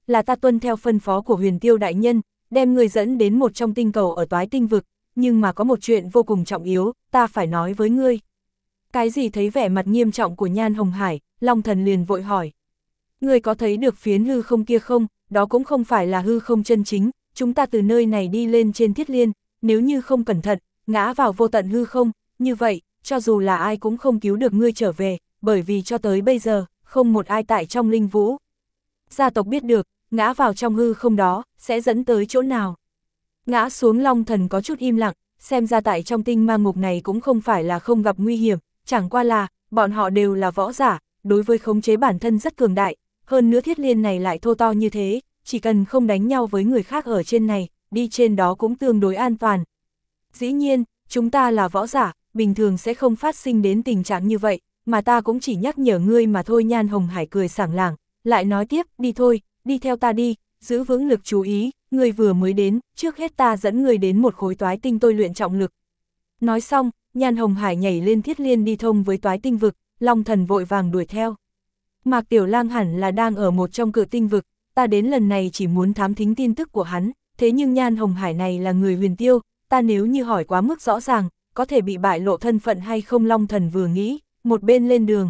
là ta tuân theo phân phó của Huyền Tiêu đại nhân, đem người dẫn đến một trong tinh cầu ở Toái Tinh vực, nhưng mà có một chuyện vô cùng trọng yếu, ta phải nói với ngươi. Cái gì? Thấy vẻ mặt nghiêm trọng của Nhan Hồng Hải, Long Thần liền vội hỏi. Ngươi có thấy được phiến hư không kia không? Đó cũng không phải là hư không chân chính, chúng ta từ nơi này đi lên trên Thiết Liên, nếu như không cẩn thận, ngã vào vô tận hư không, như vậy, cho dù là ai cũng không cứu được ngươi trở về, bởi vì cho tới bây giờ, không một ai tại trong linh vũ gia tộc biết được, ngã vào trong hư không đó, sẽ dẫn tới chỗ nào. Ngã xuống. Long Thần có chút im lặng, xem ra tại trong tinh ma ngục này cũng không phải là không gặp nguy hiểm, chẳng qua là, bọn họ đều là võ giả, đối với khống chế bản thân rất cường đại, hơn nữa Thiết Liên này lại thô to như thế, chỉ cần không đánh nhau với người khác ở trên này, đi trên đó cũng tương đối an toàn. Dĩ nhiên, chúng ta là võ giả, bình thường sẽ không phát sinh đến tình trạng như vậy, mà ta cũng chỉ nhắc nhở ngươi mà thôi. Nhan Hồng Hải cười sảng lảng, lại nói tiếp, đi thôi, đi theo ta đi, giữ vững lực chú ý, ngươi vừa mới đến, trước hết ta dẫn ngươi đến một khối Toái Tinh tôi luyện trọng lực. Nói xong, Nhan Hồng Hải nhảy lên Thiết Liên đi thông với Toái Tinh vực, Long Thần vội vàng đuổi theo. Mạc Tiểu Lang hẳn là đang ở một trong cự tinh vực, ta đến lần này chỉ muốn thám thính tin tức của hắn, thế nhưng Nhan Hồng Hải này là người Huyền Tiêu, ta nếu như hỏi quá mức rõ ràng, có thể bị bại lộ thân phận hay không. Long Thần vừa nghĩ, một bên lên đường.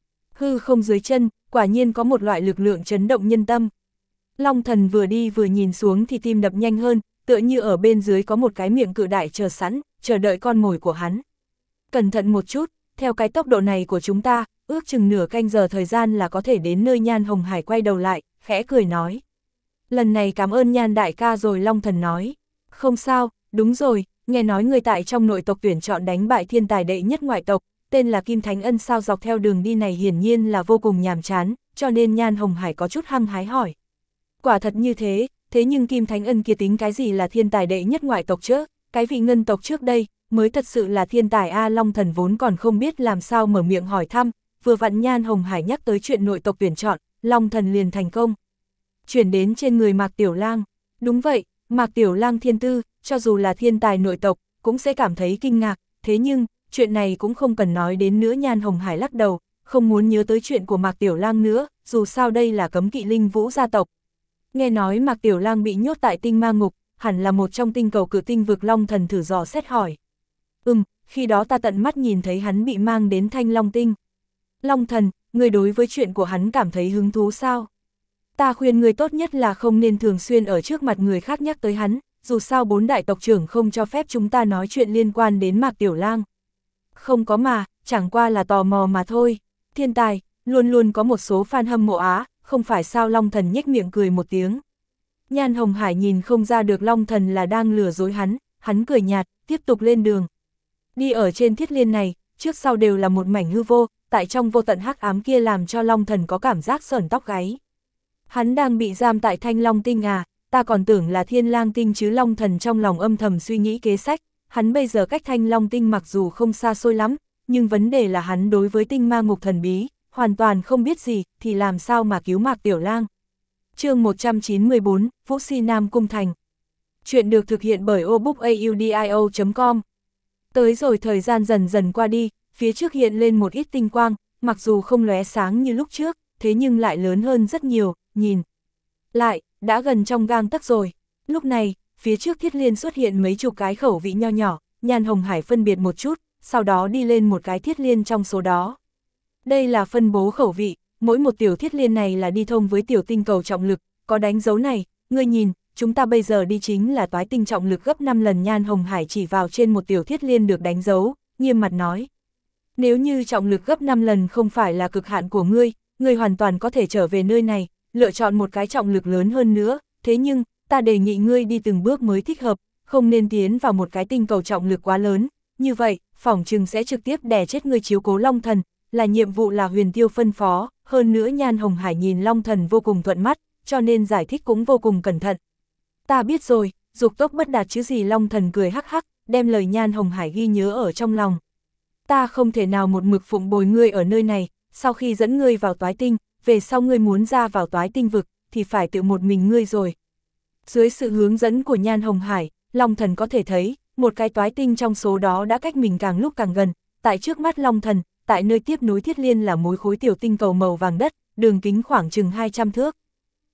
Hư không dưới chân, quả nhiên có một loại lực lượng chấn động nhân tâm. Long Thần vừa đi vừa nhìn xuống thì tim đập nhanh hơn, tựa như ở bên dưới có một cái miệng cự đại chờ sẵn, chờ đợi con mồi của hắn. Cẩn thận một chút, theo cái tốc độ này của chúng ta, ước chừng nửa canh giờ thời gian là có thể đến nơi. Nhan Hồng Hải quay đầu lại, khẽ cười nói. Lần này cảm ơn Nhan đại ca rồi. Long Thần nói. Không sao, đúng rồi, nghe nói người tại trong nội tộc tuyển chọn đánh bại thiên tài đệ nhất ngoại tộc, tên là Kim Thánh Ân sao? Dọc theo đường đi này hiển nhiên là vô cùng nhàm chán, cho nên Nhan Hồng Hải có chút hăng hái hỏi. Quả thật như thế, thế nhưng Kim Thánh Ân kia tính cái gì là thiên tài đệ nhất ngoại tộc chứ? Cái vị ngân tộc trước đây, mới thật sự là thiên tài a. Long Thần vốn còn không biết làm sao mở miệng hỏi thăm, vừa vặn Nhan Hồng Hải nhắc tới chuyện nội tộc tuyển chọn, Long Thần liền thành công chuyển đến trên người Mạc Tiểu Lang. Đúng vậy, Mạc Tiểu Lang thiên tư, cho dù là thiên tài nội tộc, cũng sẽ cảm thấy kinh ngạc, thế nhưng, chuyện này cũng không cần nói đến nữa. Nhan Hồng Hải lắc đầu, không muốn nhớ tới chuyện của Mạc Tiểu Lang nữa, dù sao đây là cấm kỵ linh vũ gia tộc. Nghe nói Mạc Tiểu Lang bị nhốt tại tinh ma ngục, hẳn là một trong tinh cầu cự tinh vực. Long Thần thử dò xét hỏi. Ừm, khi đó ta tận mắt nhìn thấy hắn bị mang đến Thanh Long Tinh. Long Thần, người đối với chuyện của hắn cảm thấy hứng thú sao? Ta khuyên người tốt nhất là không nên thường xuyên ở trước mặt người khác nhắc tới hắn, dù sao bốn đại tộc trưởng không cho phép chúng ta nói chuyện liên quan đến Mạc Tiểu Lang. Không có mà, chẳng qua là tò mò mà thôi. Thiên tài, luôn luôn có một số fan hâm mộ á, không phải sao? Long Thần nhếch miệng cười một tiếng. Nhan Hồng Hải nhìn không ra được Long Thần là đang lừa dối hắn, hắn cười nhạt, tiếp tục lên đường. Đi ở trên Thiết Liên này, trước sau đều là một mảnh hư vô, tại trong vô tận hắc ám kia làm cho Long Thần có cảm giác sởn tóc gáy. Hắn đang bị giam tại Thanh Long Tinh à, ta còn tưởng là Thiên Lang Tinh chứ. Long Thần trong lòng âm thầm suy nghĩ kế sách, hắn bây giờ cách Thanh Long Tinh mặc dù không xa xôi lắm, nhưng vấn đề là hắn đối với tinh ma ngục thần bí, hoàn toàn không biết gì, thì làm sao mà cứu Mạc Tiểu Lang. Chương một trăm chín mươi bốn, Vũ Si Nam Cung Thành. Chuyện được thực hiện bởi obookaudio chấm com. Tới rồi thời gian dần dần qua đi, phía trước hiện lên một ít tinh quang, mặc dù không lóe sáng như lúc trước, thế nhưng lại lớn hơn rất nhiều, nhìn lại, đã gần trong gang tấc rồi. Lúc này, phía trước Thiết Liên xuất hiện mấy chục cái khẩu vị nho nhỏ, Nhan Hồng Hải phân biệt một chút, sau đó đi lên một cái Thiết Liên trong số đó. Đây là phân bố khẩu vị, mỗi một tiểu Thiết Liên này là đi thông với tiểu tinh cầu trọng lực, có đánh dấu này, ngươi nhìn, chúng ta bây giờ đi chính là Toái Tinh trọng lực gấp năm lần. Nhan Hồng Hải chỉ vào trên một tiểu Thiết Liên được đánh dấu, nghiêm mặt nói. Nếu như trọng lực gấp năm lần không phải là cực hạn của ngươi, ngươi hoàn toàn có thể trở về nơi này, lựa chọn một cái trọng lực lớn hơn nữa, thế nhưng, ta đề nghị ngươi đi từng bước mới thích hợp, không nên tiến vào một cái tinh cầu trọng lực quá lớn, như vậy, phỏng chừng sẽ trực tiếp đè chết ngươi. Chiếu cố Long Thần, là nhiệm vụ là Huyền Tiêu phân phó, hơn nữa Nhan Hồng Hải nhìn Long Thần vô cùng thuận mắt, cho nên giải thích cũng vô cùng cẩn thận. Ta biết rồi, dục tốc bất đạt chứ gì. Long Thần cười hắc hắc, đem lời Nhan Hồng Hải ghi nhớ ở trong lòng. Ta không thể nào một mực phụng bồi ngươi ở nơi này, sau khi dẫn ngươi vào Toái Tinh, về sau ngươi muốn ra vào Toái Tinh vực, thì phải tự một mình ngươi rồi. Dưới sự hướng dẫn của Nhan Hồng Hải, Long Thần có thể thấy, một cái Toái Tinh trong số đó đã cách mình càng lúc càng gần, tại trước mắt Long Thần, tại nơi tiếp nối Thiết Liên là mối khối tiểu tinh cầu màu vàng đất, đường kính khoảng chừng hai trăm thước.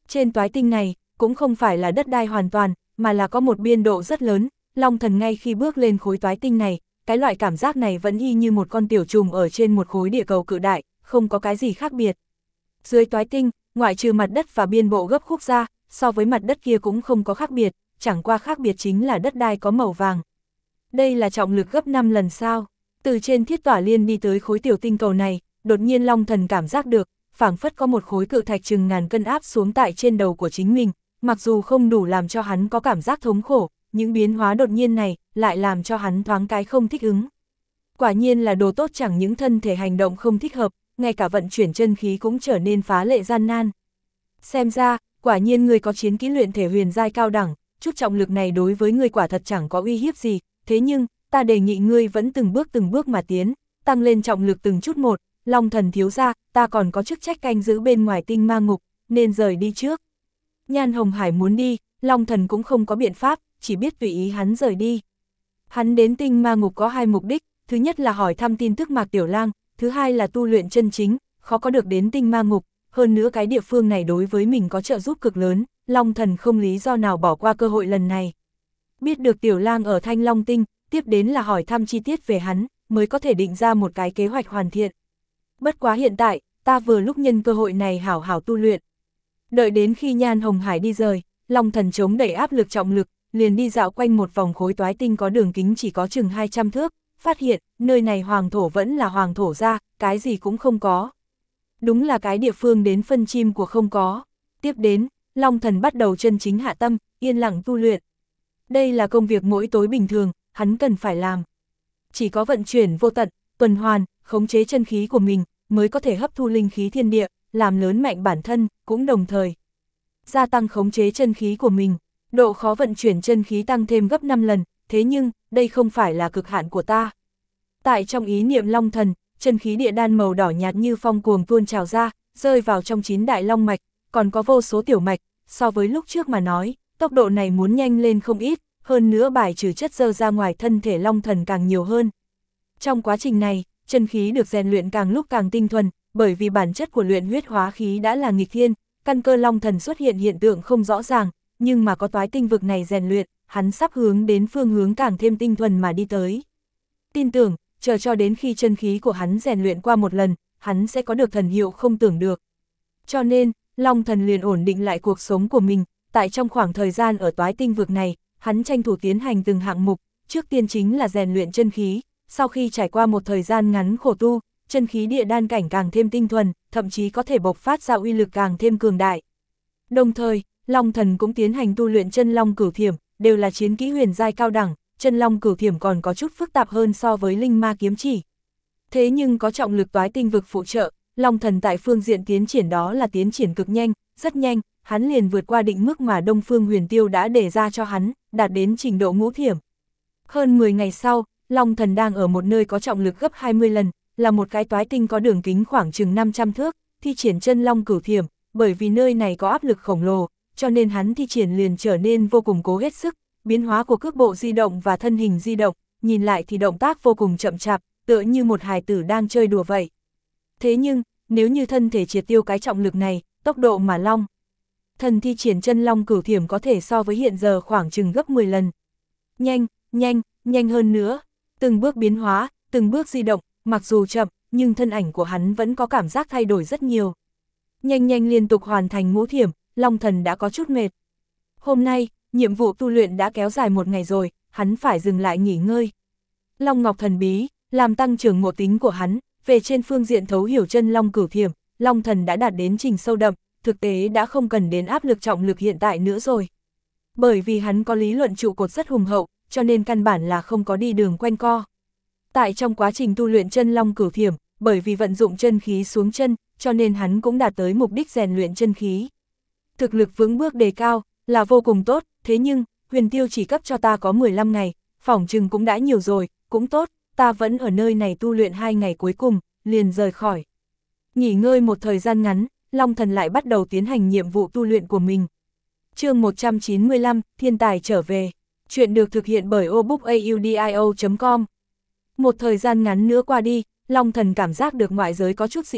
Trên toái tinh này, cũng không phải là đất đai hoàn toàn, mà là có một biên độ rất lớn. Long thần ngay khi bước lên khối toái tinh này, cái loại cảm giác này vẫn y như một con tiểu trùng ở trên một khối địa cầu cự đại, không có cái gì khác biệt. Dưới toái tinh, ngoại trừ mặt đất và biên bộ gấp khúc ra, so với mặt đất kia cũng không có khác biệt, chẳng qua khác biệt chính là đất đai có màu vàng. Đây là trọng lực gấp năm lần sao? Từ trên thiết tỏa liên đi tới khối tiểu tinh cầu này, đột nhiên Long thần cảm giác được, phảng phất có một khối cự thạch chừng ngàn cân áp xuống tại trên đầu của chính mình, mặc dù không đủ làm cho hắn có cảm giác thống khổ, những biến hóa đột nhiên này lại làm cho hắn thoáng cái không thích ứng. Quả nhiên là đồ tốt, chẳng những thân thể hành động không thích hợp, ngay cả vận chuyển chân khí cũng trở nên phá lệ gian nan. Xem ra, quả nhiên người có chiến kỹ luyện thể huyền giai cao đẳng, chút trọng lực này đối với người quả thật chẳng có uy hiếp gì, thế nhưng, ta đề nghị ngươi vẫn từng bước từng bước mà tiến, tăng lên trọng lực từng chút một. Long thần thiếu gia, ta còn có chức trách canh giữ bên ngoài tinh ma ngục, nên rời đi trước. Nhan Hồng Hải muốn đi, Long thần cũng không có biện pháp, chỉ biết tùy ý hắn rời đi. Hắn đến tinh ma ngục có hai mục đích, thứ nhất là hỏi thăm tin tức Mạc Tiểu Lang, thứ hai là tu luyện chân chính, khó có được đến tinh ma ngục, hơn nữa cái địa phương này đối với mình có trợ giúp cực lớn, Long thần không lý do nào bỏ qua cơ hội lần này. Biết được Tiểu Lang ở Thanh Long Tinh, tiếp đến là hỏi thăm chi tiết về hắn, mới có thể định ra một cái kế hoạch hoàn thiện. Bất quá hiện tại, ta vừa lúc nhân cơ hội này hảo hảo tu luyện. Đợi đến khi Nhan Hồng Hải đi rời, Long thần chống đẩy áp lực trọng lực, liền đi dạo quanh một vòng khối toái tinh có đường kính chỉ có chừng hai trăm thước, phát hiện, nơi này hoàng thổ vẫn là hoàng thổ ra, cái gì cũng không có. Đúng là cái địa phương đến phân chim của không có. Tiếp đến, Long thần bắt đầu chân chính hạ tâm, yên lặng tu luyện. Đây là công việc mỗi tối bình thường, hắn cần phải làm. Chỉ có vận chuyển vô tận, tuần hoàn, khống chế chân khí của mình, mới có thể hấp thu linh khí thiên địa, làm lớn mạnh bản thân, cũng đồng thời gia tăng khống chế chân khí của mình. Độ khó vận chuyển chân khí tăng thêm gấp năm lần, thế nhưng, đây không phải là cực hạn của ta. Tại trong ý niệm Long thần, chân khí địa đan màu đỏ nhạt như phong cuồng tuôn trào ra, rơi vào trong chín đại long mạch, còn có vô số tiểu mạch, so với lúc trước mà nói, tốc độ này muốn nhanh lên không ít, hơn nữa bài trừ chất dơ ra ngoài thân thể Long thần càng nhiều hơn. Trong quá trình này, chân khí được rèn luyện càng lúc càng tinh thuần, bởi vì bản chất của luyện huyết hóa khí đã là nghịch thiên, căn cơ Long thần xuất hiện hiện tượng không rõ ràng, nhưng mà có toái tinh vực này rèn luyện, hắn sắp hướng đến phương hướng càng thêm tinh thuần mà đi tới. Tin tưởng, chờ cho đến khi chân khí của hắn rèn luyện qua một lần, hắn sẽ có được thần hiệu không tưởng được. Cho nên, Long thần liền ổn định lại cuộc sống của mình, tại trong khoảng thời gian ở toái tinh vực này, hắn tranh thủ tiến hành từng hạng mục, trước tiên chính là rèn luyện chân khí, sau khi trải qua một thời gian ngắn khổ tu, chân khí địa đan cảnh càng thêm tinh thuần, thậm chí có thể bộc phát ra uy lực càng thêm cường đại. Đồng thời, Long thần cũng tiến hành tu luyện chân long cửu thiểm, đều là chiến kỹ huyền giai cao đẳng, chân long cửu thiểm còn có chút phức tạp hơn so với linh ma kiếm chỉ. Thế nhưng có trọng lực toái tinh vực phụ trợ, Long thần tại phương diện tiến triển đó là tiến triển cực nhanh, rất nhanh, hắn liền vượt qua định mức mà Đông Phương Huyền Tiêu đã đề ra cho hắn, đạt đến trình độ ngũ thiểm. Hơn mười ngày sau, Long thần đang ở một nơi có trọng lực gấp hai mươi lần, là một cái toái tinh có đường kính khoảng chừng năm trăm thước, thi triển chân long cửu thiểm, bởi vì nơi này có áp lực khổng lồ, cho nên hắn thi triển liền trở nên vô cùng cố hết sức, biến hóa của cước bộ di động và thân hình di động, nhìn lại thì động tác vô cùng chậm chạp, tựa như một hài tử đang chơi đùa vậy. Thế nhưng, nếu như thân thể triệt tiêu cái trọng lực này, tốc độ mà Long thần thi triển chân long cửu thiểm có thể so với hiện giờ khoảng chừng gấp mười lần. Nhanh, nhanh, nhanh hơn nữa, từng bước biến hóa, từng bước di động, mặc dù chậm, nhưng thân ảnh của hắn vẫn có cảm giác thay đổi rất nhiều. Nhanh nhanh liên tục hoàn thành ngũ thiểm, Long thần đã có chút mệt. Hôm nay, nhiệm vụ tu luyện đã kéo dài một ngày rồi, hắn phải dừng lại nghỉ ngơi. Long Ngọc thần bí, làm tăng trưởng ngộ tính của hắn, về trên phương diện thấu hiểu chân long cửu thiểm, Long thần đã đạt đến trình sâu đậm, thực tế đã không cần đến áp lực trọng lực hiện tại nữa rồi. Bởi vì hắn có lý luận trụ cột rất hùng hậu, cho nên căn bản là không có đi đường quanh co. Tại trong quá trình tu luyện chân long cửu thiểm, bởi vì vận dụng chân khí xuống chân, cho nên hắn cũng đạt tới mục đích rèn luyện chân khí. Thực lực vững bước đề cao, là vô cùng tốt, thế nhưng, Huyền Tiêu chỉ cấp cho ta có mười lăm ngày, phỏng chừng cũng đã nhiều rồi, cũng tốt, ta vẫn ở nơi này tu luyện hai ngày cuối cùng, liền rời khỏi. Nghỉ ngơi một thời gian ngắn, Long thần lại bắt đầu tiến hành nhiệm vụ tu luyện của mình. Chương một trăm chín mươi lăm, Thiên tài trở về. Chuyện được thực hiện bởi obookaudio chấm com. Một thời gian ngắn nữa qua đi, Long thần cảm giác được ngoại giới có chút dị động,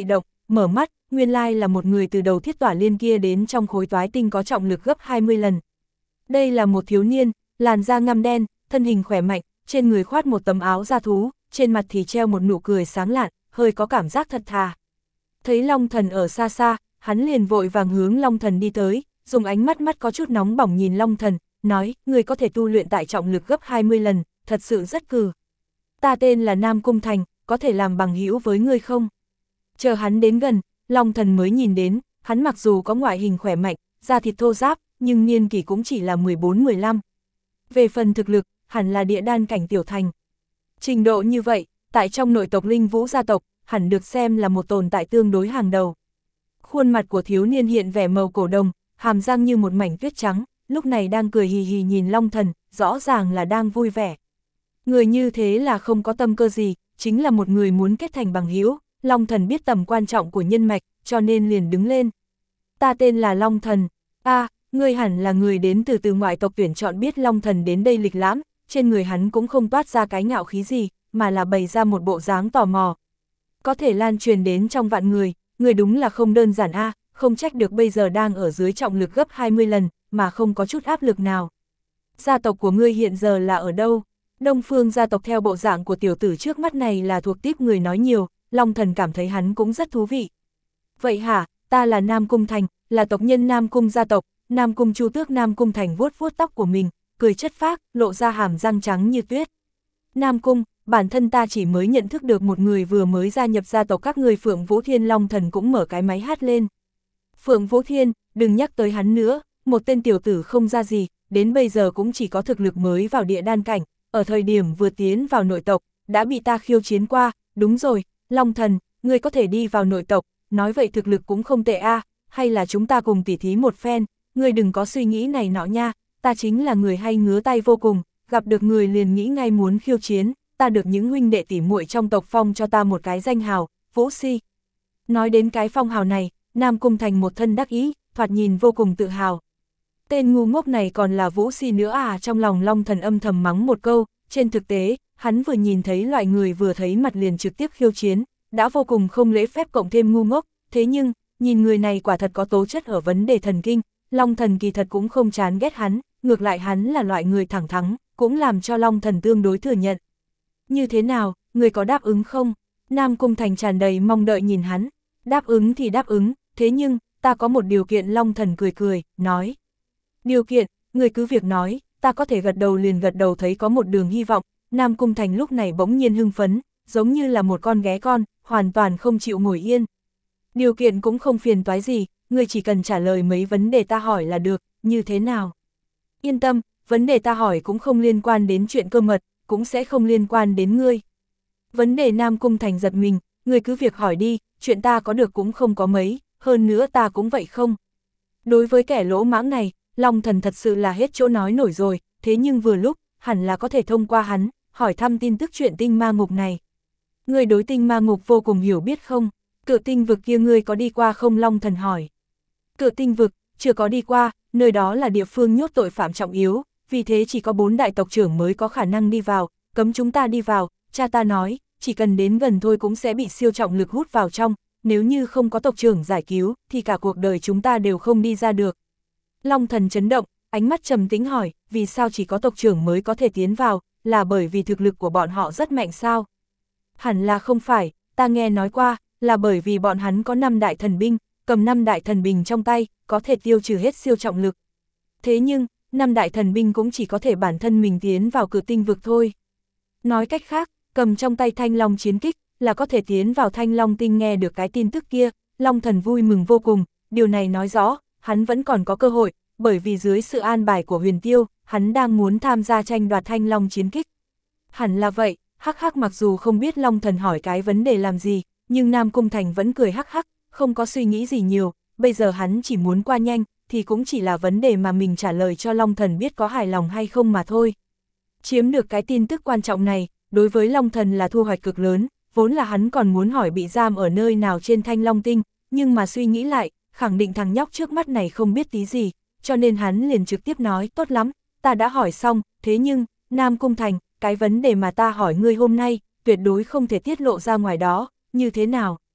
mở mắt, nguyên lai là một người từ đầu thiết tỏa liên kia đến trong khối toái tinh có trọng lực gấp hai mươi lần. Đây là một thiếu niên, làn da ngăm đen, thân hình khỏe mạnh, trên người khoác một tấm áo da thú, trên mặt thì treo một nụ cười sáng lạn, hơi có cảm giác thật thà. Thấy Long Thần ở xa xa, hắn liền vội vàng hướng Long Thần đi tới, dùng ánh mắt mắt có chút nóng bỏng nhìn Long Thần, nói, người có thể tu luyện tại trọng lực gấp hai mươi lần, thật sự rất cừ. Ta tên là Nam Cung Thành, có thể làm bằng hữu với ngươi không? Chờ hắn đến gần, Long Thần mới nhìn đến, hắn mặc dù có ngoại hình khỏe mạnh, da thịt thô ráp, nhưng niên kỷ cũng chỉ là mười bốn mười lăm. Về phần thực lực, hẳn là địa đan cảnh tiểu thành. Trình độ như vậy, tại trong nội tộc Linh Vũ gia tộc, hẳn được xem là một tồn tại tương đối hàng đầu. Khuôn mặt của thiếu niên hiện vẻ màu cổ đồng, hàm răng như một mảnh tuyết trắng, lúc này đang cười hì hì nhìn Long Thần, rõ ràng là đang vui vẻ. Người như thế là không có tâm cơ gì, chính là một người muốn kết thành bằng hữu. Long Thần biết tầm quan trọng của nhân mạch, cho nên liền đứng lên. Ta tên là Long Thần. A, à, ngươi hẳn là người đến từ từ ngoại tộc tuyển chọn. Biết Long Thần đến đây lịch lãm, trên người hắn cũng không toát ra cái ngạo khí gì, mà là bày ra một bộ dáng tò mò. Có thể lan truyền đến trong vạn người, người đúng là không đơn giản a, à, không trách được bây giờ đang ở dưới trọng lực gấp hai mươi lần, mà không có chút áp lực nào. Gia tộc của ngươi hiện giờ là ở đâu? Đông Phương gia tộc. Theo bộ dạng của tiểu tử trước mắt này là thuộc típ người nói nhiều, Long Thần cảm thấy hắn cũng rất thú vị. Vậy hả, ta là Nam Cung Thành, là tộc nhân Nam Cung gia tộc. Nam Cung Chu Tước. Nam Cung Thành vuốt vuốt tóc của mình, cười chất phác, lộ ra hàm răng trắng như tuyết. Nam Cung, bản thân ta chỉ mới nhận thức được một người vừa mới gia nhập gia tộc các người. Phượng Vũ Thiên. Long Thần cũng mở cái máy hát lên. Phượng Vũ Thiên, đừng nhắc tới hắn nữa, một tên tiểu tử không ra gì, đến bây giờ cũng chỉ có thực lực mới vào địa đan cảnh, ở thời điểm vừa tiến vào nội tộc, đã bị ta khiêu chiến qua. Đúng rồi, Long Thần, ngươi có thể đi vào nội tộc, nói vậy thực lực cũng không tệ a, à, hay là chúng ta cùng tỉ thí một phen, ngươi đừng có suy nghĩ này nọ nha, ta chính là người hay ngứa tay vô cùng, gặp được người liền nghĩ ngay muốn khiêu chiến, ta được những huynh đệ tỉ muội trong tộc phong cho ta một cái danh hào, Vũ Si. Nói đến cái phong hào này, Nam Cung Thành một thân đắc ý, thoạt nhìn vô cùng tự hào. Tên ngu ngốc này còn là Vũ Si nữa à, trong lòng Long Thần âm thầm mắng một câu. Trên thực tế, hắn vừa nhìn thấy loại người vừa thấy mặt liền trực tiếp khiêu chiến, đã vô cùng không lễ phép cộng thêm ngu ngốc, thế nhưng, nhìn người này quả thật có tố chất ở vấn đề thần kinh, Long Thần kỳ thật cũng không chán ghét hắn, ngược lại hắn là loại người thẳng thắn, cũng làm cho Long Thần tương đối thừa nhận. Như thế nào, người có đáp ứng không? Nam Cung Thành tràn đầy mong đợi nhìn hắn, đáp ứng thì đáp ứng, thế nhưng, ta có một điều kiện. Long Thần cười cười, nói. Điều kiện, người cứ việc nói, ta có thể gật đầu liền gật đầu. Thấy có một đường hy vọng, Nam Cung Thành lúc này bỗng nhiên hưng phấn, giống như là một con ghé con, hoàn toàn không chịu ngồi yên. Điều kiện cũng không phiền toái gì, người chỉ cần trả lời mấy vấn đề ta hỏi là được, như thế nào? Yên tâm, vấn đề ta hỏi cũng không liên quan đến chuyện cơ mật, cũng sẽ không liên quan đến ngươi. Vấn đề. Nam Cung Thành giật mình, người cứ việc hỏi đi, chuyện ta có được cũng không có mấy, hơn nữa ta cũng vậy không. Đối với kẻ lỗ mãng này, Long Thần thật sự là hết chỗ nói nổi rồi, thế nhưng vừa lúc, hẳn là có thể thông qua hắn, hỏi thăm tin tức chuyện tinh ma ngục này. Ngươi đối tinh ma ngục vô cùng hiểu biết không? Cự tinh vực kia ngươi có đi qua không? Long Thần hỏi. Cự tinh vực, chưa có đi qua, nơi đó là địa phương nhốt tội phạm trọng yếu, vì thế chỉ có bốn đại tộc trưởng mới có khả năng đi vào, cấm chúng ta đi vào, cha ta nói, chỉ cần đến gần thôi cũng sẽ bị siêu trọng lực hút vào trong, nếu như không có tộc trưởng giải cứu, thì cả cuộc đời chúng ta đều không đi ra được. Long Thần chấn động, ánh mắt trầm tĩnh hỏi, vì sao chỉ có tộc trưởng mới có thể tiến vào, là bởi vì thực lực của bọn họ rất mạnh sao? Hẳn là không phải, ta nghe nói qua, là bởi vì bọn hắn có năm đại thần binh, cầm năm đại thần binh trong tay, có thể tiêu trừ hết siêu trọng lực. Thế nhưng, năm đại thần binh cũng chỉ có thể bản thân mình tiến vào cự tinh vực thôi. Nói cách khác, cầm trong tay Thanh Long chiến kích, là có thể tiến vào Thanh Long tinh. Nghe được cái tin tức kia, Long Thần vui mừng vô cùng, điều này nói rõ, hắn vẫn còn có cơ hội, bởi vì dưới sự an bài của Huyền Tiêu, hắn đang muốn tham gia tranh đoạt Thanh Long chiến kích. Hẳn là vậy, hắc hắc. Mặc dù không biết Long Thần hỏi cái vấn đề làm gì, nhưng Nam Cung Thành vẫn cười hắc hắc, không có suy nghĩ gì nhiều, bây giờ hắn chỉ muốn qua nhanh, thì cũng chỉ là vấn đề mà mình trả lời cho Long Thần biết có hài lòng hay không mà thôi. Chiếm được cái tin tức quan trọng này, đối với Long Thần là thu hoạch cực lớn, vốn là hắn còn muốn hỏi bị giam ở nơi nào trên Thanh Long tinh, nhưng mà suy nghĩ lại, khẳng định thằng nhóc trước mắt này không biết tí gì, cho nên hắn liền trực tiếp nói, tốt lắm, ta đã hỏi xong, thế nhưng, Nam Cung Thành, cái vấn đề mà ta hỏi ngươi hôm nay, tuyệt đối không thể tiết lộ ra ngoài đó, như thế nào?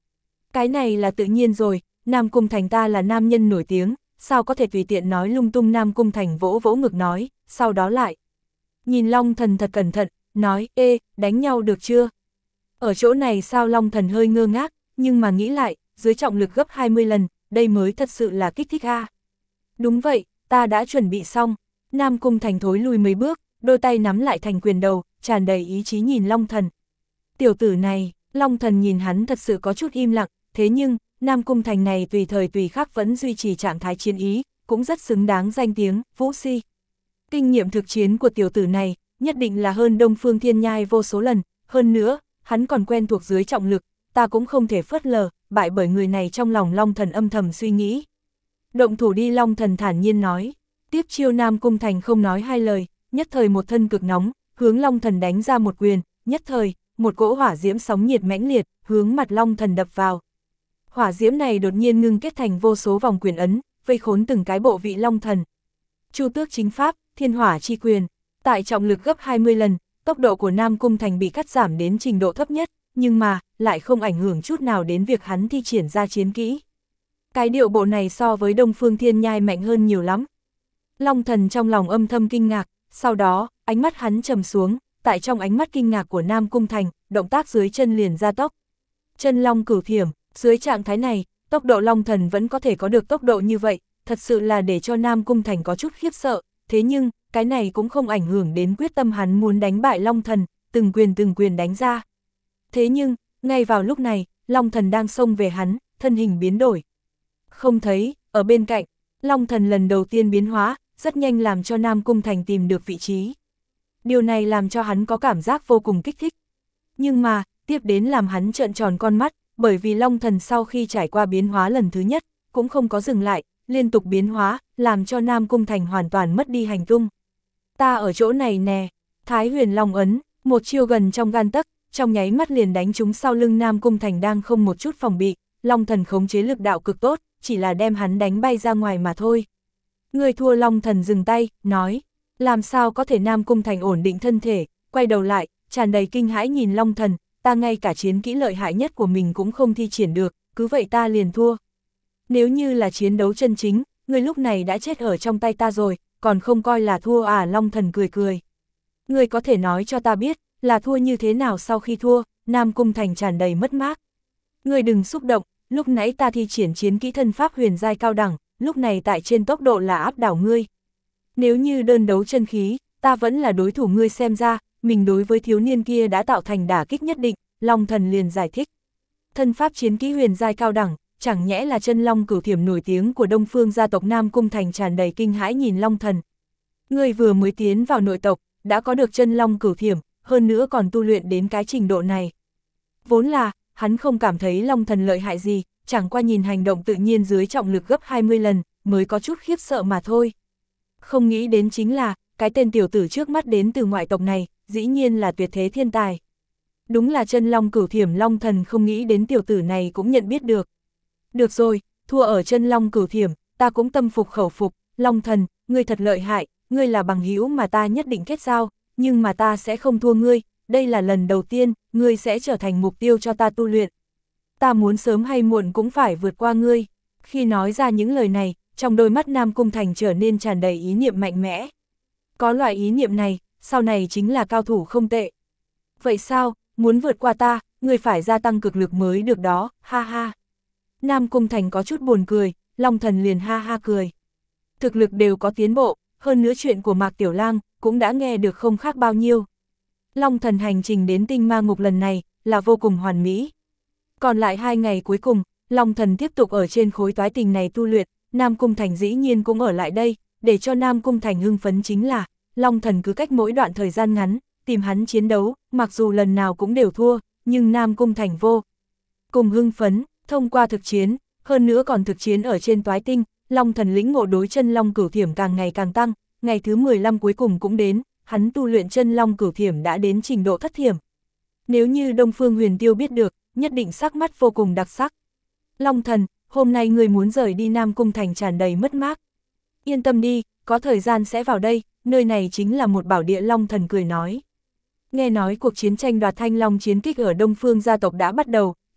Cái này là tự nhiên rồi, Nam Cung Thành ta là nam nhân nổi tiếng, sao có thể tùy tiện nói lung tung. Nam Cung Thành vỗ vỗ ngực nói, sau đó lại. Nhìn Long Thần thật cẩn thận, nói, ê, đánh nhau được chưa? Ở chỗ này sao? Long Thần hơi ngơ ngác, nhưng mà nghĩ lại, dưới trọng lực gấp hai mươi lần, đây mới thật sự là kích thích a. Đúng vậy, ta đã chuẩn bị xong. Nam Cung Thành thối lùi mấy bước, đôi tay nắm lại thành quyền đầu, tràn đầy ý chí nhìn Long Thần. Tiểu tử này, Long Thần nhìn hắn thật sự có chút im lặng, thế nhưng, Nam Cung Thành này tùy thời tùy khắc vẫn duy trì trạng thái chiến ý, cũng rất xứng đáng danh tiếng, Vũ Si. Kinh nghiệm thực chiến của tiểu tử này, nhất định là hơn Đông Phương Thiên Nhai vô số lần, hơn nữa, hắn còn quen thuộc dưới trọng lực, ta cũng không thể phớt lờ, bại bởi người này. Trong lòng Long Thần âm thầm suy nghĩ. Động thủ đi. Long Thần thản nhiên nói. Tiếp chiêu. Nam Cung Thành không nói hai lời, nhất thời một thân cực nóng, hướng Long Thần đánh ra một quyền, nhất thời, một cỗ hỏa diễm sóng nhiệt mãnh liệt, hướng mặt Long Thần đập vào. Hỏa diễm này đột nhiên ngưng kết thành vô số vòng quyền ấn, vây khốn từng cái bộ vị Long Thần. Chu Tước chính pháp, Thiên Hỏa chi quyền, tại trọng lực gấp hai mươi lần, tốc độ của Nam Cung Thành bị cắt giảm đến trình độ thấp nhất, nhưng mà, lại không ảnh hưởng chút nào đến việc hắn thi triển ra chiến kỹ. Cái điệu bộ này so với Đông Phương Thiên Nhai mạnh hơn nhiều lắm. Long Thần trong lòng âm thầm kinh ngạc, sau đó, ánh mắt hắn trầm xuống, tại trong ánh mắt kinh ngạc của Nam Cung Thành, động tác dưới chân liền gia tốc. Chân Long Cửu Thiểm, dưới trạng thái này, tốc độ Long Thần vẫn có thể có được tốc độ như vậy, thật sự là để cho Nam Cung Thành có chút khiếp sợ, thế nhưng, cái này cũng không ảnh hưởng đến quyết tâm hắn muốn đánh bại Long Thần, từng quyền từng quyền đánh ra. Thế nhưng, ngay vào lúc này, Long Thần đang xông về hắn, thân hình biến đổi. Không thấy, ở bên cạnh, Long Thần lần đầu tiên biến hóa, rất nhanh làm cho Nam Cung Thành tìm được vị trí. Điều này làm cho hắn có cảm giác vô cùng kích thích. Nhưng mà, tiếp đến làm hắn trợn tròn con mắt, bởi vì Long Thần sau khi trải qua biến hóa lần thứ nhất, cũng không có dừng lại, liên tục biến hóa, làm cho Nam Cung Thành hoàn toàn mất đi hành tung. Ta ở chỗ này nè, Thái Huyền Long ấn, một chiêu gần trong gan tấc, trong nháy mắt liền đánh trúng sau lưng Nam Cung Thành đang không một chút phòng bị, Long Thần khống chế lực đạo cực tốt, chỉ là đem hắn đánh bay ra ngoài mà thôi. Người thua. Long Thần dừng tay, nói, làm sao có thể? Nam Cung Thành ổn định thân thể, quay đầu lại, tràn đầy kinh hãi nhìn Long Thần, ta ngay cả chiến kỹ lợi hại nhất của mình cũng không thi triển được, cứ vậy ta liền thua. Nếu như là chiến đấu chân chính, người lúc này đã chết ở trong tay ta rồi, còn không coi là thua à? Long Thần cười cười. Người có thể nói cho ta biết, là thua như thế nào? Sau khi thua, Nam Cung Thành tràn đầy mất mát. Người đừng xúc động, lúc nãy ta thi triển chiến kỹ thân pháp huyền giai cao đẳng, lúc này tại trên tốc độ là áp đảo ngươi. Nếu như đơn đấu chân khí, ta vẫn là đối thủ ngươi. Xem ra, mình đối với thiếu niên kia đã tạo thành đả kích nhất định, Long Thần liền giải thích. Thân pháp chiến kỹ huyền giai cao đẳng, chẳng nhẽ là Chân Long Cửu Thiểm nổi tiếng của Đông Phương gia tộc? Nam Cung Thành tràn đầy kinh hãi nhìn Long Thần. Ngươi vừa mới tiến vào nội tộc, đã có được Chân Long Cửu Thiểm, hơn nữa còn tu luyện đến cái trình độ này. Vốn là, hắn không cảm thấy Long Thần lợi hại gì, chẳng qua nhìn hành động tự nhiên dưới trọng lực gấp hai mươi lần, mới có chút khiếp sợ mà thôi. Không nghĩ đến chính là, cái tên tiểu tử trước mắt đến từ ngoại tộc này, dĩ nhiên là tuyệt thế thiên tài. Đúng là Chân Long Cửu Thiểm. Long Thần không nghĩ đến tiểu tử này cũng nhận biết được. Được rồi, thua ở Chân Long Cửu Thiểm, ta cũng tâm phục khẩu phục. Long Thần, ngươi thật lợi hại, ngươi là bằng hữu mà ta nhất định kết giao, nhưng mà ta sẽ không thua ngươi, đây là lần đầu tiên, ngươi sẽ trở thành mục tiêu cho ta tu luyện. Ta muốn sớm hay muộn cũng phải vượt qua ngươi. Khi nói ra những lời này, trong đôi mắt Nam Cung Thành trở nên tràn đầy ý niệm mạnh mẽ. Có loại ý niệm này, sau này chính là cao thủ không tệ. Vậy sao, muốn vượt qua ta, ngươi phải gia tăng cực lực mới được đó, ha ha. Nam Cung Thành có chút buồn cười, Long Thần liền ha ha cười. Thực lực đều có tiến bộ, hơn nữa chuyện của Mạc Tiểu Lang cũng đã nghe được không khác bao nhiêu. Long Thần hành trình đến Tinh Ma Ngục lần này là vô cùng hoàn mỹ. Còn lại hai ngày cuối cùng, Long Thần tiếp tục ở trên khối toái tình này tu luyện, Nam Cung Thành dĩ nhiên cũng ở lại đây, để cho Nam Cung Thành hưng phấn chính là, Long Thần cứ cách mỗi đoạn thời gian ngắn, tìm hắn chiến đấu, mặc dù lần nào cũng đều thua, nhưng Nam Cung Thành vô cùng hưng phấn, thông qua thực chiến, hơn nữa còn thực chiến ở trên toái tinh, Long Thần lĩnh ngộ đối Chân Long Cửu Thiểm càng ngày càng tăng, ngày thứ mười lăm cuối cùng cũng đến, hắn tu luyện Chân Long Cửu Thiểm đã đến trình độ thất thiểm. Nếu như Đông Phương Huyền Tiêu biết được, nhất định sắc mắt vô cùng đặc sắc. Long Thần, hôm nay người muốn rời đi? Nam Cung Thành tràn đầy mất mát. Yên tâm đi, có thời gian sẽ vào đây, nơi này chính là một bảo địa. Long Thần cười nói. Nghe nói cuộc chiến tranh đoạt Thanh Long chiến kích ở Đông Phương gia tộc đã bắt đầu,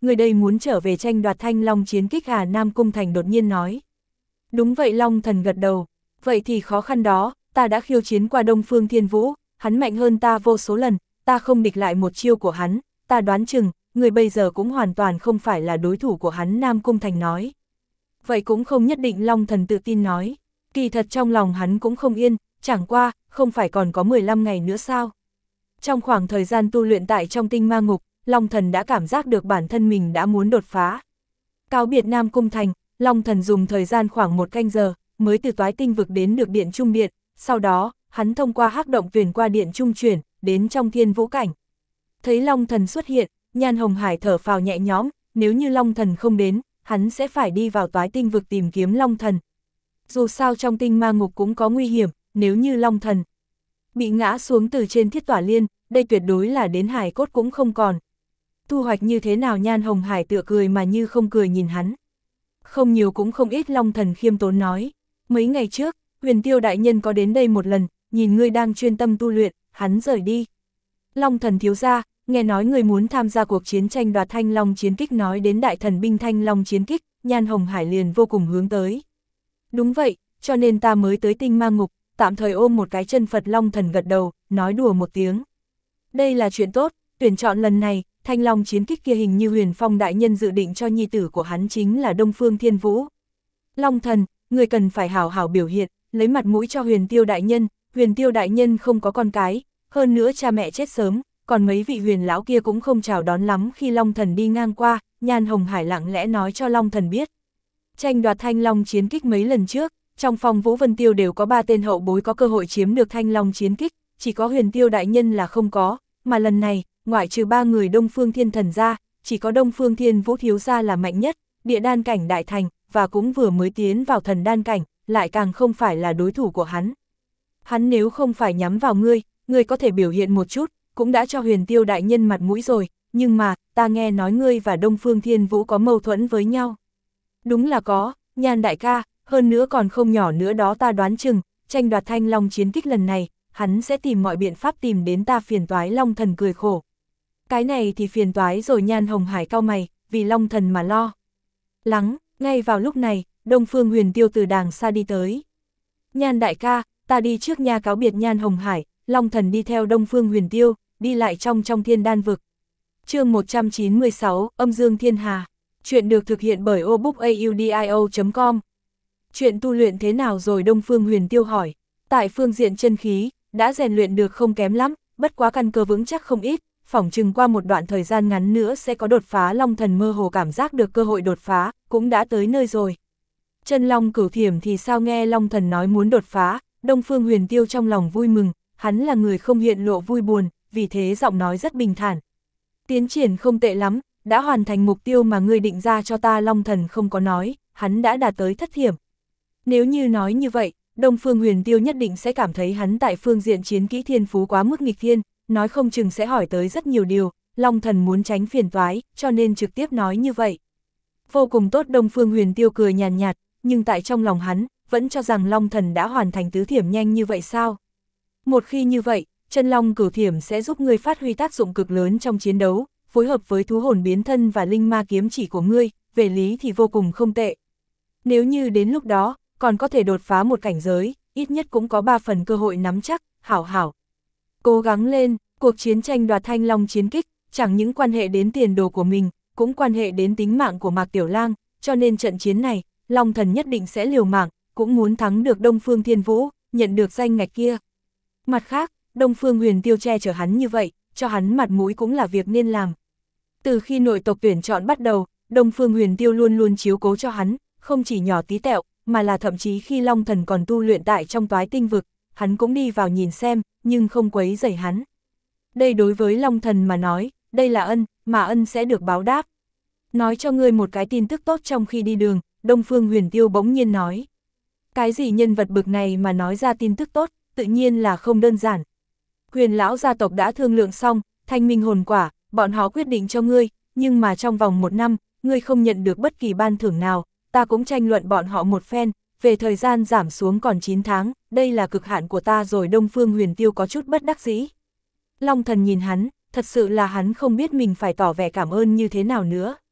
người đây muốn trở về tranh đoạt Thanh Long chiến kích à? Nam Cung Thành đột nhiên nói. Đúng vậy, Long Thần gật đầu. Vậy thì khó khăn đó, ta đã khiêu chiến qua Đông Phương Thiên Vũ, hắn mạnh hơn ta vô số lần, ta không địch lại một chiêu của hắn, ta đoán chừng, người bây giờ cũng hoàn toàn không phải là đối thủ của hắn, Nam Cung Thành nói. Vậy cũng không nhất định, Long Thần tự tin nói. Kỳ thật trong lòng hắn cũng không yên, chẳng qua, không phải còn có mười lăm ngày nữa sao? Trong khoảng thời gian tu luyện tại trong tinh ma ngục, Long Thần đã cảm giác được bản thân mình đã muốn đột phá. Cáo biệt Nam Cung Thành, Long Thần dùng thời gian khoảng một canh giờ, mới từ toái tinh vực đến được Điện Trung Điện, sau đó, hắn thông qua hắc động tuyển qua Điện Trung chuyển, đến trong Thiên Vũ Cảnh. Thấy Long Thần xuất hiện, Nhan Hồng Hải thở phào nhẹ nhõm, nếu như Long Thần không đến, hắn sẽ phải đi vào toái tinh vực tìm kiếm Long Thần. Dù sao trong tinh ma ngục cũng có nguy hiểm, nếu như Long Thần bị ngã xuống từ trên thiết tỏa liên, đây tuyệt đối là đến hài cốt cũng không còn. Thu hoạch như thế nào? Nhan Hồng Hải tựa cười mà như không cười nhìn hắn. Không nhiều cũng không ít, Long Thần khiêm tốn nói. Mấy ngày trước, Huyền Tiêu đại nhân có đến đây một lần, nhìn ngươi đang chuyên tâm tu luyện, hắn rời đi. Long Thần thiếu gia, nghe nói người muốn tham gia cuộc chiến tranh đoạt Thanh Long chiến kích, nói đến đại thần binh Thanh Long chiến kích, Nhan Hồng Hải liền vô cùng hướng tới. Đúng vậy, cho nên ta mới tới tinh ma ngục, tạm thời ôm một cái chân Phật. Long Thần gật đầu, nói đùa một tiếng. Đây là chuyện tốt, tuyển chọn lần này, Thanh Long chiến kích kia hình như Huyền Phong đại nhân dự định cho nhi tử của hắn chính là Đông Phương Thiên Vũ. Long Thần, người cần phải hảo hảo biểu hiện, lấy mặt mũi cho Huyền Tiêu đại nhân, Huyền Tiêu đại nhân không có con cái, hơn nữa cha mẹ chết sớm, còn mấy vị huyền lão kia cũng không chào đón lắm khi Long Thần đi ngang qua, Nhan Hồng Hải lặng lẽ nói cho Long Thần biết. Tranh đoạt Thanh Long chiến kích mấy lần trước, trong phòng Vũ Vân Tiêu đều có ba tên hậu bối có cơ hội chiếm được Thanh Long chiến kích, chỉ có Huyền Tiêu đại nhân là không có, mà lần này, ngoại trừ ba người Đông Phương Thiên Thần ra, chỉ có Đông Phương Thiên Vũ thiếu gia là mạnh nhất, địa đan cảnh đại thành, và cũng vừa mới tiến vào thần đan cảnh, lại càng không phải là đối thủ của hắn. Hắn nếu không phải nhắm vào ngươi, ngươi có thể biểu hiện một chút, cũng đã cho Huyền Tiêu đại nhân mặt mũi rồi, nhưng mà, ta nghe nói ngươi và Đông Phương Thiên Vũ có mâu thuẫn với nhau. Đúng là có, Nhan đại ca, hơn nữa còn không nhỏ nữa đó, ta đoán chừng, tranh đoạt Thanh Long chiến kích lần này, hắn sẽ tìm mọi biện pháp tìm đến ta phiền toái. Long Thần cười khổ. Cái này thì phiền toái rồi. Nhan Hồng Hải cau mày, vì Long Thần mà lo lắng. Ngay vào lúc này, Đông Phương Huyền Tiêu từ đàng xa đi tới. Nhan đại ca, ta đi trước nha. Cáo biệt Nhan Hồng Hải, Long Thần đi theo Đông Phương Huyền Tiêu, đi lại trong trong thiên đan vực. Chương một trăm chín mươi sáu, Âm Dương Thiên Hà. Chuyện được thực hiện bởi obookaudio chấm com. Chuyện tu luyện thế nào rồi? Đông Phương Huyền Tiêu hỏi. Tại phương diện chân khí, đã rèn luyện được không kém lắm, bất quá căn cơ vững chắc không ít, phỏng chừng qua một đoạn thời gian ngắn nữa sẽ có đột phá. Long Thần mơ hồ cảm giác được cơ hội đột phá, cũng đã tới nơi rồi. Chân Long Cửu Thiểm thì sao? Nghe Long Thần nói muốn đột phá, Đông Phương Huyền Tiêu trong lòng vui mừng, hắn là người không hiện lộ vui buồn, vì thế giọng nói rất bình thản. Tiến triển không tệ lắm, đã hoàn thành mục tiêu mà ngươi định ra cho ta. Long Thần không có nói, hắn đã đạt tới thất thiểm. Nếu như nói như vậy, Đông Phương Huyền Tiêu nhất định sẽ cảm thấy hắn tại phương diện chiến kỹ thiên phú quá mức nghịch thiên, nói không chừng sẽ hỏi tới rất nhiều điều. Long Thần muốn tránh phiền toái, cho nên trực tiếp nói như vậy. Vô cùng tốt. Đông Phương Huyền Tiêu cười nhàn nhạt, nhưng tại trong lòng hắn, vẫn cho rằng Long Thần đã hoàn thành tứ thiểm nhanh như vậy sao? Một khi như vậy, Chân Long Cửu Thiểm sẽ giúp ngươi phát huy tác dụng cực lớn trong chiến đấu, phối hợp với thú hồn biến thân và linh ma kiếm chỉ của ngươi, về lý thì vô cùng không tệ. Nếu như đến lúc đó, còn có thể đột phá một cảnh giới, ít nhất cũng có ba phần cơ hội nắm chắc. Hảo hảo cố gắng lên. Cuộc chiến tranh đoạt Thanh Long chiến kích, chẳng những quan hệ đến tiền đồ của mình, cũng quan hệ đến tính mạng của Mạc Tiểu Lang, cho nên trận chiến này, Long Thần nhất định sẽ liều mạng, cũng muốn thắng được Đông Phương Thiên Vũ, nhận được danh ngạch kia. Mặt khác, Đông Phương Huyền Tiêu che chở hắn như vậy, cho hắn mặt mũi cũng là việc nên làm. Từ khi nội tộc tuyển chọn bắt đầu, Đông Phương Huyền Tiêu luôn luôn chiếu cố cho hắn, không chỉ nhỏ tí tẹo, mà là thậm chí khi Long Thần còn tu luyện tại trong toái tinh vực, hắn cũng đi vào nhìn xem, nhưng không quấy rầy hắn. Đây đối với Long Thần mà nói, đây là ân, mà ân sẽ được báo đáp. Nói cho ngươi một cái tin tức tốt. Trong khi đi đường, Đông Phương Huyền Tiêu bỗng nhiên nói. Cái gì? Nhân vật bực này mà nói ra tin tức tốt, tự nhiên là không đơn giản. Huyền lão gia tộc đã thương lượng xong, thanh minh hồn quả, bọn họ quyết định cho ngươi, nhưng mà trong vòng một năm, ngươi không nhận được bất kỳ ban thưởng nào, ta cũng tranh luận bọn họ một phen, về thời gian giảm xuống còn chín tháng, đây là cực hạn của ta rồi. Đông Phương Huyền Tiêu có chút bất đắc dĩ. Long Thần nhìn hắn, thật sự là hắn không biết mình phải tỏ vẻ cảm ơn như thế nào nữa.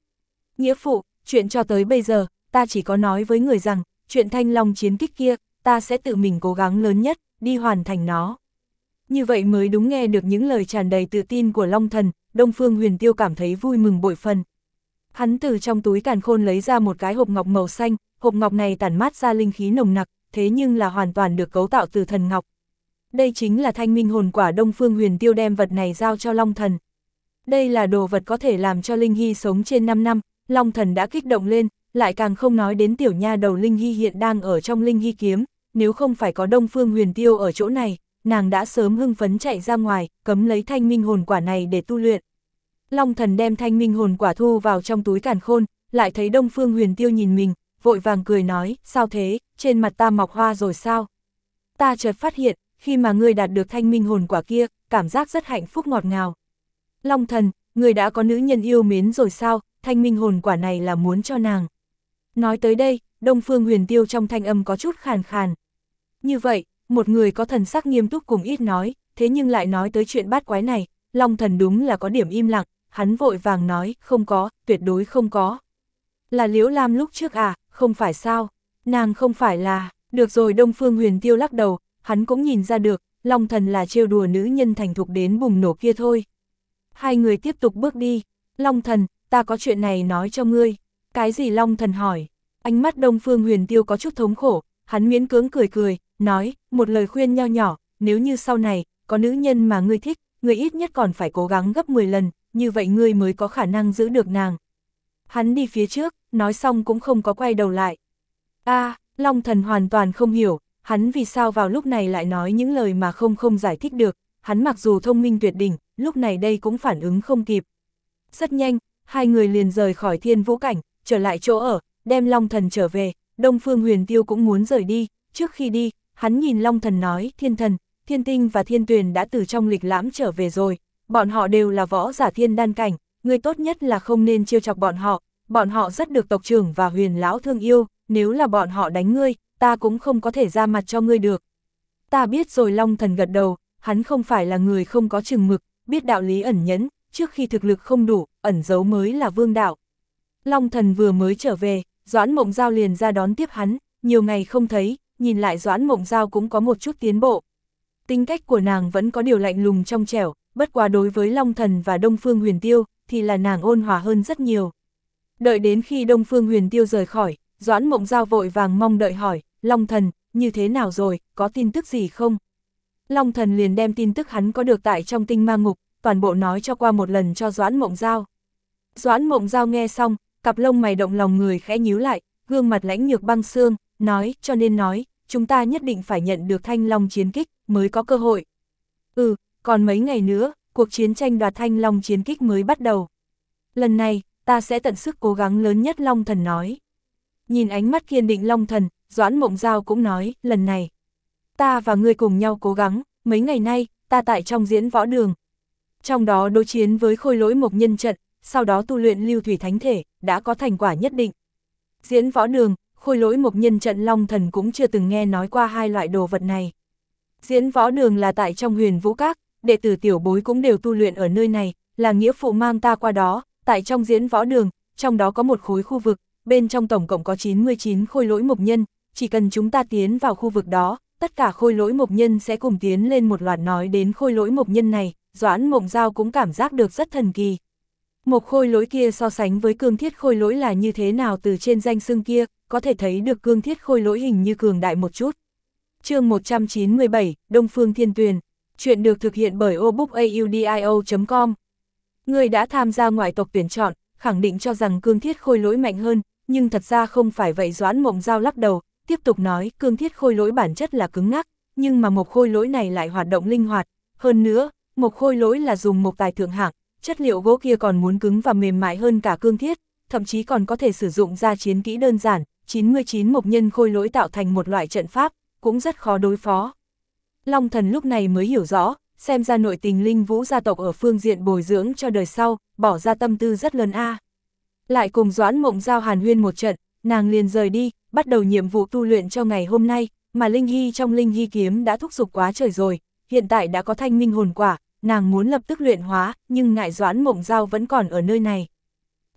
Nghĩa phụ, chuyện cho tới bây giờ, ta chỉ có nói với người rằng, chuyện Thanh Long chiến kích kia, ta sẽ tự mình cố gắng lớn nhất, đi hoàn thành nó. Như vậy mới đúng. Nghe được những lời tràn đầy tự tin của Long Thần, Đông Phương Huyền Tiêu cảm thấy vui mừng bội phần. Hắn từ trong túi càn khôn lấy ra một cái hộp ngọc màu xanh, hộp ngọc này tản mát ra linh khí nồng nặc, thế nhưng là hoàn toàn được cấu tạo từ thần ngọc. Đây chính là thanh minh hồn quả. Đông Phương Huyền Tiêu đem vật này giao cho Long Thần. Đây là đồ vật có thể làm cho Linh Hy sống trên năm năm, Long Thần đã kích động lên, lại càng không nói đến tiểu nha đầu Linh Hy hiện đang ở trong Linh Hy kiếm, nếu không phải có Đông Phương Huyền Tiêu ở chỗ này, nàng đã sớm hưng phấn chạy ra ngoài, cấm lấy thanh minh hồn quả này để tu luyện. Long Thần đem thanh minh hồn quả thu vào trong túi càn khôn, lại thấy Đông Phương Huyền Tiêu nhìn mình, vội vàng cười nói, sao thế, trên mặt ta mọc hoa rồi sao? Ta chợt phát hiện, khi mà ngươi đạt được thanh minh hồn quả kia, cảm giác rất hạnh phúc ngọt ngào. Long Thần, ngươi đã có nữ nhân yêu mến rồi sao, thanh minh hồn quả này là muốn cho nàng. Nói tới đây, Đông Phương Huyền Tiêu trong thanh âm có chút khàn khàn. Như vậy, một người có thần sắc nghiêm túc cùng ít nói, thế nhưng lại nói tới chuyện bát quái này, Long Thần đúng là có điểm im lặng, hắn vội vàng nói, không có, tuyệt đối không có. Là Liễu Lam lúc trước à, không phải sao, nàng không phải là, được rồi. Đông Phương Huyền Tiêu lắc đầu, hắn cũng nhìn ra được, Long Thần là trêu đùa nữ nhân thành thục đến bùng nổ kia thôi. Hai người tiếp tục bước đi. Long Thần, ta có chuyện này nói cho ngươi. Cái gì? Long Thần hỏi. Ánh mắt Đông Phương Huyền Tiêu có chút thống khổ, hắn miễn cưỡng cười cười, nói, một lời khuyên nho nhỏ, nếu như sau này, có nữ nhân mà ngươi thích, ngươi ít nhất còn phải cố gắng gấp mười lần, như vậy ngươi mới có khả năng giữ được nàng. Hắn đi phía trước, nói xong cũng không có quay đầu lại. A, à, Long Thần hoàn toàn không hiểu, hắn vì sao vào lúc này lại nói những lời mà không không giải thích được, hắn mặc dù thông minh tuyệt đỉnh, lúc này đây cũng phản ứng không kịp. Rất nhanh, hai người liền rời khỏi Thiên Vũ Cảnh, trở lại chỗ ở, đem Long Thần trở về. Đông Phương Huyền Tiêu cũng muốn rời đi, trước khi đi, hắn nhìn Long Thần nói, Thiên Thần, Thiên Tinh và Thiên Tuyền đã từ trong lịch lãm trở về rồi, bọn họ đều là võ giả thiên đan cảnh, ngươi tốt nhất là không nên trêu chọc bọn họ, bọn họ rất được tộc trưởng và Huyền lão thương yêu, nếu là bọn họ đánh ngươi, ta cũng không có thể ra mặt cho ngươi được. Ta biết rồi. Long Thần gật đầu, hắn không phải là người không có chừng mực, biết đạo lý ẩn nhẫn, trước khi thực lực không đủ, ẩn giấu mới là vương đạo. Long Thần vừa mới trở về, Doãn Mộng Giao liền ra đón tiếp hắn, nhiều ngày không thấy, nhìn lại Doãn Mộng Giao cũng có một chút tiến bộ. Tính cách của nàng vẫn có điều lạnh lùng trong trẻo, bất quá đối với Long Thần và Đông Phương Huyền Tiêu, thì là nàng ôn hòa hơn rất nhiều. Đợi đến khi Đông Phương Huyền Tiêu rời khỏi, Doãn Mộng Giao vội vàng mong đợi hỏi, Long Thần, như thế nào rồi, có tin tức gì không? Long Thần liền đem tin tức hắn có được tại trong tinh ma ngục, toàn bộ nói cho qua một lần cho Doãn Mộng Giao. Doãn Mộng Giao nghe xong, cặp lông mày động lòng người khẽ nhíu lại, gương mặt lãnh nhược băng xương, nói, cho nên nói, chúng ta nhất định phải nhận được Thanh Long chiến kích, mới có cơ hội. Ừ, còn mấy ngày nữa, cuộc chiến tranh đoạt Thanh Long chiến kích mới bắt đầu. Lần này, ta sẽ tận sức cố gắng lớn nhất. Long Thần nói. Nhìn ánh mắt kiên định Long Thần, Doãn Mộng Giao cũng nói, lần này, ta và ngươi cùng nhau cố gắng, mấy ngày nay, ta tại trong diễn võ đường. Trong đó đối chiến với khôi lỗi mộc nhân trận, sau đó tu luyện lưu thủy thánh thể, đã có thành quả nhất định. Diễn võ đường, khôi lỗi mộc nhân trận, Long Thần cũng chưa từng nghe nói qua hai loại đồ vật này. Diễn võ đường là tại trong Huyền Vũ Các, đệ tử tiểu bối cũng đều tu luyện ở nơi này, là nghĩa phụ mang ta qua đó, tại trong diễn võ đường, trong đó có một khối khu vực, bên trong tổng cộng có chín mươi chín khôi lỗi mộc nhân, chỉ cần chúng ta tiến vào khu vực đó, tất cả khôi lỗi mộc nhân sẽ cùng tiến lên một loạt. Nói đến khôi lỗi mộc nhân này, Doãn Mộng Giao cũng cảm giác được rất thần kỳ. Một khôi lỗi kia so sánh với cương thiết khôi lỗi là như thế nào, từ trên danh xưng kia, có thể thấy được cương thiết khôi lỗi hình như cường đại một chút. Chương một trăm chín mươi bảy, Đông Phương Thiên Tuyền. Chuyện được thực hiện bởi obookaudio chấm com. Người đã tham gia ngoại tộc tuyển chọn, khẳng định cho rằng cương thiết khôi lỗi mạnh hơn, nhưng thật ra không phải vậy. Doãn Mộng Giao lắc đầu, tiếp tục nói, cương thiết khôi lỗi bản chất là cứng ngắc, nhưng mà một khôi lỗi này lại hoạt động linh hoạt. Hơn nữa, một khôi lỗi là dùng một tài thượng hạng, chất liệu gỗ kia còn muốn cứng và mềm mại hơn cả cương thiết, thậm chí còn có thể sử dụng ra chiến kỹ đơn giản, chín mươi chín mộc nhân khôi lỗi tạo thành một loại trận pháp, cũng rất khó đối phó. Long Thần lúc này mới hiểu rõ, xem ra nội tình Linh Vũ gia tộc ở phương diện bồi dưỡng cho đời sau, bỏ ra tâm tư rất lớn a. À. Lại cùng Doãn Mộng Giao hàn huyên một trận, nàng liền rời đi, bắt đầu nhiệm vụ tu luyện cho ngày hôm nay, mà Linh Hy trong Linh Hy kiếm đã thúc giục quá trời rồi, hiện tại đã có thanh minh hồn quả, nàng muốn lập tức luyện hóa, nhưng ngại Doãn Mộng Giao vẫn còn ở nơi này.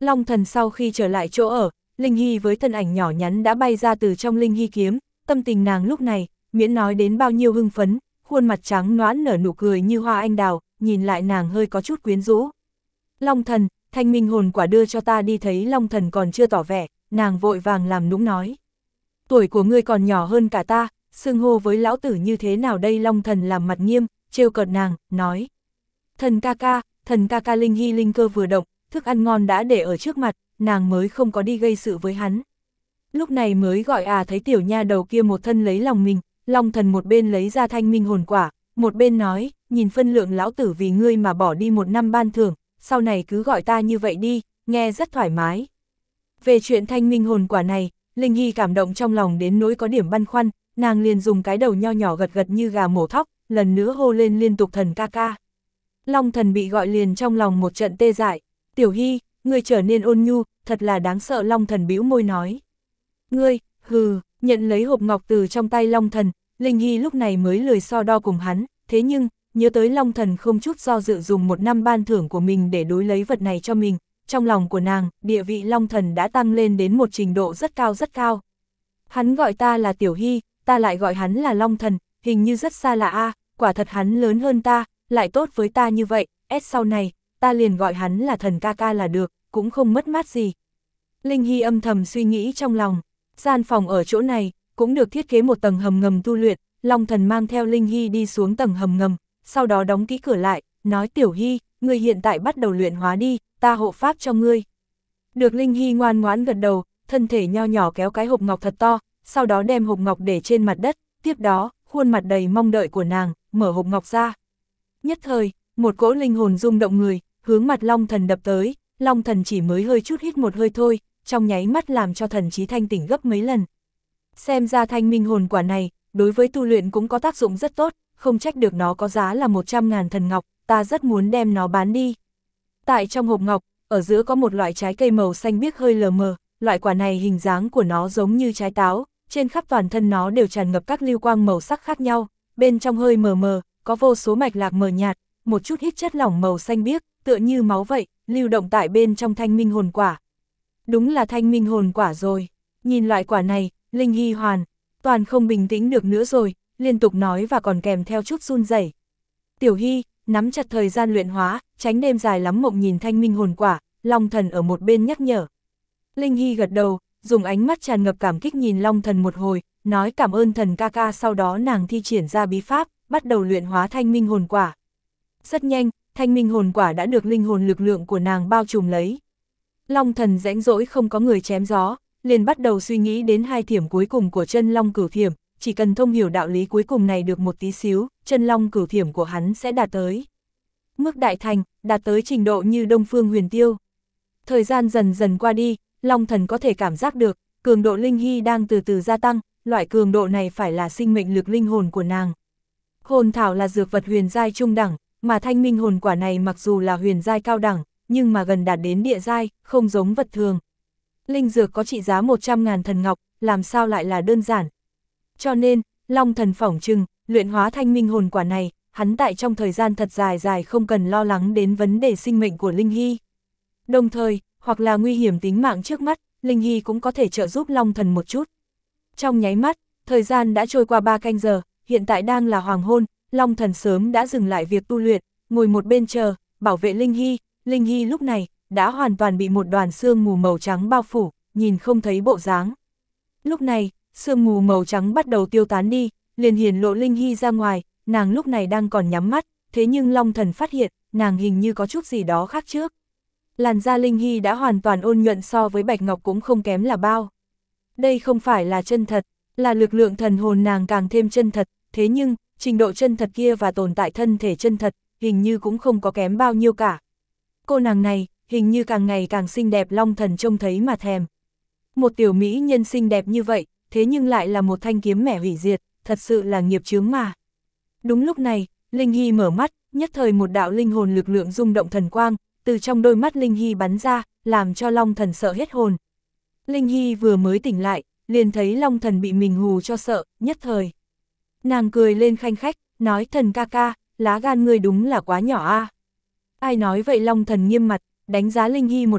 Long Thần sau khi trở lại chỗ ở, Linh Hy với thân ảnh nhỏ nhắn đã bay ra từ trong Linh Hy kiếm, tâm tình nàng lúc này, miễn nói đến bao nhiêu hưng phấn, khuôn mặt trắng nõn nở nụ cười như hoa anh đào, nhìn lại nàng hơi có chút quyến rũ. Long Thần, thanh minh hồn quả đưa cho ta đi. Thấy Long Thần còn chưa tỏ vẻ, nàng vội vàng làm nũng nói. Tuổi của ngươi còn nhỏ hơn cả ta, xưng hô với lão tử như thế nào đây? Long Thần làm mặt nghiêm, trêu cợt nàng, nói. Thần ca ca, thần ca ca. Linh Hy linh cơ vừa động, thức ăn ngon đã để ở trước mặt, nàng mới không có đi gây sự với hắn. Lúc này mới gọi à thấy tiểu nha đầu kia một thân lấy lòng mình, Long Thần một bên lấy ra thanh minh hồn quả, một bên nói, nhìn phân lượng lão tử vì ngươi mà bỏ đi một năm ban thưởng, sau này cứ gọi ta như vậy đi, nghe rất thoải mái. Về chuyện thanh minh hồn quả này, Linh Hy cảm động trong lòng đến nỗi có điểm băn khoăn, nàng liền dùng cái đầu nho nhỏ gật gật như gà mổ thóc, lần nữa hô lên liên tục thần ca ca. Long Thần bị gọi liền trong lòng một trận tê dại, Tiểu Hy, ngươi trở nên ôn nhu, thật là đáng sợ. Long Thần bĩu môi nói. Ngươi, hừ, nhận lấy hộp ngọc từ trong tay Long Thần, Linh Hy lúc này mới lười so đo cùng hắn, thế nhưng, nhớ tới Long Thần không chút do dự dùng một năm ban thưởng của mình để đối lấy vật này cho mình, trong lòng của nàng, địa vị Long Thần đã tăng lên đến một trình độ rất cao rất cao. Hắn gọi ta là Tiểu Hy, ta lại gọi hắn là Long Thần, hình như rất xa lạ a, quả thật hắn lớn hơn ta, lại tốt với ta như vậy, S sau này, ta liền gọi hắn là thần ca ca là được, cũng không mất mát gì. Linh Hy âm thầm suy nghĩ trong lòng, gian phòng ở chỗ này, cũng được thiết kế một tầng hầm ngầm tu luyện, Long Thần mang theo Linh Hy đi xuống tầng hầm ngầm, sau đó đóng kỹ cửa lại, nói Tiểu Hy, ngươi hiện tại bắt đầu luyện hóa đi, ta hộ pháp cho ngươi. Được. Linh Hy ngoan ngoãn gật đầu, thân thể nho nhỏ kéo cái hộp ngọc thật to, sau đó đem hộp ngọc để trên mặt đất, tiếp đó, khuôn mặt đầy mong đợi của nàng, mở hộp ngọc ra. Nhất thời, một cỗ linh hồn rung động người, hướng mặt Long Thần đập tới, Long Thần chỉ mới hơi chút hít một hơi thôi, trong nháy mắt làm cho thần trí thanh tỉnh gấp mấy lần. Xem ra thanh minh hồn quả này, đối với tu luyện cũng có tác dụng rất tốt, không trách được nó có giá là một trăm ngàn thần ngọc, ta rất muốn đem nó bán đi. Tại trong hộp ngọc, ở giữa có một loại trái cây màu xanh biếc hơi lờ mờ, loại quả này hình dáng của nó giống như trái táo, trên khắp toàn thân nó đều tràn ngập các lưu quang màu sắc khác nhau, bên trong hơi mờ mờ, có vô số mạch lạc mờ nhạt, một chút ít chất lỏng màu xanh biếc, tựa như máu vậy, lưu động tại bên trong thanh minh hồn quả. Đúng là thanh minh hồn quả rồi. Nhìn loại quả này, Linh Hy hoàn toàn không bình tĩnh được nữa rồi, liên tục nói và còn kèm theo chút run rẩy. Tiểu Hy, nắm chặt thời gian luyện hóa, tránh đêm dài lắm mộng. Nhìn thanh minh hồn quả, Long Thần ở một bên nhắc nhở. Linh Hy gật đầu, dùng ánh mắt tràn ngập cảm kích nhìn Long Thần một hồi, nói cảm ơn thần ca ca. Sau đó nàng thi triển ra bí pháp, bắt đầu luyện hóa thanh minh hồn quả. Rất nhanh, thanh minh hồn quả đã được linh hồn lực lượng của nàng bao trùm lấy. Long Thần rãnh rỗi không có người chém gió, liền bắt đầu suy nghĩ đến hai thiểm cuối cùng của chân long cửu thiểm, chỉ cần thông hiểu đạo lý cuối cùng này được một tí xíu, chân long cửu thiểm của hắn sẽ đạt tới mức đại thành, đạt tới trình độ như Đông Phương Huyền Tiêu. Thời gian dần dần qua đi, Long Thần có thể cảm giác được, cường độ Linh Hy đang từ từ gia tăng, loại cường độ này phải là sinh mệnh lực linh hồn của nàng. Hồn thảo là dược vật huyền giai trung đẳng, mà thanh minh hồn quả này mặc dù là huyền giai cao đẳng, nhưng mà gần đạt đến địa giai, không giống vật thường. Linh dược có trị giá một trăm ngàn thần ngọc, làm sao lại là đơn giản. Cho nên, Long Thần phỏng chừng, luyện hóa thanh minh hồn quả này, hắn tại trong thời gian thật dài dài không cần lo lắng đến vấn đề sinh mệnh của Linh Hy. Đồng thời, hoặc là nguy hiểm tính mạng trước mắt, Linh Hy cũng có thể trợ giúp Long Thần một chút. Trong nháy mắt, thời gian đã trôi qua ba canh giờ, hiện tại đang là hoàng hôn, Long Thần sớm đã dừng lại việc tu luyện, ngồi một bên chờ, bảo vệ Linh Hy. Linh Hy lúc này, đã hoàn toàn bị một đoàn sương mù màu trắng bao phủ, nhìn không thấy bộ dáng. Lúc này, sương mù màu trắng bắt đầu tiêu tán đi, liền hiển lộ Linh Hy ra ngoài, nàng lúc này đang còn nhắm mắt, thế nhưng Long Thần phát hiện, nàng hình như có chút gì đó khác trước. Làn da Linh Hy đã hoàn toàn ôn nhuận, so với bạch ngọc cũng không kém là bao. Đây không phải là chân thật, là lực lượng thần hồn nàng càng thêm chân thật, thế nhưng, trình độ chân thật kia và tồn tại thân thể chân thật, hình như cũng không có kém bao nhiêu cả. Cô nàng này, hình như càng ngày càng xinh đẹp. Long Thần trông thấy mà thèm. Một tiểu mỹ nhân xinh đẹp như vậy, thế nhưng lại là một thanh kiếm mẻ hủy diệt, thật sự là nghiệp chướng mà. Đúng lúc này, Linh Hy mở mắt, nhất thời một đạo linh hồn lực lượng rung động thần quang, từ trong đôi mắt Linh Hy bắn ra, làm cho Long Thần sợ hết hồn. Linh Hy vừa mới tỉnh lại, liền thấy Long Thần bị mình hù cho sợ, nhất thời. Nàng cười lên khanh khách, nói thần ca ca, lá gan ngươi đúng là quá nhỏ a. Ai nói vậy? Long Thần nghiêm mặt, đánh giá Linh Hy một hồi,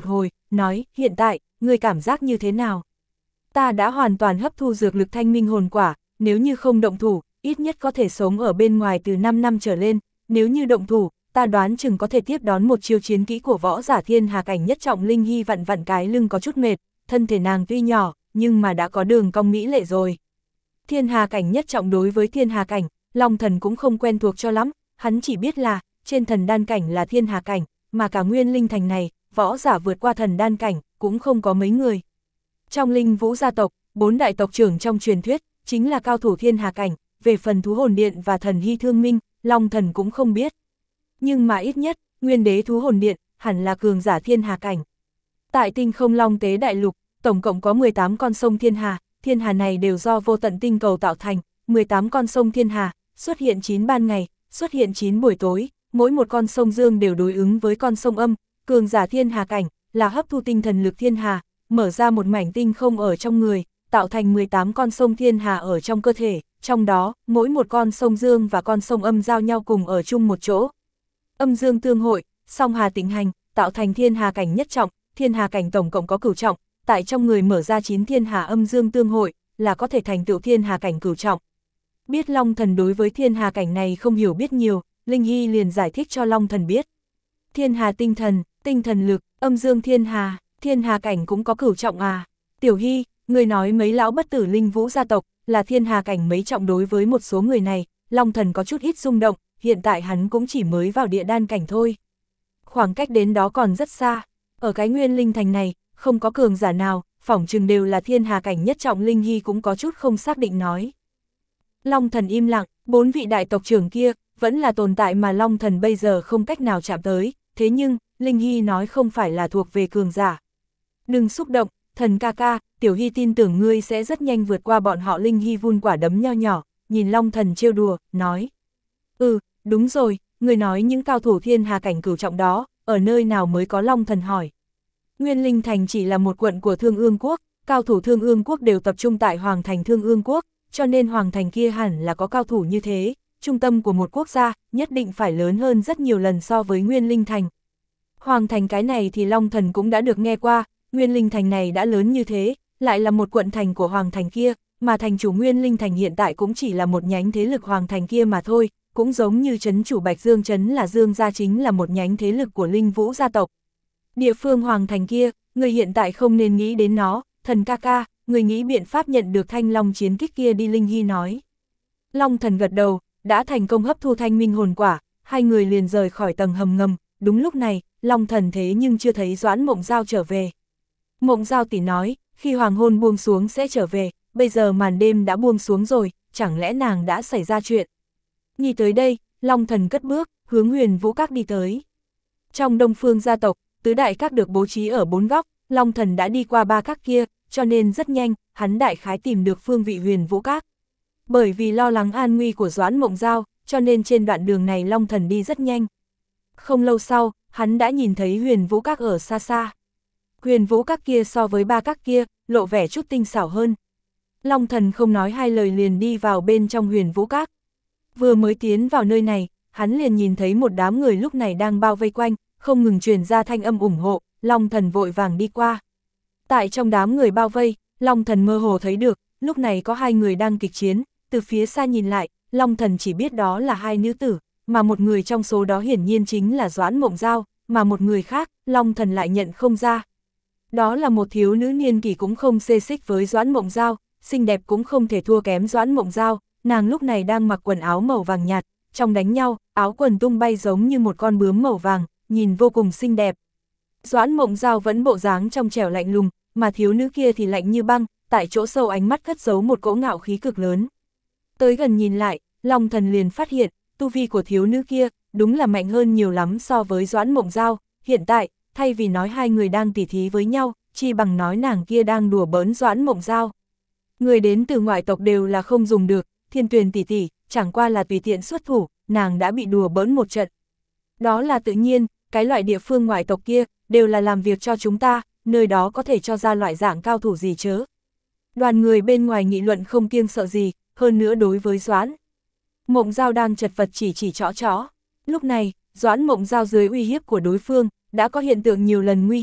nói, hiện tại, ngươi cảm giác như thế nào? Ta đã hoàn toàn hấp thu dược lực thanh minh hồn quả, nếu như không động thủ, ít nhất có thể sống ở bên ngoài từ năm năm trở lên, nếu như động thủ, ta đoán chừng có thể tiếp đón một chiêu chiến kỹ của võ giả thiên hà cảnh nhất trọng. Linh Hy vặn vặn cái lưng có chút mệt, thân thể nàng tuy nhỏ, nhưng mà đã có đường cong mỹ lệ rồi. Thiên hà cảnh nhất trọng đối với thiên hà cảnh, Long Thần cũng không quen thuộc cho lắm, hắn chỉ biết là, trên thần đan cảnh là thiên hà cảnh, mà cả Nguyên Linh thành này, võ giả vượt qua thần đan cảnh, cũng không có mấy người. Trong Linh Vũ gia tộc, bốn đại tộc trưởng trong truyền thuyết, chính là cao thủ thiên hà cảnh, về phần thú hồn điện và thần hy thương minh, Long Thần cũng không biết. Nhưng mà ít nhất, nguyên đế thú hồn điện, hẳn là cường giả thiên hà cảnh. Tại tinh không long tế đại lục, tổng cộng có mười tám con sông thiên hà, thiên hà này đều do vô tận tinh cầu tạo thành, mười tám con sông thiên hà, xuất hiện chín ban ngày, xuất hiện chín buổi tối, mỗi một con sông dương đều đối ứng với con sông âm, cường giả thiên hà cảnh, là hấp thu tinh thần lực thiên hà, mở ra một mảnh tinh không ở trong người, tạo thành mười tám con sông thiên hà ở trong cơ thể, trong đó, mỗi một con sông dương và con sông âm giao nhau cùng ở chung một chỗ. Âm dương tương hội, song hà tịnh hành, tạo thành thiên hà cảnh nhất trọng, thiên hà cảnh tổng cộng có cửu trọng, tại trong người mở ra chín thiên hà âm dương tương hội, là có thể thành tựu thiên hà cảnh cửu trọng. Biết Long Thần đối với thiên hà cảnh này không hiểu biết nhiều, Linh Hy liền giải thích cho Long Thần biết. Thiên hà tinh thần, tinh thần lực, âm dương thiên hà, thiên hà cảnh cũng có cửu trọng à. Tiểu Hy, người nói mấy lão bất tử Linh Vũ gia tộc, là thiên hà cảnh mấy trọng đối với một số người này, Long Thần có chút ít rung động, hiện tại hắn cũng chỉ mới vào địa đan cảnh thôi. Khoảng cách đến đó còn rất xa, ở cái Nguyên Linh thành này, không có cường giả nào, phỏng chừng đều là thiên hà cảnh nhất trọng. Linh Hy cũng có chút không xác định nói. Long Thần im lặng, bốn vị đại tộc trưởng kia, vẫn là tồn tại mà Long Thần bây giờ không cách nào chạm tới, thế nhưng, Linh Hy nói không phải là thuộc về cường giả. Đừng xúc động, Thần ca ca, Tiểu Hy tin tưởng ngươi sẽ rất nhanh vượt qua bọn họ. Linh Hy vun quả đấm nho nhỏ, nhìn Long Thần trêu đùa, nói. Ừ, đúng rồi, người nói những cao thủ thiên hà cảnh cửu trọng đó, ở nơi nào mới có? Long Thần hỏi. Nguyên Linh Thành chỉ là một quận của Thương Ương Quốc, cao thủ Thương Ương Quốc đều tập trung tại Hoàng Thành Thương Ương Quốc, cho nên Hoàng Thành kia hẳn là có cao thủ như thế, trung tâm của một quốc gia, nhất định phải lớn hơn rất nhiều lần so với Nguyên Linh Thành. Hoàng Thành cái này thì Long Thần cũng đã được nghe qua, Nguyên Linh Thành này đã lớn như thế, lại là một quận thành của Hoàng Thành kia, mà thành chủ Nguyên Linh Thành hiện tại cũng chỉ là một nhánh thế lực Hoàng Thành kia mà thôi, cũng giống như trấn chủ Bạch Dương trấn là Dương gia chính là một nhánh thế lực của Linh Vũ gia tộc. Địa phương Hoàng Thành kia, người hiện tại không nên nghĩ đến nó, Thần ca ca, người nghĩ biện pháp nhận được thanh long chiến kích kia đi. Linh Hy nói. Long Thần gật đầu, đã thành công hấp thu thanh minh hồn quả, hai người liền rời khỏi tầng hầm ngầm. Đúng lúc này, Long Thần thế nhưng chưa thấy Doãn Mộng Giao trở về. Mộng Giao tỷ nói, khi hoàng hôn buông xuống sẽ trở về, bây giờ màn đêm đã buông xuống rồi, chẳng lẽ nàng đã xảy ra chuyện? Nghĩ tới đây, Long Thần cất bước, hướng Huyền Vũ Các đi tới. Trong Đông Phương gia tộc, tứ đại các được bố trí ở bốn góc, Long Thần đã đi qua ba các kia, cho nên rất nhanh, hắn đại khái tìm được phương vị Huyền Vũ Các. Bởi vì lo lắng an nguy của Doãn Mộng Giao, cho nên trên đoạn đường này Long Thần đi rất nhanh. Không lâu sau, hắn đã nhìn thấy Huyền Vũ Các ở xa xa. Huyền Vũ Các kia so với ba các kia, lộ vẻ chút tinh xảo hơn. Long Thần không nói hai lời liền đi vào bên trong Huyền Vũ Các. Vừa mới tiến vào nơi này, hắn liền nhìn thấy một đám người lúc này đang bao vây quanh, không ngừng truyền ra thanh âm ủng hộ. Long Thần vội vàng đi qua. Tại trong đám người bao vây, Long Thần mơ hồ thấy được, lúc này có hai người đang kịch chiến, từ phía xa nhìn lại, Long Thần chỉ biết đó là hai nữ tử, mà một người trong số đó hiển nhiên chính là Doãn Mộng Giao, mà một người khác, Long Thần lại nhận không ra. Đó là một thiếu nữ niên kỷ cũng không xê xích với Doãn Mộng Giao, xinh đẹp cũng không thể thua kém Doãn Mộng Giao, nàng lúc này đang mặc quần áo màu vàng nhạt, trong đánh nhau, áo quần tung bay giống như một con bướm màu vàng, nhìn vô cùng xinh đẹp. Doãn Mộng Giao vẫn bộ dáng trong trẻo lạnh lùng, mà thiếu nữ kia thì lạnh như băng, tại chỗ sâu ánh mắt cất giấu một cỗ ngạo khí cực lớn. Tới gần nhìn lại, Long Thần liền phát hiện, tu vi của thiếu nữ kia, đúng là mạnh hơn nhiều lắm so với Doãn Mộng Giao, hiện tại, thay vì nói hai người đang tỉ thí với nhau, chi bằng nói nàng kia đang đùa bỡn Doãn Mộng Giao. Người đến từ ngoại tộc đều là không dùng được, Thiên Tuyền tỷ tỷ, chẳng qua là tùy tiện xuất thủ, nàng đã bị đùa bỡn một trận. Đó là tự nhiên, cái loại địa phương ngoại tộc kia, đều là làm việc cho chúng ta, nơi đó có thể cho ra loại dạng cao thủ gì chớ. Đoàn người bên ngoài nghị luận không kiêng sợ gì, hơn nữa đối với Doãn Mộng Giao đang chật vật chỉ chỉ chõ chõ. Lúc này, Doãn Mộng Giao dưới uy hiếp của đối phương, đã có hiện tượng nhiều lần nguy hiểm,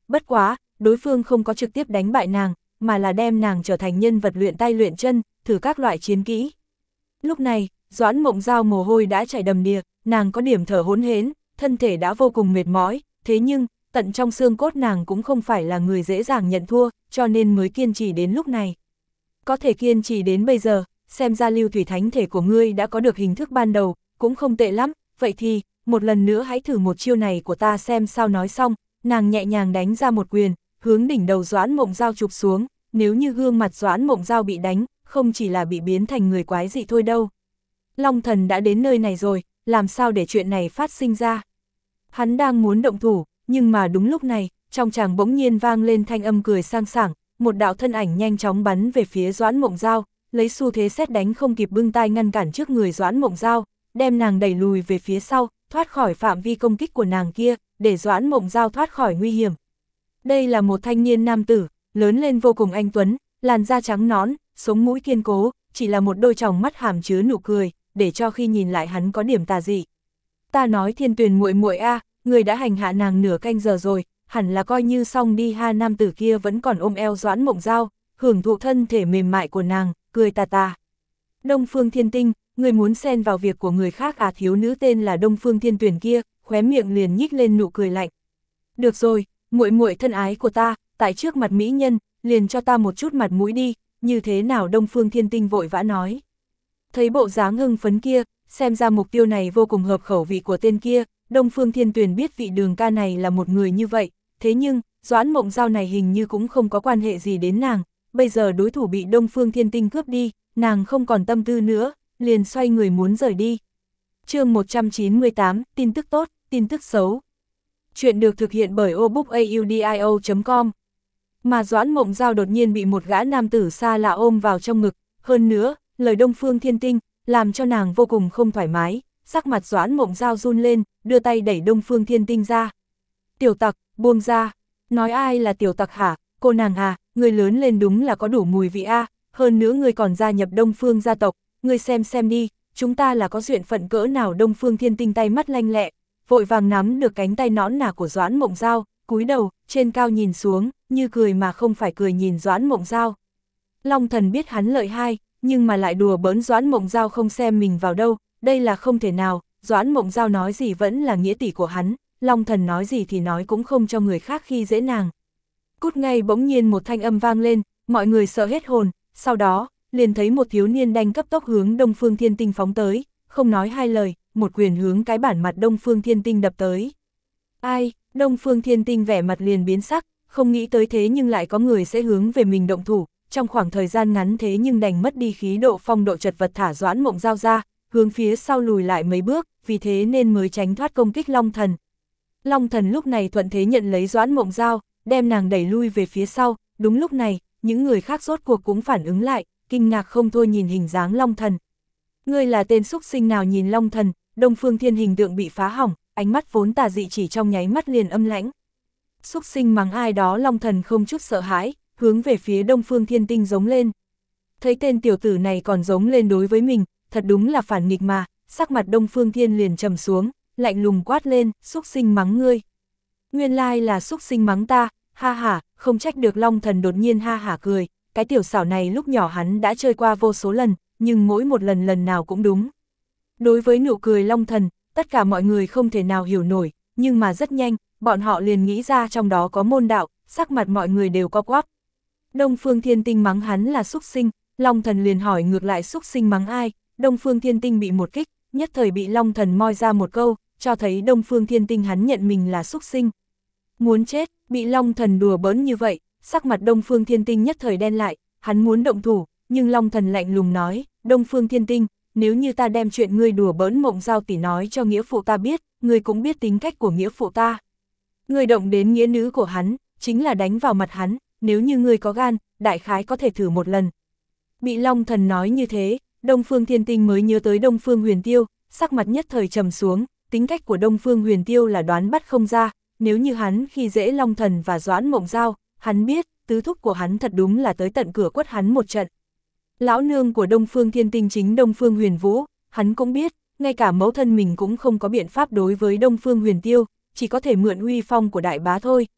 bất quá, đối phương không có trực tiếp đánh bại nàng, mà là đem nàng trở thành nhân vật luyện tay luyện chân, thử các loại chiến kỹ. Lúc này, Doãn Mộng Giao mồ hôi đã chảy đầm đìa, nàng có điểm thở hỗn hển, thân thể đã vô cùng mệt mỏi, thế nhưng, tận trong xương cốt nàng cũng không phải là người dễ dàng nhận thua, cho nên mới kiên trì đến lúc này. Có thể kiên trì đến bây giờ, xem ra lưu thủy thánh thể của ngươi đã có được hình thức ban đầu, cũng không tệ lắm, vậy thì, một lần nữa hãy thử một chiêu này của ta xem sao. Nói xong, nàng nhẹ nhàng đánh ra một quyền, hướng đỉnh đầu Doãn Mộng Giao chụp xuống, nếu như gương mặt Doãn Mộng Giao bị đánh, không chỉ là bị biến thành người quái dị thôi đâu. Long Thần đã đến nơi này rồi, làm sao để chuyện này phát sinh ra? Hắn đang muốn động thủ, nhưng mà đúng lúc này, trong tràng bỗng nhiên vang lên thanh âm cười sang sảng, một đạo thân ảnh nhanh chóng bắn về phía Doãn Mộng Giao, lấy xu thế sét đánh không kịp bưng tay ngăn cản trước người Doãn Mộng Giao, đem nàng đẩy lùi về phía sau, thoát khỏi phạm vi công kích của nàng kia, để Doãn Mộng Giao thoát khỏi nguy hiểm. Đây là một thanh niên nam tử, lớn lên vô cùng anh tuấn, làn da trắng nõn, sống mũi kiên cố, chỉ là một đôi tròng mắt hàm chứa nụ cười, để cho khi nhìn lại hắn có điểm tà dị. Ta nói Thiên Tuyền muội muội a, người đã hành hạ nàng nửa canh giờ rồi, hẳn là coi như xong đi ha. Nam tử kia vẫn còn ôm eo Doãn Mộng Giao, hưởng thụ thân thể mềm mại của nàng, cười tà tà. Đông Phương Thiên Tinh, người muốn xen vào việc của người khác à? Thiếu nữ tên là Đông Phương Thiên Tuyền kia, khóe miệng liền nhích lên nụ cười lạnh. Được rồi, muội muội thân ái của ta, tại trước mặt mỹ nhân, liền cho ta một chút mặt mũi đi, như thế nào? Đông Phương Thiên Tinh vội vã nói. Thấy bộ dáng hưng phấn kia, xem ra mục tiêu này vô cùng hợp khẩu vị của tên kia, Đông Phương Thiên Tuyền biết vị Đường ca này là một người như vậy, thế nhưng, Doãn Mộng Giao này hình như cũng không có quan hệ gì đến nàng, bây giờ đối thủ bị Đông Phương Thiên Tinh cướp đi, nàng không còn tâm tư nữa, liền xoay người muốn rời đi. Chương một trăm chín mươi tám, tin tức tốt, tin tức xấu. Chuyện được thực hiện bởi obookaudio chấm com. Mà Doãn Mộng Giao đột nhiên bị một gã nam tử xa lạ ôm vào trong ngực, hơn nữa, lời Đông Phương Thiên Tinh làm cho nàng vô cùng không thoải mái, sắc mặt Doãn Mộng Giao run lên, đưa tay đẩy Đông Phương Thiên Tinh ra. Tiểu tặc, buông ra. Nói ai là tiểu tặc hả? Cô nàng à, người lớn lên đúng là có đủ mùi vị a, hơn nữa người còn gia nhập Đông Phương gia tộc, người xem xem đi, chúng ta là có duyên phận cỡ nào? Đông Phương Thiên Tinh tay mắt lanh lẹ, vội vàng nắm được cánh tay nõn nà của Doãn Mộng Giao, cúi đầu, trên cao nhìn xuống, như cười mà không phải cười nhìn Doãn Mộng Giao. Long Thần biết hắn lợi hai, nhưng mà lại đùa bỡn Doãn Mộng Giao không xem mình vào đâu, đây là không thể nào. Doãn Mộng Giao nói gì vẫn là nghĩa tỷ của hắn, Long Thần nói gì thì nói cũng không cho người khác khi dễ nàng. Cút ngay! Bỗng nhiên một thanh âm vang lên, mọi người sợ hết hồn, sau đó, liền thấy một thiếu niên đanh cấp tốc hướng Đông Phương Thiên Tinh phóng tới, không nói hai lời, một quyền hướng cái bản mặt Đông Phương Thiên Tinh đập tới. Ai? Đông Phương Thiên Tinh vẻ mặt liền biến sắc, không nghĩ tới thế nhưng lại có người sẽ hướng về mình động thủ, trong khoảng thời gian ngắn thế nhưng đành mất đi khí độ phong độ chật vật thả Doãn Mộng Giao ra, hướng phía sau lùi lại mấy bước, vì thế nên mới tránh thoát công kích Long Thần. Long Thần lúc này thuận thế nhận lấy Doãn Mộng Giao, đem nàng đẩy lui về phía sau, đúng lúc này, những người khác rốt cuộc cũng phản ứng lại, kinh ngạc không thôi nhìn hình dáng Long Thần. Ngươi là tên xúc sinh nào? Nhìn Long Thần, Đông Phương Thiên hình tượng bị phá hỏng, ánh mắt vốn tà dị chỉ trong nháy mắt liền âm lãnh. Xúc sinh mắng ai đó? Long Thần không chút sợ hãi, hướng về phía Đông Phương Thiên Tinh giống lên. Thấy tên tiểu tử này còn giống lên đối với mình, thật đúng là phản nghịch mà, sắc mặt Đông Phương Thiên liền trầm xuống, lạnh lùng quát lên, xúc sinh mắng ngươi. Nguyên lai là xúc sinh mắng ta, ha hả, không trách được. Long Thần đột nhiên ha hả cười, cái tiểu xảo này lúc nhỏ hắn đã chơi qua vô số lần, nhưng mỗi một lần lần nào cũng đúng. Đối với nụ cười Long Thần, tất cả mọi người không thể nào hiểu nổi, nhưng mà rất nhanh, bọn họ liền nghĩ ra trong đó có môn đạo, sắc mặt mọi người đều co quắp. Đông Phương Thiên Tinh mắng hắn là xúc sinh, Long Thần liền hỏi ngược lại xúc sinh mắng ai? Đông Phương Thiên Tinh bị một kích, nhất thời bị Long Thần moi ra một câu, cho thấy Đông Phương Thiên Tinh hắn nhận mình là xúc sinh. Muốn chết, bị Long Thần đùa bỡn như vậy, sắc mặt Đông Phương Thiên Tinh nhất thời đen lại, hắn muốn động thủ, nhưng Long Thần lạnh lùng nói, Đông Phương Thiên Tinh, nếu như ta đem chuyện ngươi đùa bỡn Mộng Giao tỷ nói cho nghĩa phụ ta biết, ngươi cũng biết tính cách của nghĩa phụ ta. Ngươi động đến nghĩa nữ của hắn, chính là đánh vào mặt hắn, nếu như ngươi có gan, đại khái có thể thử một lần. Bị Long Thần nói như thế, Đông Phương Thiên Tinh mới nhớ tới Đông Phương Huyền Tiêu, sắc mặt nhất thời trầm xuống, tính cách của Đông Phương Huyền Tiêu là đoán bắt không ra, nếu như hắn khi dễ Long Thần và Doãn Mộng Giao, hắn biết, tứ thúc của hắn thật đúng là tới tận cửa quất hắn một trận. Lão nương của Đông Phương Thiên Tinh chính Đông Phương Huyền Vũ, hắn cũng biết, ngay cả mẫu thân mình cũng không có biện pháp đối với Đông Phương Huyền Tiêu, chỉ có thể mượn uy phong của đại bá thôi,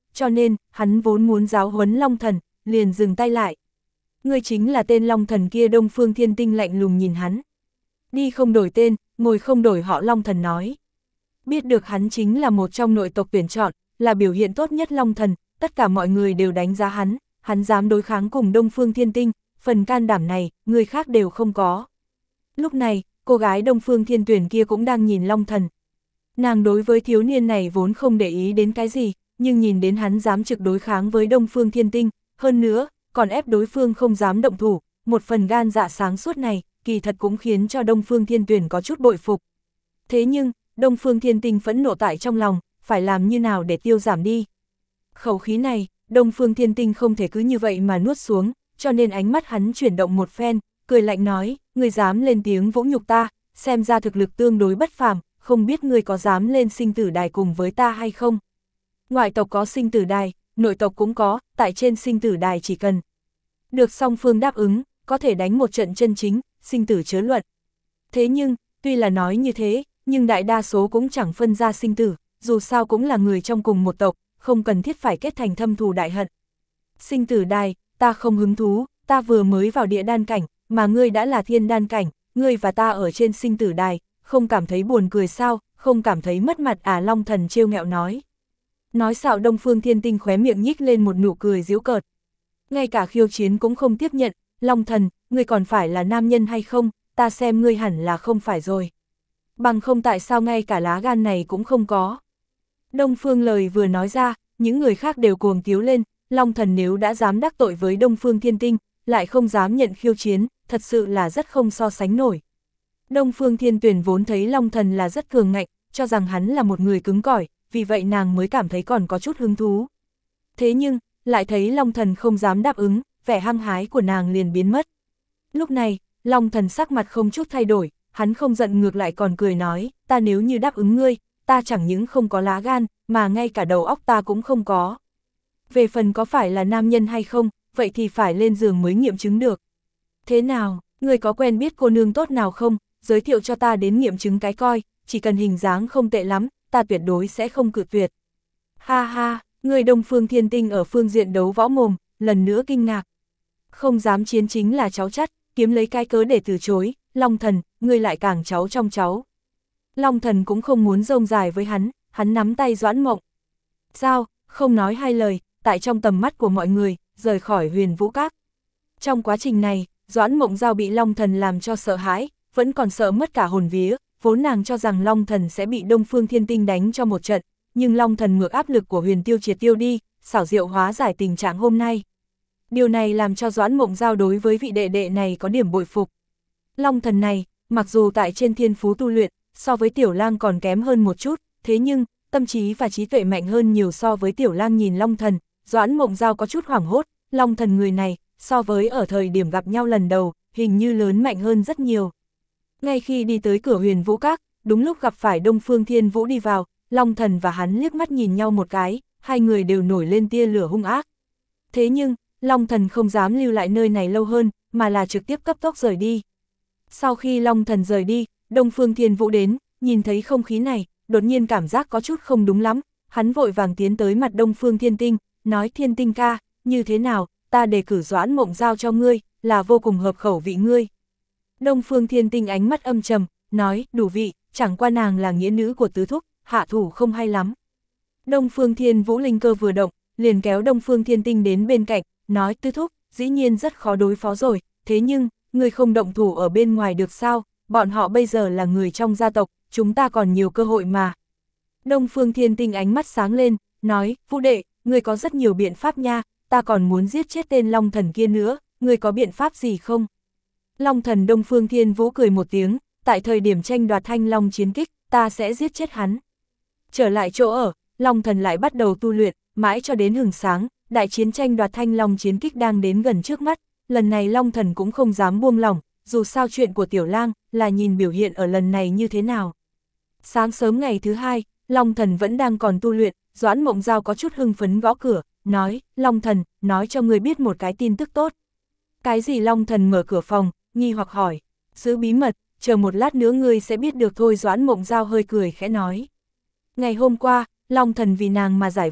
cho nên, hắn vốn muốn giáo huấn Long Thần, liền dừng tay lại. Ngươi chính là tên Long Thần kia. Đông Phương Thiên Tinh lạnh lùng nhìn hắn. Đi không đổi tên, ngồi không đổi họ. Long Thần nói. Biết được hắn chính là một trong nội tộc tuyển chọn, là biểu hiện tốt nhất Long Thần, tất cả mọi người đều đánh giá hắn, hắn dám đối kháng cùng Đông Phương Thiên Tinh, phần can đảm này, người khác đều không có. Lúc này, cô gái Đông Phương Thiên Tuyển kia cũng đang nhìn Long Thần. Nàng đối với thiếu niên này vốn không để ý đến cái gì, nhưng nhìn đến hắn dám trực đối kháng với Đông Phương Thiên Tinh, hơn nữa, còn ép đối phương không dám động thủ, một phần gan dạ sáng suốt này, kỳ thật cũng khiến cho Đông Phương Thiên Tuyển có chút bội phục. Thế nhưng, Đông Phương Thiên Tinh phẫn nộ tại trong lòng, phải làm như nào để tiêu giảm đi. Khẩu khí này, Đông Phương Thiên Tinh không thể cứ như vậy mà nuốt xuống, cho nên ánh mắt hắn chuyển động một phen, cười lạnh nói, ngươi dám lên tiếng vỗ nhục ta, xem ra thực lực tương đối bất phàm, không biết ngươi có dám lên sinh tử đài cùng với ta hay không. Ngoại tộc có sinh tử đài, nội tộc cũng có, tại trên sinh tử đài chỉ cần được song phương đáp ứng, có thể đánh một trận chân chính, sinh tử chớ luận. Thế nhưng, tuy là nói như thế, nhưng đại đa số cũng chẳng phân ra sinh tử, dù sao cũng là người trong cùng một tộc, không cần thiết phải kết thành thâm thù đại hận. Sinh tử đài, ta không hứng thú, ta vừa mới vào địa đan cảnh, mà ngươi đã là thiên đan cảnh, ngươi và ta ở trên sinh tử đài, không cảm thấy buồn cười sao, không cảm thấy mất mặt à? Long Thần trêu nghẹo nói. Nói xạo Đông Phương Thiên Tinh khóe miệng nhích lên một nụ cười giễu cợt. Ngay cả khiêu chiến cũng không tiếp nhận, Long Thần, ngươi còn phải là nam nhân hay không, ta xem ngươi hẳn là không phải rồi. Bằng không tại sao ngay cả lá gan này cũng không có. Đông Phương lời vừa nói ra, những người khác đều cuồng tiếu lên, Long Thần nếu đã dám đắc tội với Đông Phương Thiên Tinh, lại không dám nhận khiêu chiến, thật sự là rất không so sánh nổi. Đông Phương Thiên Tuyển vốn thấy Long Thần là rất cường ngạnh, cho rằng hắn là một người cứng cỏi, vì vậy nàng mới cảm thấy còn có chút hứng thú. Thế nhưng, lại thấy Long Thần không dám đáp ứng, vẻ hăng hái của nàng liền biến mất. Lúc này, Long Thần sắc mặt không chút thay đổi, hắn không giận ngược lại còn cười nói, ta nếu như đáp ứng ngươi, ta chẳng những không có lá gan, mà ngay cả đầu óc ta cũng không có. Về phần có phải là nam nhân hay không, vậy thì phải lên giường mới nghiệm chứng được. Thế nào, ngươi có quen biết cô nương tốt nào không, giới thiệu cho ta đến nghiệm chứng cái coi, chỉ cần hình dáng không tệ lắm, ta tuyệt đối sẽ không cự tuyệt. Ha ha, người Đông Phương Thiên Tinh ở phương diện đấu võ mồm, lần nữa kinh ngạc. Không dám chiến chính là cháu chắt, kiếm lấy cái cớ để từ chối, Long Thần, ngươi lại càng cháu trong cháu. Long Thần cũng không muốn rông dài với hắn, hắn nắm tay Doãn Mộng. Sao, không nói hai lời, tại trong tầm mắt của mọi người, rời khỏi Huyền Vũ Các. Trong quá trình này, Doãn Mộng Giao bị Long Thần làm cho sợ hãi, vẫn còn sợ mất cả hồn vía, vốn nàng cho rằng Long Thần sẽ bị Đông Phương Thiên Tinh đánh cho một trận, nhưng Long Thần ngược áp lực của Huyền Tiêu triệt tiêu đi, xảo diệu hóa giải tình trạng hôm nay. Điều này làm cho Doãn Mộng Giao đối với vị đệ đệ này có điểm bội phục. Long Thần này, mặc dù tại trên thiên phú tu luyện, so với Tiểu Lang còn kém hơn một chút, thế nhưng, tâm trí và trí tuệ mạnh hơn nhiều so với Tiểu Lang. Nhìn Long Thần, Doãn Mộng Giao có chút hoảng hốt, Long Thần người này, so với ở thời điểm gặp nhau lần đầu, hình như lớn mạnh hơn rất nhiều. Ngay khi đi tới cửa Huyền Vũ Các, đúng lúc gặp phải Đông Phương Thiên Vũ đi vào, Long Thần và hắn liếc mắt nhìn nhau một cái, hai người đều nổi lên tia lửa hung ác. Thế nhưng, Long Thần không dám lưu lại nơi này lâu hơn, mà là trực tiếp cấp tốc rời đi. Sau khi Long Thần rời đi, Đông Phương Thiên Vũ đến, nhìn thấy không khí này, đột nhiên cảm giác có chút không đúng lắm, hắn vội vàng tiến tới mặt Đông Phương Thiên Tinh, nói Thiên Tinh ca, như thế nào, ta đề cử Doãn Mộng Giao cho ngươi, là vô cùng hợp khẩu vị ngươi. Đông Phương Thiên Tinh ánh mắt âm trầm, nói, đủ vị, chẳng qua nàng là nghĩa nữ của tứ thúc, hạ thủ không hay lắm. Đông Phương Thiên Vũ linh cơ vừa động, liền kéo Đông Phương Thiên Tinh đến bên cạnh, nói, tứ thúc, dĩ nhiên rất khó đối phó rồi, thế nhưng, ngươi không động thủ ở bên ngoài được sao, bọn họ bây giờ là người trong gia tộc, chúng ta còn nhiều cơ hội mà. Đông Phương Thiên Tinh ánh mắt sáng lên, nói, Vũ đệ, ngươi có rất nhiều biện pháp nha, ta còn muốn giết chết tên Long Thần kia nữa, ngươi có biện pháp gì không? Long Thần Đông Phương Thiên Vũ cười một tiếng, tại thời điểm tranh đoạt Thanh Long chiến kích, ta sẽ giết chết hắn. Trở lại chỗ ở, Long Thần lại bắt đầu tu luyện, mãi cho đến hừng sáng, đại chiến tranh đoạt Thanh Long chiến kích đang đến gần trước mắt, lần này Long Thần cũng không dám buông lỏng, dù sao chuyện của Tiểu Lang là nhìn biểu hiện ở lần này như thế nào. Sáng sớm ngày thứ hai, Long Thần vẫn đang còn tu luyện, Doãn Mộng Giao có chút hưng phấn gõ cửa, nói, Long Thần, nói cho ngươi biết một cái tin tức tốt. Cái gì? Long Thần mở cửa phòng, nghi hoặc hỏi, giữ bí mật, chờ một lát nữa ngươi sẽ biết được thôi. Doãn Mộng Giao hơi cười khẽ nói. Ngày hôm qua, Long Thần vì nàng mà giải vây,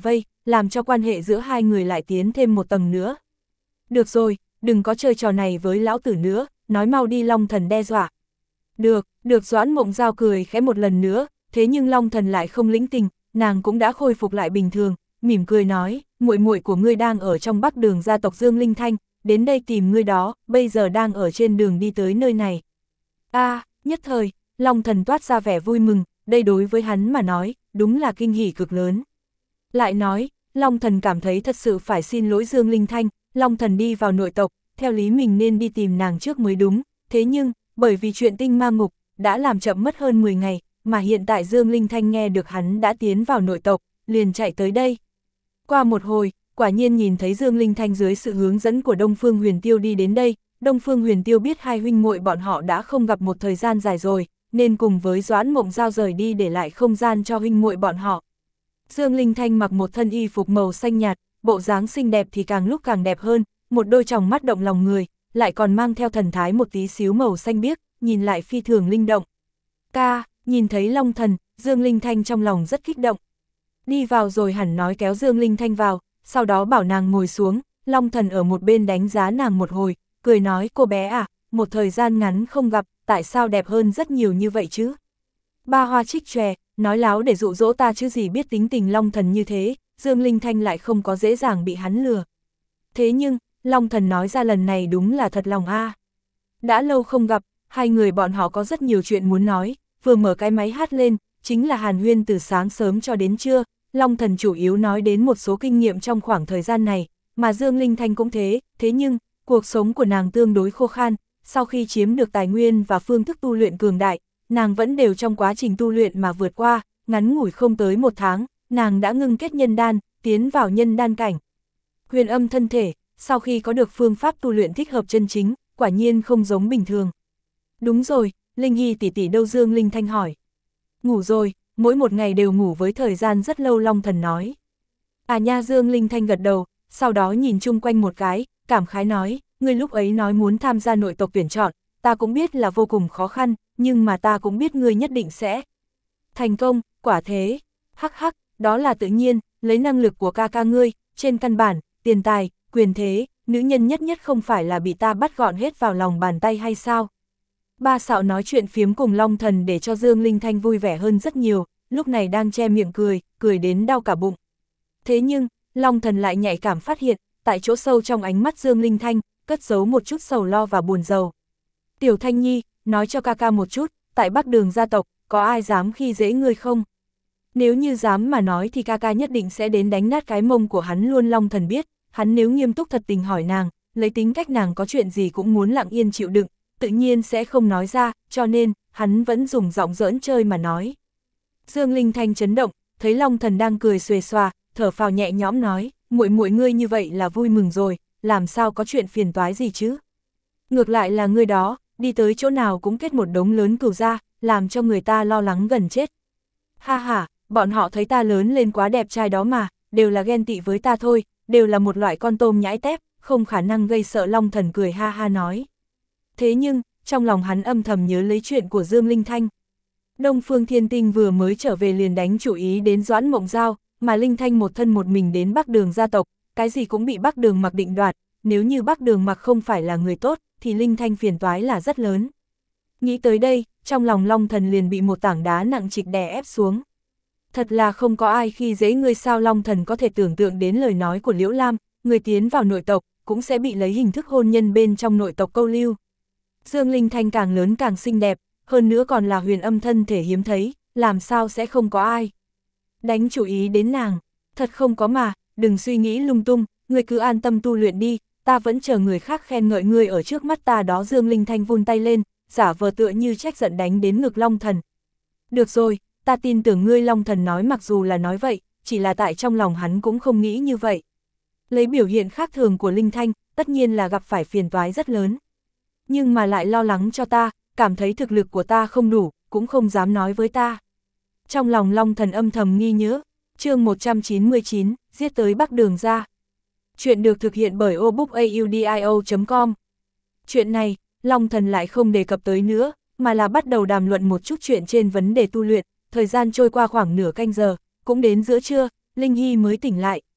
làm cho quan hệ giữa hai người lại tiến thêm một tầng nữa. Được rồi, đừng có chơi trò này với lão tử nữa, nói mau đi, Long Thần đe dọa. Được, được, Doãn Mộng Giao cười khẽ một lần nữa, thế nhưng Long Thần lại không lĩnh tình, nàng cũng đã khôi phục lại bình thường, mỉm cười nói, muội muội của ngươi đang ở trong Bắc Đường gia tộc Dương Linh Thanh, đến đây tìm ngươi đó, bây giờ đang ở trên đường đi tới nơi này. A, à, nhất thời, Long Thần toát ra vẻ vui mừng, đây đối với hắn mà nói, đúng là kinh hỉ cực lớn. Lại nói, Long Thần cảm thấy thật sự phải xin lỗi Dương Linh Thanh, Long Thần đi vào nội tộc, theo lý mình nên đi tìm nàng trước mới đúng, thế nhưng, bởi vì chuyện tinh ma ngục, đã làm chậm mất hơn mười ngày, mà hiện tại Dương Linh Thanh nghe được hắn đã tiến vào nội tộc, liền chạy tới đây. Qua một hồi, quả nhiên nhìn thấy Dương Linh Thanh dưới sự hướng dẫn của Đông Phương Huyền Tiêu đi đến đây, Đông Phương Huyền Tiêu biết hai huynh muội bọn họ đã không gặp một thời gian dài rồi, nên cùng với Doãn Mộng Giao rời đi để lại không gian cho huynh muội bọn họ. Dương Linh Thanh mặc một thân y phục màu xanh nhạt, bộ dáng xinh đẹp thì càng lúc càng đẹp hơn, một đôi tròng mắt động lòng người, lại còn mang theo thần thái một tí xíu màu xanh biếc, nhìn lại phi thường linh động. Ca, nhìn thấy Long Thần, Dương Linh Thanh trong lòng rất kích động. Đi vào rồi hẳn nói kéo Dương Linh Thanh vào, sau đó bảo nàng ngồi xuống, Long Thần ở một bên đánh giá nàng một hồi, cười nói, cô bé à, một thời gian ngắn không gặp, tại sao đẹp hơn rất nhiều như vậy chứ? Ba hoa trích chòe, nói láo để dụ dỗ ta chứ gì biết tính tình Long Thần như thế, Dương Linh Thanh lại không có dễ dàng bị hắn lừa. Thế nhưng, Long Thần nói ra lần này đúng là thật lòng a. À. Đã lâu không gặp, hai người bọn họ có rất nhiều chuyện muốn nói, vừa mở cái máy hát lên, chính là hàn huyên từ sáng sớm cho đến trưa, Long Thần chủ yếu nói đến một số kinh nghiệm trong khoảng thời gian này, mà Dương Linh Thanh cũng thế, thế nhưng, cuộc sống của nàng tương đối khô khan, sau khi chiếm được tài nguyên và phương thức tu luyện cường đại, nàng vẫn đều trong quá trình tu luyện mà vượt qua, ngắn ngủi không tới một tháng, nàng đã ngưng kết nhân đan, tiến vào nhân đan cảnh. Huyền âm thân thể, sau khi có được phương pháp tu luyện thích hợp chân chính, quả nhiên không giống bình thường. Đúng rồi, Linh Hy tỷ tỷ đâu? Dương Linh Thanh hỏi. Ngủ rồi, mỗi một ngày đều ngủ với thời gian rất lâu, Long Thần nói. À nha, Dương Linh Thanh gật đầu, sau đó nhìn chung quanh một cái, cảm khái nói, ngươi lúc ấy nói muốn tham gia nội tộc tuyển chọn, ta cũng biết là vô cùng khó khăn, nhưng mà ta cũng biết ngươi nhất định sẽ thành công, quả thế. Hắc hắc, đó là tự nhiên, lấy năng lực của ca ca ngươi, trên căn bản, tiền tài, quyền thế, nữ nhân nhất nhất không phải là bị ta bắt gọn hết vào lòng bàn tay hay sao? Ba Sạo nói chuyện phiếm cùng Long Thần để cho Dương Linh Thanh vui vẻ hơn rất nhiều, lúc này đang che miệng cười, cười đến đau cả bụng. Thế nhưng, Long Thần lại nhạy cảm phát hiện, tại chỗ sâu trong ánh mắt Dương Linh Thanh, cất giấu một chút sầu lo và buồn rầu. Tiểu Thanh Nhi, nói cho ca ca một chút, tại Bắc Đường gia tộc, có ai dám khi dễ ngươi không? Nếu như dám mà nói thì ca ca nhất định sẽ đến đánh nát cái mông của hắn luôn. Long Thần biết, hắn nếu nghiêm túc thật tình hỏi nàng, lấy tính cách nàng có chuyện gì cũng muốn lặng yên chịu đựng, tự nhiên sẽ không nói ra, cho nên, hắn vẫn dùng giọng giỡn chơi mà nói. Dương Linh Thanh chấn động, thấy Long Thần đang cười xuề xòa, thở phào nhẹ nhõm nói, muội muội ngươi như vậy là vui mừng rồi, làm sao có chuyện phiền toái gì chứ? Ngược lại là ngươi đó, đi tới chỗ nào cũng kết một đống lớn cừu ra, làm cho người ta lo lắng gần chết. Ha ha, bọn họ thấy ta lớn lên quá đẹp trai đó mà, đều là ghen tị với ta thôi, đều là một loại con tôm nhãi tép, không khả năng gây sợ. Long Thần cười ha ha nói. Thế nhưng, trong lòng hắn âm thầm nhớ lấy chuyện của Dương Linh Thanh. Đông Phương Thiên Tinh vừa mới trở về liền đánh chủ ý đến Doãn Mộng Giao, mà Linh Thanh một thân một mình đến Bắc Đường gia tộc, cái gì cũng bị Bắc Đường Mặc định đoạt, nếu như Bắc Đường Mặc không phải là người tốt, thì Linh Thanh phiền toái là rất lớn. Nghĩ tới đây, trong lòng Long Thần liền bị một tảng đá nặng trịch đè ép xuống. Thật là không có ai khi dễ ngươi sao? Long Thần có thể tưởng tượng đến lời nói của Liễu Lam, người tiến vào nội tộc, cũng sẽ bị lấy hình thức hôn nhân bên trong nội tộc câu lưu. Dương Linh Thanh càng lớn càng xinh đẹp, hơn nữa còn là huyền âm thân thể hiếm thấy, làm sao sẽ không có ai đánh chủ ý đến nàng? Thật không có mà, đừng suy nghĩ lung tung, ngươi cứ an tâm tu luyện đi, ta vẫn chờ người khác khen ngợi ngươi ở trước mắt ta đó. Dương Linh Thanh vung tay lên, giả vờ tựa như trách giận đánh đến ngực Long Thần. Được rồi, ta tin tưởng ngươi. Long Thần nói mặc dù là nói vậy, chỉ là tại trong lòng hắn cũng không nghĩ như vậy. Lấy biểu hiện khác thường của Linh Thanh, tất nhiên là gặp phải phiền toái rất lớn. Nhưng mà lại lo lắng cho ta, cảm thấy thực lực của ta không đủ, cũng không dám nói với ta. Trong lòng Long Thần âm thầm nghi nhớ. Chương một trăm chín mươi chín, giết tới Bắc Đường ra. Chuyện được thực hiện bởi obookaudio chấm com. Chuyện này, Long Thần lại không đề cập tới nữa, mà là bắt đầu đàm luận một chút chuyện trên vấn đề tu luyện. Thời gian trôi qua khoảng nửa canh giờ, cũng đến giữa trưa, Linh Hy mới tỉnh lại,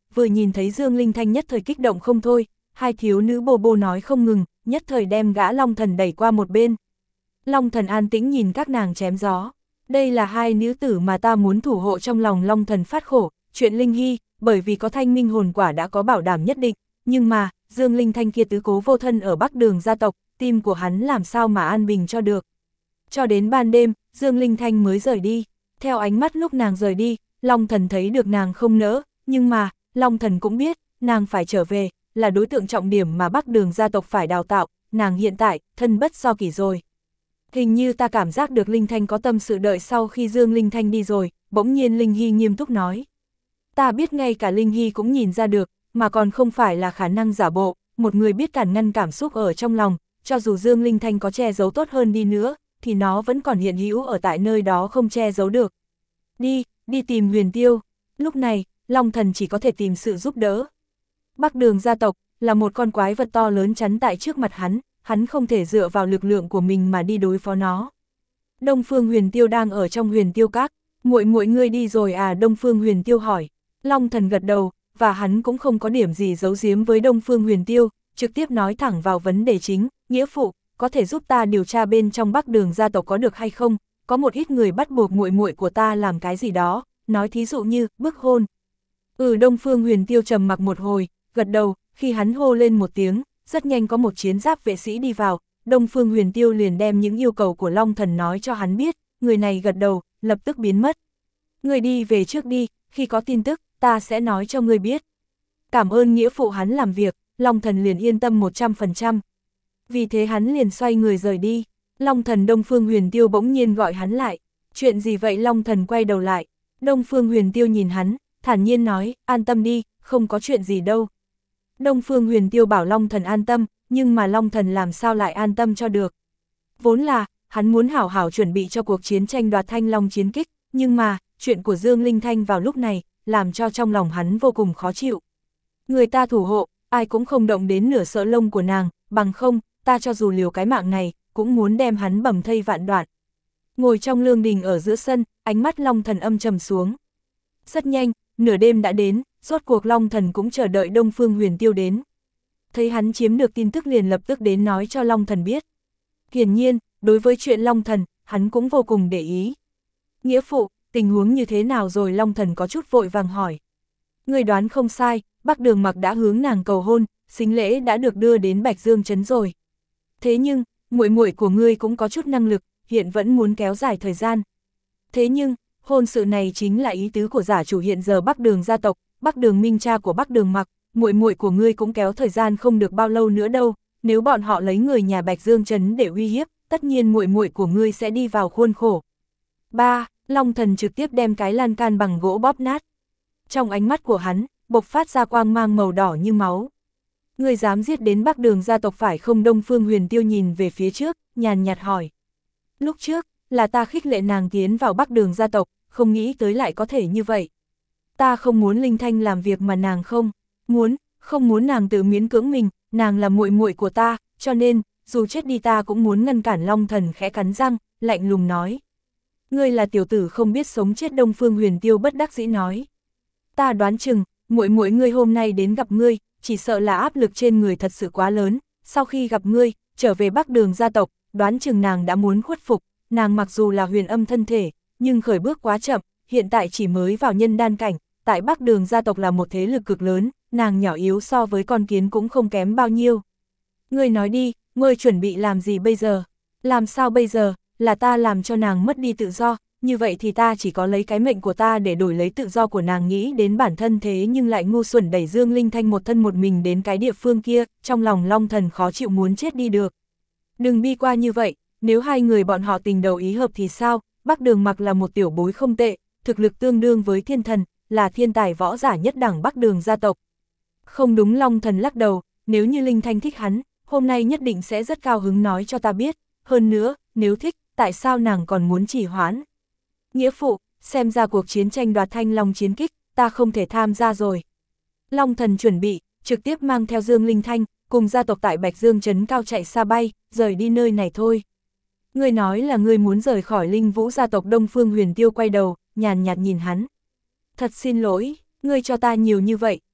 vừa nhìn thấy Dương Linh Thanh nhất thời kích động không thôi, hai thiếu nữ bô bô nói không ngừng, nhất thời đem gã Long Thần đẩy qua một bên. Long Thần an tĩnh nhìn các nàng chém gió, đây là hai nữ tử mà ta muốn thủ hộ trong lòng Long Thần phát khổ, chuyện Linh Hy, bởi vì có thanh minh hồn quả đã có bảo đảm nhất định, nhưng mà, Dương Linh Thanh kia tứ cố vô thân ở Bắc Đường gia tộc, tim của hắn làm sao mà an bình cho được. Cho đến ban đêm, Dương Linh Thanh mới rời đi, theo ánh mắt lúc nàng rời đi, Long Thần thấy được nàng không nỡ, nhưng mà, Long Thần cũng biết, nàng phải trở về, là đối tượng trọng điểm mà Bắc Đường gia tộc phải đào tạo, nàng hiện tại, thân bất do kỷ rồi. Hình như ta cảm giác được Linh Thanh có tâm sự đợi sau khi Dương Linh Thanh đi rồi, bỗng nhiên Linh Hy nghiêm túc nói. Ta biết ngay cả Linh Hy cũng nhìn ra được, mà còn không phải là khả năng giả bộ, một người biết cản ngăn cảm xúc ở trong lòng, cho dù Dương Linh Thanh có che giấu tốt hơn đi nữa, thì nó vẫn còn hiện hữu ở tại nơi đó không che giấu được. Đi, đi tìm Huyền Tiêu. Lúc này, Long Thần chỉ có thể tìm sự giúp đỡ. Bắc Đường gia tộc là một con quái vật to lớn chắn tại trước mặt hắn, hắn không thể dựa vào lực lượng của mình mà đi đối phó nó. Đông Phương Huyền Tiêu đang ở trong Huyền Tiêu Các, muội muội ngươi đi rồi à? Đông Phương Huyền Tiêu hỏi. Long Thần gật đầu, và hắn cũng không có điểm gì giấu giếm với Đông Phương Huyền Tiêu, trực tiếp nói thẳng vào vấn đề chính, nghĩa phụ, có thể giúp ta điều tra bên trong Bắc Đường gia tộc có được hay không? Có một ít người bắt buộc muội muội của ta làm cái gì đó, nói thí dụ như bức hôn. Ừ, Đông Phương Huyền Tiêu trầm mặc một hồi, gật đầu, khi hắn hô lên một tiếng, rất nhanh có một chiến giáp vệ sĩ đi vào, Đông Phương Huyền Tiêu liền đem những yêu cầu của Long Thần nói cho hắn biết, người này gật đầu, lập tức biến mất. Người đi về trước đi, khi có tin tức, ta sẽ nói cho người biết. Cảm ơn nghĩa phụ hắn làm việc, Long Thần liền yên tâm một trăm phần trăm. Vì thế hắn liền xoay người rời đi. Long Thần Đông Phương Huyền Tiêu bỗng nhiên gọi hắn lại. Chuyện gì vậy? Long Thần quay đầu lại. Đông Phương Huyền Tiêu nhìn hắn, thản nhiên nói, an tâm đi, không có chuyện gì đâu. Đông Phương Huyền Tiêu bảo Long Thần an tâm, nhưng mà Long Thần làm sao lại an tâm cho được. Vốn là, hắn muốn hảo hảo chuẩn bị cho cuộc chiến tranh đoạt Thanh Long chiến kích, nhưng mà, chuyện của Dương Linh Thanh vào lúc này, làm cho trong lòng hắn vô cùng khó chịu. Người ta thủ hộ, ai cũng không động đến nửa sợi lông của nàng, bằng không, ta cho dù liều cái mạng này, cũng muốn đem hắn bầm thây vạn đoạn. Ngồi trong lương đình ở giữa sân, ánh mắt Long Thần âm trầm xuống. Rất nhanh, nửa đêm đã đến, rốt cuộc Long Thần cũng chờ đợi Đông Phương Huyền Tiêu đến. Thấy hắn chiếm được tin tức liền lập tức đến nói cho Long Thần biết. Hiển nhiên, đối với chuyện Long Thần, hắn cũng vô cùng để ý. Nghĩa phụ, tình huống như thế nào rồi? Long Thần có chút vội vàng hỏi. Người đoán không sai, Bắc Đường Mặc đã hướng nàng cầu hôn, sính lễ đã được đưa đến Bạch Dương Trấn rồi. Thế nhưng, muội muội của ngươi cũng có chút năng lực, hiện vẫn muốn kéo dài thời gian. Thế nhưng, hôn sự này chính là ý tứ của giả chủ hiện giờ Bắc Đường gia tộc, Bắc Đường Minh cha của Bắc Đường Mặc, muội muội của ngươi cũng kéo thời gian không được bao lâu nữa đâu, nếu bọn họ lấy người nhà Bạch Dương Trấn để uy hiếp, tất nhiên muội muội của ngươi sẽ đi vào khuôn khổ. ba. Long Thần trực tiếp đem cái lan can bằng gỗ bóp nát. Trong ánh mắt của hắn, bộc phát ra quang mang màu đỏ như máu. Ngươi dám giết đến Bắc Đường gia tộc phải không? Đông Phương Huyền Tiêu nhìn về phía trước, nhàn nhạt hỏi. Lúc trước, là ta khích lệ nàng tiến vào Bắc Đường gia tộc, không nghĩ tới lại có thể như vậy. Ta không muốn Linh Thanh làm việc mà nàng không muốn, không muốn nàng tự miễn cưỡng mình, nàng là muội muội của ta, cho nên, dù chết đi ta cũng muốn ngăn cản. Long Thần khẽ cắn răng, lạnh lùng nói. Ngươi là tiểu tử không biết sống chết. Đông Phương Huyền Tiêu bất đắc dĩ nói. Ta đoán chừng, muội muội ngươi hôm nay đến gặp ngươi, chỉ sợ là áp lực trên người thật sự quá lớn, sau khi gặp ngươi, trở về Bắc Đường gia tộc, đoán chừng nàng đã muốn khuất phục, nàng mặc dù là huyền âm thân thể, nhưng khởi bước quá chậm, hiện tại chỉ mới vào nhân đan cảnh, tại Bắc Đường gia tộc là một thế lực cực lớn, nàng nhỏ yếu so với con kiến cũng không kém bao nhiêu. Ngươi nói đi, ngươi chuẩn bị làm gì bây giờ? Làm sao bây giờ, là ta làm cho nàng mất đi tự do, như vậy thì ta chỉ có lấy cái mệnh của ta để đổi lấy tự do của nàng. Nghĩ đến bản thân thế nhưng lại ngu xuẩn đẩy Dương Linh Thanh một thân một mình đến cái địa phương kia, trong lòng Long Thần khó chịu muốn chết đi được. Đừng bi qua như vậy, nếu hai người bọn họ tình đầu ý hợp thì sao? Bắc Đường Mặc là một tiểu bối không tệ, thực lực tương đương với thiên thần, là thiên tài võ giả nhất đẳng Bắc Đường gia tộc. Không đúng. Long Thần lắc đầu, nếu như Linh Thanh thích hắn, hôm nay nhất định sẽ rất cao hứng nói cho ta biết, hơn nữa, nếu thích, tại sao nàng còn muốn trì hoãn? Nghĩa phụ, xem ra cuộc chiến tranh đoạt Thanh Long chiến kích, ta không thể tham gia rồi. Long Thần chuẩn bị, trực tiếp mang theo Dương Linh Thanh, cùng gia tộc tại Bạch Dương Trấn cao chạy xa bay, rời đi nơi này thôi. Ngươi nói là ngươi muốn rời khỏi Linh Vũ gia tộc. Đông Phương Huyền Tiêu quay đầu, nhàn nhạt nhìn hắn. Thật xin lỗi, ngươi cho ta nhiều như vậy,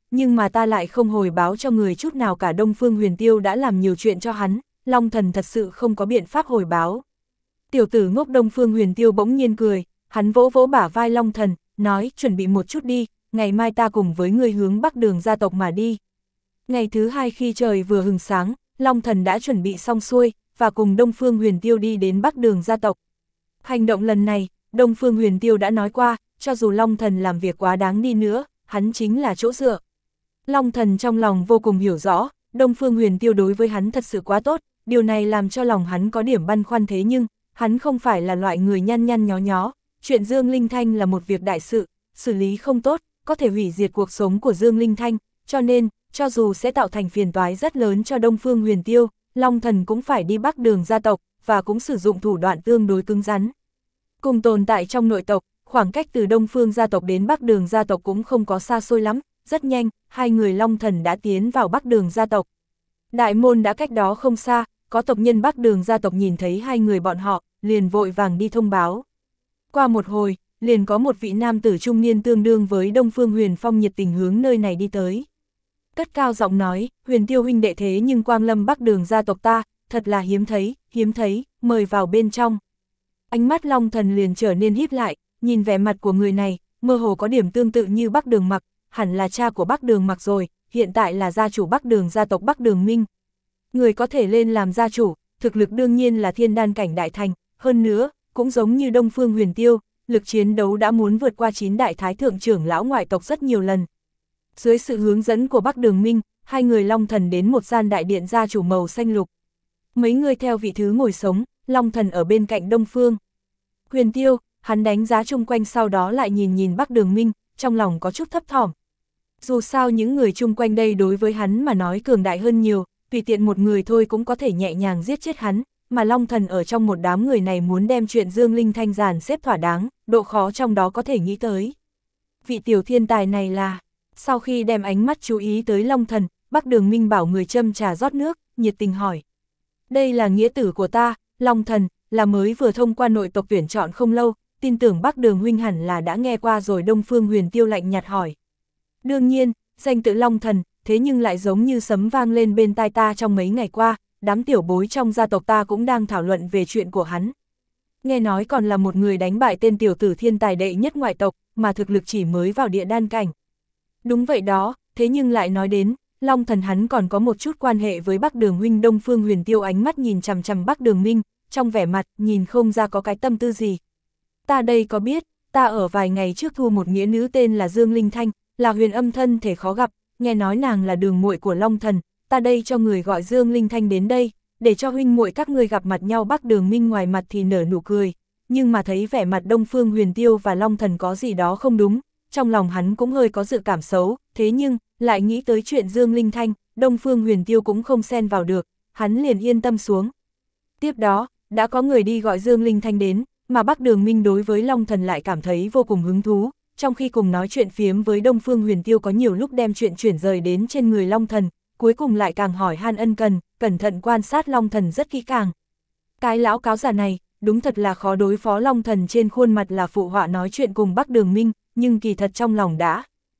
nhưng mà ta lại không hồi báo cho người chút nào cả. Đông Phương Huyền Tiêu đã làm nhiều chuyện cho hắn, Long Thần thật sự không có biện pháp hồi báo. Tiểu tử ngốc Đông Phương Huyền Tiêu bỗng nhiên cười, hắn vỗ vỗ bả vai Long Thần, nói chuẩn bị một chút đi, ngày mai ta cùng với người hướng Bắc Đường gia tộc mà đi. Ngày thứ hai khi trời vừa hừng sáng, Long Thần đã chuẩn bị xong xuôi, và cùng Đông Phương Huyền Tiêu đi đến Bắc Đường gia tộc. Hành động lần này, Đông Phương Huyền Tiêu đã nói qua, cho dù Long Thần làm việc quá đáng đi nữa, hắn chính là chỗ dựa. Long Thần trong lòng vô cùng hiểu rõ, Đông Phương Huyền Tiêu đối với hắn thật sự quá tốt, điều này làm cho lòng hắn có điểm băn khoăn, thế nhưng, hắn không phải là loại người nhăn nhăn nhó nhó, chuyện Dương Linh Thanh là một việc đại sự, xử lý không tốt, có thể hủy diệt cuộc sống của Dương Linh Thanh, cho nên, cho dù sẽ tạo thành phiền toái rất lớn cho Đông Phương Huyền Tiêu, Long Thần cũng phải đi Bắc Đường gia tộc, và cũng sử dụng thủ đoạn tương đối cứng rắn. Cùng tồn tại trong nội tộc, khoảng cách từ Đông Phương gia tộc đến Bắc Đường gia tộc cũng không có xa xôi lắm, rất nhanh, hai người Long Thần đã tiến vào Bắc Đường gia tộc. Đại môn đã cách đó không xa, có tộc nhân Bắc Đường gia tộc nhìn thấy hai người bọn họ, liền vội vàng đi thông báo. Qua một hồi, liền có một vị nam tử trung niên tương đương với Đông Phương Huyền Phong nhiệt tình hướng nơi này đi tới. Cất cao giọng nói, Huyền Tiêu huynh đệ thế nhưng quang lâm Bắc Đường gia tộc ta, thật là hiếm thấy, hiếm thấy, mời vào bên trong. Ánh mắt Long Thần liền trở nên híp lại, nhìn vẻ mặt của người này, mơ hồ có điểm tương tự như Bắc Đường Mặc, hẳn là cha của Bắc Đường Mặc rồi, hiện tại là gia chủ Bắc Đường gia tộc Bắc Đường Minh. Người có thể lên làm gia chủ, thực lực đương nhiên là thiên đan cảnh đại thành, hơn nữa, cũng giống như Đông Phương Huyền Tiêu, lực chiến đấu đã muốn vượt qua chín đại thái thượng trưởng lão ngoại tộc rất nhiều lần. Dưới sự hướng dẫn của Bắc Đường Minh, hai người Long Thần đến một gian đại điện gia chủ màu xanh lục. Mấy người theo vị thứ ngồi sống, Long Thần ở bên cạnh Đông Phương Huyền Tiêu, hắn đánh giá chung quanh sau đó lại nhìn nhìn Bắc Đường Minh, trong lòng có chút thấp thỏm. Dù sao những người chung quanh đây đối với hắn mà nói cường đại hơn nhiều, tùy tiện một người thôi cũng có thể nhẹ nhàng giết chết hắn, mà Long Thần ở trong một đám người này muốn đem chuyện Dương Linh Thanh dàn xếp thỏa đáng, độ khó trong đó có thể nghĩ tới. Vị tiểu thiên tài này là, sau khi đem ánh mắt chú ý tới Long Thần, Bắc Đường Minh bảo người châm trà rót nước, nhiệt tình hỏi. Đây là nghĩa tử của ta, Long Thần, là mới vừa thông qua nội tộc tuyển chọn không lâu, tin tưởng Bắc Đường huynh hẳn là đã nghe qua rồi. Đông Phương Huyền Tiêu lạnh nhạt hỏi. Đương nhiên, danh tự Long Thần, thế nhưng lại giống như sấm vang lên bên tai ta trong mấy ngày qua, đám tiểu bối trong gia tộc ta cũng đang thảo luận về chuyện của hắn. Nghe nói còn là một người đánh bại tên tiểu tử thiên tài đệ nhất ngoại tộc, mà thực lực chỉ mới vào địa đan cảnh. Đúng vậy đó, thế nhưng lại nói đến, Long Thần hắn còn có một chút quan hệ với Bắc Đường huynh. Đông Phương Huyền Tiêu ánh mắt nhìn chằm chằm Bắc Đường Minh, trong vẻ mặt nhìn không ra có cái tâm tư gì. Ta đây có biết, ta ở vài ngày trước thu một nghĩa nữ tên là Dương Linh Thanh, là huyền âm thân thể khó gặp, nghe nói nàng là đường muội của Long Thần, ta đây cho người gọi Dương Linh Thanh đến đây, để cho huynh muội các ngươi gặp mặt nhau. Bắc Đường Minh ngoài mặt thì nở nụ cười, nhưng mà thấy vẻ mặt Đông Phương Huyền Tiêu và Long Thần có gì đó không đúng, trong lòng hắn cũng hơi có dự cảm xấu, thế nhưng, lại nghĩ tới chuyện Dương Linh Thanh, Đông Phương Huyền Tiêu cũng không xen vào được, hắn liền yên tâm xuống. Tiếp đó, đã có người đi gọi Dương Linh Thanh đến, mà Bắc Đường Minh đối với Long Thần lại cảm thấy vô cùng hứng thú, trong khi cùng nói chuyện phiếm với Đông Phương Huyền Tiêu có nhiều lúc đem chuyện chuyển rời đến trên người Long Thần, cuối cùng lại càng hỏi han ân cần, cẩn thận quan sát Long Thần rất kỹ càng. Cái lão cáo già này, đúng thật là khó đối phó. Long Thần trên khuôn mặt là phụ họa nói chuyện cùng Bắc Đường Minh, nhưng kỳ thật trong lòng đã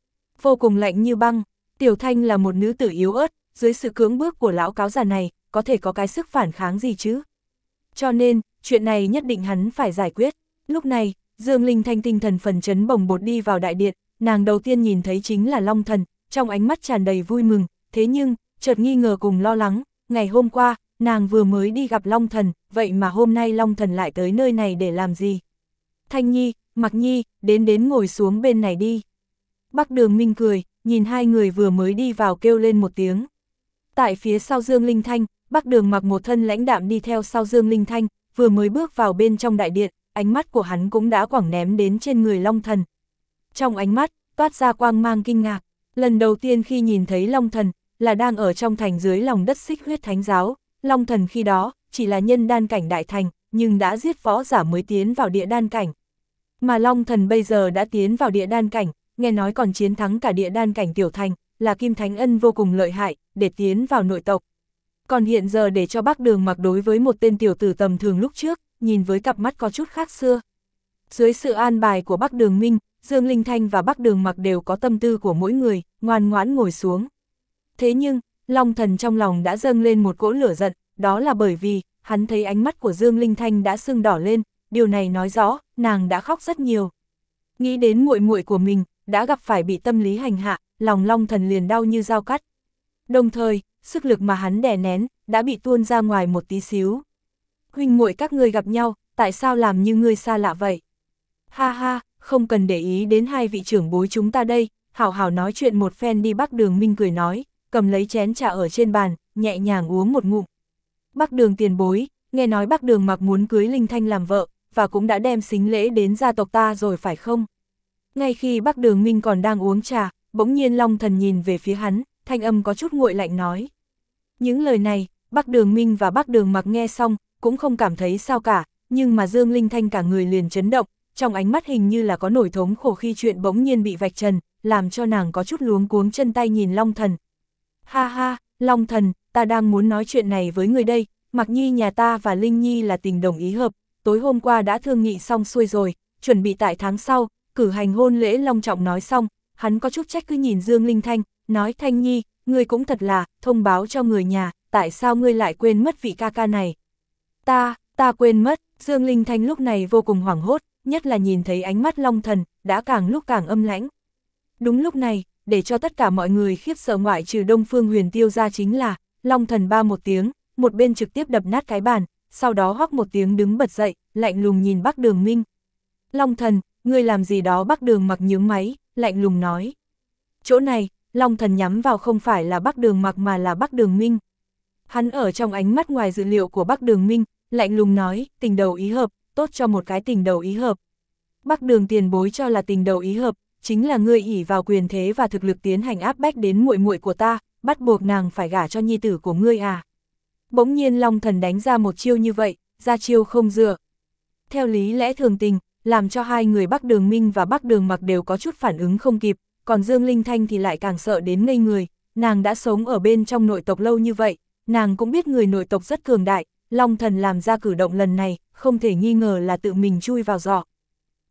vô cùng lạnh như băng. Tiểu Thanh là một nữ tử yếu ớt, dưới sự cưỡng bức của lão cáo già này, có thể có cái sức phản kháng gì chứ? Cho nên, chuyện này nhất định hắn phải giải quyết. Lúc này, Dương Linh Thanh tinh thần phấn chấn bồng bột đi vào đại điện, nàng đầu tiên nhìn thấy chính là Long Thần, trong ánh mắt tràn đầy vui mừng, thế nhưng, chợt nghi ngờ cùng lo lắng, ngày hôm qua, nàng vừa mới đi gặp Long Thần, vậy mà hôm nay Long Thần lại tới nơi này để làm gì? Thanh Nhi, Mặc Nhi, đến đến ngồi xuống bên này đi. Bắc Đường Minh cười, nhìn hai người vừa mới đi vào kêu lên một tiếng. Tại phía sau Dương Linh Thanh, Bắc Đường Mặc một thân lãnh đạm đi theo sau Dương Linh Thanh, vừa mới bước vào bên trong đại điện, ánh mắt của hắn cũng đã quẳng ném đến trên người Long Thần. Trong ánh mắt, toát ra quang mang kinh ngạc, lần đầu tiên khi nhìn thấy Long Thần, là đang ở trong thành dưới lòng đất Xích Huyết Thánh Giáo. Long Thần khi đó, chỉ là nhân đan cảnh đại thành, nhưng đã giết võ giả mới tiến vào địa đan cảnh. Mà Long Thần bây giờ đã tiến vào địa đan cảnh, nghe nói còn chiến thắng cả địa đan cảnh tiểu thành, là Kim Thánh Ân vô cùng lợi hại, để tiến vào nội tộc. Còn hiện giờ để cho Bắc Đường Mặc đối với một tên tiểu tử tầm thường lúc trước, nhìn với cặp mắt có chút khác xưa. Dưới sự an bài của Bắc Đường Minh, Dương Linh Thanh và Bắc Đường Mặc đều có tâm tư của mỗi người, ngoan ngoãn ngồi xuống. Thế nhưng, Long Thần trong lòng đã dâng lên một cỗ lửa giận, đó là bởi vì, hắn thấy ánh mắt của Dương Linh Thanh đã sưng đỏ lên, điều này nói rõ, nàng đã khóc rất nhiều. Nghĩ đến muội muội của mình, đã gặp phải bị tâm lý hành hạ, lòng Long Thần liền đau như dao cắt. Đồng thời, sức lực mà hắn đè nén, đã bị tuôn ra ngoài một tí xíu. Huynh muội các ngươi gặp nhau, tại sao làm như ngươi xa lạ vậy? Ha ha, không cần để ý đến hai vị trưởng bối chúng ta đây, hảo hảo nói chuyện một phen đi. Bắc Đường Minh cười nói, cầm lấy chén trà ở trên bàn, nhẹ nhàng uống một ngụm. Bắc Đường tiền bối, nghe nói Bắc Đường Mặc muốn cưới Linh Thanh làm vợ, và cũng đã đem sính lễ đến gia tộc ta rồi phải không? Ngay khi Bắc Đường Minh còn đang uống trà, bỗng nhiên Long Thần nhìn về phía hắn, thanh âm có chút nguội lạnh nói. Những lời này, Bắc Đường Minh và Bắc Đường Mặc nghe xong, cũng không cảm thấy sao cả, nhưng mà Dương Linh Thanh cả người liền chấn động, trong ánh mắt hình như là có nỗi thống khổ khi chuyện bỗng nhiên bị vạch trần, làm cho nàng có chút luống cuống chân tay nhìn Long Thần. Ha ha, Long Thần, ta đang muốn nói chuyện này với người đây, Mặc Nhi nhà ta và Linh Nhi là tình đồng ý hợp, tối hôm qua đã thương nghị xong xuôi rồi, chuẩn bị tại tháng sau, cử hành hôn lễ long trọng. Nói xong, hắn có chút trách cứ nhìn Dương Linh Thanh, nói Thanh Nhi, ngươi cũng thật là, thông báo cho người nhà, tại sao ngươi lại quên mất vị ca ca này? Ta, ta quên mất. Dương Linh Thanh lúc này vô cùng hoảng hốt, nhất là nhìn thấy ánh mắt Long Thần, đã càng lúc càng âm lãnh. Đúng lúc này, để cho tất cả mọi người khiếp sợ ngoại trừ Đông Phương Huyền Tiêu ra chính là, Long Thần ba một tiếng, một bên trực tiếp đập nát cái bàn, sau đó hoắc một tiếng đứng bật dậy, lạnh lùng nhìn Bắc Đường Minh. Long Thần, ngươi làm gì đó? Bắc Đường Mặc nhướng máy, lạnh lùng nói. Chỗ này, Long Thần nhắm vào không phải là Bắc Đường Mặc mà là Bắc Đường Minh. Hắn ở trong ánh mắt ngoài dự liệu của Bắc Đường Minh, lạnh lùng nói, tình đầu ý hợp, tốt cho một cái tình đầu ý hợp. Bắc Đường tiền bối cho là tình đầu ý hợp, chính là ngươi ỷ vào quyền thế và thực lực tiến hành áp bách đến muội muội của ta, bắt buộc nàng phải gả cho nhi tử của ngươi à? Bỗng nhiên Long Thần đánh ra một chiêu như vậy, ra chiêu không dựa. Theo lý lẽ thường tình, làm cho hai người Bắc Đường Minh và Bắc Đường Mặc đều có chút phản ứng không kịp, còn Dương Linh Thanh thì lại càng sợ đến ngây người, nàng đã sống ở bên trong nội tộc lâu như vậy, nàng cũng biết người nội tộc rất cường đại, Long Thần làm ra cử động lần này, không thể nghi ngờ là tự mình chui vào giỏ.